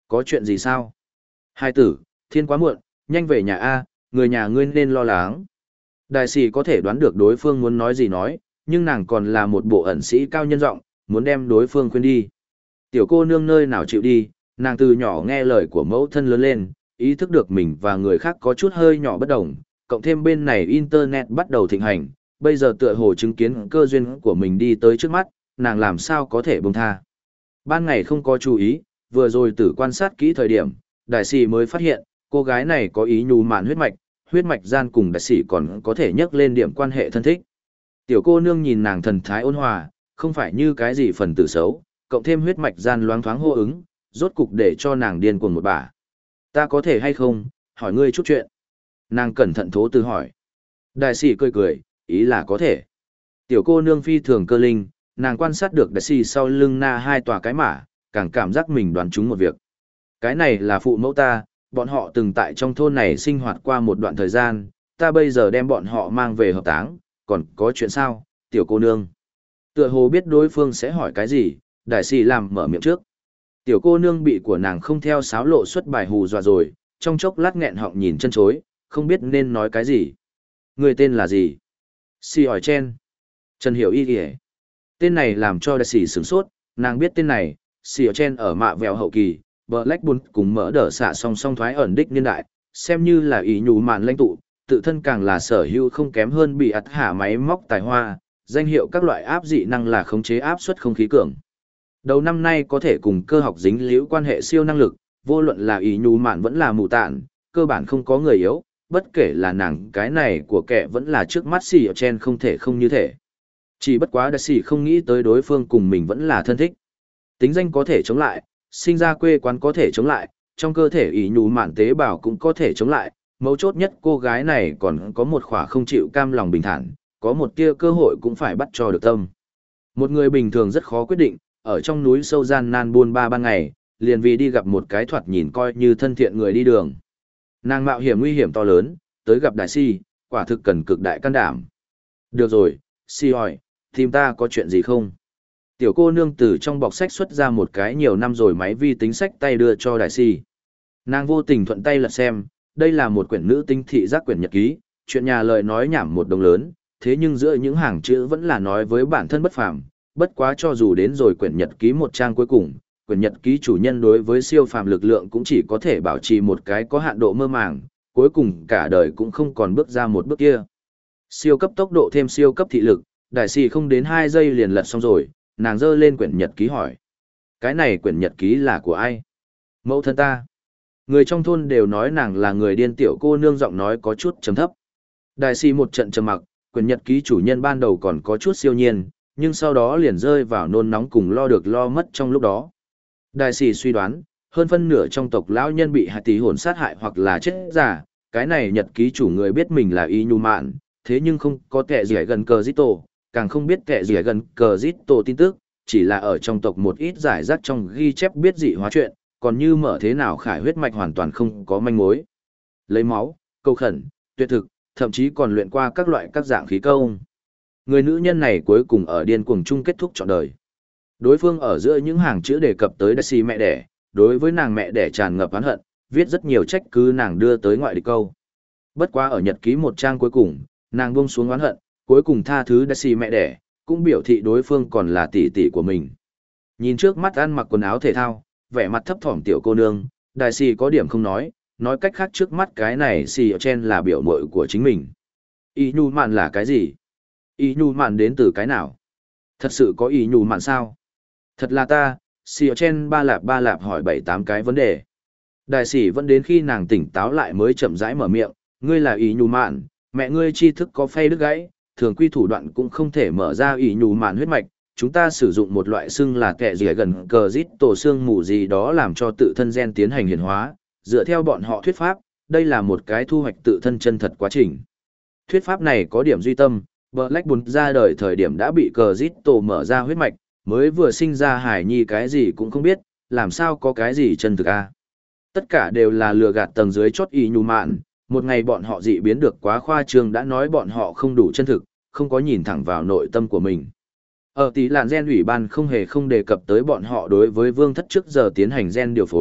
Có chuyện gì sao? Hai tử, thiên quá muộn, nhanh về nhà A, người nhà ngươi nên lo lắng. Đại sĩ có thể đoán được đối phương muốn nói gì nói, nhưng nàng còn là một bộ ẩn sĩ cao nhân giọng, muốn đem đối phương khuyên đi. Tiểu cô nương nơi nào chịu đi, nàng từ nhỏ nghe lời của mẫu thân lớn lên, ý thức được mình và người khác có chút hơi nhỏ bất đồng, cộng thêm bên này internet bắt đầu thịnh hành, bây giờ tựa hồ chứng kiến cơ duyên của mình đi tới trước mắt, nàng làm sao có thể buông tha. Ban ngày không có chú ý, vừa rồi tử quan sát kỹ thời điểm, đại sĩ mới phát hiện, cô gái này có ý nhu mạn huyết mạch, huyết mạch gian cùng đại sĩ còn có thể nhắc lên điểm quan hệ thân thích. Tiểu cô nương nhìn nàng thần thái ôn hòa, không phải như cái gì phần tử xấu, cộng thêm huyết mạch gian loáng thoáng hô ứng, rốt cục để cho nàng điên cuồng một bà. Ta có thể hay không, hỏi ngươi chút chuyện. Nàng cẩn thận thố từ hỏi. Đại sĩ cười cười, ý là có thể. Tiểu cô nương phi thường cơ linh, nàng quan sát được đại sĩ sau lưng na hai tòa cái mả, càng cảm giác mình đoán trúng một việc. Cái này là phụ mẫu ta, bọn họ từng tại trong thôn này sinh hoạt qua một đoạn thời gian, ta bây giờ đem bọn họ mang về hợp táng, còn có chuyện sao, tiểu cô nương. Tựa hồ biết đối phương sẽ hỏi cái gì, đại sĩ làm mở miệng trước. Tiểu cô nương bị của nàng không theo sáo lộ xuất bài hù dọa rồi, trong chốc lát nghẹn họng nhìn chân chối, không biết nên nói cái gì. Người tên là gì? Si hỏi chen. Trần Hiểu Y kìa. Tên này làm cho đại sĩ sửng sốt, nàng biết tên này, Si hỏi chen ở mạ vèo hậu kỳ, Blackbull cùng mỡ đỡ xạ song song thoái ẩn đích niên đại, xem như là ý nhủ mạn lãnh tụ, tự thân càng là sở hữu không kém hơn bị ắt hạ máy móc tài hoa, danh hiệu các loại áp dị năng là khống chế áp suất không khí cường. Đầu năm nay có thể cùng cơ học dính liễu quan hệ siêu năng lực, vô luận là ý nhủ mạn vẫn là mù tạn, cơ bản không có người yếu, bất kể là nàng cái này của kẻ vẫn là trước mắt xì ở trên không thể không như thể. Chỉ bất quá đại sĩ không nghĩ tới đối phương cùng mình vẫn là thân thích. Tính danh có thể chống lại, sinh ra quê quán có thể chống lại, trong cơ thể ý nhủ mạn tế bào cũng có thể chống lại, mấu chốt nhất cô gái này còn có một khỏa không chịu cam lòng bình thản, có một tia cơ hội cũng phải bắt cho được tâm. Một người bình thường rất khó quyết định, ở trong núi sâu gian nan buôn ba ba ngày, liền vì đi gặp một cái thoạt nhìn coi như thân thiện người đi đường. Nàng mạo hiểm nguy hiểm to lớn, tới gặp đại si, quả thực cần cực đại can đảm. Được rồi, si hỏi, tìm ta có chuyện gì không? Tiểu cô nương từ trong bọc sách xuất ra một cái nhiều năm rồi máy vi tính sách tay đưa cho đại si. Nàng vô tình thuận tay lật xem, đây là một quyển nữ tinh thị giác quyển nhật ký, chuyện nhà lời nói nhảm một đồng lớn, thế nhưng giữa những hàng chữ vẫn là nói với bản thân bất phàm, bất quá cho dù đến rồi quyển nhật ký một trang cuối cùng, quyển nhật ký chủ nhân đối với siêu phàm lực lượng cũng chỉ có thể bảo trì một cái có hạn độ mơ màng, cuối cùng cả đời cũng không còn bước ra một bước kia. Siêu cấp tốc độ thêm siêu cấp thị lực, đại sĩ không đến hai giây liền lật xong rồi, nàng giơ lên quyển nhật ký hỏi. Cái này quyển nhật ký là của ai? Mẫu thân ta. Người trong thôn đều nói nàng là người điên, tiểu cô nương giọng nói có chút trầm thấp. Đại sĩ một trận trầm mặc, quyển nhật ký chủ nhân ban đầu còn có chút siêu nhiên, nhưng sau đó liền rơi vào nôn nóng cùng lo được lo mất trong lúc đó. Đại sĩ suy đoán, hơn phân nửa trong tộc lão nhân bị hại tí hồn sát hại hoặc là chết giả, cái này nhật ký chủ người biết mình là y nhu mạn, thế nhưng không có kẻ gì gần cờ giết tổ, càng không biết kẻ gì gần cờ giết tổ tin tức, chỉ là ở trong tộc một ít giải rác trong ghi chép biết dị hóa chuyện, còn như mở thế nào khải huyết mạch hoàn toàn không có manh mối. Lấy máu, câu khẩn, tuyệt thực, thậm chí còn luyện qua các loại các dạng khí công. Người nữ nhân này cuối cùng ở điên cuồng chung kết thúc trọn đời. Đối phương ở giữa những hàng chữ đề cập tới đại sĩ mẹ đẻ, đối với nàng mẹ đẻ tràn ngập oán hận, viết rất nhiều trách cứ nàng đưa tới ngoại địch câu. Bất quá ở nhật ký một trang cuối cùng, nàng buông xuống oán hận, cuối cùng tha thứ đại sĩ mẹ đẻ, cũng biểu thị đối phương còn là tỷ tỷ của mình. Nhìn trước mắt ăn mặc quần áo thể thao, vẻ mặt thấp thỏm tiểu cô nương, đại sĩ có điểm không nói, nói cách khác trước mắt cái này xì ở trên là biểu mội của chính mình. Y nhu mạn là cái gì? Y nhu mạn đến từ cái nào? Thật sự có y nhu mạn sao? Thật là ta, xì ở trên ba lạp ba lạp hỏi bảy tám cái vấn đề. Đại sĩ vẫn đến khi nàng tỉnh táo lại mới chậm rãi mở miệng, ngươi là y nhu mạn, mẹ ngươi tri thức có phay đứt gãy, thường quy thủ đoạn cũng không thể mở ra y nhu mạn huyết mạch. Chúng ta sử dụng một loại xương là kẹ rỉa gần cờ rít tổ xương mù gì đó làm cho tự thân gen tiến hành hiển hóa, dựa theo bọn họ thuyết pháp, đây là một cái thu hoạch tự thân chân thật quá trình. Thuyết pháp này có điểm duy tâm, Blackbull ra đời thời điểm đã bị cờ rít tổ mở ra huyết mạch, mới vừa sinh ra hải nhi cái gì cũng không biết, làm sao có cái gì chân thực a? Tất cả đều là lừa gạt tầng dưới chót y nhu mạn, một ngày bọn họ dị biến được quá khoa trương đã nói bọn họ không đủ chân thực, không có nhìn thẳng vào nội tâm của mình. Ở tỷ lạn gen ủy ban không hề không đề cập tới bọn họ đối với vương thất trước giờ tiến hành gen điều phối,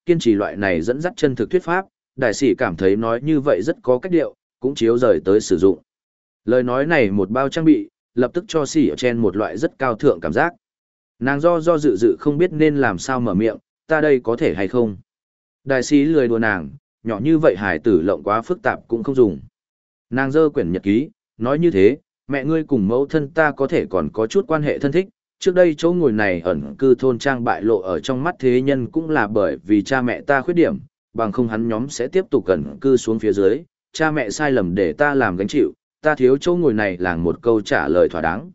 kiên trì loại này dẫn dắt chân thực thuyết pháp, đại sĩ cảm thấy nói như vậy rất có cách điệu, cũng chiếu rời tới sử dụng. Lời nói này một bao trang bị, lập tức cho xỉ ở trên một loại rất cao thượng cảm giác. Nàng do do dự dự không biết nên làm sao mở miệng, ta đây có thể hay không. Đại sĩ lười đùa nàng, nhỏ như vậy hải tử lộng quá phức tạp cũng không dùng. Nàng dơ quyển nhật ký, nói như thế, mẹ ngươi cùng mẫu thân ta có thể còn có chút quan hệ thân thích. Trước đây chỗ ngồi này ẩn cư thôn trang bại lộ ở trong mắt thế nhân cũng là bởi vì cha mẹ ta khuyết điểm, bằng không hắn nhóm sẽ tiếp tục ẩn cư xuống phía dưới, cha mẹ sai lầm để ta làm gánh chịu, ta thiếu chỗ ngồi này là một câu trả lời thỏa đáng.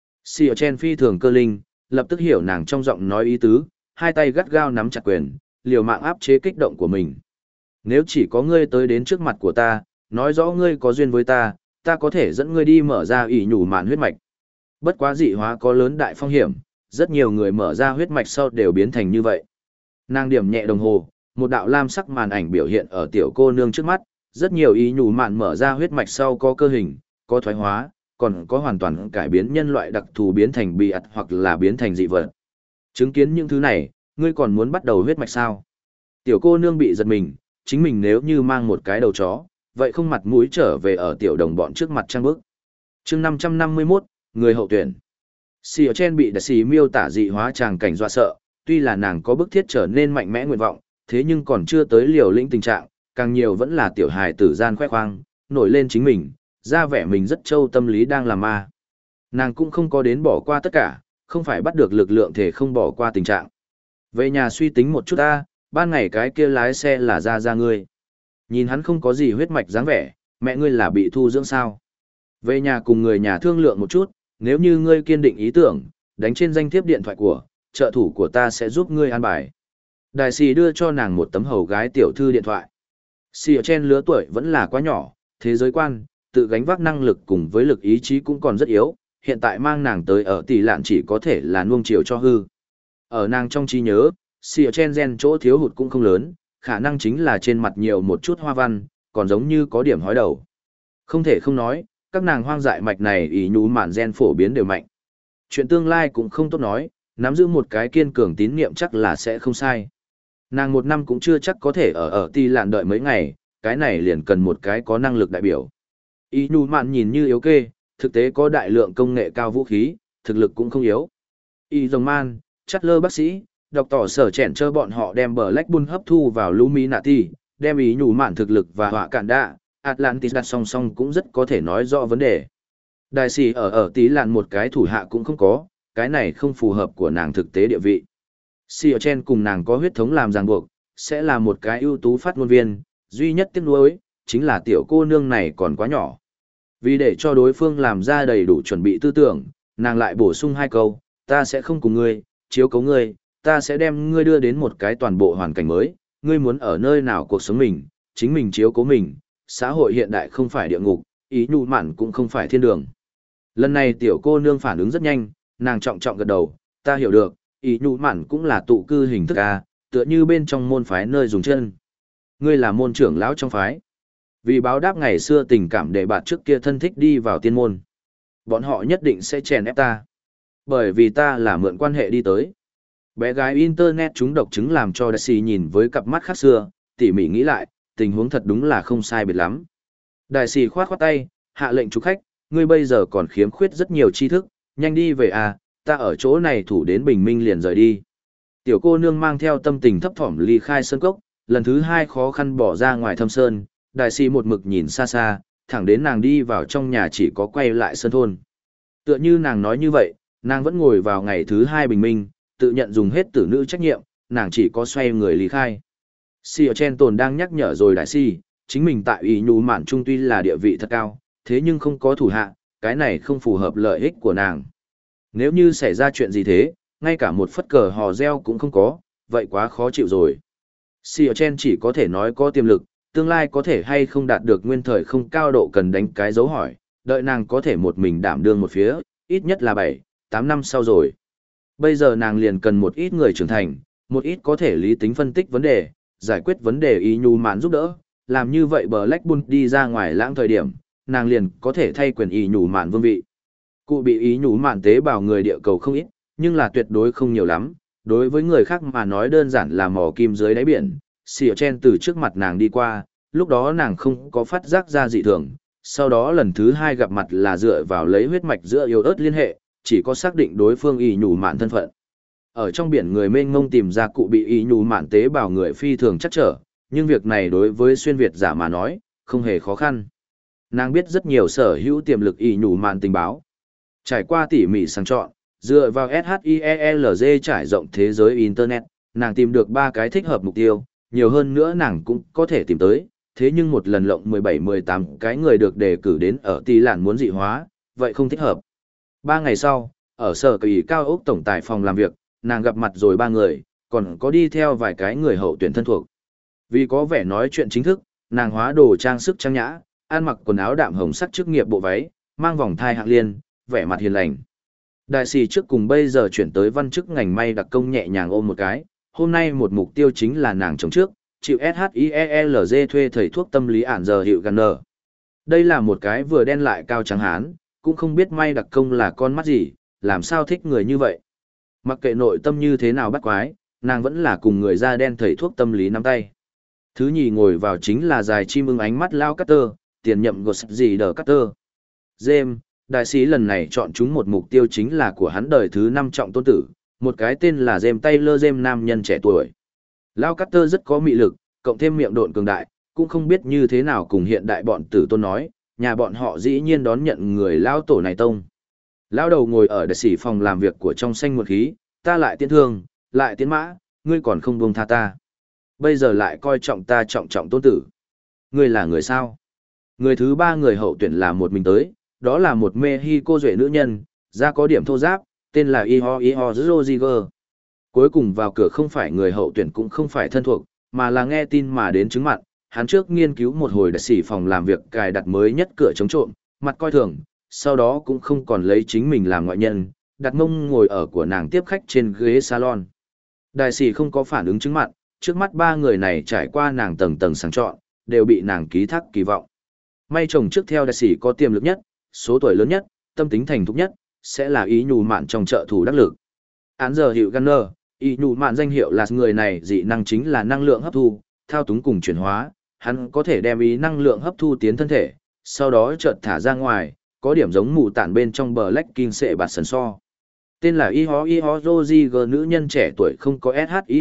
Xì Chen phi thường cơ linh, lập tức hiểu nàng trong giọng nói ý tứ, hai tay gắt gao nắm chặt quyền, liều mạng áp chế kích động của mình. Nếu chỉ có ngươi tới đến trước mặt của ta, nói rõ ngươi có duyên với ta, ta có thể dẫn ngươi đi mở ra ỷ nhủ mạn huyết mạch. Bất quá dị hóa có lớn đại phong hiểm, rất nhiều người mở ra huyết mạch sau đều biến thành như vậy. Nàng điểm nhẹ đồng hồ, một đạo lam sắc màn ảnh biểu hiện ở tiểu cô nương trước mắt, rất nhiều ý nhủ mạn mở ra huyết mạch sau có cơ hình, có thoái hóa, còn có hoàn toàn cải biến nhân loại đặc thù biến thành bị ạt hoặc là biến thành dị vật. Chứng kiến những thứ này, ngươi còn muốn bắt đầu huyết mạch sao? Tiểu cô nương bị giật mình, chính mình nếu như mang một cái đầu chó, vậy không mặt mũi trở về ở tiểu đồng bọn trước mặt trang bức. Chương năm trăm năm mươi mốt, người hậu tuyển. Xì ở trên bị đại sĩ miêu tả dị hóa tràng cảnh dọa sợ, tuy là nàng có bức thiết trở nên mạnh mẽ nguyện vọng, thế nhưng còn chưa tới liều lĩnh tình trạng, càng nhiều vẫn là tiểu hài tử gian khoe khoang, nổi lên chính mình, ra vẻ mình rất trâu tâm lý đang làm ma. Nàng cũng không có đến bỏ qua tất cả, không phải bắt được lực lượng thể không bỏ qua tình trạng. Về nhà suy tính một chút ta, ban ngày cái kia lái xe là ra ra ngươi. Nhìn hắn không có gì huyết mạch dáng vẻ, mẹ ngươi là bị thu dưỡng sao. Về nhà cùng người nhà thương lượng một chút, nếu như ngươi kiên định ý tưởng, đánh trên danh thiếp điện thoại của, trợ thủ của ta sẽ giúp ngươi an bài. Đại sĩ đưa cho nàng một tấm hầu gái tiểu thư điện thoại. Sĩ ở trên lứa tuổi vẫn là quá nhỏ, thế giới quan, tự gánh vác năng lực cùng với lực ý chí cũng còn rất yếu, hiện tại mang nàng tới ở tỷ lạn chỉ có thể là nuông chiều cho hư. Ở nàng trong trí nhớ, Sĩ ở trên gen chỗ thiếu hụt cũng không lớn, khả năng chính là trên mặt nhiều một chút hoa văn, còn giống như có điểm hói đầu. Không thể không nói, các nàng hoang dại mạch này ý nhú mạn gen phổ biến đều mạnh. Chuyện tương lai cũng không tốt nói, nắm giữ một cái kiên cường tín niệm chắc là sẽ không sai. Nàng một năm cũng chưa chắc có thể ở ở ti lạn đợi mấy ngày, cái này liền cần một cái có năng lực đại biểu. Ý nhú mạn nhìn như yếu kê, thực tế có đại lượng công nghệ cao vũ khí, thực lực cũng không yếu. Ý dòng man, chắt lơ bác sĩ, đọc tỏ sở chèn cho bọn họ đem bờ Black Bull hấp thu vào Luminati, đem ý nhú mạn thực lực và họa cản đạ, Atlantis đặt song song cũng rất có thể nói rõ vấn đề. Đại sĩ ở ở tí lạn một cái thủ hạ cũng không có, cái này không phù hợp của nàng thực tế địa vị. Si ở trên cùng nàng có huyết thống làm ràng buộc, sẽ là một cái ưu tú phát ngôn viên, duy nhất tiếc nuối, chính là tiểu cô nương này còn quá nhỏ. Vì để cho đối phương làm ra đầy đủ chuẩn bị tư tưởng, nàng lại bổ sung hai câu, ta sẽ không cùng ngươi, chiếu cấu ngươi, ta sẽ đem ngươi đưa đến một cái toàn bộ hoàn cảnh mới, ngươi muốn ở nơi nào cuộc sống mình, chính mình chiếu cố mình, xã hội hiện đại không phải địa ngục, ý nhụ mạn cũng không phải thiên đường. Lần này tiểu cô nương phản ứng rất nhanh, nàng trọng trọng gật đầu, ta hiểu được, ý nhụ mạn cũng là tụ cư hình thức A, tựa như bên trong môn phái nơi dùng chân. Ngươi là môn trưởng lão trong phái. Vì báo đáp ngày xưa tình cảm để bạn trước kia thân thích đi vào tiên môn. Bọn họ nhất định sẽ chèn ép ta. Bởi vì ta là mượn quan hệ đi tới. Bé gái internet chúng độc chứng làm cho Daisy nhìn với cặp mắt khác xưa, tỉ mỉ nghĩ lại, tình huống thật đúng là không sai biệt lắm. Đại sĩ khoát khoát tay, hạ lệnh chủ khách, ngươi bây giờ còn khiếm khuyết rất nhiều tri thức, nhanh đi về à, ta ở chỗ này thủ đến bình minh liền rời đi. Tiểu cô nương mang theo tâm tình thấp thỏm ly khai sơn cốc, lần thứ hai khó khăn bỏ ra ngoài thâm sơn, đại sĩ một mực nhìn xa xa, thẳng đến nàng đi vào trong nhà chỉ có quay lại sơn thôn. Tựa như nàng nói như vậy, nàng vẫn ngồi vào ngày thứ hai bình minh, tự nhận dùng hết tử nữ trách nhiệm, nàng chỉ có xoay người ly khai. Si ở trên tồn đang nhắc nhở rồi đại si, chính mình tại ý nhú mạn trung tuy là địa vị thật cao, thế nhưng không có thủ hạ, cái này không phù hợp lợi ích của nàng. Nếu như xảy ra chuyện gì thế, ngay cả một phất cờ hò reo cũng không có, vậy quá khó chịu rồi. Si ở trên chỉ có thể nói có tiềm lực, tương lai có thể hay không đạt được nguyên thời không cao độ cần đánh cái dấu hỏi, đợi nàng có thể một mình đảm đương một phía, ít nhất là bảy, tám năm sau rồi. Bây giờ nàng liền cần một ít người trưởng thành, một ít có thể lý tính phân tích vấn đề, giải quyết vấn đề ý nhu mạn giúp đỡ, làm như vậy bờ Black Bull đi ra ngoài lãng thời điểm, nàng liền có thể thay quyền ý nhủ mạn vương vị. Cụ bị ý nhủ mạn tế bào người địa cầu không ít, nhưng là tuyệt đối không nhiều lắm, đối với người khác mà nói đơn giản là mò kim dưới đáy biển, xỉa chen từ trước mặt nàng đi qua, lúc đó nàng không có phát giác ra dị thường, sau đó lần thứ hai gặp mặt là dựa vào lấy huyết mạch giữa yếu ớt liên hệ, chỉ có xác định đối phương y nhủ mạn thân phận. Ở trong biển người mênh mông tìm ra cụ bị y nhủ mạn tế bào người phi thường chắc trở, nhưng việc này đối với xuyên Việt giả mà nói, không hề khó khăn. Nàng biết rất nhiều sở hữu tiềm lực y nhủ mạn tình báo. Trải qua tỉ mỉ sàng chọn, dựa vào SHIELZ trải rộng thế giới Internet, nàng tìm được ba cái thích hợp mục tiêu, nhiều hơn nữa nàng cũng có thể tìm tới, thế nhưng một lần lộng mười bảy mười tám cái người được đề cử đến ở Tì Lạn muốn dị hóa, vậy không thích hợp. Ba ngày sau, ở sở kỳ cao ốc tổng tài phòng làm việc, nàng gặp mặt rồi ba người, còn có đi theo vài cái người hậu tuyển thân thuộc. Vì có vẻ nói chuyện chính thức, nàng hóa đồ trang sức trang nhã, ăn mặc quần áo đạm hồng sắc chức nghiệp bộ váy, mang vòng thai hạng liên, vẻ mặt hiền lành. Đại sĩ trước cùng bây giờ chuyển tới văn chức ngành may đặc công nhẹ nhàng ôm một cái, hôm nay một mục tiêu chính là nàng chống trước, chịu SHIELZ thuê thầy thuốc tâm lý ản giờ hiệu gần nở. Đây là một cái vừa đen lại cao trắng hán, cũng không biết may đặc công là con mắt gì, làm sao thích người như vậy. Mặc kệ nội tâm như thế nào bắt quái, nàng vẫn là cùng người da đen thầy thuốc tâm lý nắm tay. Thứ nhì ngồi vào chính là dài chim ưng ánh mắt lao Carter, tiền nhậm gột gì đờ Carter. James, đại sĩ lần này chọn chúng một mục tiêu chính là của hắn đời thứ năm trọng tôn tử, một cái tên là James Taylor James nam nhân trẻ tuổi. Lao Carter rất có mị lực, cộng thêm miệng độn cường đại, cũng không biết như thế nào cùng hiện đại bọn tử tôn nói, nhà bọn họ dĩ nhiên đón nhận người lao tổ này tông. Lao đầu ngồi ở đại sĩ phòng làm việc của trong xanh một khí, ta lại tiến thương, lại tiến mã, ngươi còn không buông tha ta. Bây giờ lại coi trọng ta trọng trọng tôn tử. Ngươi là người sao? Người thứ ba người hậu tuyển là một mình tới, đó là một Mexico duệ nữ nhân, da có điểm thô giáp, tên là Iho Iho Rodriguez. Cuối cùng vào cửa không phải người hậu tuyển cũng không phải thân thuộc, mà là nghe tin mà đến chứng mặt, hắn trước nghiên cứu một hồi đại sĩ phòng làm việc cài đặt mới nhất cửa chống trộm, mặt coi thường, sau đó cũng không còn lấy chính mình làm ngoại nhân, đặt mông ngồi ở của nàng tiếp khách trên ghế salon. Đại sĩ không có phản ứng chứng mặt, trước mắt ba người này trải qua nàng tầng tầng sàng chọn, đều bị nàng ký thác kỳ vọng. May chồng trước theo đại sĩ có tiềm lực nhất, số tuổi lớn nhất, tâm tính thành thục nhất, sẽ là ý nhù mạn trong trợ thủ đắc lực. Án giờ hiệu Gunner, ý nhù mạn danh hiệu là người này dị năng chính là năng lượng hấp thu, thao túng cùng chuyển hóa, hắn có thể đem ý năng lượng hấp thu tiến thân thể, sau đó chợt thả ra ngoài, có điểm giống mù tản bên trong bờ Black King sệ bạt sần so. Tên là Iho Iho Roji nữ nhân trẻ tuổi không có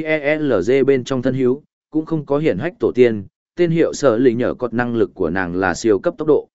SHIELZ bên trong thân hiếu, cũng không có hiển hách tổ tiên, tên hiệu sở lì nhờ cột năng lực của nàng là siêu cấp tốc độ.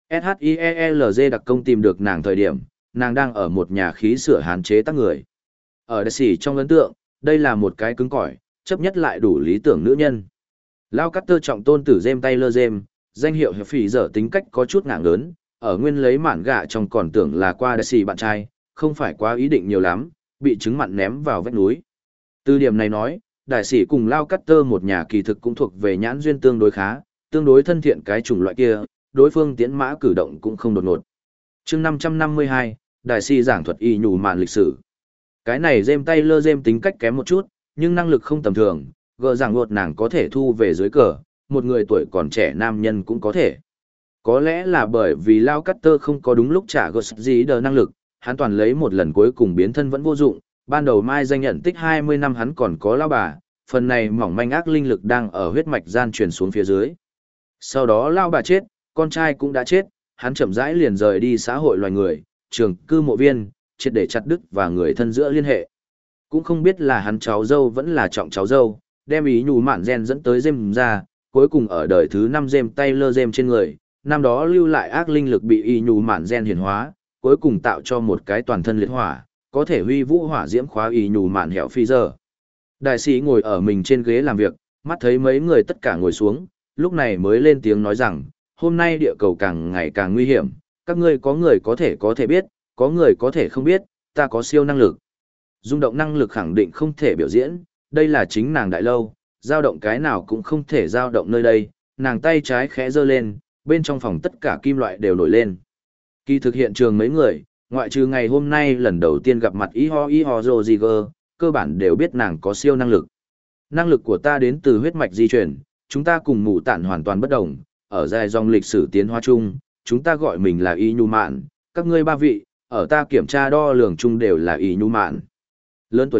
SHIELZ đặc công tìm được nàng thời điểm, nàng đang ở một nhà khí sửa hàn chế tác người. Ở đại sĩ trong ấn tượng, đây là một cái cứng cỏi, chấp nhất lại đủ lý tưởng nữ nhân. Lao Carter trọng tôn tử James Taylor James, danh hiệu hiệp phỉ dở tính cách có chút ngạng lớn, ở nguyên lấy mạn gạ trong còn tưởng là qua đại sĩ bạn trai, không phải quá ý định nhiều lắm, bị trứng mặn ném vào vách núi. Từ điểm này nói, đại sĩ cùng Lao Carter một nhà kỳ thực cũng thuộc về nhãn duyên tương đối khá, tương đối thân thiện cái chủng loại kia, đối phương tiến mã cử động cũng không đột ngột. Chương năm trăm năm mươi hai, đại sĩ giảng thuật y nhủ mạn lịch sử. Cái này James Taylor James tính cách kém một chút, nhưng năng lực không tầm thường, gờ rằng ngột nàng có thể thu về dưới cờ, một người tuổi còn trẻ nam nhân cũng có thể. Có lẽ là bởi vì Lao Carter không có đúng lúc trả gờ gì đờ năng lực, hắn toàn lấy một lần cuối cùng biến thân vẫn vô dụng, ban đầu mai danh nhận tích hai mươi năm hắn còn có lao bà, phần này mỏng manh ác linh lực đang ở huyết mạch gian truyền xuống phía dưới. Sau đó lao bà chết, con trai cũng đã chết, hắn chậm rãi liền rời đi xã hội loài người, trường cư mộ viên, triệt để chặt đứt và người thân giữa liên hệ. Cũng không biết là hắn cháu dâu vẫn là trọng cháu dâu, đem ý nhủ mạn gen dẫn tới James ra, cuối cùng ở đời thứ năm James Taylor James trên người, năm đó lưu lại ác linh lực bị ý nhủ mạn gen hiển hóa, cuối cùng tạo cho một cái toàn thân liệt hỏa, có thể huy vũ hỏa diễm khóa ý nhủ mạn hẻo phi giờ. Đại sĩ ngồi ở mình trên ghế làm việc, mắt thấy mấy người tất cả ngồi xuống, lúc này mới lên tiếng nói rằng, hôm nay địa cầu càng ngày càng nguy hiểm, các ngươi có người có thể có thể biết, có người có thể không biết, ta có siêu năng lực. Dung động năng lực khẳng định không thể biểu diễn, đây là chính nàng đại lâu, dao động cái nào cũng không thể dao động nơi đây, nàng tay trái khẽ giơ lên, bên trong phòng tất cả kim loại đều nổi lên. Kỳ thực hiện trường mấy người, ngoại trừ ngày hôm nay lần đầu tiên gặp mặt Iho Iho Rodriguez, cơ bản đều biết nàng có siêu năng lực. Năng lực của ta đến từ huyết mạch di chuyển, chúng ta cùng mù tản hoàn toàn bất đồng, ở dài dòng lịch sử tiến hóa chung, chúng ta gọi mình là Y Nhu Mạn, các ngươi ba vị, ở ta kiểm tra đo lường chung đều là Y Nhu Mạn. Lớn tuổi nhất,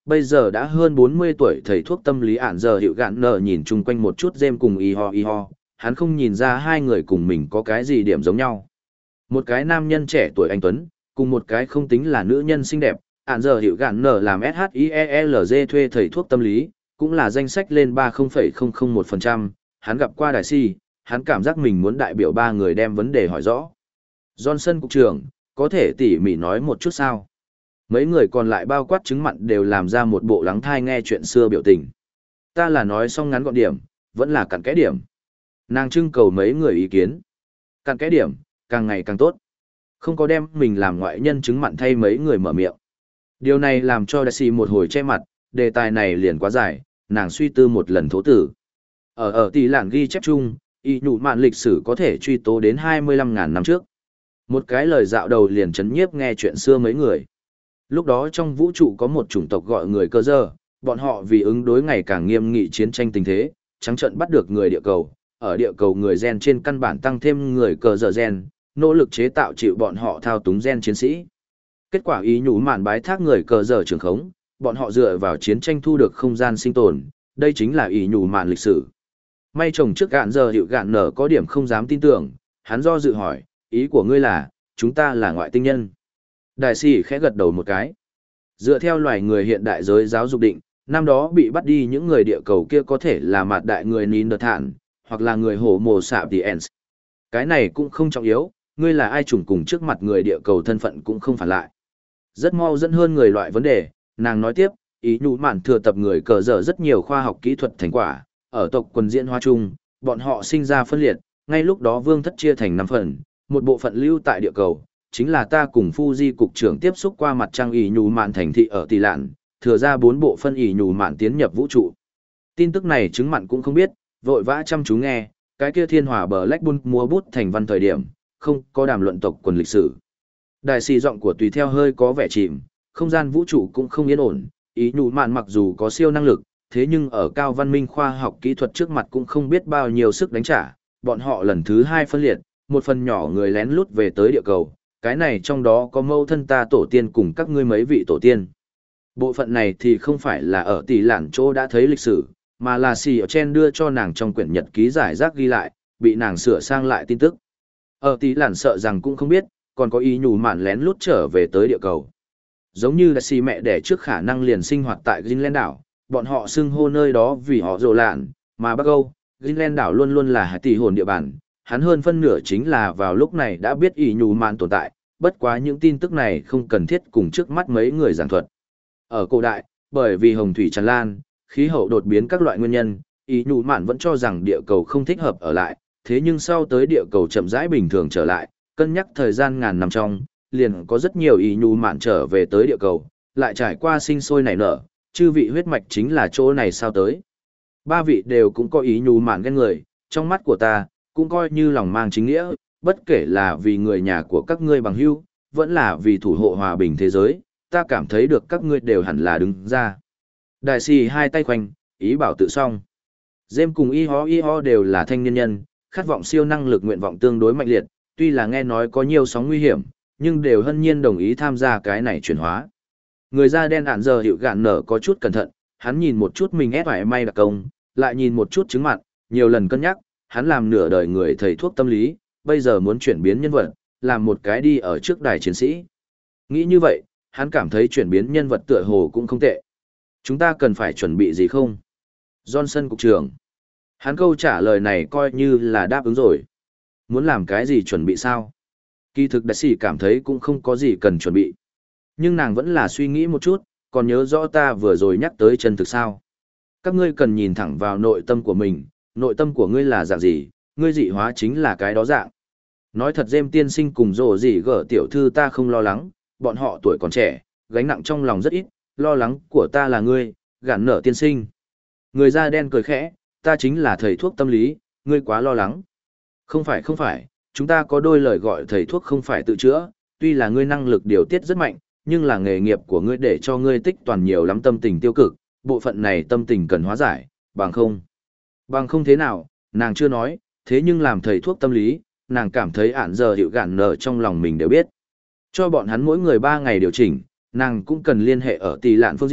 Bây giờ đã hơn bốn mươi tuổi thầy thuốc tâm lý ản giờ hiệu gạn nở nhìn chung quanh một chút dêm cùng y ho y ho, hắn không nhìn ra hai người cùng mình có cái gì điểm giống nhau. Một cái nam nhân trẻ tuổi anh Tuấn, cùng một cái không tính là nữ nhân xinh đẹp, ản giờ hiệu gạn nở làm ét hát i e lờ giê thuê thầy thuốc tâm lý, cũng là danh sách lên ba mươi phẩy không không một phần trăm, hắn gặp qua đại si, hắn cảm giác mình muốn đại biểu ba người đem vấn đề hỏi rõ. Johnson cục trưởng, có thể tỉ mỉ nói một chút sao? Mấy người còn lại bao quát chứng mặn đều làm ra một bộ lắng thai nghe chuyện xưa biểu tình. Ta là nói xong ngắn gọn điểm, vẫn là cặn kẽ điểm. Nàng trưng cầu mấy người ý kiến. Cặn kẽ điểm, càng ngày càng tốt. Không có đem mình làm ngoại nhân chứng mặn thay mấy người mở miệng. Điều này làm cho Daisy một hồi che mặt, đề tài này liền quá dài, nàng suy tư một lần thố tử. Ở ở tỷ lản ghi chép chung, y nhụ mạn lịch sử có thể truy tố đến hai mươi lăm nghìn năm trước. Một cái lời dạo đầu liền chấn nhiếp nghe chuyện xưa mấy người. Lúc đó trong vũ trụ có một chủng tộc gọi người cơ dơ, bọn họ vì ứng đối ngày càng nghiêm nghị chiến tranh tình thế, trắng trận bắt được người địa cầu, ở địa cầu người gen trên căn bản tăng thêm người cơ dơ gen, nỗ lực chế tạo chịu bọn họ thao túng gen chiến sĩ. Kết quả ý nhủ mạn bái thác người cơ dơ trường khống, bọn họ dựa vào chiến tranh thu được không gian sinh tồn, đây chính là ý nhủ mạn lịch sử. May chồng trước gạn giờ hiệu gạn nở có điểm không dám tin tưởng, hắn do dự hỏi, ý của ngươi là, chúng ta là ngoại tinh nhân. Đại sĩ khẽ gật đầu một cái. Dựa theo loài người hiện đại giới giáo dục định, năm đó bị bắt đi những người địa cầu kia có thể là mạt đại người Neanderthal, hoặc là người Homo sapiens. Cái này cũng không trọng yếu, ngươi là ai chủng cùng trước mặt người địa cầu thân phận cũng không phản lại. Rất mau dẫn hơn người loại vấn đề, nàng nói tiếp, ý nhụ mạn thừa tập người cờ dở rất nhiều khoa học kỹ thuật thành quả, ở tộc quần diễn hóa chung, bọn họ sinh ra phân liệt, ngay lúc đó vương thất chia thành năm phần, một bộ phận lưu tại địa cầu, chính là ta cùng Fuji cục trưởng tiếp xúc qua mặt trăng ỷ nhù mạn thành thị ở Tỷ Lạn, thừa ra bốn bộ phân ỷ nhù mạn tiến nhập vũ trụ. Tin tức này chứng mặn cũng không biết, vội vã chăm chú nghe, cái kia thiên hòa bờ Black Bull mua bút thành văn thời điểm, không có đàm luận tộc quần lịch sử. Đại sĩ giọng của tùy theo hơi có vẻ chìm, không gian vũ trụ cũng không yên ổn, ỷ nhù mạn mặc dù có siêu năng lực, thế nhưng ở cao văn minh khoa học kỹ thuật trước mặt cũng không biết bao nhiêu sức đánh trả, bọn họ lần thứ hai phân liệt, một phần nhỏ người lén lút về tới địa cầu, cái này trong đó có mâu thân ta tổ tiên cùng các ngươi mấy vị tổ tiên. Bộ phận này thì không phải là ở Tỷ Lạn chỗ đã thấy lịch sử, mà là xì ở trên đưa cho nàng trong quyển nhật ký giải rác ghi lại, bị nàng sửa sang lại tin tức. Ở Tỷ Lạn sợ rằng cũng không biết, còn có ý nhủ mạn lén lút trở về tới địa cầu. Giống như là xì mẹ đẻ trước khả năng liền sinh hoạt tại Greenland đảo, bọn họ xưng hô nơi đó vì họ rồ lạn, mà Bắc Âu, Greenland đảo luôn luôn là hải tỷ hồn địa bàn. Hắn hơn phân nửa chính là vào lúc này đã biết ý nhù mạn tồn tại, bất quá những tin tức này không cần thiết cùng trước mắt mấy người giảng thuật. Ở cổ đại, bởi vì hồng thủy tràn lan, khí hậu đột biến các loại nguyên nhân, ý nhù mạn vẫn cho rằng địa cầu không thích hợp ở lại, thế nhưng sau tới địa cầu chậm rãi bình thường trở lại, cân nhắc thời gian ngàn năm trong, liền có rất nhiều ý nhù mạn trở về tới địa cầu, lại trải qua sinh sôi nảy nở, chư vị huyết mạch chính là chỗ này sao tới. Ba vị đều cũng có ý nhù mạn ghen người, trong mắt của ta, cũng coi như lòng mang chính nghĩa, bất kể là vì người nhà của các ngươi bằng hữu, vẫn là vì thủ hộ hòa bình thế giới, ta cảm thấy được các ngươi đều hẳn là đứng ra. Đại sĩ hai tay khoanh, ý bảo tự xong. Dêm cùng y ho y ho đều là thanh niên nhân, khát vọng siêu năng lực nguyện vọng tương đối mạnh liệt, tuy là nghe nói có nhiều sóng nguy hiểm, nhưng đều hân nhiên đồng ý tham gia cái này chuyển hóa. Người da đen ản giờ hiệu gạn nở có chút cẩn thận, hắn nhìn một chút mình ép phải may đặc công, lại nhìn một chút chứng mặt, nhiều lần cân nhắc, hắn làm nửa đời người thầy thuốc tâm lý, bây giờ muốn chuyển biến nhân vật, làm một cái đi ở trước đài chiến sĩ. Nghĩ như vậy, hắn cảm thấy chuyển biến nhân vật tựa hồ cũng không tệ. Chúng ta cần phải chuẩn bị gì không? Johnson cục trưởng. Hắn câu trả lời này coi như là đáp ứng rồi. Muốn làm cái gì chuẩn bị sao? Kỳ thực đại sĩ cảm thấy cũng không có gì cần chuẩn bị. Nhưng nàng vẫn là suy nghĩ một chút, còn nhớ rõ ta vừa rồi nhắc tới chân thực sao. Các ngươi cần nhìn thẳng vào nội tâm của mình, nội tâm của ngươi là dạng gì, ngươi dị hóa chính là cái đó dạng. Nói thật dêm tiên sinh cùng rồ gì gở tiểu thư ta không lo lắng, bọn họ tuổi còn trẻ, gánh nặng trong lòng rất ít, lo lắng của ta là ngươi, gạn nở tiên sinh. Người da đen cười khẽ, ta chính là thầy thuốc tâm lý, ngươi quá lo lắng. Không phải không phải, chúng ta có đôi lời gọi thầy thuốc không phải tự chữa, tuy là ngươi năng lực điều tiết rất mạnh, nhưng là nghề nghiệp của ngươi để cho ngươi tích toàn nhiều lắm tâm tình tiêu cực, bộ phận này tâm tình cần hóa giải, bằng không. Bằng không thế nào, nàng chưa nói, thế nhưng làm thầy thuốc tâm lý, nàng cảm thấy ản giờ hiệu gạn nở trong lòng mình đều biết. Cho bọn hắn mỗi người ba ngày điều chỉnh, nàng cũng cần liên hệ ở Tỷ Lạn phương diện,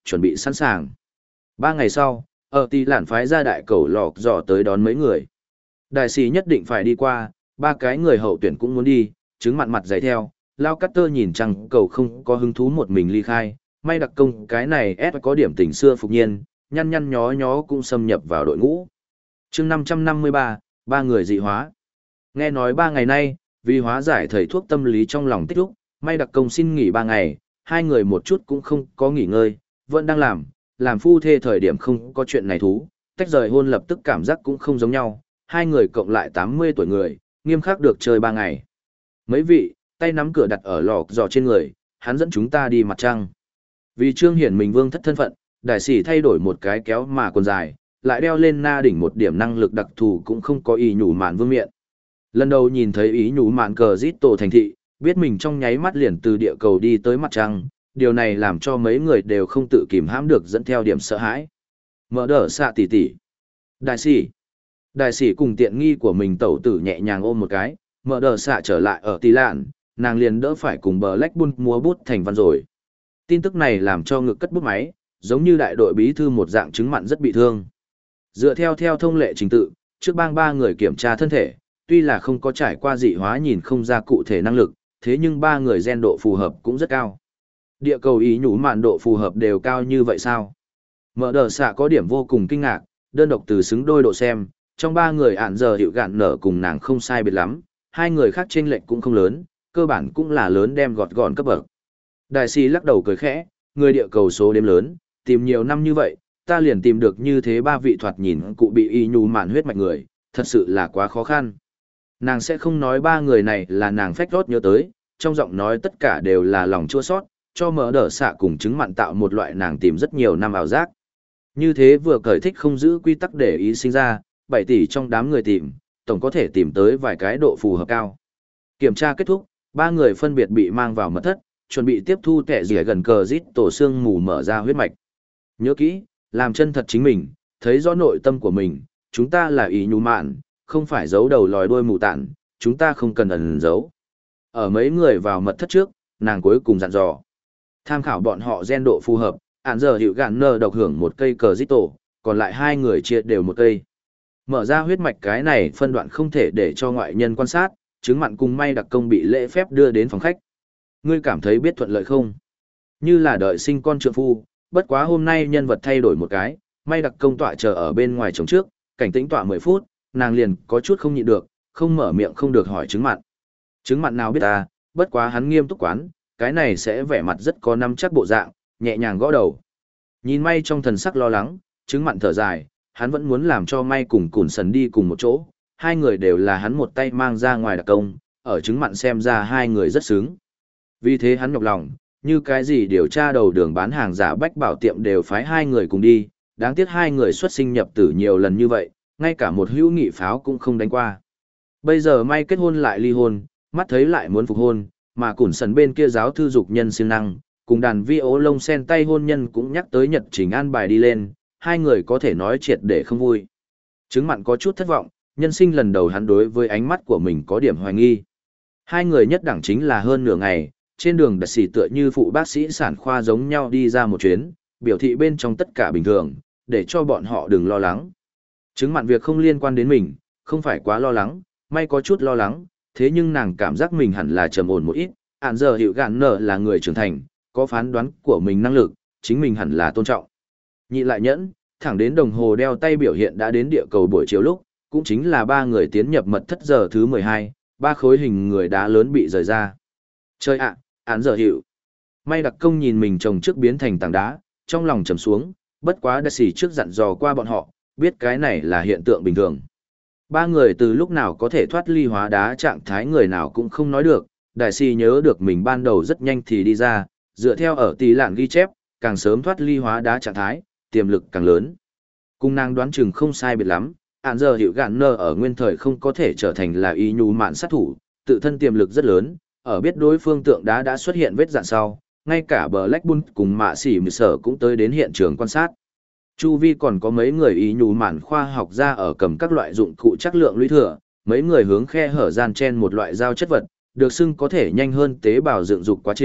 chuẩn bị sẵn sàng. Ba ngày sau, ở tỷ lạn phái ra đại cầu lọc dò tới đón mấy người. Đại sĩ nhất định phải đi qua, ba cái người hậu tuyển cũng muốn đi, chứng mặn mặt giấy theo, Lao Cát Tơ nhìn chăng cầu không có hứng thú một mình ly khai, may đặc công cái này ép có điểm tình xưa phục nhiên, nhăn nhăn nhó nhó cũng xâm nhập vào đội ngũ. chương năm trăm năm mươi ba, ba người dị hóa. Nghe nói ba ngày nay, vì hóa giải thầy thuốc tâm lý trong lòng tích lúc, may đặc công xin nghỉ ba ngày, hai người một chút cũng không có nghỉ ngơi, vẫn đang làm, làm phu thê thời điểm không có chuyện này thú, tách rời hôn lập tức cảm giác cũng không giống nhau, hai người cộng lại tám mươi tuổi người, nghiêm khắc được chơi ba ngày. Mấy vị, tay nắm cửa đặt ở lò giò trên người, hắn dẫn chúng ta đi mặt trăng. Vì trương hiển mình vương thất thân phận, đại sĩ thay đổi một cái kéo mà quần dài, lại đeo lên na đỉnh một điểm năng lực đặc thù cũng không có ý nhủ mạn vương miện. Lần đầu nhìn thấy ý nhủ mạn cờ rít tổ thành thị, biết mình trong nháy mắt liền từ địa cầu đi tới mặt trăng, điều này làm cho mấy người đều không tự kìm hãm được dẫn theo điểm sợ hãi. Mở đỡ xạ tỉ tỉ. Đại sĩ. Đại sĩ cùng tiện nghi của mình tẩu tử nhẹ nhàng ôm một cái, mở đờ xạ trở lại ở tỷ lạn, nàng liền đỡ phải cùng bờ lách bun múa bút thành văn rồi. Tin tức này làm cho ngực cất bút máy, giống như đại đội bí thư một dạng chứng mặn rất bị thương. Dựa theo theo thông lệ trình tự, trước bang ba người kiểm tra thân thể, tuy là không có trải qua dị hóa nhìn không ra cụ thể năng lực, thế nhưng ba người gen độ phù hợp cũng rất cao. Địa cầu ý nhủ mạn độ phù hợp đều cao như vậy sao? Mở đờ xạ có điểm vô cùng kinh ngạc, đơn độc từ xứng đôi độ xem, trong ba người ạn giờ hiệu gạn nở cùng nàng không sai biệt lắm, hai người khác chênh lệch cũng không lớn, cơ bản cũng là lớn đem gọt gọn cấp bậc. Đại sĩ lắc đầu cười khẽ, người địa cầu số đếm lớn, tìm nhiều năm như vậy, ta liền tìm được như thế ba vị thoạt nhìn cụ bị y nhu mạn huyết mạch người, thật sự là quá khó khăn. Nàng sẽ không nói ba người này là nàng phách rót nhớ tới, trong giọng nói tất cả đều là lòng chua sót, cho mở đỡ xạ cùng chứng mặn tạo một loại nàng tìm rất nhiều năm ảo giác. Như thế vừa cởi thích không giữ quy tắc để ý sinh ra, bảy tỷ trong đám người tìm, tổng có thể tìm tới vài cái độ phù hợp cao. Kiểm tra kết thúc, ba người phân biệt bị mang vào mật thất, chuẩn bị tiếp thu kẻ rỉa gần cờ rít tổ xương mù mở ra huyết mạch. Nhớ kỹ, làm chân thật chính mình, thấy rõ nội tâm của mình, chúng ta là ý nhu mạn, không phải giấu đầu lòi đuôi mù tản, chúng ta không cần ẩn giấu. Ở mấy người vào mật thất trước, nàng cuối cùng dặn dò. Tham khảo bọn họ gen độ phù hợp, ản giờ hiệu gạn nơ độc hưởng một cây cờ rít tổ, còn lại hai người chia đều một cây. Mở ra huyết mạch cái này phân đoạn không thể để cho ngoại nhân quan sát, chứng mặn cùng may đặc công bị lễ phép đưa đến phòng khách. Ngươi cảm thấy biết thuận lợi không? Như là đợi sinh con trượng phu, bất quá hôm nay nhân vật thay đổi một cái, may đặc công tọa chờ ở bên ngoài chồng trước, cảnh tĩnh tọa mười phút, nàng liền có chút không nhịn được, không mở miệng không được hỏi chứng mặn. Chứng mặn nào biết ta, bất quá hắn nghiêm túc quán, cái này sẽ vẻ mặt rất có năm chắc bộ dạng, nhẹ nhàng gõ đầu. Nhìn may trong thần sắc lo lắng, chứng mặn thở dài, hắn vẫn muốn làm cho may cùng cùn sần đi cùng một chỗ, hai người đều là hắn một tay mang ra ngoài đặc công, ở chứng mặn xem ra hai người rất sướng. Vì thế hắn nhọc lòng, như cái gì điều tra đầu đường bán hàng giả bách bảo tiệm đều phái hai người cùng đi, đáng tiếc hai người xuất sinh nhập tử nhiều lần như vậy, ngay cả một hữu nghị pháo cũng không đánh qua. Bây giờ may kết hôn lại ly hôn, mắt thấy lại muốn phục hôn, mà cùn sần bên kia giáo thư dục nhân siêng năng, cùng đàn vi ố lông sen tay hôn nhân cũng nhắc tới nhật trình an bài đi lên, hai người có thể nói triệt để không vui. Chứng mặn có chút thất vọng, nhân sinh lần đầu hắn đối với ánh mắt của mình có điểm hoài nghi. Hai người nhất đẳng chính là hơn nửa ngày, trên đường đặc sĩ tựa như phụ bác sĩ sản khoa giống nhau đi ra một chuyến, biểu thị bên trong tất cả bình thường, để cho bọn họ đừng lo lắng. Chứng mặn việc không liên quan đến mình, không phải quá lo lắng, may có chút lo lắng, thế nhưng nàng cảm giác mình hẳn là trầm ổn một ít, ản giờ hiệu gạn nở là người trưởng thành, có phán đoán của mình năng lực, chính mình hẳn là tôn trọng. Nhị lại nhẫn, thẳng đến đồng hồ đeo tay biểu hiện đã đến địa cầu buổi chiều lúc, cũng chính là ba người tiến nhập mật thất giờ thứ mười hai, ba khối hình người đá lớn bị rời ra. Chơi ạ, án giờ hiệu. May đặc công nhìn mình chồng trước biến thành tảng đá, trong lòng trầm xuống, bất quá đã xỉ trước dặn dò qua bọn họ, biết cái này là hiện tượng bình thường. Ba người từ lúc nào có thể thoát ly hóa đá trạng thái người nào cũng không nói được, đại sĩ nhớ được mình ban đầu rất nhanh thì đi ra, dựa theo ở tỷ lạn ghi chép, càng sớm thoát ly hóa đá trạng thái, tiềm lực càng lớn. Cung nàng đoán chừng không sai biệt lắm, ản giờ hiệu gạn nơ ở nguyên thời không có thể trở thành là y nhu mạn sát thủ, tự thân tiềm lực rất lớn, ở biết đối phương tượng đá đã xuất hiện vết dạn sau, ngay cả bờ Black Bull cùng mạ xỉ mười sở cũng tới đến hiện trường quan sát. Chu vi còn có mấy người y nhu mạn khoa học ra ở cầm các loại dụng cụ chắc lượng lũy thừa, mấy người hướng khe hở gian chen một loại dao chất vật, được xưng có thể nhanh hơn tế bào dựng dục quá trình,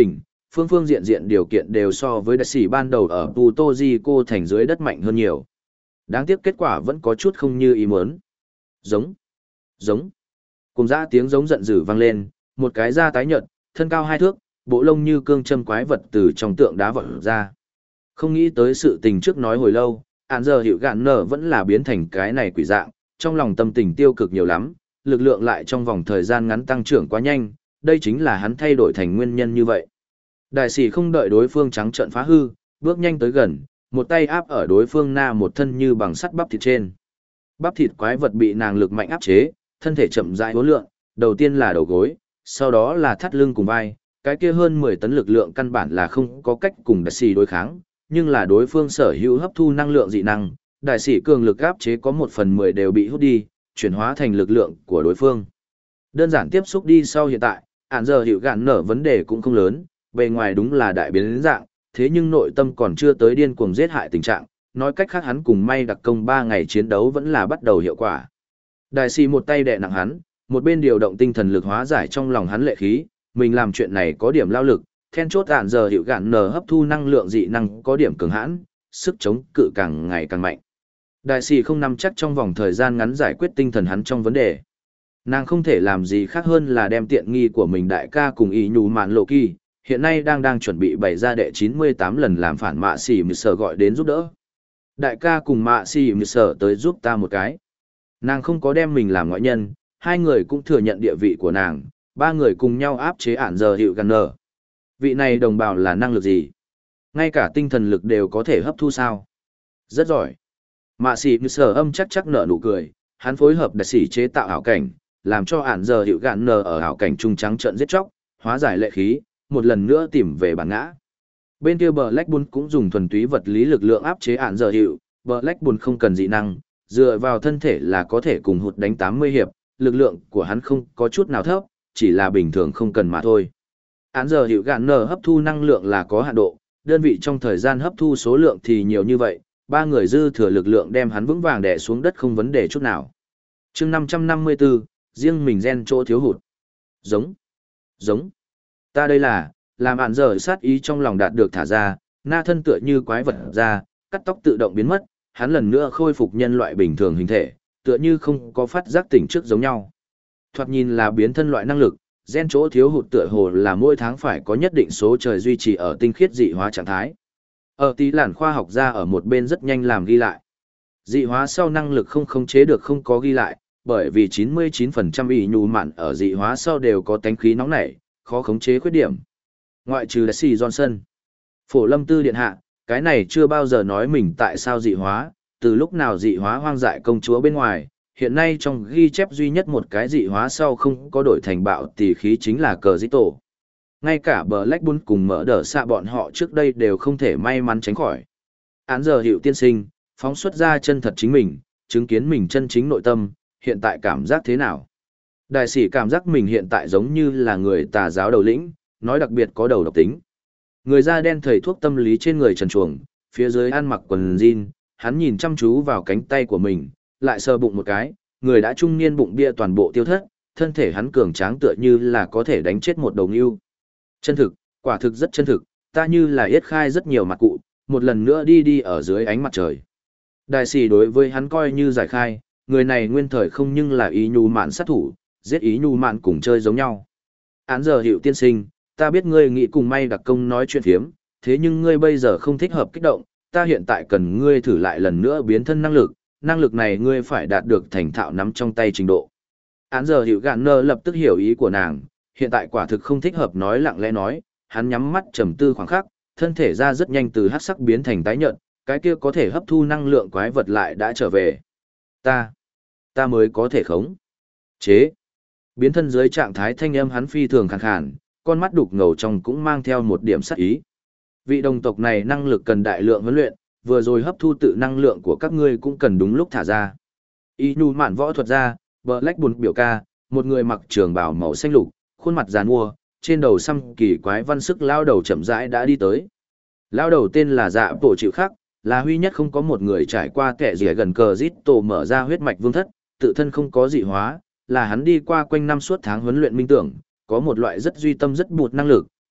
phương phương diện diện điều kiện đều so với đại sĩ ban đầu ở Putoji thành dưới đất mạnh hơn nhiều. Đáng tiếc kết quả vẫn có chút không như ý muốn. Giống, giống. Cùng dã tiếng giống giận dữ vang lên, một cái da tái nhợt, thân cao hai thước, bộ lông như cương châm quái vật từ trong tượng đá vọt ra. Không nghĩ tới sự tình trước nói hồi lâu, ản giờ hiệu gạn nở vẫn là biến thành cái này quỷ dạng, trong lòng tâm tình tiêu cực nhiều lắm, lực lượng lại trong vòng thời gian ngắn tăng trưởng quá nhanh, đây chính là hắn thay đổi thành nguyên nhân như vậy. Đại sĩ không đợi đối phương trắng trợn phá hư, bước nhanh tới gần, một tay áp ở đối phương na một thân như bằng sắt bắp thịt trên. Bắp thịt quái vật bị nàng lực mạnh áp chế, thân thể chậm rãi uốn lượn, đầu tiên là đầu gối, sau đó là thắt lưng cùng vai, cái kia hơn mười tấn lực lượng căn bản là không có cách cùng đại sĩ đối kháng, nhưng là đối phương sở hữu hấp thu năng lượng dị năng, đại sĩ cường lực áp chế có một phần mười đều bị hút đi, chuyển hóa thành lực lượng của đối phương. Đơn giản tiếp xúc đi sau hiện tại, ản giờ hiệu gạn nở vấn đề cũng không lớn, bề ngoài đúng là đại biến dạng, thế nhưng nội tâm còn chưa tới điên cuồng giết hại tình trạng, nói cách khác hắn cùng may đặc công ba ngày chiến đấu vẫn là bắt đầu hiệu quả. Đại sĩ một tay đè nặng hắn, một bên điều động tinh thần lực hóa giải trong lòng hắn lệ khí, mình làm chuyện này có điểm lao lực, then chốt ản giờ hiệu gạn nở hấp thu năng lượng dị năng có điểm cường hãn, sức chống cự càng ngày càng mạnh. Đại sĩ không nắm chắc trong vòng thời gian ngắn giải quyết tinh thần hắn trong vấn đề. Nàng không thể làm gì khác hơn là đem tiện nghi của mình đại ca cùng ý nhù mạn lộ kỳ, hiện nay đang đang chuẩn bị bày ra đệ chín mươi tám lần làm phản mạ xỉ mì sở gọi đến giúp đỡ. Đại ca cùng mạ xỉ mì sở tới giúp ta một cái. Nàng không có đem mình làm ngoại nhân, hai người cũng thừa nhận địa vị của nàng, ba người cùng nhau áp chế ản giờ hiệu gần nở. Vị này đồng bào là năng lực gì? Ngay cả tinh thần lực đều có thể hấp thu sao? Rất giỏi. Mạ xỉ mì sở âm chắc chắc nở nụ cười, hắn phối hợp đại sĩ chế tạo ảo cảnh, làm cho ản giờ hiệu gạn nở ở ảo cảnh trung trắng trận giết chóc, hóa giải lệ khí, một lần nữa tìm về bản ngã. Bên kia Black Bull cũng dùng thuần túy vật lý lực lượng áp chế ản giờ hiệu, Black Bull không cần dị năng, dựa vào thân thể là có thể cùng hụt đánh tám mươi hiệp, lực lượng của hắn không có chút nào thấp, chỉ là bình thường không cần mà thôi. Ản giờ hiệu gạn nở hấp thu năng lượng là có hạn độ, đơn vị trong thời gian hấp thu số lượng thì nhiều như vậy, ba người dư thừa lực lượng đem hắn vững vàng đè xuống đất không vấn đề chút nào. Chương năm trăm năm mươi tư, riêng mình gen chỗ thiếu hụt. Giống, giống. Ta đây là, làm ản giờ sát ý trong lòng đạt được thả ra, na thân tựa như quái vật ra, cắt tóc tự động biến mất, hắn lần nữa khôi phục nhân loại bình thường hình thể, tựa như không có phát giác tỉnh trước giống nhau. Thoạt nhìn là biến thân loại năng lực, gen chỗ thiếu hụt tựa hồ là mỗi tháng phải có nhất định số trời duy trì ở tinh khiết dị hóa trạng thái. Ở tí làn khoa học gia ở một bên rất nhanh làm ghi lại. Dị hóa sau năng lực không khống chế được không có ghi lại, bởi vì chín mươi chín phần trăm ý nhu mạn ở dị hóa sau đều có tánh khí nóng nảy, khó khống chế khuyết điểm. Ngoại trừ Leslie Johnson. Phổ Lâm Tư Điện Hạ, cái này chưa bao giờ nói mình tại sao dị hóa, từ lúc nào dị hóa hoang dại công chúa bên ngoài, hiện nay trong ghi chép duy nhất một cái dị hóa sau không có đổi thành bạo tỷ khí chính là cờ dĩ tổ. Ngay cả Black Bull cùng mở đỡ xạ bọn họ trước đây đều không thể may mắn tránh khỏi. Án giờ hiệu tiên sinh, phóng xuất ra chân thật chính mình, chứng kiến mình chân chính nội tâm, hiện tại cảm giác thế nào? Đại sĩ cảm giác mình hiện tại giống như là người tà giáo đầu lĩnh, nói đặc biệt có đầu độc tính. Người da đen thầy thuốc tâm lý trên người trần truồng, phía dưới ăn mặc quần jean, hắn nhìn chăm chú vào cánh tay của mình, lại sờ bụng một cái, người đã trung niên bụng bia toàn bộ tiêu thất, thân thể hắn cường tráng tựa như là có thể đánh chết một đầu ngưu. Chân thực, quả thực rất chân thực, ta như là yết khai rất nhiều mặt cụ, một lần nữa đi đi ở dưới ánh mặt trời. Đại sĩ đối với hắn coi như giải khai, người này nguyên thời không nhưng là ý nhu mạn sát thủ, giết ý nhu mạn cùng chơi giống nhau. Án giờ hiệu tiên sinh, ta biết ngươi nghĩ cùng may đặc công nói chuyện phiếm, thế nhưng ngươi bây giờ không thích hợp kích động, ta hiện tại cần ngươi thử lại lần nữa biến thân năng lực, năng lực này ngươi phải đạt được thành thạo nắm trong tay trình độ. Án giờ hiệu gạn nơ lập tức hiểu ý của nàng, hiện tại quả thực không thích hợp nói lặng lẽ nói, hắn nhắm mắt trầm tư khoảng khắc, thân thể ra rất nhanh từ hắc sắc biến thành tái nhợt, cái kia có thể hấp thu năng lượng quái vật lại đã trở về. Ta, ta mới có thể khống chế. Biến thân dưới trạng thái thanh âm hắn phi thường khàn khàn, con mắt đục ngầu trong cũng mang theo một điểm sát ý. Vị đồng tộc này năng lực cần đại lượng huấn luyện, vừa rồi hấp thu tự năng lượng của các ngươi cũng cần đúng lúc thả ra. Y nhu mạn võ thuật ra, Black Bull biểu ca, một người mặc trường bào màu xanh lục, khuôn mặt giàn mua, trên đầu xăm kỳ quái văn sức lao đầu chậm rãi đã đi tới. Lao đầu tên là Dạ Bộ Chịu Khắc, là huy nhất không có một người trải qua kẻ rỉa gần cờ rít tổ mở ra huyết mạch vương thất, tự thân không có dị hóa, là hắn đi qua quanh năm suốt tháng huấn luyện minh tưởng, có một loại rất duy tâm rất bụt năng lực,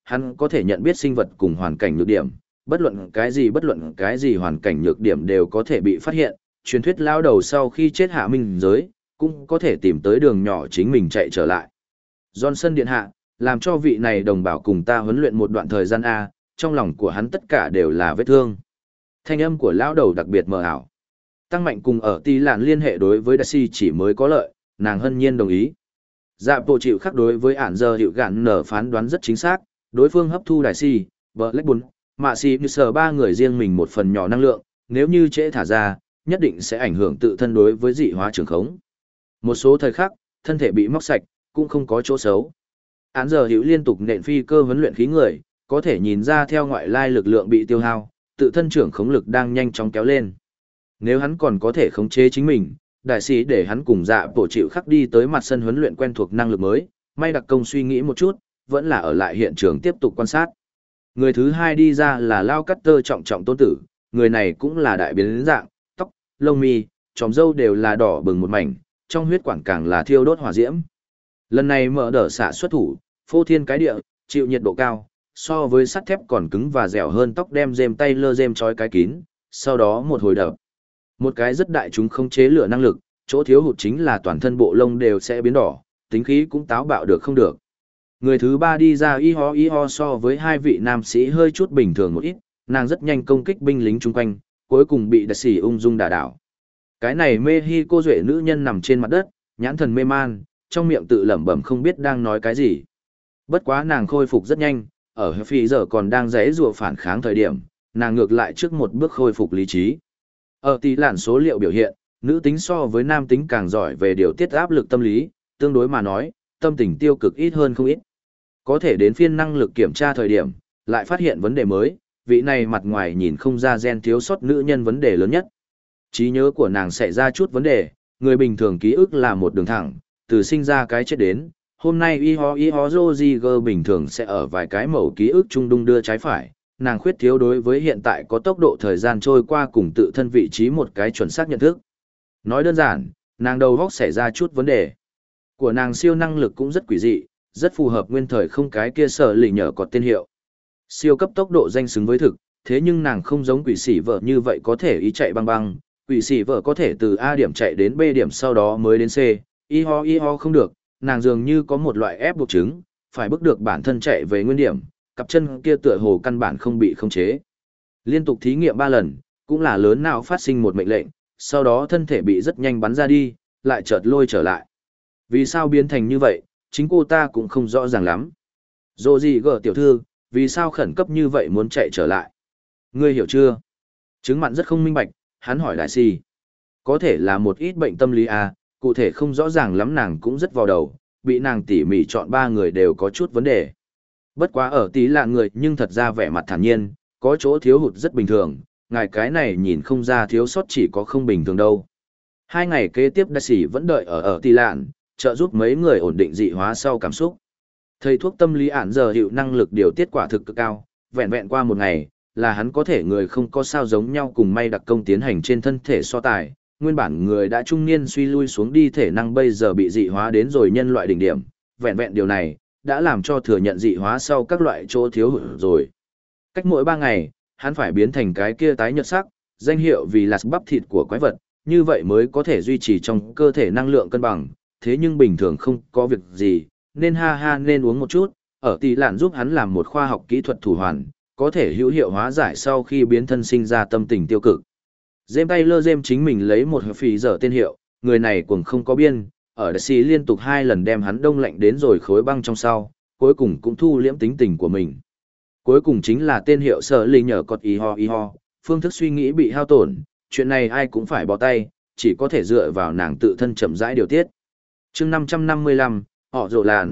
hắn có thể nhận biết sinh vật cùng hoàn cảnh nhược điểm, bất luận cái gì bất luận cái gì hoàn cảnh nhược điểm đều có thể bị phát hiện, truyền thuyết lao đầu sau khi chết hạ minh giới, cũng có thể tìm tới đường nhỏ chính mình chạy trở lại. Johnson điện hạ, làm cho vị này đồng bào cùng ta huấn luyện một đoạn thời gian A, trong lòng của hắn tất cả đều là vết thương. Thanh âm của lão đầu đặc biệt mờ ảo. Tăng mạnh cùng ở Tì Lạn liên hệ đối với Daisy chỉ mới có lợi, nàng hân nhiên đồng ý. Dạ bộ chịu khắc đối với ản giờ hiệu gạn nở phán đoán rất chính xác, đối phương hấp thu Daisy, Blackburn, Mạ Sĩ như sở ba người riêng mình một phần nhỏ năng lượng, nếu như trễ thả ra, nhất định sẽ ảnh hưởng tự thân đối với dị hóa trường khống. Một số thời khắc, thân thể bị móc sạch, cũng không có chỗ xấu. Án giờ hữu liên tục nện phi cơ huấn luyện khí người, có thể nhìn ra theo ngoại lai lực lượng bị tiêu hao, tự thân trưởng khống lực đang nhanh chóng kéo lên. Nếu hắn còn có thể khống chế chính mình, đại sĩ để hắn cùng dạ bộ chịu khắc đi tới mặt sân huấn luyện quen thuộc năng lực mới, may đặc công suy nghĩ một chút, vẫn là ở lại hiện trường tiếp tục quan sát. Người thứ hai đi ra là Lao Cắt Tơ trọng trọng tôn tử, người này cũng là đại biến dạng, tóc, lông mi, tròm râu đều là đỏ bừng một mảnh, trong huyết quản càng là thiêu đốt hỏa diễm. Lần này mở đỡ xạ xuất thủ, phô thiên cái địa, chịu nhiệt độ cao, so với sắt thép còn cứng và dẻo hơn tóc đem dêm tay lơ dêm trói cái kín, sau đó một hồi đập. Một cái rất đại chúng không chế lửa năng lực, chỗ thiếu hụt chính là toàn thân bộ lông đều sẽ biến đỏ, tính khí cũng táo bạo được không được. Người thứ ba đi ra y ho y ho so với hai vị nam sĩ hơi chút bình thường một ít, nàng rất nhanh công kích binh lính chung quanh, cuối cùng bị đặc sĩ ung dung đả đảo. Cái này mê hi cô duệ nữ nhân nằm trên mặt đất, nhãn thần mê man, trong miệng tự lẩm bẩm không biết đang nói cái gì. Bất quá nàng khôi phục rất nhanh, ở phi giờ còn đang giãy giụa phản kháng thời điểm, nàng ngược lại trước một bước khôi phục lý trí. Ở tỷ lạn số liệu biểu hiện, nữ tính so với nam tính càng giỏi về điều tiết áp lực tâm lý, tương đối mà nói, tâm tình tiêu cực ít hơn không ít. Có thể đến phiên năng lực kiểm tra thời điểm, lại phát hiện vấn đề mới, vị này mặt ngoài nhìn không ra gen thiếu sót nữ nhân vấn đề lớn nhất. Trí nhớ của nàng xảy ra chút vấn đề, người bình thường ký ức là một đường thẳng, từ sinh ra cái chết đến, hôm nay y ho y ho Roziger bình thường sẽ ở vài cái mẩu ký ức chung đung đưa trái phải, nàng khuyết thiếu đối với hiện tại có tốc độ thời gian trôi qua cùng tự thân vị trí một cái chuẩn xác nhận thức. Nói đơn giản, nàng đầu óc xảy ra chút vấn đề. Của nàng siêu năng lực cũng rất quỷ dị, rất phù hợp nguyên thời không cái kia sở lì nhờ có tên hiệu. Siêu cấp tốc độ danh xứng với thực, thế nhưng nàng không giống quỷ sĩ vợ như vậy có thể ý chạy băng băng, quỷ sĩ vợ có thể từ A điểm chạy đến B điểm sau đó mới đến C, y ho y ho không được, nàng dường như có một loại ép buộc chứng, phải bước được bản thân chạy về nguyên điểm, cặp chân kia tựa hồ căn bản không bị khống chế. Liên tục thí nghiệm ba lần, cũng là lớn nào phát sinh một mệnh lệnh, sau đó thân thể bị rất nhanh bắn ra đi, lại chợt lôi trở lại. Vì sao biến thành như vậy, chính cô ta cũng không rõ ràng lắm. Dô gì gỡ tiểu thư, vì sao khẩn cấp như vậy muốn chạy trở lại? Ngươi hiểu chưa? Chứng mặn rất không minh bạch, hắn hỏi đại si. Có thể là một ít bệnh tâm lý à, cụ thể không rõ ràng lắm nàng cũng rất vào đầu, bị nàng tỉ mỉ chọn ba người đều có chút vấn đề. Bất quá ở tí là người nhưng thật ra vẻ mặt thản nhiên, có chỗ thiếu hụt rất bình thường, ngài cái này nhìn không ra thiếu sót chỉ có không bình thường đâu. Hai ngày kế tiếp đại sĩ vẫn đợi ở ở tỷ lạn, trợ giúp mấy người ổn định dị hóa sau cảm xúc. Thầy thuốc tâm lý ản giờ hiệu năng lực điều tiết quả thực cực cao, vẹn vẹn qua một ngày, là hắn có thể người không có sao giống nhau cùng may đặc công tiến hành trên thân thể so tài. Nguyên bản người đã trung niên suy lui xuống đi thể năng bây giờ bị dị hóa đến rồi nhân loại đỉnh điểm, vẹn vẹn điều này, đã làm cho thừa nhận dị hóa sau các loại chỗ thiếu hụt rồi. Cách mỗi ba ngày, hắn phải biến thành cái kia tái nhợt sắc, danh hiệu vì là bắp thịt của quái vật, như vậy mới có thể duy trì trong cơ thể năng lượng cân bằng, thế nhưng bình thường không có việc gì, nên ha ha nên uống một chút, ở tỷ lạn giúp hắn làm một khoa học kỹ thuật thủ hoàn, có thể hữu hiệu hóa giải sau khi biến thân sinh ra tâm tình tiêu cực. James Taylor James chính mình lấy một phí giờ tên hiệu, người này cũng không có biên, ở đại sĩ liên tục hai lần đem hắn đông lạnh đến rồi khối băng trong sau, cuối cùng cũng thu liễm tính tình của mình. Cuối cùng chính là tên hiệu sở lì nhờ cọt y ho y ho, phương thức suy nghĩ bị hao tổn, chuyện này ai cũng phải bỏ tay, chỉ có thể dựa vào nàng tự thân chậm rãi điều tiết. chương năm trăm năm mươi lăm, họ rộ làn.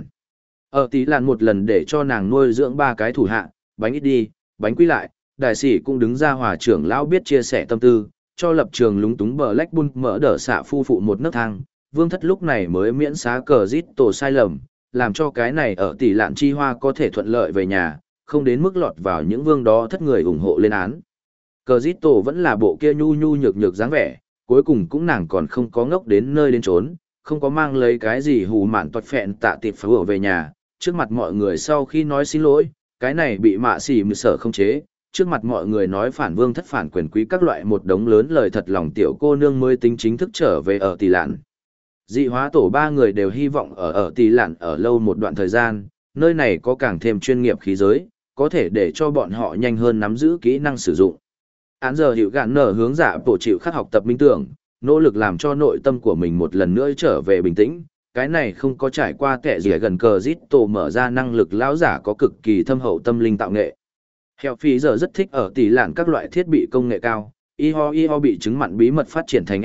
Ở tí làn một lần để cho nàng nuôi dưỡng ba cái thủ hạ, bánh ít đi, bánh quy lại, đại sĩ cũng đứng ra hòa trưởng lão biết chia sẻ tâm tư, cho lập trường lúng túng bờ lách bun mở đỡ xạ phu phụ một nấc thang, vương thất lúc này mới miễn xá cờ giết tổ sai lầm, làm cho cái này ở tỷ lạn chi hoa có thể thuận lợi về nhà, không đến mức lọt vào những vương đó thất người ủng hộ lên án. Cờ giết tổ vẫn là bộ kia nhu nhu nhược nhược dáng vẻ, cuối cùng cũng nàng còn không có ngốc đến nơi đến trốn, không có mang lấy cái gì hù mạn toạt phẹn tạ tiệp phá về nhà, trước mặt mọi người sau khi nói xin lỗi, Cái này bị mạ xỉ mười sở không chế, trước mặt mọi người nói phản vương thất phản quyền quý các loại một đống lớn lời thật lòng tiểu cô nương mới tính chính thức trở về ở tỷ lạn. Dị hóa tổ ba người đều hy vọng ở ở tỷ lạn ở lâu một đoạn thời gian, nơi này có càng thêm chuyên nghiệp khí giới, có thể để cho bọn họ nhanh hơn nắm giữ kỹ năng sử dụng. Án giờ hiệu gạn nở hướng giả bộ chịu khắc học tập minh tưởng, nỗ lực làm cho nội tâm của mình một lần nữa trở về bình tĩnh. Cái này không có trải qua kẻ gì gần cờ giết tổ mở ra năng lực lão giả có cực kỳ thâm hậu tâm linh tạo nghệ. Heo Phi giờ rất thích ở tỷ lạn các loại thiết bị công nghệ cao, iho iho bị chứng mặn bí mật phát triển thành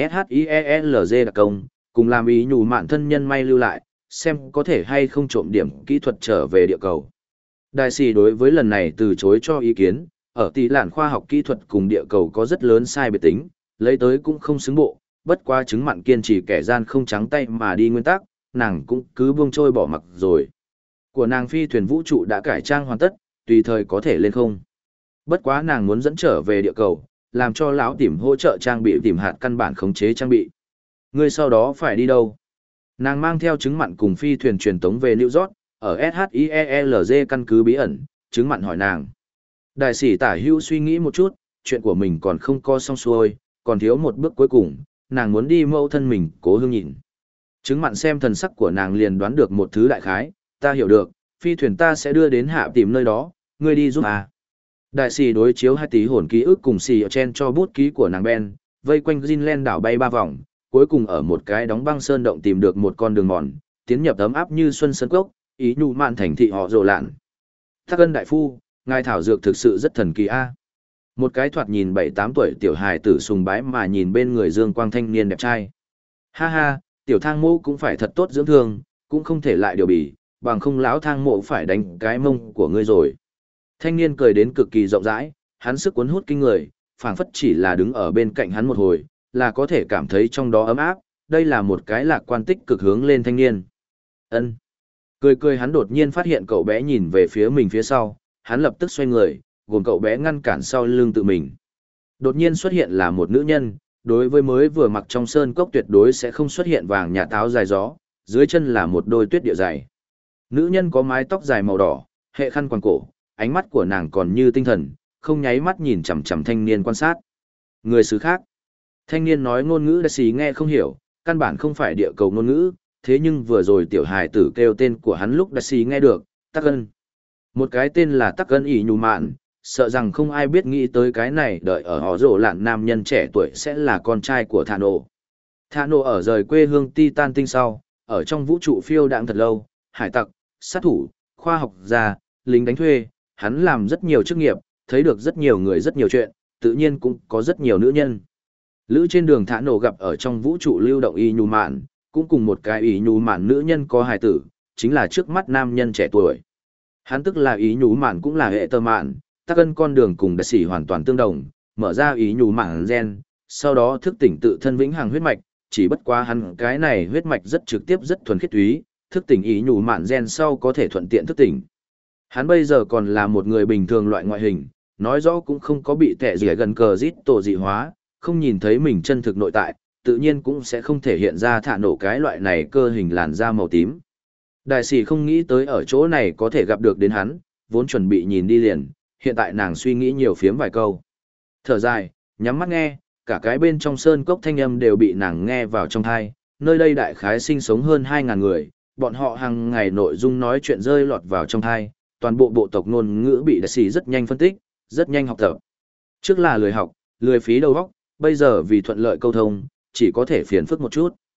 SHIELZ đặc công, cùng làm ý nhủ mạn thân nhân may lưu lại, xem có thể hay không trộm điểm kỹ thuật trở về địa cầu. Đại sĩ đối với lần này từ chối cho ý kiến, ở tỷ lạn khoa học kỹ thuật cùng địa cầu có rất lớn sai biệt tính, lấy tới cũng không xứng bộ, bất quá chứng mặn kiên trì kẻ gian không trắng tay mà đi nguyên tắc, nàng cũng cứ buông trôi bỏ mặc rồi. Của nàng phi thuyền vũ trụ đã cải trang hoàn tất, tùy thời có thể lên không. Bất quá nàng muốn dẫn trở về địa cầu, làm cho lão tìm hỗ trợ trang bị tìm hạt căn bản khống chế trang bị. Ngươi sau đó phải đi đâu? Nàng mang theo chứng mặn cùng phi thuyền truyền tống về New York, ở SHIELZ căn cứ bí ẩn, chứng mặn hỏi nàng. Đại sĩ tả hữu suy nghĩ một chút, chuyện của mình còn không co xong xuôi, còn thiếu một bước cuối cùng, nàng muốn đi mâu thân mình cố hương nhìn. Chứng mặn xem thần sắc của nàng liền đoán được một thứ đại khái, ta hiểu được, phi thuyền ta sẽ đưa đến hạ tìm nơi đó, ngươi đi giúp à. Đại sĩ đối chiếu hai tí hồn ký ức cùng xì ở trên cho bút ký của nàng Ben, vây quanh Greenland đảo bay ba vòng, cuối cùng ở một cái đóng băng sơn động tìm được một con đường mòn, tiến nhập ấm áp như xuân sơn cốc, ý nhu mạn thành thị họ rồ lạn. Thác ân đại phu, ngài thảo dược thực sự rất thần kỳ a. Một cái thoạt nhìn bảy tám tuổi tiểu hài tử sùng bái mà nhìn bên người dương quang thanh niên đẹp trai. Ha ha, tiểu thang mộ cũng phải thật tốt dưỡng thương, cũng không thể lại điều bỉ, bằng không lão thang mộ phải đánh cái mông của ngươi rồi. Thanh niên cười đến cực kỳ rộng rãi, hắn sức cuốn hút kinh người, phảng phất chỉ là đứng ở bên cạnh hắn một hồi, là có thể cảm thấy trong đó ấm áp, đây là một cái lạc quan tích cực hướng lên thanh niên. Ân. Cười cười hắn đột nhiên phát hiện cậu bé nhìn về phía mình phía sau, hắn lập tức xoay người, gồm cậu bé ngăn cản sau lưng tự mình. Đột nhiên xuất hiện là một nữ nhân, đối với mới vừa mặc trong sơn cốc tuyệt đối sẽ không xuất hiện vàng nhà táo dài gió, dưới chân là một đôi tuyết địa dày. Nữ nhân có mái tóc dài màu đỏ, hệ khăn quàng cổ, ánh mắt của nàng còn như tinh thần, không nháy mắt nhìn chằm chằm thanh niên quan sát. Người xứ khác. Thanh niên nói ngôn ngữ đại sĩ nghe không hiểu, căn bản không phải địa cầu ngôn ngữ, thế nhưng vừa rồi tiểu hài tử kêu tên của hắn lúc đại sĩ nghe được, Tắc Ân. Một cái tên là Tắc Ân ỉ nhù mạn, sợ rằng không ai biết nghĩ tới cái này đợi ở họ rổ lạn nam nhân trẻ tuổi sẽ là con trai của Thà Nổ. Thà Nổ ở rời quê hương Titan tinh sau, ở trong vũ trụ phiêu đãng thật lâu, hải tặc, sát thủ, khoa học gia, lính đánh thuê, hắn làm rất nhiều chức nghiệp, thấy được rất nhiều người rất nhiều chuyện, tự nhiên cũng có rất nhiều nữ nhân. Lữ trên đường Thả Nổ gặp ở trong vũ trụ lưu động y nhu mạn, cũng cùng một cái y nhu mạn nữ nhân có hài tử, chính là trước mắt nam nhân trẻ tuổi. Hắn tức là ý nhú mạn cũng là hệ tơ mạn, tác cân con đường cùng đại sĩ hoàn toàn tương đồng, mở ra ý nhú mạn gen, sau đó thức tỉnh tự thân vĩnh hằng huyết mạch, chỉ bất quá hắn cái này huyết mạch rất trực tiếp rất thuần khiết túy, thức tỉnh ý nhú mạn gen sau có thể thuận tiện thức tỉnh. Hắn bây giờ còn là một người bình thường loại ngoại hình, nói rõ cũng không có bị tệ gì gần cờ rít tổ dị hóa, không nhìn thấy mình chân thực nội tại, tự nhiên cũng sẽ không thể hiện ra Thả Nổ cái loại này cơ hình làn da màu tím. Đại sĩ không nghĩ tới ở chỗ này có thể gặp được đến hắn, vốn chuẩn bị nhìn đi liền, hiện tại nàng suy nghĩ nhiều phiếm vài câu. Thở dài, nhắm mắt nghe, cả cái bên trong sơn cốc thanh âm đều bị nàng nghe vào trong thai, nơi đây đại khái sinh sống hơn hai ngàn người, bọn họ hàng ngày nội dung nói chuyện rơi lọt vào trong thai, toàn bộ bộ tộc ngôn ngữ bị đại sĩ rất nhanh phân tích, rất nhanh học tập. Trước là lười học, lười phí đầu óc, bây giờ vì thuận lợi câu thông, chỉ có thể phiền phức một chút.